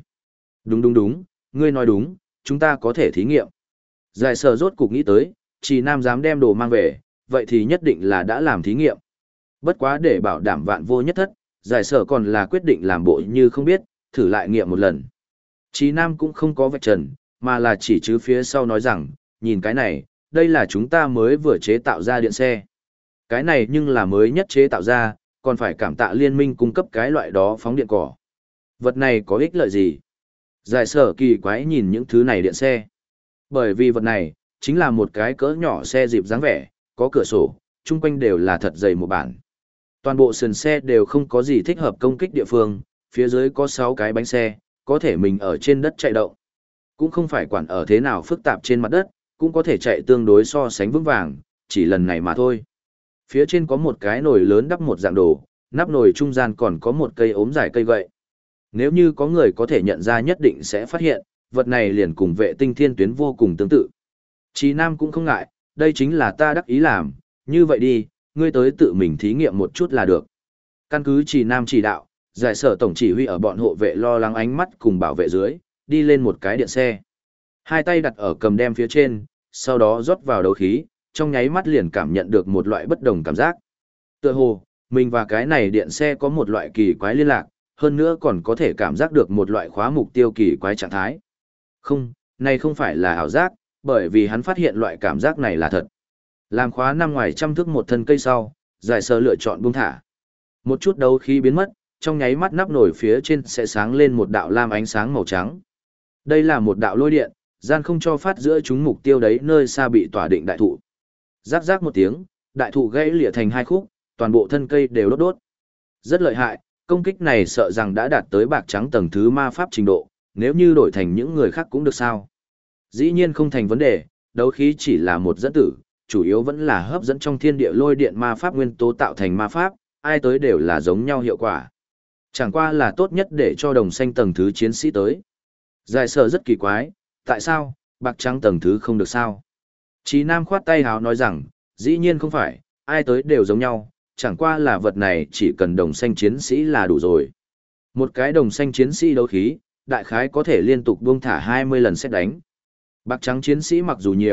Đúng, ngươi nói đúng, chúng ta có thể thí nghiệm. Giải Sở rốt cục nghĩ tới, Chí Nam dám đem đồ mang về, vậy thì nhất định là đã làm thí nghiệm. Bất quá để bảo đảm vạn vô nhất thất, Giải Sở còn là quyết định làm bộ như không biết, thử lại nghiệm một lần. Chí Nam cũng không có vạch trần, mà là chỉ chứ phía sau nói rằng, nhìn cái này, đây là chúng ta mới vừa chế tạo ra điện xe. Cái này nhưng là mới nhất chế tạo ra, còn phải cảm tạ liên minh cung cấp cái loại đó phóng điện cỏ. Vật này có ích lợi gì? Giải Sở kỳ quái nhìn những thứ này điện xe. Bởi vì vật này, chính là một cái cỡ nhỏ xe dịp dáng vẻ, có cửa sổ, chung quanh đều là thật dày một bản. Toàn bộ sườn xe đều không có gì thích hợp công kích địa phương, phía dưới có 6 cái bánh xe, có thể mình ở trên đất chạy động. Cũng không phải quản ở thế nào phức tạp trên mặt đất, cũng có thể chạy tương đối so sánh vững vàng, chỉ lần này mà thôi. Phía trên có một cái nồi lớn đắp một dạng đồ, nắp nồi trung gian còn có một cây ốm dài cây gậy. Nếu như có người có thể nhận ra nhất định sẽ phát hiện, vật này liền cùng vệ tinh thiên tuyến vô cùng tương tự. Chí Nam cũng không ngại, đây chính là ta đắc ý làm, như vậy đi, ngươi tới tự mình thí nghiệm một chút là được. Căn cứ Chí Nam chỉ đạo, Giải Sở tổng chỉ huy ở bọn hộ vệ lo lắng ánh mắt cùng bảo vệ dưới, đi lên một cái điện xe. Hai tay đặt ở cầm đem phía trên, sau đó rót vào đấu khí, trong nháy mắt liền cảm nhận được một loại bất đồng cảm giác. Tựa hồ, mình và cái này điện xe có một loại kỳ quái liên lạc, hơn nữa còn có thể cảm giác được một loại khóa mục tiêu kỳ quái trạng thái. Không, này không phải là ảo giác, bởi vì hắn phát hiện loại cảm giác này là thật. Làm khóa nằm ngoài trăm thước một thân cây sau, Giải Sở lựa chọn buông thả. Một chút đấu khí biến mất, trong nháy mắt nắp nổi phía trên sẽ sáng lên một đạo lam ánh sáng màu trắng. Đây là một đạo lôi điện, gian không cho phát giữa chúng mục tiêu đấy nơi xa bị tỏa định đại thụ. Rắc rắc một tiếng, đại thụ gãy lìa thành hai khúc, toàn bộ thân cây đều đốt đốt. Rất lợi hại, công kích này sợ rằng đã đạt tới bạc trắng tầng thứ ma pháp trình độ, nếu như đổi thành những người khác cũng được sao. Dĩ nhiên không thành vấn đề, đấu khí chỉ là một dẫn tử, chủ yếu vẫn là hấp dẫn trong thiên địa lôi điện ma pháp nguyên tố tạo thành ma pháp, ai tới đều là giống nhau hiệu quả. Chẳng qua là tốt nhất để cho đồng xanh tầng thứ chiến sĩ tới. Giải Sở rất kỳ quái, tại sao, bạc trắng tầng thứ không được sao? Chí Nam khoát tay háo nói rằng, dĩ nhiên không phải, ai tới đều giống nhau, chẳng qua là vật này chỉ cần đồng xanh chiến sĩ là đủ rồi. Một cái đồng xanh chiến sĩ đấu khí, đại khái có thể liên tục buông thả 20 lần xét đánh. Bạc trắng chiến sĩ mặc dù nhiều,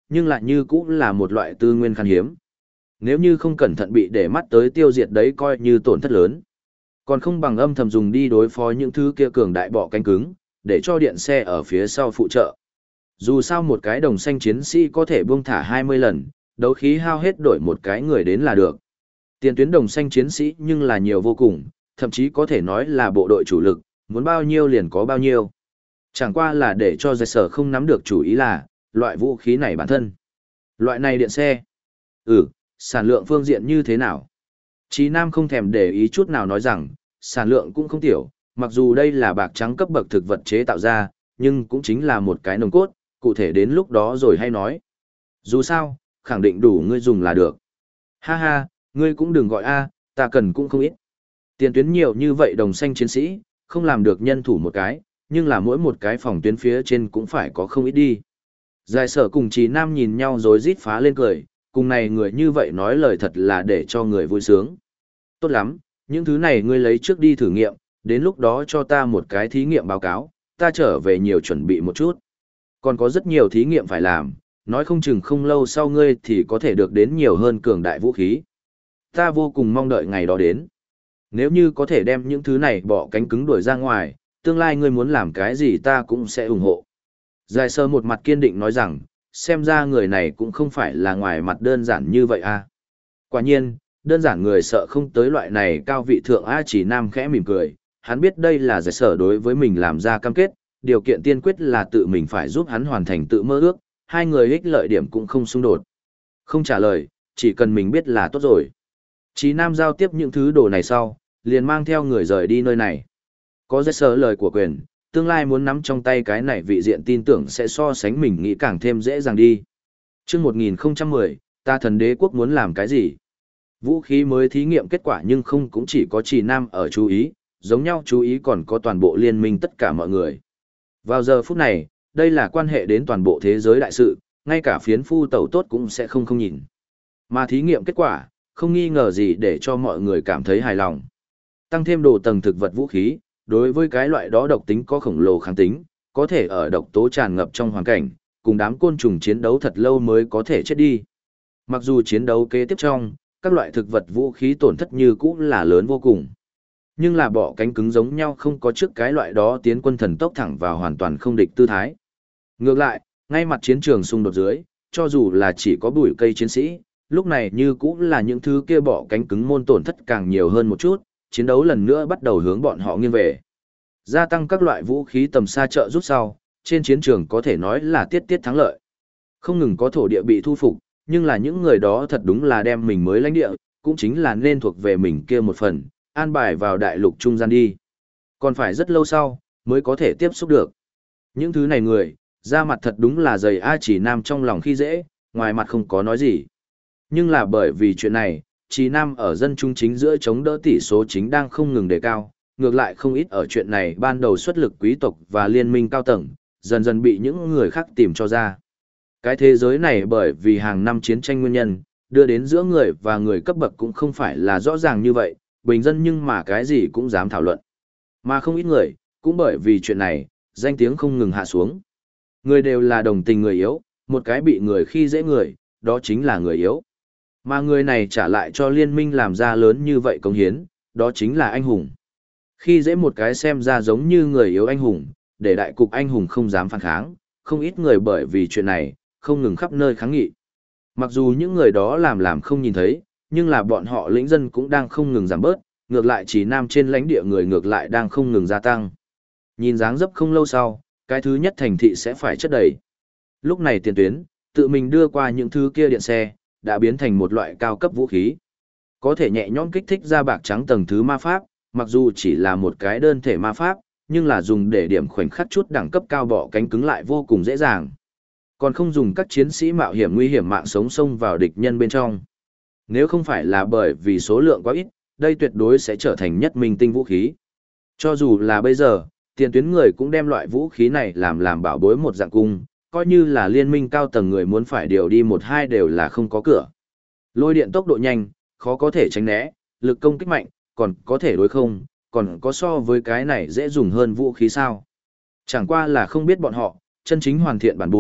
nhưng lại như cũng là một loại tư nguyên khan hiếm. Nếu như không cẩn thận bị để mắt tới tiêu diệt đấy coi như tổn thất lớn. Còn không bằng âm thầm dùng đi đối phó những thứ kia cường đại bọ cánh cứng, để cho điện xe ở phía sau phụ trợ. Dù sao một cái đồng xanh chiến sĩ có thể buông thả 20 lần, đấu khí hao hết đổi một cái người đến là được. Tiền tuyến đồng xanh chiến sĩ nhưng là nhiều vô cùng, thậm chí có thể nói là bộ đội chủ lực, muốn bao nhiêu liền có bao nhiêu. Chẳng qua là để cho giải sở không nắm được chủ ý là, loại vũ khí này bản thân. Loại này điện xe. Sản lượng phương diện như thế nào? Chí Nam không thèm để ý chút nào nói rằng, sản lượng cũng không tiểu, mặc dù đây là bạc trắng cấp bậc thực vật chế tạo ra, nhưng cũng chính là một cái nồng cốt, cụ thể đến lúc đó rồi hay nói. Dù sao, khẳng định đủ ngươi dùng là được. Ha ha, ngươi cũng đừng gọi a, ta cần cũng không ít. Tiền tuyến nhiều như vậy đồng xanh chiến sĩ, không làm được nhân thủ một cái, nhưng là mỗi một cái phòng tuyến phía trên cũng phải có không ít đi. Giải sở cùng Chí Nam nhìn nhau rồi rít phá lên cười, cùng này người như vậy nói lời thật là để cho người vui sướng. Tốt lắm, những thứ này ngươi lấy trước đi thử nghiệm, đến lúc đó cho ta một cái thí nghiệm báo cáo, ta trở về nhiều chuẩn bị một chút. Còn có rất nhiều thí nghiệm phải làm, nói không chừng không lâu sau ngươi thì có thể được đến nhiều hơn cường đại vũ khí. Ta vô cùng mong đợi ngày đó đến. Nếu như có thể đem những thứ này bỏ cánh cứng đuổi ra ngoài, tương lai ngươi muốn làm cái gì ta cũng sẽ ủng hộ. Giải sơ một mặt kiên định nói rằng, xem ra người này cũng không phải là ngoài mặt đơn giản như vậy a. Quả nhiên, đơn giản người sợ không tới loại này cao vị thượng A Chỉ Nam khẽ mỉm cười, hắn biết đây là giải sở đối với mình làm ra cam kết, điều kiện tiên quyết là tự mình phải giúp hắn hoàn thành tự mơ ước, hai người ích lợi điểm cũng không xung đột. Không trả lời, chỉ cần mình biết là tốt rồi. Chí Nam giao tiếp những thứ đồ này sau, liền mang theo người rời đi nơi này. Có giải sở lời của quyền, tương lai muốn nắm trong tay cái này vị diện tin tưởng sẽ so sánh mình nghĩ càng thêm dễ dàng đi. Trước 1010, ta thần đế quốc muốn làm cái gì? Vũ khí mới thí nghiệm kết quả nhưng không cũng chỉ có Chỉ Nam ở chú ý, giống nhau chú ý còn có toàn bộ liên minh tất cả mọi người. Vào giờ phút này, đây là quan hệ đến toàn bộ thế giới đại sự, ngay cả phiến phu tẩu tốt cũng sẽ không nhìn. Mà thí nghiệm kết quả, không nghi ngờ gì để cho mọi người cảm thấy hài lòng. Tăng thêm đồ tầng thực vật vũ khí, đối với cái loại đó độc tính có khổng lồ kháng tính, có thể ở độc tố tràn ngập trong hoàn cảnh, cùng đám côn trùng chiến đấu thật lâu mới có thể chết đi. Mặc dù chiến đấu kế tiếp trong, các loại thực vật vũ khí tổn thất như cũ là lớn vô cùng. Nhưng là bọ cánh cứng giống nhau không có trước cái loại đó tiến quân thần tốc thẳng vào hoàn toàn không địch tư thái. Ngược lại, ngay mặt chiến trường xung đột dưới, cho dù là chỉ có bụi cây chiến sĩ, lúc này như cũ là những thứ kia bọ cánh cứng môn tổn thất càng nhiều hơn một chút, chiến đấu lần nữa bắt đầu hướng bọn họ nghiêng về. Gia tăng các loại vũ khí tầm xa trợ rút sau, trên chiến trường có thể nói là tiết tiết thắng lợi. Không ngừng có thổ địa bị thu phục, nhưng là những người đó thật đúng là đem mình mới lãnh địa, cũng chính là nên thuộc về mình kia một phần, an bài vào đại lục trung gian đi. Còn phải rất lâu sau, mới có thể tiếp xúc được. Những thứ này người, ra mặt thật đúng là dày A Chỉ Nam trong lòng khi dễ, ngoài mặt không có nói gì. Nhưng là bởi vì chuyện này, Chỉ Nam ở dân trung chính giữa chống đỡ tỷ số chính đang không ngừng đề cao, ngược lại không ít ở chuyện này ban đầu xuất lực quý tộc và liên minh cao tầng, dần dần bị những người khác tìm cho ra. Cái thế giới này bởi vì hàng năm chiến tranh nguyên nhân, đưa đến giữa người và người cấp bậc cũng không phải là rõ ràng như vậy, bình dân nhưng mà cái gì cũng dám thảo luận. Mà không ít người, cũng bởi vì chuyện này, danh tiếng không ngừng hạ xuống. Người đều là đồng tình người yếu, một cái bị người khi dễ người, đó chính là người yếu. Mà người này trả lại cho liên minh làm ra lớn như vậy công hiến, đó chính là anh hùng. Khi dễ một cái xem ra giống như người yếu anh hùng, để đại cục anh hùng không dám phản kháng, không ít người bởi vì chuyện này, không ngừng khắp nơi kháng nghị. Mặc dù những người đó làm không nhìn thấy, nhưng là bọn họ lĩnh dân cũng đang không ngừng giảm bớt, ngược lại chỉ Nam trên lãnh địa người ngược lại đang không ngừng gia tăng. Nhìn dáng dấp không lâu sau, cái thứ nhất thành thị sẽ phải chất đầy. Lúc này tiền tuyến, tự mình đưa qua những thứ kia điện xe, đã biến thành một loại cao cấp vũ khí. Có thể nhẹ nhõm kích thích ra bạc trắng tầng thứ ma pháp, mặc dù chỉ là một cái đơn thể ma pháp, nhưng là dùng để điểm khoảnh khắc chút đẳng cấp cao bọ cánh cứng lại vô cùng dễ dàng. Còn không dùng các chiến sĩ mạo hiểm nguy hiểm mạng sống xông vào địch nhân bên trong. Nếu không phải là bởi vì số lượng quá ít, đây tuyệt đối sẽ trở thành nhất minh tinh vũ khí. Cho dù là bây giờ, tiền tuyến người cũng đem loại vũ khí này làm bảo bối một dạng cung, coi như là liên minh cao tầng người muốn phải điều đi một hai đều là không có cửa. Lôi điện tốc độ nhanh, khó có thể tránh né, lực công kích mạnh, còn có thể đối không, còn có so với cái này dễ dùng hơn vũ khí sao. Chẳng qua là không biết bọn họ, chân chính hoàn thiện bản buồn,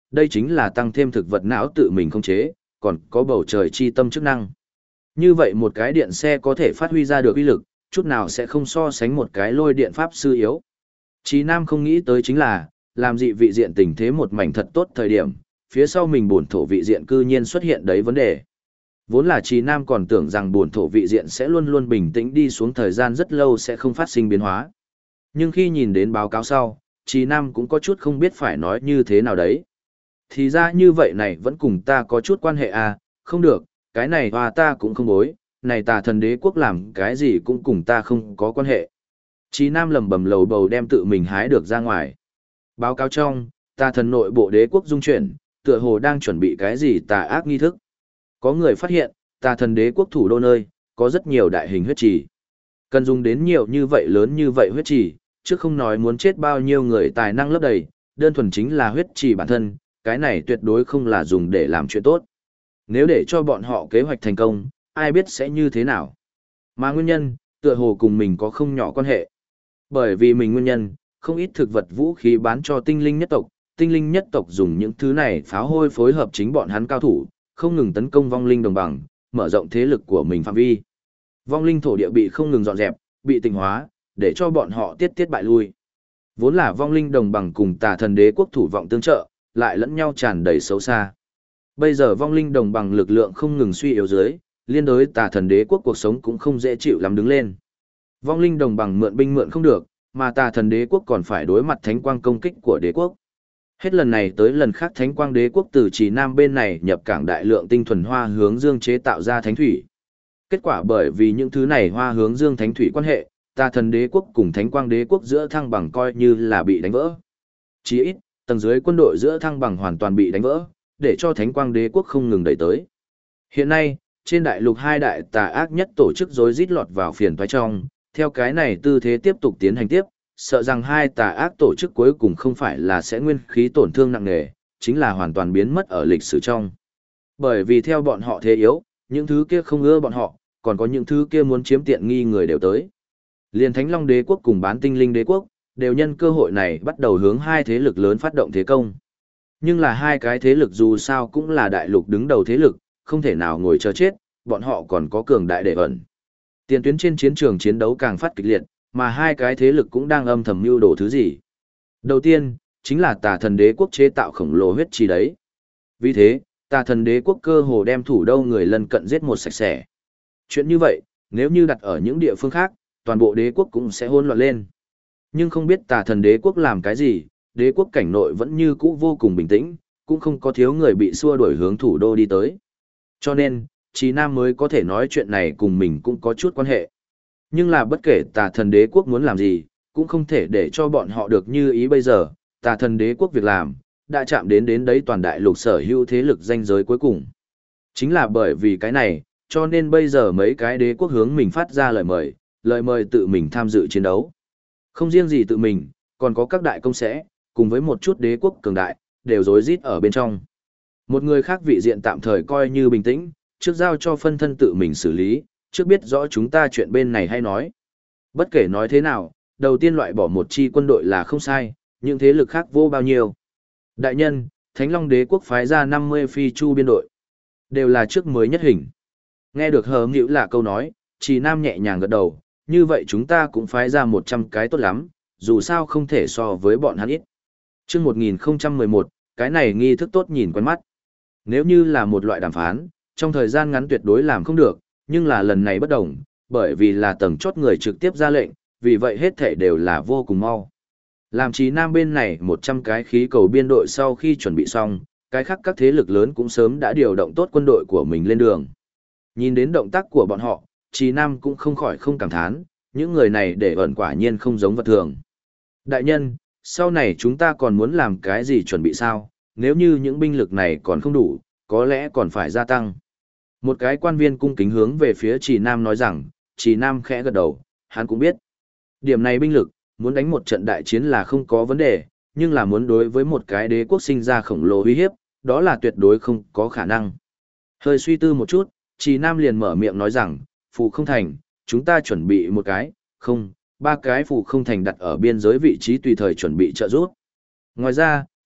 đây chính là tăng thêm thực vật não tự mình khống chế, còn có bầu trời chi tâm chức năng. Như vậy một cái điện xe có thể phát huy ra được uy lực, chút nào sẽ không so sánh một cái lôi điện pháp sư yếu. Chí Nam không nghĩ tới chính là, làm dị vị diện tình thế một mảnh thật tốt thời điểm, phía sau mình bổn thổ vị diện cư nhiên xuất hiện đấy vấn đề. Vốn là Chí Nam còn tưởng rằng bổn thổ vị diện sẽ luôn luôn bình tĩnh đi xuống thời gian rất lâu sẽ không phát sinh biến hóa. Nhưng khi nhìn đến báo cáo sau, Chí Nam cũng có chút không biết phải nói như thế nào đấy. Thì ra như vậy này vẫn cùng ta có chút quan hệ à, không được, cái này hòa ta cũng không bối, này tà thần đế quốc làm cái gì cũng cùng ta không có quan hệ. Chí Nam lầm bầm lầu bầu đem tự mình hái được ra ngoài. Báo cáo trong, tà thần nội bộ đế quốc dung chuyển, tựa hồ đang chuẩn bị cái gì tà ác nghi thức. Có người phát hiện, tà thần đế quốc thủ đô nơi, có rất nhiều đại hình huyết trì. Cần dùng đến nhiều như vậy lớn như vậy huyết trì, chứ không nói muốn chết bao nhiêu người tài năng lấp đầy, đơn thuần chính là huyết trì bản thân, cái này tuyệt đối không là dùng để làm chuyện tốt. Nếu để cho bọn họ kế hoạch thành công, ai biết sẽ như thế nào. Mà nguyên nhân, tựa hồ cùng mình có không nhỏ quan hệ. Bởi vì mình nguyên nhân, không ít thực vật vũ khí bán cho tinh linh nhất tộc dùng những thứ này pháo hôi phối hợp chính bọn hắn cao thủ, không ngừng tấn công vong linh đồng bằng, mở rộng thế lực của mình phạm vi. Vong linh thổ địa bị không ngừng dọn dẹp, bị tịnh hóa, để cho bọn họ tiết tiết bại lui. Vốn là vong linh đồng bằng cùng tà thần đế quốc thủ vọng tương trợ, lại lẫn nhau tràn đầy xấu xa. Bây giờ vong linh đồng bằng lực lượng không ngừng suy yếu dưới, liên đối tà thần đế quốc cuộc sống cũng không dễ chịu lắm đứng lên. Vong linh đồng bằng mượn binh mượn không được, mà tà thần đế quốc còn phải đối mặt thánh quang công kích của đế quốc. Hết lần này tới lần khác thánh quang đế quốc từ Trì Nam bên này nhập cảng đại lượng tinh thuần hoa hướng dương chế tạo ra thánh thủy. Kết quả bởi vì những thứ này hoa hướng dương thánh thủy quan hệ, tà thần đế quốc cùng thánh quang đế quốc giữa thăng bằng coi như là bị đánh vỡ. Chỉ ít, tầng dưới quân đội giữa thăng bằng hoàn toàn bị đánh vỡ, để cho thánh quang đế quốc không ngừng đẩy tới. Hiện nay, trên đại lục hai đại tà ác nhất tổ chức rối rít lọt vào phiền toái trong, theo cái này tư thế tiếp tục tiến hành tiếp, sợ rằng hai tà ác tổ chức cuối cùng không phải là sẽ nguyên khí tổn thương nặng nề, chính là hoàn toàn biến mất ở lịch sử trong. Bởi vì theo bọn họ thế yếu, những thứ kia không ưa bọn họ, còn có những thứ kia muốn chiếm tiện nghi người đều tới. Liên Thánh Long đế quốc cùng Bán Tinh Linh đế quốc, đều nhân cơ hội này bắt đầu hướng hai thế lực lớn phát động thế công. Nhưng là hai cái thế lực dù sao cũng là đại lục đứng đầu thế lực, không thể nào ngồi chờ chết, bọn họ còn có cường đại để ẩn. Tiền tuyến trên chiến trường chiến đấu càng phát kịch liệt, mà hai cái thế lực cũng đang âm thầm mưu đồ thứ gì. Đầu tiên, chính là tà thần đế quốc chế tạo khổng lồ huyết trì đấy. Vì thế, tà thần đế quốc cơ hồ đem thủ đô người lân cận giết một sạch sẽ. Chuyện như vậy, nếu như đặt ở những địa phương khác, toàn bộ đế quốc cũng sẽ hỗn loạn lên. Nhưng không biết tà thần đế quốc làm cái gì, đế quốc cảnh nội vẫn như cũ vô cùng bình tĩnh, cũng không có thiếu người bị xua đuổi hướng thủ đô đi tới. Cho nên, Chí Nam mới có thể nói chuyện này cùng mình cũng có chút quan hệ. Nhưng là bất kể tà thần đế quốc muốn làm gì, cũng không thể để cho bọn họ được như ý bây giờ, tà thần đế quốc việc làm, đã chạm đến đấy toàn đại lục sở hữu thế lực danh giới cuối cùng. Chính là bởi vì cái này, cho nên bây giờ mấy cái đế quốc hướng mình phát ra lời mời tự mình tham dự chiến đấu. Không riêng gì tự mình, còn có các đại công sẽ, cùng với một chút đế quốc cường đại, đều rối rít ở bên trong. Một người khác vị diện tạm thời coi như bình tĩnh, trước giao cho phân thân tự mình xử lý, trước biết rõ chúng ta chuyện bên này hay nói. Bất kể nói thế nào, đầu tiên loại bỏ một chi quân đội là không sai, những thế lực khác vô bao nhiêu. Đại nhân, Thánh Long đế quốc phái ra 50 phi chu biên đội, đều là trước mới nhất hình. Nghe được hờ nghĩu là câu nói, Trì Nam nhẹ nhàng gật đầu, như vậy chúng ta cũng phái ra 100 cái tốt lắm, dù sao không thể so với bọn hắn ít. Trước 1011, cái này nghi thức tốt nhìn quen mắt. Nếu như là một loại đàm phán, trong thời gian ngắn tuyệt đối làm không được, nhưng là lần này bất đồng, bởi vì là tầng chốt người trực tiếp ra lệnh, vì vậy hết thể đều là vô cùng mau. Làm Chí Nam bên này 100 cái khí cầu biên đội sau khi chuẩn bị xong, cái khác các thế lực lớn cũng sớm đã điều động tốt quân đội của mình lên đường. Nhìn đến động tác của bọn họ, Chí Nam cũng không khỏi không cảm thán, những người này để ẩn quả nhiên không giống vật thường. Đại nhân, sau này chúng ta còn muốn làm cái gì chuẩn bị sao, nếu như những binh lực này còn không đủ, có lẽ còn phải gia tăng. Một cái quan viên cung kính hướng về phía Trì Nam nói rằng, Trì Nam khẽ gật đầu, hắn cũng biết. Điểm này binh lực, muốn đánh một trận đại chiến là không có vấn đề, nhưng là muốn đối với một cái đế quốc sinh ra khổng lồ uy hiếp, đó là tuyệt đối không có khả năng. Hơi suy tư một chút, Trì Nam liền mở miệng nói rằng, phụ không thành, chúng ta chuẩn bị một cái, không, ba cái phụ không thành đặt ở biên giới vị trí tùy thời chuẩn bị trợ giúp. Ngoài ra,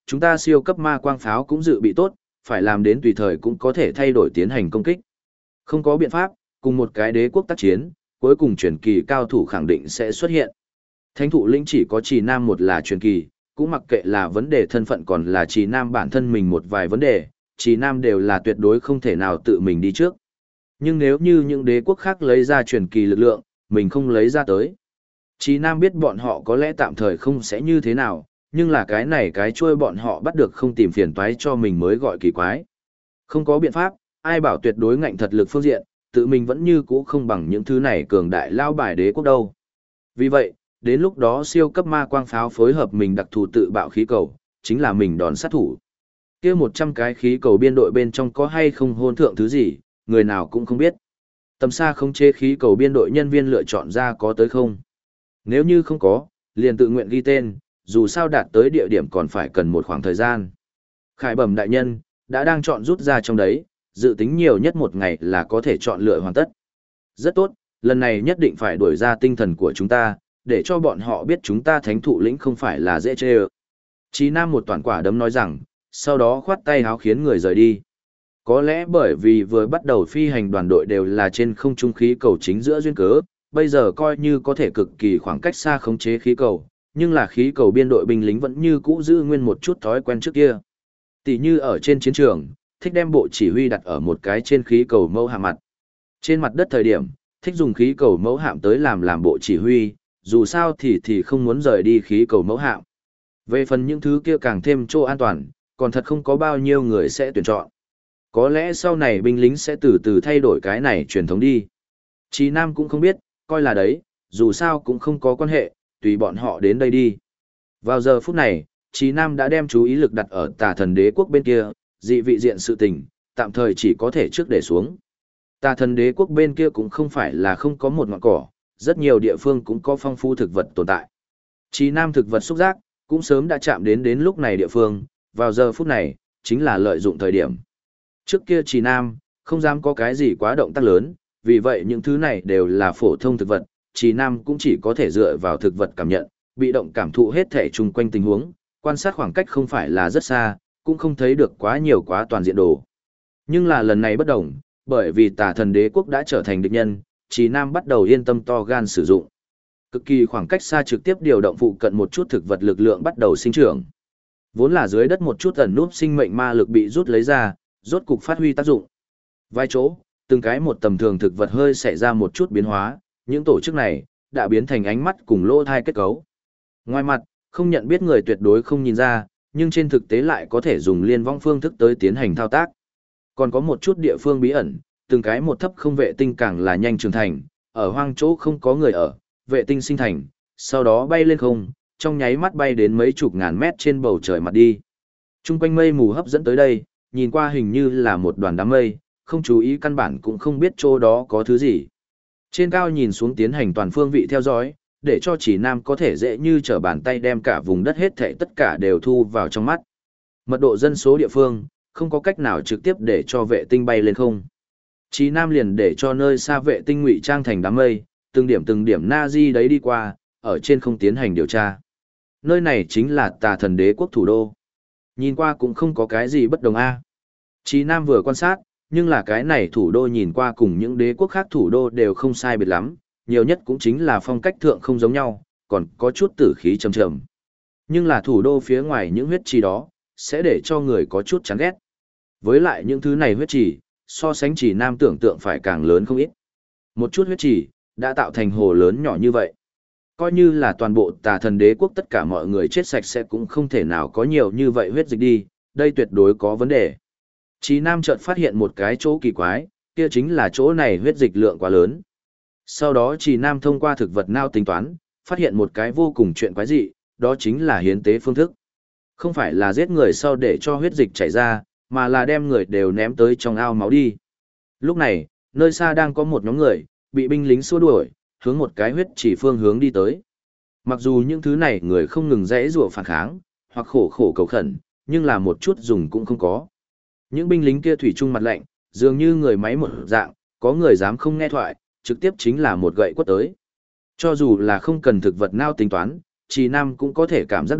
chúng ta siêu cấp ma quang pháo cũng dự bị tốt, phải làm đến tùy thời cũng có thể thay đổi tiến hành công kích. Không có biện pháp, cùng một cái đế quốc tác chiến, cuối cùng truyền kỳ cao thủ khẳng định sẽ xuất hiện. Thánh thụ lĩnh chỉ có Trì Nam một là truyền kỳ, cũng mặc kệ là vấn đề thân phận còn là Trì Nam bản thân mình một vài vấn đề, Trì Nam đều là tuyệt đối không thể nào tự mình đi trước. Nhưng nếu như những đế quốc khác lấy ra truyền kỳ lực lượng, mình không lấy ra tới. Trì Nam biết bọn họ có lẽ tạm thời không sẽ như thế nào, nhưng là cái này cái trôi bọn họ bắt được không tìm phiền toái cho mình mới gọi kỳ quái. Không có biện pháp, ai bảo tuyệt đối ngạnh thật lực phương diện, tự mình vẫn như cũ không bằng những thứ này cường đại lao bài đế quốc đâu. Vì vậy, đến lúc đó siêu cấp ma quang pháo phối hợp mình đặc thù tự bạo khí cầu, chính là mình đòn sát thủ. Kia 100 cái khí cầu biên đội bên trong có hay không hôn thượng thứ gì, người nào cũng không biết. Tầm xa không chế khí cầu biên đội nhân viên lựa chọn ra có tới không. Nếu như không có, liền tự nguyện ghi tên, dù sao đạt tới địa điểm còn phải cần một khoảng thời gian. Khải bẩm đại nhân, đã đang chọn rút ra trong đấy, dự tính nhiều nhất một ngày là có thể chọn lựa hoàn tất. Rất tốt, lần này nhất định phải đuổi ra tinh thần của chúng ta, để cho bọn họ biết chúng ta thánh thụ lĩnh không phải là dễ chê ơ. Chí Nam một toàn quả đấm nói rằng, sau đó khoát tay háo khiến người rời đi. Có lẽ bởi vì vừa bắt đầu phi hành đoàn đội đều là trên không trung khí cầu chính giữa duyên cớ, bây giờ coi như có thể cực kỳ khoảng cách xa khống chế khí cầu, nhưng là khí cầu biên đội binh lính vẫn như cũ giữ nguyên một chút thói quen trước kia. Tỷ như ở trên chiến trường, thích đem bộ chỉ huy đặt ở một cái trên khí cầu mẫu hạm mặt. Trên mặt đất thời điểm, thích dùng khí cầu mẫu hạm tới làm bộ chỉ huy, dù sao thì không muốn rời đi khí cầu mẫu hạm. Về phần những thứ kia càng thêm chỗ an toàn, còn thật không có bao nhiêu người sẽ tuyển chọn. Có lẽ sau này binh lính sẽ từ từ thay đổi cái này truyền thống đi. Chí Nam cũng không biết, coi là đấy, dù sao cũng không có quan hệ, tùy bọn họ đến đây đi. Vào giờ phút này, Chí Nam đã đem chú ý lực đặt ở Tà Thần Đế quốc bên kia, dị vị diện sự tình, tạm thời chỉ có thể trước để xuống. Tà Thần Đế quốc bên kia cũng không phải là không có một ngọn cỏ, rất nhiều địa phương cũng có phong phú thực vật tồn tại. Chí Nam thực vật xúc giác, cũng sớm đã chạm đến lúc này địa phương, vào giờ phút này, chính là lợi dụng thời điểm. Trước kia Chí Nam, không dám có cái gì quá động tác lớn, vì vậy những thứ này đều là phổ thông thực vật, Chí Nam cũng chỉ có thể dựa vào thực vật cảm nhận, bị động cảm thụ hết thể chung quanh tình huống, quan sát khoảng cách không phải là rất xa, cũng không thấy được quá nhiều quá toàn diện đồ. Nhưng là lần này bất đồng, bởi vì Tà Thần Đế quốc đã trở thành địch nhân, Chí Nam bắt đầu yên tâm to gan sử dụng. Cực kỳ khoảng cách xa trực tiếp điều động phụ cận một chút thực vật lực lượng bắt đầu sinh trưởng. Vốn là dưới đất một chút ẩn núp sinh mệnh ma lực bị rút lấy ra, rốt cục phát huy tác dụng. Vài chỗ, từng cái một tầm thường thực vật hơi xảy ra một chút biến hóa, những tổ chức này đã biến thành ánh mắt cùng lỗ thai kết cấu. Ngoài mặt, không nhận biết người tuyệt đối không nhìn ra, nhưng trên thực tế lại có thể dùng liên vong phương thức tới tiến hành thao tác. Còn có một chút địa phương bí ẩn, từng cái một thấp không vệ tinh càng là nhanh trưởng thành, ở hoang chỗ không có người ở, vệ tinh sinh thành, sau đó bay lên không, trong nháy mắt bay đến mấy chục ngàn mét trên bầu trời mặt đi. Trung quanh mây mù hấp dẫn tới đây, nhìn qua hình như là một đoàn đám mây, không chú ý căn bản cũng không biết chỗ đó có thứ gì. Trên cao nhìn xuống tiến hành toàn phương vị theo dõi, để cho Chí Nam có thể dễ như trở bàn tay đem cả vùng đất hết thảy tất cả đều thu vào trong mắt. Mật độ dân số địa phương, không có cách nào trực tiếp để cho vệ tinh bay lên không. Chí Nam liền để cho nơi xa vệ tinh ngụy trang thành đám mây, từng điểm Nazi đấy đi qua, ở trên không tiến hành điều tra. Nơi này chính là Tà Thần Đế quốc thủ đô. Nhìn qua cũng không có cái gì bất đồng a. Chí Nam vừa quan sát, nhưng là cái này thủ đô nhìn qua cùng những đế quốc khác thủ đô đều không sai biệt lắm, nhiều nhất cũng chính là phong cách thượng không giống nhau, còn có chút tử khí trầm trầm. Nhưng là thủ đô phía ngoài những huyết trì đó, sẽ để cho người có chút chán ghét. Với lại những thứ này huyết trì, so sánh Chí Nam tưởng tượng phải càng lớn không ít. Một chút huyết trì, đã tạo thành hồ lớn nhỏ như vậy. Coi như là toàn bộ Tà Thần Đế quốc tất cả mọi người chết sạch sẽ cũng không thể nào có nhiều như vậy huyết dịch đi, đây tuyệt đối có vấn đề. Chí Nam chợt phát hiện một cái chỗ kỳ quái, kia chính là chỗ này huyết dịch lượng quá lớn. Sau đó Chí Nam thông qua thực vật não tính toán, phát hiện một cái vô cùng chuyện quái dị, đó chính là hiến tế phương thức. Không phải là giết người sau để cho huyết dịch chảy ra, mà là đem người đều ném tới trong ao máu đi. Lúc này, nơi xa đang có một nhóm người, bị binh lính xua đuổi, hướng một cái huyết chỉ phương hướng đi tới. Mặc dù những thứ này người không ngừng rẽ rủa phản kháng, hoặc khổ khổ cầu khẩn, nhưng là một chút dùng cũng không có. Những binh lính kia thủy chung mặt lạnh, dường như người máy một dạng, có người dám không nghe thoại, trực tiếp chính là một gậy quất tới. Cho dù là không cần thực vật nào tính toán, Chí Nam cũng có thể cảm giác được,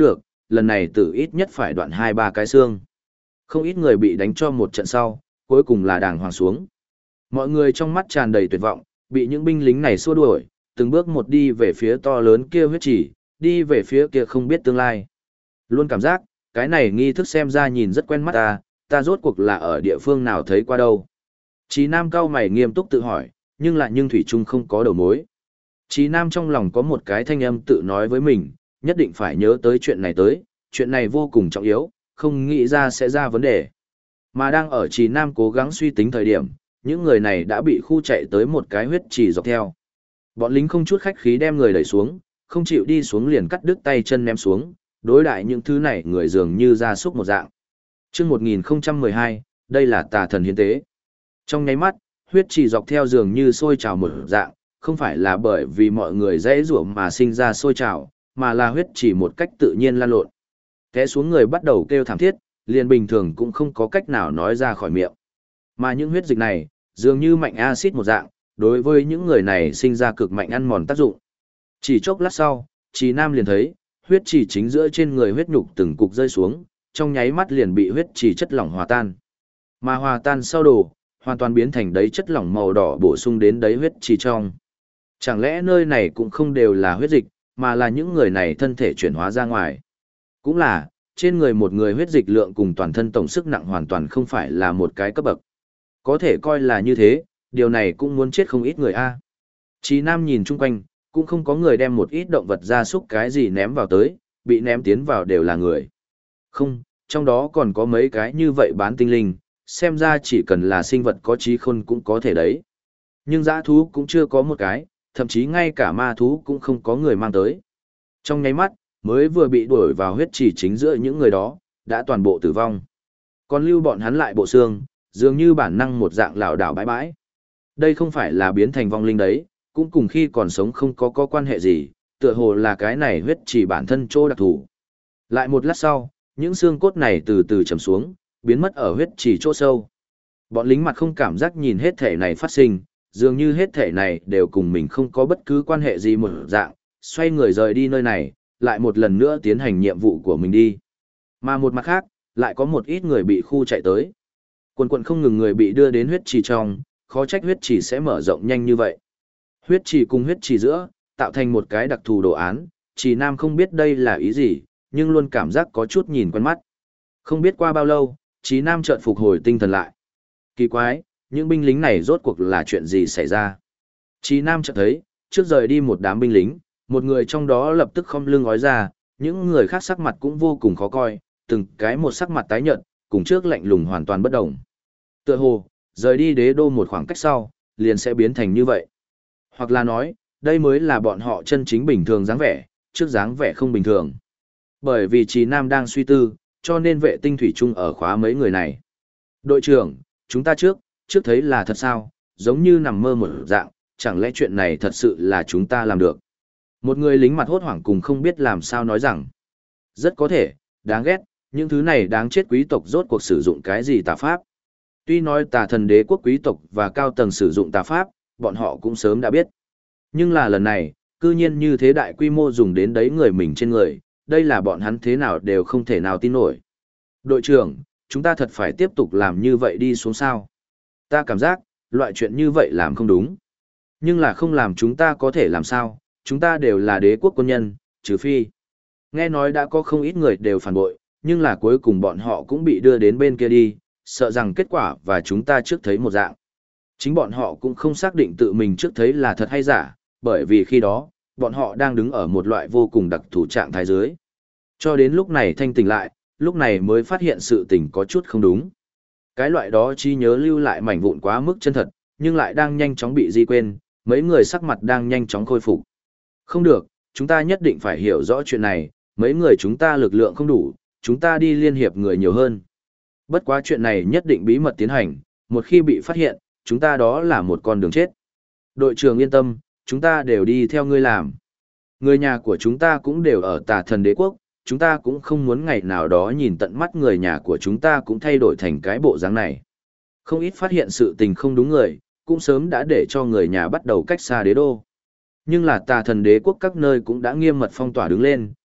lần này tử ít nhất phải đoạn 2-3 cái xương. Không ít người bị đánh cho một trận sau, cuối cùng là đàng hoàng xuống. Mọi người trong mắt tràn đầy tuyệt vọng, bị những binh lính này xua đuổi, từng bước một đi về phía to lớn kia huyết chỉ, đi về phía kia không biết tương lai. Luôn cảm giác, cái này nghi thức xem ra nhìn rất quen mắt ta rốt cuộc là ở địa phương nào thấy qua đâu. Chí Nam cao mày nghiêm túc tự hỏi, nhưng Thủy Trung không có đầu mối. Chí Nam trong lòng có một cái thanh âm tự nói với mình, nhất định phải nhớ tới chuyện này vô cùng trọng yếu, không nghĩ ra sẽ ra vấn đề. Mà đang ở Chí Nam cố gắng suy tính thời điểm, những người này đã bị khu chạy tới một cái huyết trì dọc theo. Bọn lính không chút khách khí đem người đẩy xuống, không chịu đi xuống liền cắt đứt tay chân ném xuống, đối đại những thứ này người dường như gia súc một dạng. Chương 1012, đây là tà thần hiến tế. Trong nháy mắt, huyết trì dọc theo dường như sôi trào một dạng, không phải là bởi vì mọi người dễ rủa mà sinh ra sôi trào, mà là huyết trì một cách tự nhiên lan lộn. Té xuống người bắt đầu kêu thảm thiết, liền bình thường cũng không có cách nào nói ra khỏi miệng. Mà những huyết dịch này, dường như mạnh axit một dạng, đối với những người này sinh ra cực mạnh ăn mòn tác dụng. Chỉ chốc lát sau, Trì Nam liền thấy, huyết trì chính giữa trên người huyết nhục từng cục rơi xuống, trong nháy mắt liền bị huyết trì chất lỏng hòa tan. Mà hòa tan sau đồ, hoàn toàn biến thành đấy chất lỏng màu đỏ bổ sung đến đấy huyết trì trong. Chẳng lẽ nơi này cũng không đều là huyết dịch, mà là những người này thân thể chuyển hóa ra ngoài. Cũng là, trên người một người huyết dịch lượng cùng toàn thân tổng sức nặng hoàn toàn không phải là một cái cấp bậc. Có thể coi là như thế, điều này cũng muốn chết không ít người a. Chí Nam nhìn chung quanh, cũng không có người đem một ít động vật gia súc cái gì ném vào tới, bị ném tiến vào đều là người. Không, trong đó còn có mấy cái như vậy bán tinh linh, xem ra chỉ cần là sinh vật có trí khôn cũng có thể đấy. Nhưng dã thú cũng chưa có một cái, thậm chí ngay cả ma thú cũng không có người mang tới. Trong nháy mắt, mới vừa bị đuổi vào huyết trì chính giữa những người đó, đã toàn bộ tử vong. Còn lưu bọn hắn lại bộ xương, dường như bản năng một dạng lảo đảo bãi bãi. Đây không phải là biến thành vong linh đấy, cũng cùng khi còn sống không có quan hệ gì, tựa hồ là cái này huyết trì bản thân chỗ đặc thù. Lại một lát sau, những xương cốt này từ từ trầm xuống, biến mất ở huyết trì chỗ sâu. Bọn lính mặt không cảm giác nhìn hết thể này phát sinh, dường như hết thể này đều cùng mình không có bất cứ quan hệ gì một dạng, xoay người rời đi nơi này, lại một lần nữa tiến hành nhiệm vụ của mình đi. Mà một mặt khác, lại có một ít người bị khu chạy tới. Quần không ngừng người bị đưa đến huyết trì trong, khó trách huyết trì sẽ mở rộng nhanh như vậy. Huyết trì cùng huyết trì giữa, tạo thành một cái đặc thù đồ án, Trì Nam không biết đây là ý gì, nhưng luôn cảm giác có chút nhìn quen mắt. Không biết qua bao lâu, Trì Nam chợt phục hồi tinh thần lại. Kỳ quái, những binh lính này rốt cuộc là chuyện gì xảy ra? Trì Nam chợt thấy, trước rời đi một đám binh lính, một người trong đó lập tức khom lưng ói ra, những người khác sắc mặt cũng vô cùng khó coi, từng cái một sắc mặt tái nhợt, cùng trước lạnh lùng hoàn toàn bất động. Tựa hồ, rời đi đế đô một khoảng cách sau, liền sẽ biến thành như vậy. Hoặc là nói, đây mới là bọn họ chân chính bình thường dáng vẻ, trước dáng vẻ không bình thường. Bởi vì Trì Nam đang suy tư, cho nên vệ tinh thủy chung ở khóa mấy người này. Đội trưởng, chúng ta trước thấy là thật sao, giống như nằm mơ một dạng, chẳng lẽ chuyện này thật sự là chúng ta làm được. Một người lính mặt hốt hoảng cùng không biết làm sao nói rằng, rất có thể, đáng ghét, những thứ này đáng chết quý tộc rốt cuộc sử dụng cái gì tà pháp. Tuy nói tà thần đế quốc quý tộc và cao tầng sử dụng tà pháp, bọn họ cũng sớm đã biết. Nhưng là lần này, cư nhiên như thế đại quy mô dùng đến đấy người mình trên người, đây là bọn hắn thế nào đều không thể nào tin nổi. Đội trưởng, chúng ta thật phải tiếp tục làm như vậy đi xuống sao? Ta cảm giác, loại chuyện như vậy làm không đúng. Nhưng là không làm chúng ta có thể làm sao, chúng ta đều là đế quốc quân nhân, trừ phi. Nghe nói đã có không ít người đều phản bội, nhưng là cuối cùng bọn họ cũng bị đưa đến bên kia đi, sợ rằng kết quả và chúng ta trước thấy một dạng. Chính bọn họ cũng không xác định tự mình trước thấy là thật hay giả, bởi vì khi đó, bọn họ đang đứng ở một loại vô cùng đặc thù trạng thái dưới. Cho đến lúc này thanh tỉnh lại, lúc này mới phát hiện sự tình có chút không đúng. Cái loại đó trí nhớ lưu lại mảnh vụn quá mức chân thật, nhưng lại đang nhanh chóng bị di quên, mấy người sắc mặt đang nhanh chóng khôi phục. Không được, chúng ta nhất định phải hiểu rõ chuyện này, mấy người chúng ta lực lượng không đủ, chúng ta đi liên hiệp người nhiều hơn. Bất quá chuyện này nhất định bí mật tiến hành, một khi bị phát hiện, chúng ta đó là một con đường chết. Đội trưởng yên tâm, chúng ta đều đi theo ngươi làm. Người nhà của chúng ta cũng đều ở tà thần đế quốc, chúng ta cũng không muốn ngày nào đó nhìn tận mắt người nhà của chúng ta cũng thay đổi thành cái bộ dáng này. Không ít phát hiện sự tình không đúng người, cũng sớm đã để cho người nhà bắt đầu cách xa đế đô. Nhưng là tà thần đế quốc các nơi cũng đã nghiêm mật phong tỏa đứng lên,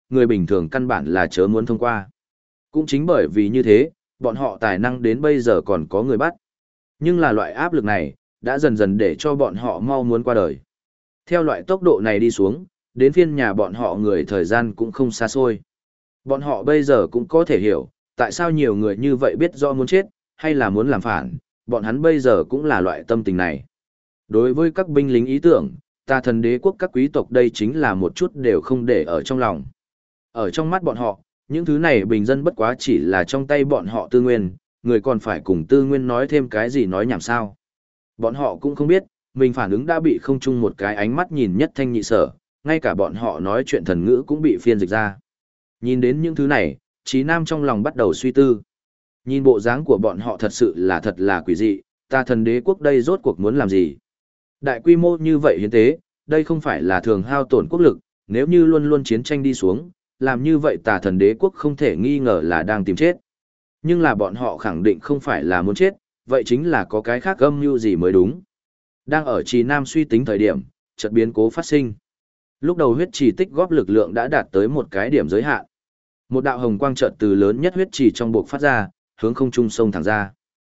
người bình thường căn bản là chớ muốn thông qua. Cũng chính bởi vì như thế, bọn họ tài năng đến bây giờ còn có người bắt. Nhưng là loại áp lực này, đã dần dần để cho bọn họ mau muốn qua đời. Theo loại tốc độ này đi xuống, đến phiên nhà bọn họ người thời gian cũng không xa xôi. Bọn họ bây giờ cũng có thể hiểu, tại sao nhiều người như vậy biết rõ muốn chết, hay là muốn làm phản, bọn hắn bây giờ cũng là loại tâm tình này. Đối với các binh lính ý tưởng, Tà Thần Đế quốc các quý tộc đây chính là một chút đều không để ở trong lòng. Ở trong mắt bọn họ, những thứ này bình dân bất quá chỉ là trong tay bọn họ tư nguyên, người còn phải cùng tư nguyên nói thêm cái gì nói nhảm sao. Bọn họ cũng không biết, mình phản ứng đã bị không chung một cái ánh mắt nhìn nhất thanh nhị sở, ngay cả bọn họ nói chuyện thần ngữ cũng bị phiên dịch ra. Nhìn đến những thứ này, Trí Nam trong lòng bắt đầu suy tư. Nhìn bộ dáng của bọn họ thật là quỷ dị, Tà Thần Đế quốc đây rốt cuộc muốn làm gì? Đại quy mô như vậy hiến tế, đây không phải là thường hao tổn quốc lực, nếu như luôn luôn chiến tranh đi xuống, làm như vậy Tà Thần Đế quốc không thể nghi ngờ là đang tìm chết. Nhưng là bọn họ khẳng định không phải là muốn chết, vậy chính là có cái khác âm mưu gì mới đúng. Đang ở Trì Nam suy tính thời điểm, chợt biến cố phát sinh. Lúc đầu huyết trì tích góp lực lượng đã đạt tới một cái điểm giới hạn. Một đạo hồng quang chợt từ lớn nhất huyết trì trong buộc phát ra, hướng không trung sông thẳng ra.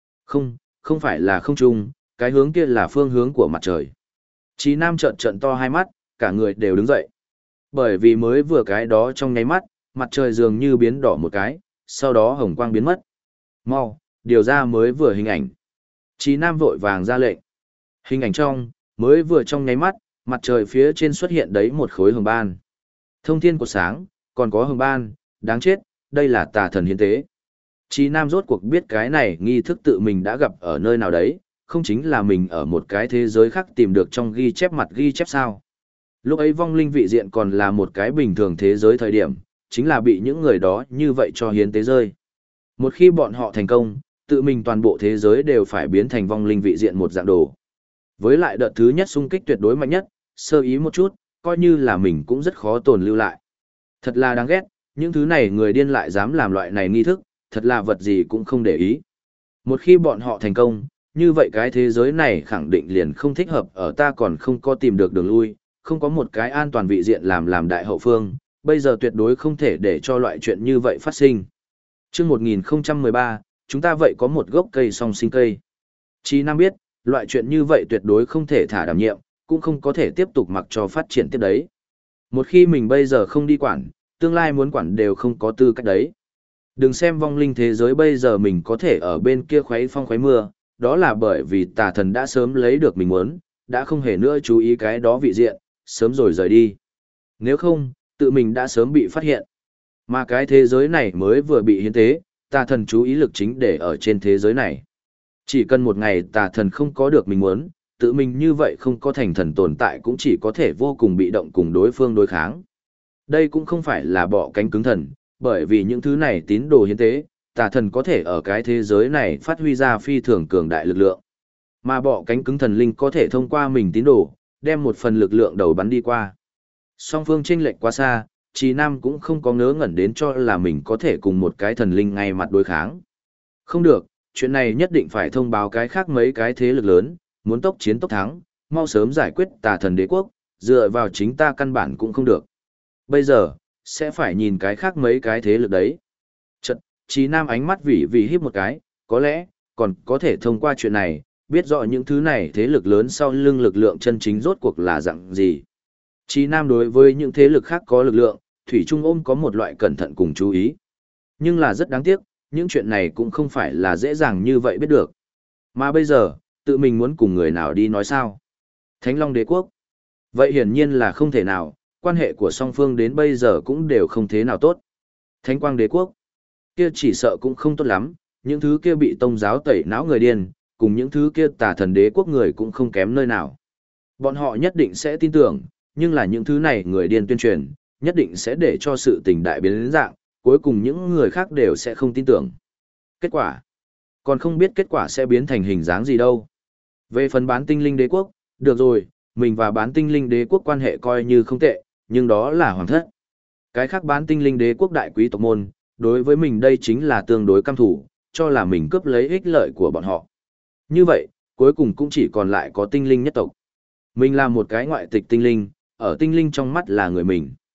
Không phải là không trung, cái hướng kia là phương hướng của mặt trời. Trì Nam trợn to hai mắt, cả người đều đứng dậy. Bởi vì mới vừa cái đó trong nháy mắt, mặt trời dường như biến đỏ một cái, sau đó hồng quang biến mất. Mau, điều ra mới vừa hình ảnh. Trì Nam vội vàng ra lệnh. Hình ảnh trong, mới vừa trong nháy mắt, mặt trời phía trên xuất hiện đấy một khối hồng ban. Thông thiên của sáng, còn có hồng ban, đáng chết, đây là Tà Thần hiến tế. Trì Nam rốt cuộc biết cái này nghi thức tự mình đã gặp ở nơi nào đấy, không chính là mình ở một cái thế giới khác tìm được trong ghi chép mặt ghi chép sao. Lúc ấy vong linh vị diện còn là một cái bình thường thế giới thời điểm, chính là bị những người đó như vậy cho hiến tế rơi. Một khi bọn họ thành công, tự mình toàn bộ thế giới đều phải biến thành vong linh vị diện một dạng đồ. Với lại đợt thứ nhất xung kích tuyệt đối mạnh nhất, sơ ý một chút, coi như là mình cũng rất khó tồn lưu lại. Thật là đáng ghét, những thứ này người điên lại dám làm loại này nghi thức, thật là vật gì cũng không để ý. Một khi bọn họ thành công, như vậy cái thế giới này khẳng định liền không thích hợp ở ta còn không có tìm được đường lui, không có một cái an toàn vị diện làm đại hậu phương, bây giờ tuyệt đối không thể để cho loại chuyện như vậy phát sinh. Trước 1013, chúng ta vậy có một gốc cây song sinh cây. Chí Nam biết, loại chuyện như vậy tuyệt đối không thể thả đảm nhiệm, cũng không có thể tiếp tục mặc cho phát triển tiếp đấy. Một khi mình bây giờ không đi quản, tương lai muốn quản đều không có tư cách đấy. Đừng xem vong linh thế giới bây giờ mình có thể ở bên kia khuấy phong khuấy mưa, đó là bởi vì Tà Thần đã sớm lấy được mình muốn, đã không hề nữa chú ý cái đó vị diện, sớm rồi rời đi. Nếu không, tự mình đã sớm bị phát hiện. Mà cái thế giới này mới vừa bị hiến tế, Tà Thần chú ý lực chính để ở trên thế giới này. Chỉ cần một ngày Tà Thần không có được mình muốn, tự mình như vậy không có thành thần tồn tại cũng chỉ có thể vô cùng bị động cùng đối phương đối kháng. Đây cũng không phải là bỏ cánh cứng thần, bởi vì những thứ này tín đồ hiến tế, Tà Thần có thể ở cái thế giới này phát huy ra phi thường cường đại lực lượng. Mà bỏ cánh cứng thần linh có thể thông qua mình tín đồ, đem một phần lực lượng đầu bắn đi qua. Song phương chênh lệch quá xa, Trì Nam cũng không có ngớ ngẩn đến cho là mình có thể cùng một cái thần linh ngay mặt đối kháng. Không được, chuyện này nhất định phải thông báo cái khác mấy cái thế lực lớn, muốn tốc chiến tốc thắng, mau sớm giải quyết Tà Thần đế quốc, dựa vào chính ta căn bản cũng không được. Bây giờ, sẽ phải nhìn cái khác mấy cái thế lực đấy. Chật, Trì Nam ánh mắt vì híp một cái, có lẽ, còn có thể thông qua chuyện này, biết rõ những thứ này thế lực lớn sau lưng lực lượng chân chính rốt cuộc là dạng gì. Trì Nam đối với những thế lực khác có lực lượng, Thủy Trung ôm có một loại cẩn thận cùng chú ý. Nhưng là rất đáng tiếc, những chuyện này cũng không phải là dễ dàng như vậy biết được. Mà bây giờ, tự mình muốn cùng người nào đi nói sao? Thánh Long đế quốc. Vậy hiển nhiên là không thể nào, quan hệ của song phương đến bây giờ cũng đều không thế nào tốt. Thánh Quang đế quốc. Kia chỉ sợ cũng không tốt lắm, những thứ kia bị tông giáo tẩy não người điên, cùng những thứ kia Tà Thần đế quốc người cũng không kém nơi nào. Bọn họ nhất định sẽ tin tưởng, nhưng là những thứ này người điên tuyên truyền, nhất định sẽ để cho sự tình đại biến đến dạng, cuối cùng những người khác đều sẽ không tin tưởng. Kết quả, còn không biết kết quả sẽ biến thành hình dáng gì đâu. Về phần Bán Tinh Linh đế quốc, được rồi, mình và Bán Tinh Linh đế quốc quan hệ coi như không tệ, nhưng đó là hoàng thất. Cái khác Bán Tinh Linh đế quốc đại quý tộc môn, đối với mình đây chính là tương đối căm thủ, cho là mình cướp lấy ích lợi của bọn họ. Như vậy, cuối cùng cũng chỉ còn lại có tinh linh nhất tộc. Mình là một cái ngoại tịch tinh linh, ở tinh linh trong mắt là người mình.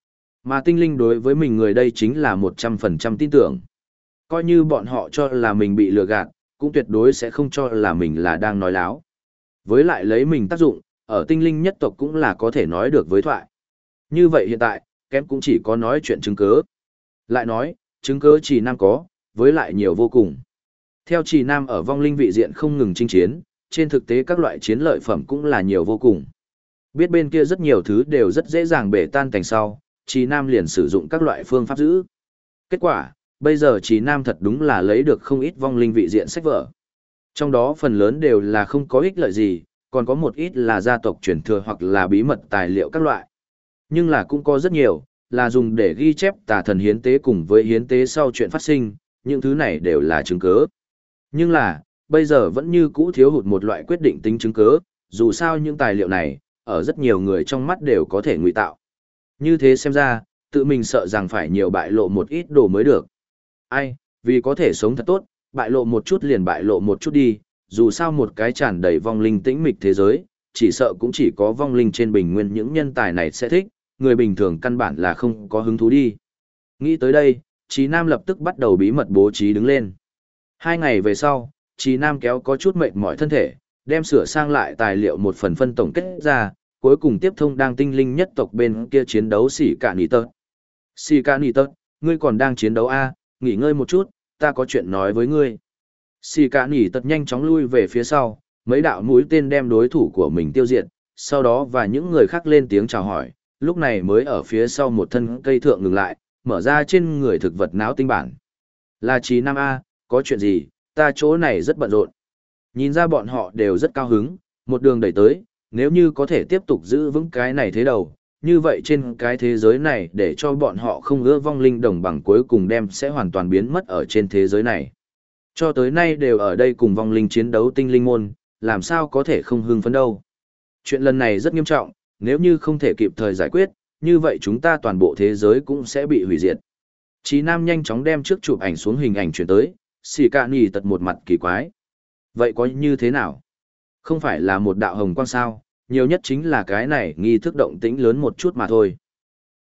Mà tinh linh đối với mình người đây chính là 100% tin tưởng. Coi như bọn họ cho là mình bị lừa gạt, cũng tuyệt đối sẽ không cho là mình là đang nói láo. Với lại lấy mình tác dụng, ở tinh linh nhất tộc cũng là có thể nói được với thoại. Như vậy hiện tại, kém cũng chỉ có nói chuyện chứng cớ. Lại nói, chứng cớ Trì Nam có, với lại nhiều vô cùng. Theo Trì Nam ở vong linh vị diện không ngừng chinh chiến, trên thực tế các loại chiến lợi phẩm cũng là nhiều vô cùng. Biết bên kia rất nhiều thứ đều rất dễ dàng bể tan thành sau, Trì Nam liền sử dụng các loại phương pháp giữ. Kết quả, bây giờ Trì Nam thật đúng là lấy được không ít vong linh vị diện sách vở. Trong đó phần lớn đều là không có ích lợi gì, còn có một ít là gia tộc truyền thừa hoặc là bí mật tài liệu các loại. Nhưng là cũng có rất nhiều, là dùng để ghi chép tà thần hiến tế cùng với hiến tế sau chuyện phát sinh, những thứ này đều là chứng cứ. Nhưng là, bây giờ vẫn như cũ thiếu hụt một loại quyết định tính chứng cứ, dù sao những tài liệu này, ở rất nhiều người trong mắt đều có thể ngụy tạo. Như thế xem ra, tự mình sợ rằng phải nhiều bại lộ một ít đồ mới được. Ai, vì có thể sống thật tốt, bại lộ một chút liền bại lộ một chút đi, dù sao một cái tràn đầy vong linh tĩnh mịch thế giới, chỉ sợ cũng chỉ có vong linh trên bình nguyên những nhân tài này sẽ thích, người bình thường căn bản là không có hứng thú đi. Nghĩ tới đây, Trí Nam lập tức bắt đầu bí mật bố trí đứng lên. 2 ngày về sau, Trí Nam kéo có chút mệt mỏi thân thể, đem sửa sang lại tài liệu một phần phân tổng kết ra, cuối cùng tiếp thông đang tinh linh nhất tộc bên kia chiến đấu Sĩ Cả Nỉ Tật. Sĩ Cả Nỉ Tật, ngươi còn đang chiến đấu à, nghỉ ngơi một chút, ta có chuyện nói với ngươi. Sĩ Cả Nỉ Tật nhanh chóng lui về phía sau, mấy đạo mũi tên đem đối thủ của mình tiêu diệt, sau đó và những người khác lên tiếng chào hỏi, lúc này mới ở phía sau một thân cây thượng ngừng lại, mở ra trên người thực vật não tinh bản. Là Trí Nam A, có chuyện gì, ta chỗ này rất bận rộn. Nhìn ra bọn họ đều rất cao hứng, một đường đẩy tới, nếu như có thể tiếp tục giữ vững cái này thế đầu, như vậy trên cái thế giới này để cho bọn họ không ưa vong linh đồng bằng cuối cùng đem sẽ hoàn toàn biến mất ở trên thế giới này. Cho tới nay đều ở đây cùng vong linh chiến đấu tinh linh môn, làm sao có thể không hưng phấn đâu. Chuyện lần này rất nghiêm trọng, nếu như không thể kịp thời giải quyết, như vậy chúng ta toàn bộ thế giới cũng sẽ bị hủy diệt. Chí Nam nhanh chóng đem trước chụp ảnh xuống hình ảnh chuyển tới, Sĩ Cả Nỉ Tật một mặt kỳ quái. Vậy có như thế nào? Không phải là một đạo hồng quang sao, nhiều nhất chính là cái này nghi thức động tĩnh lớn một chút mà thôi.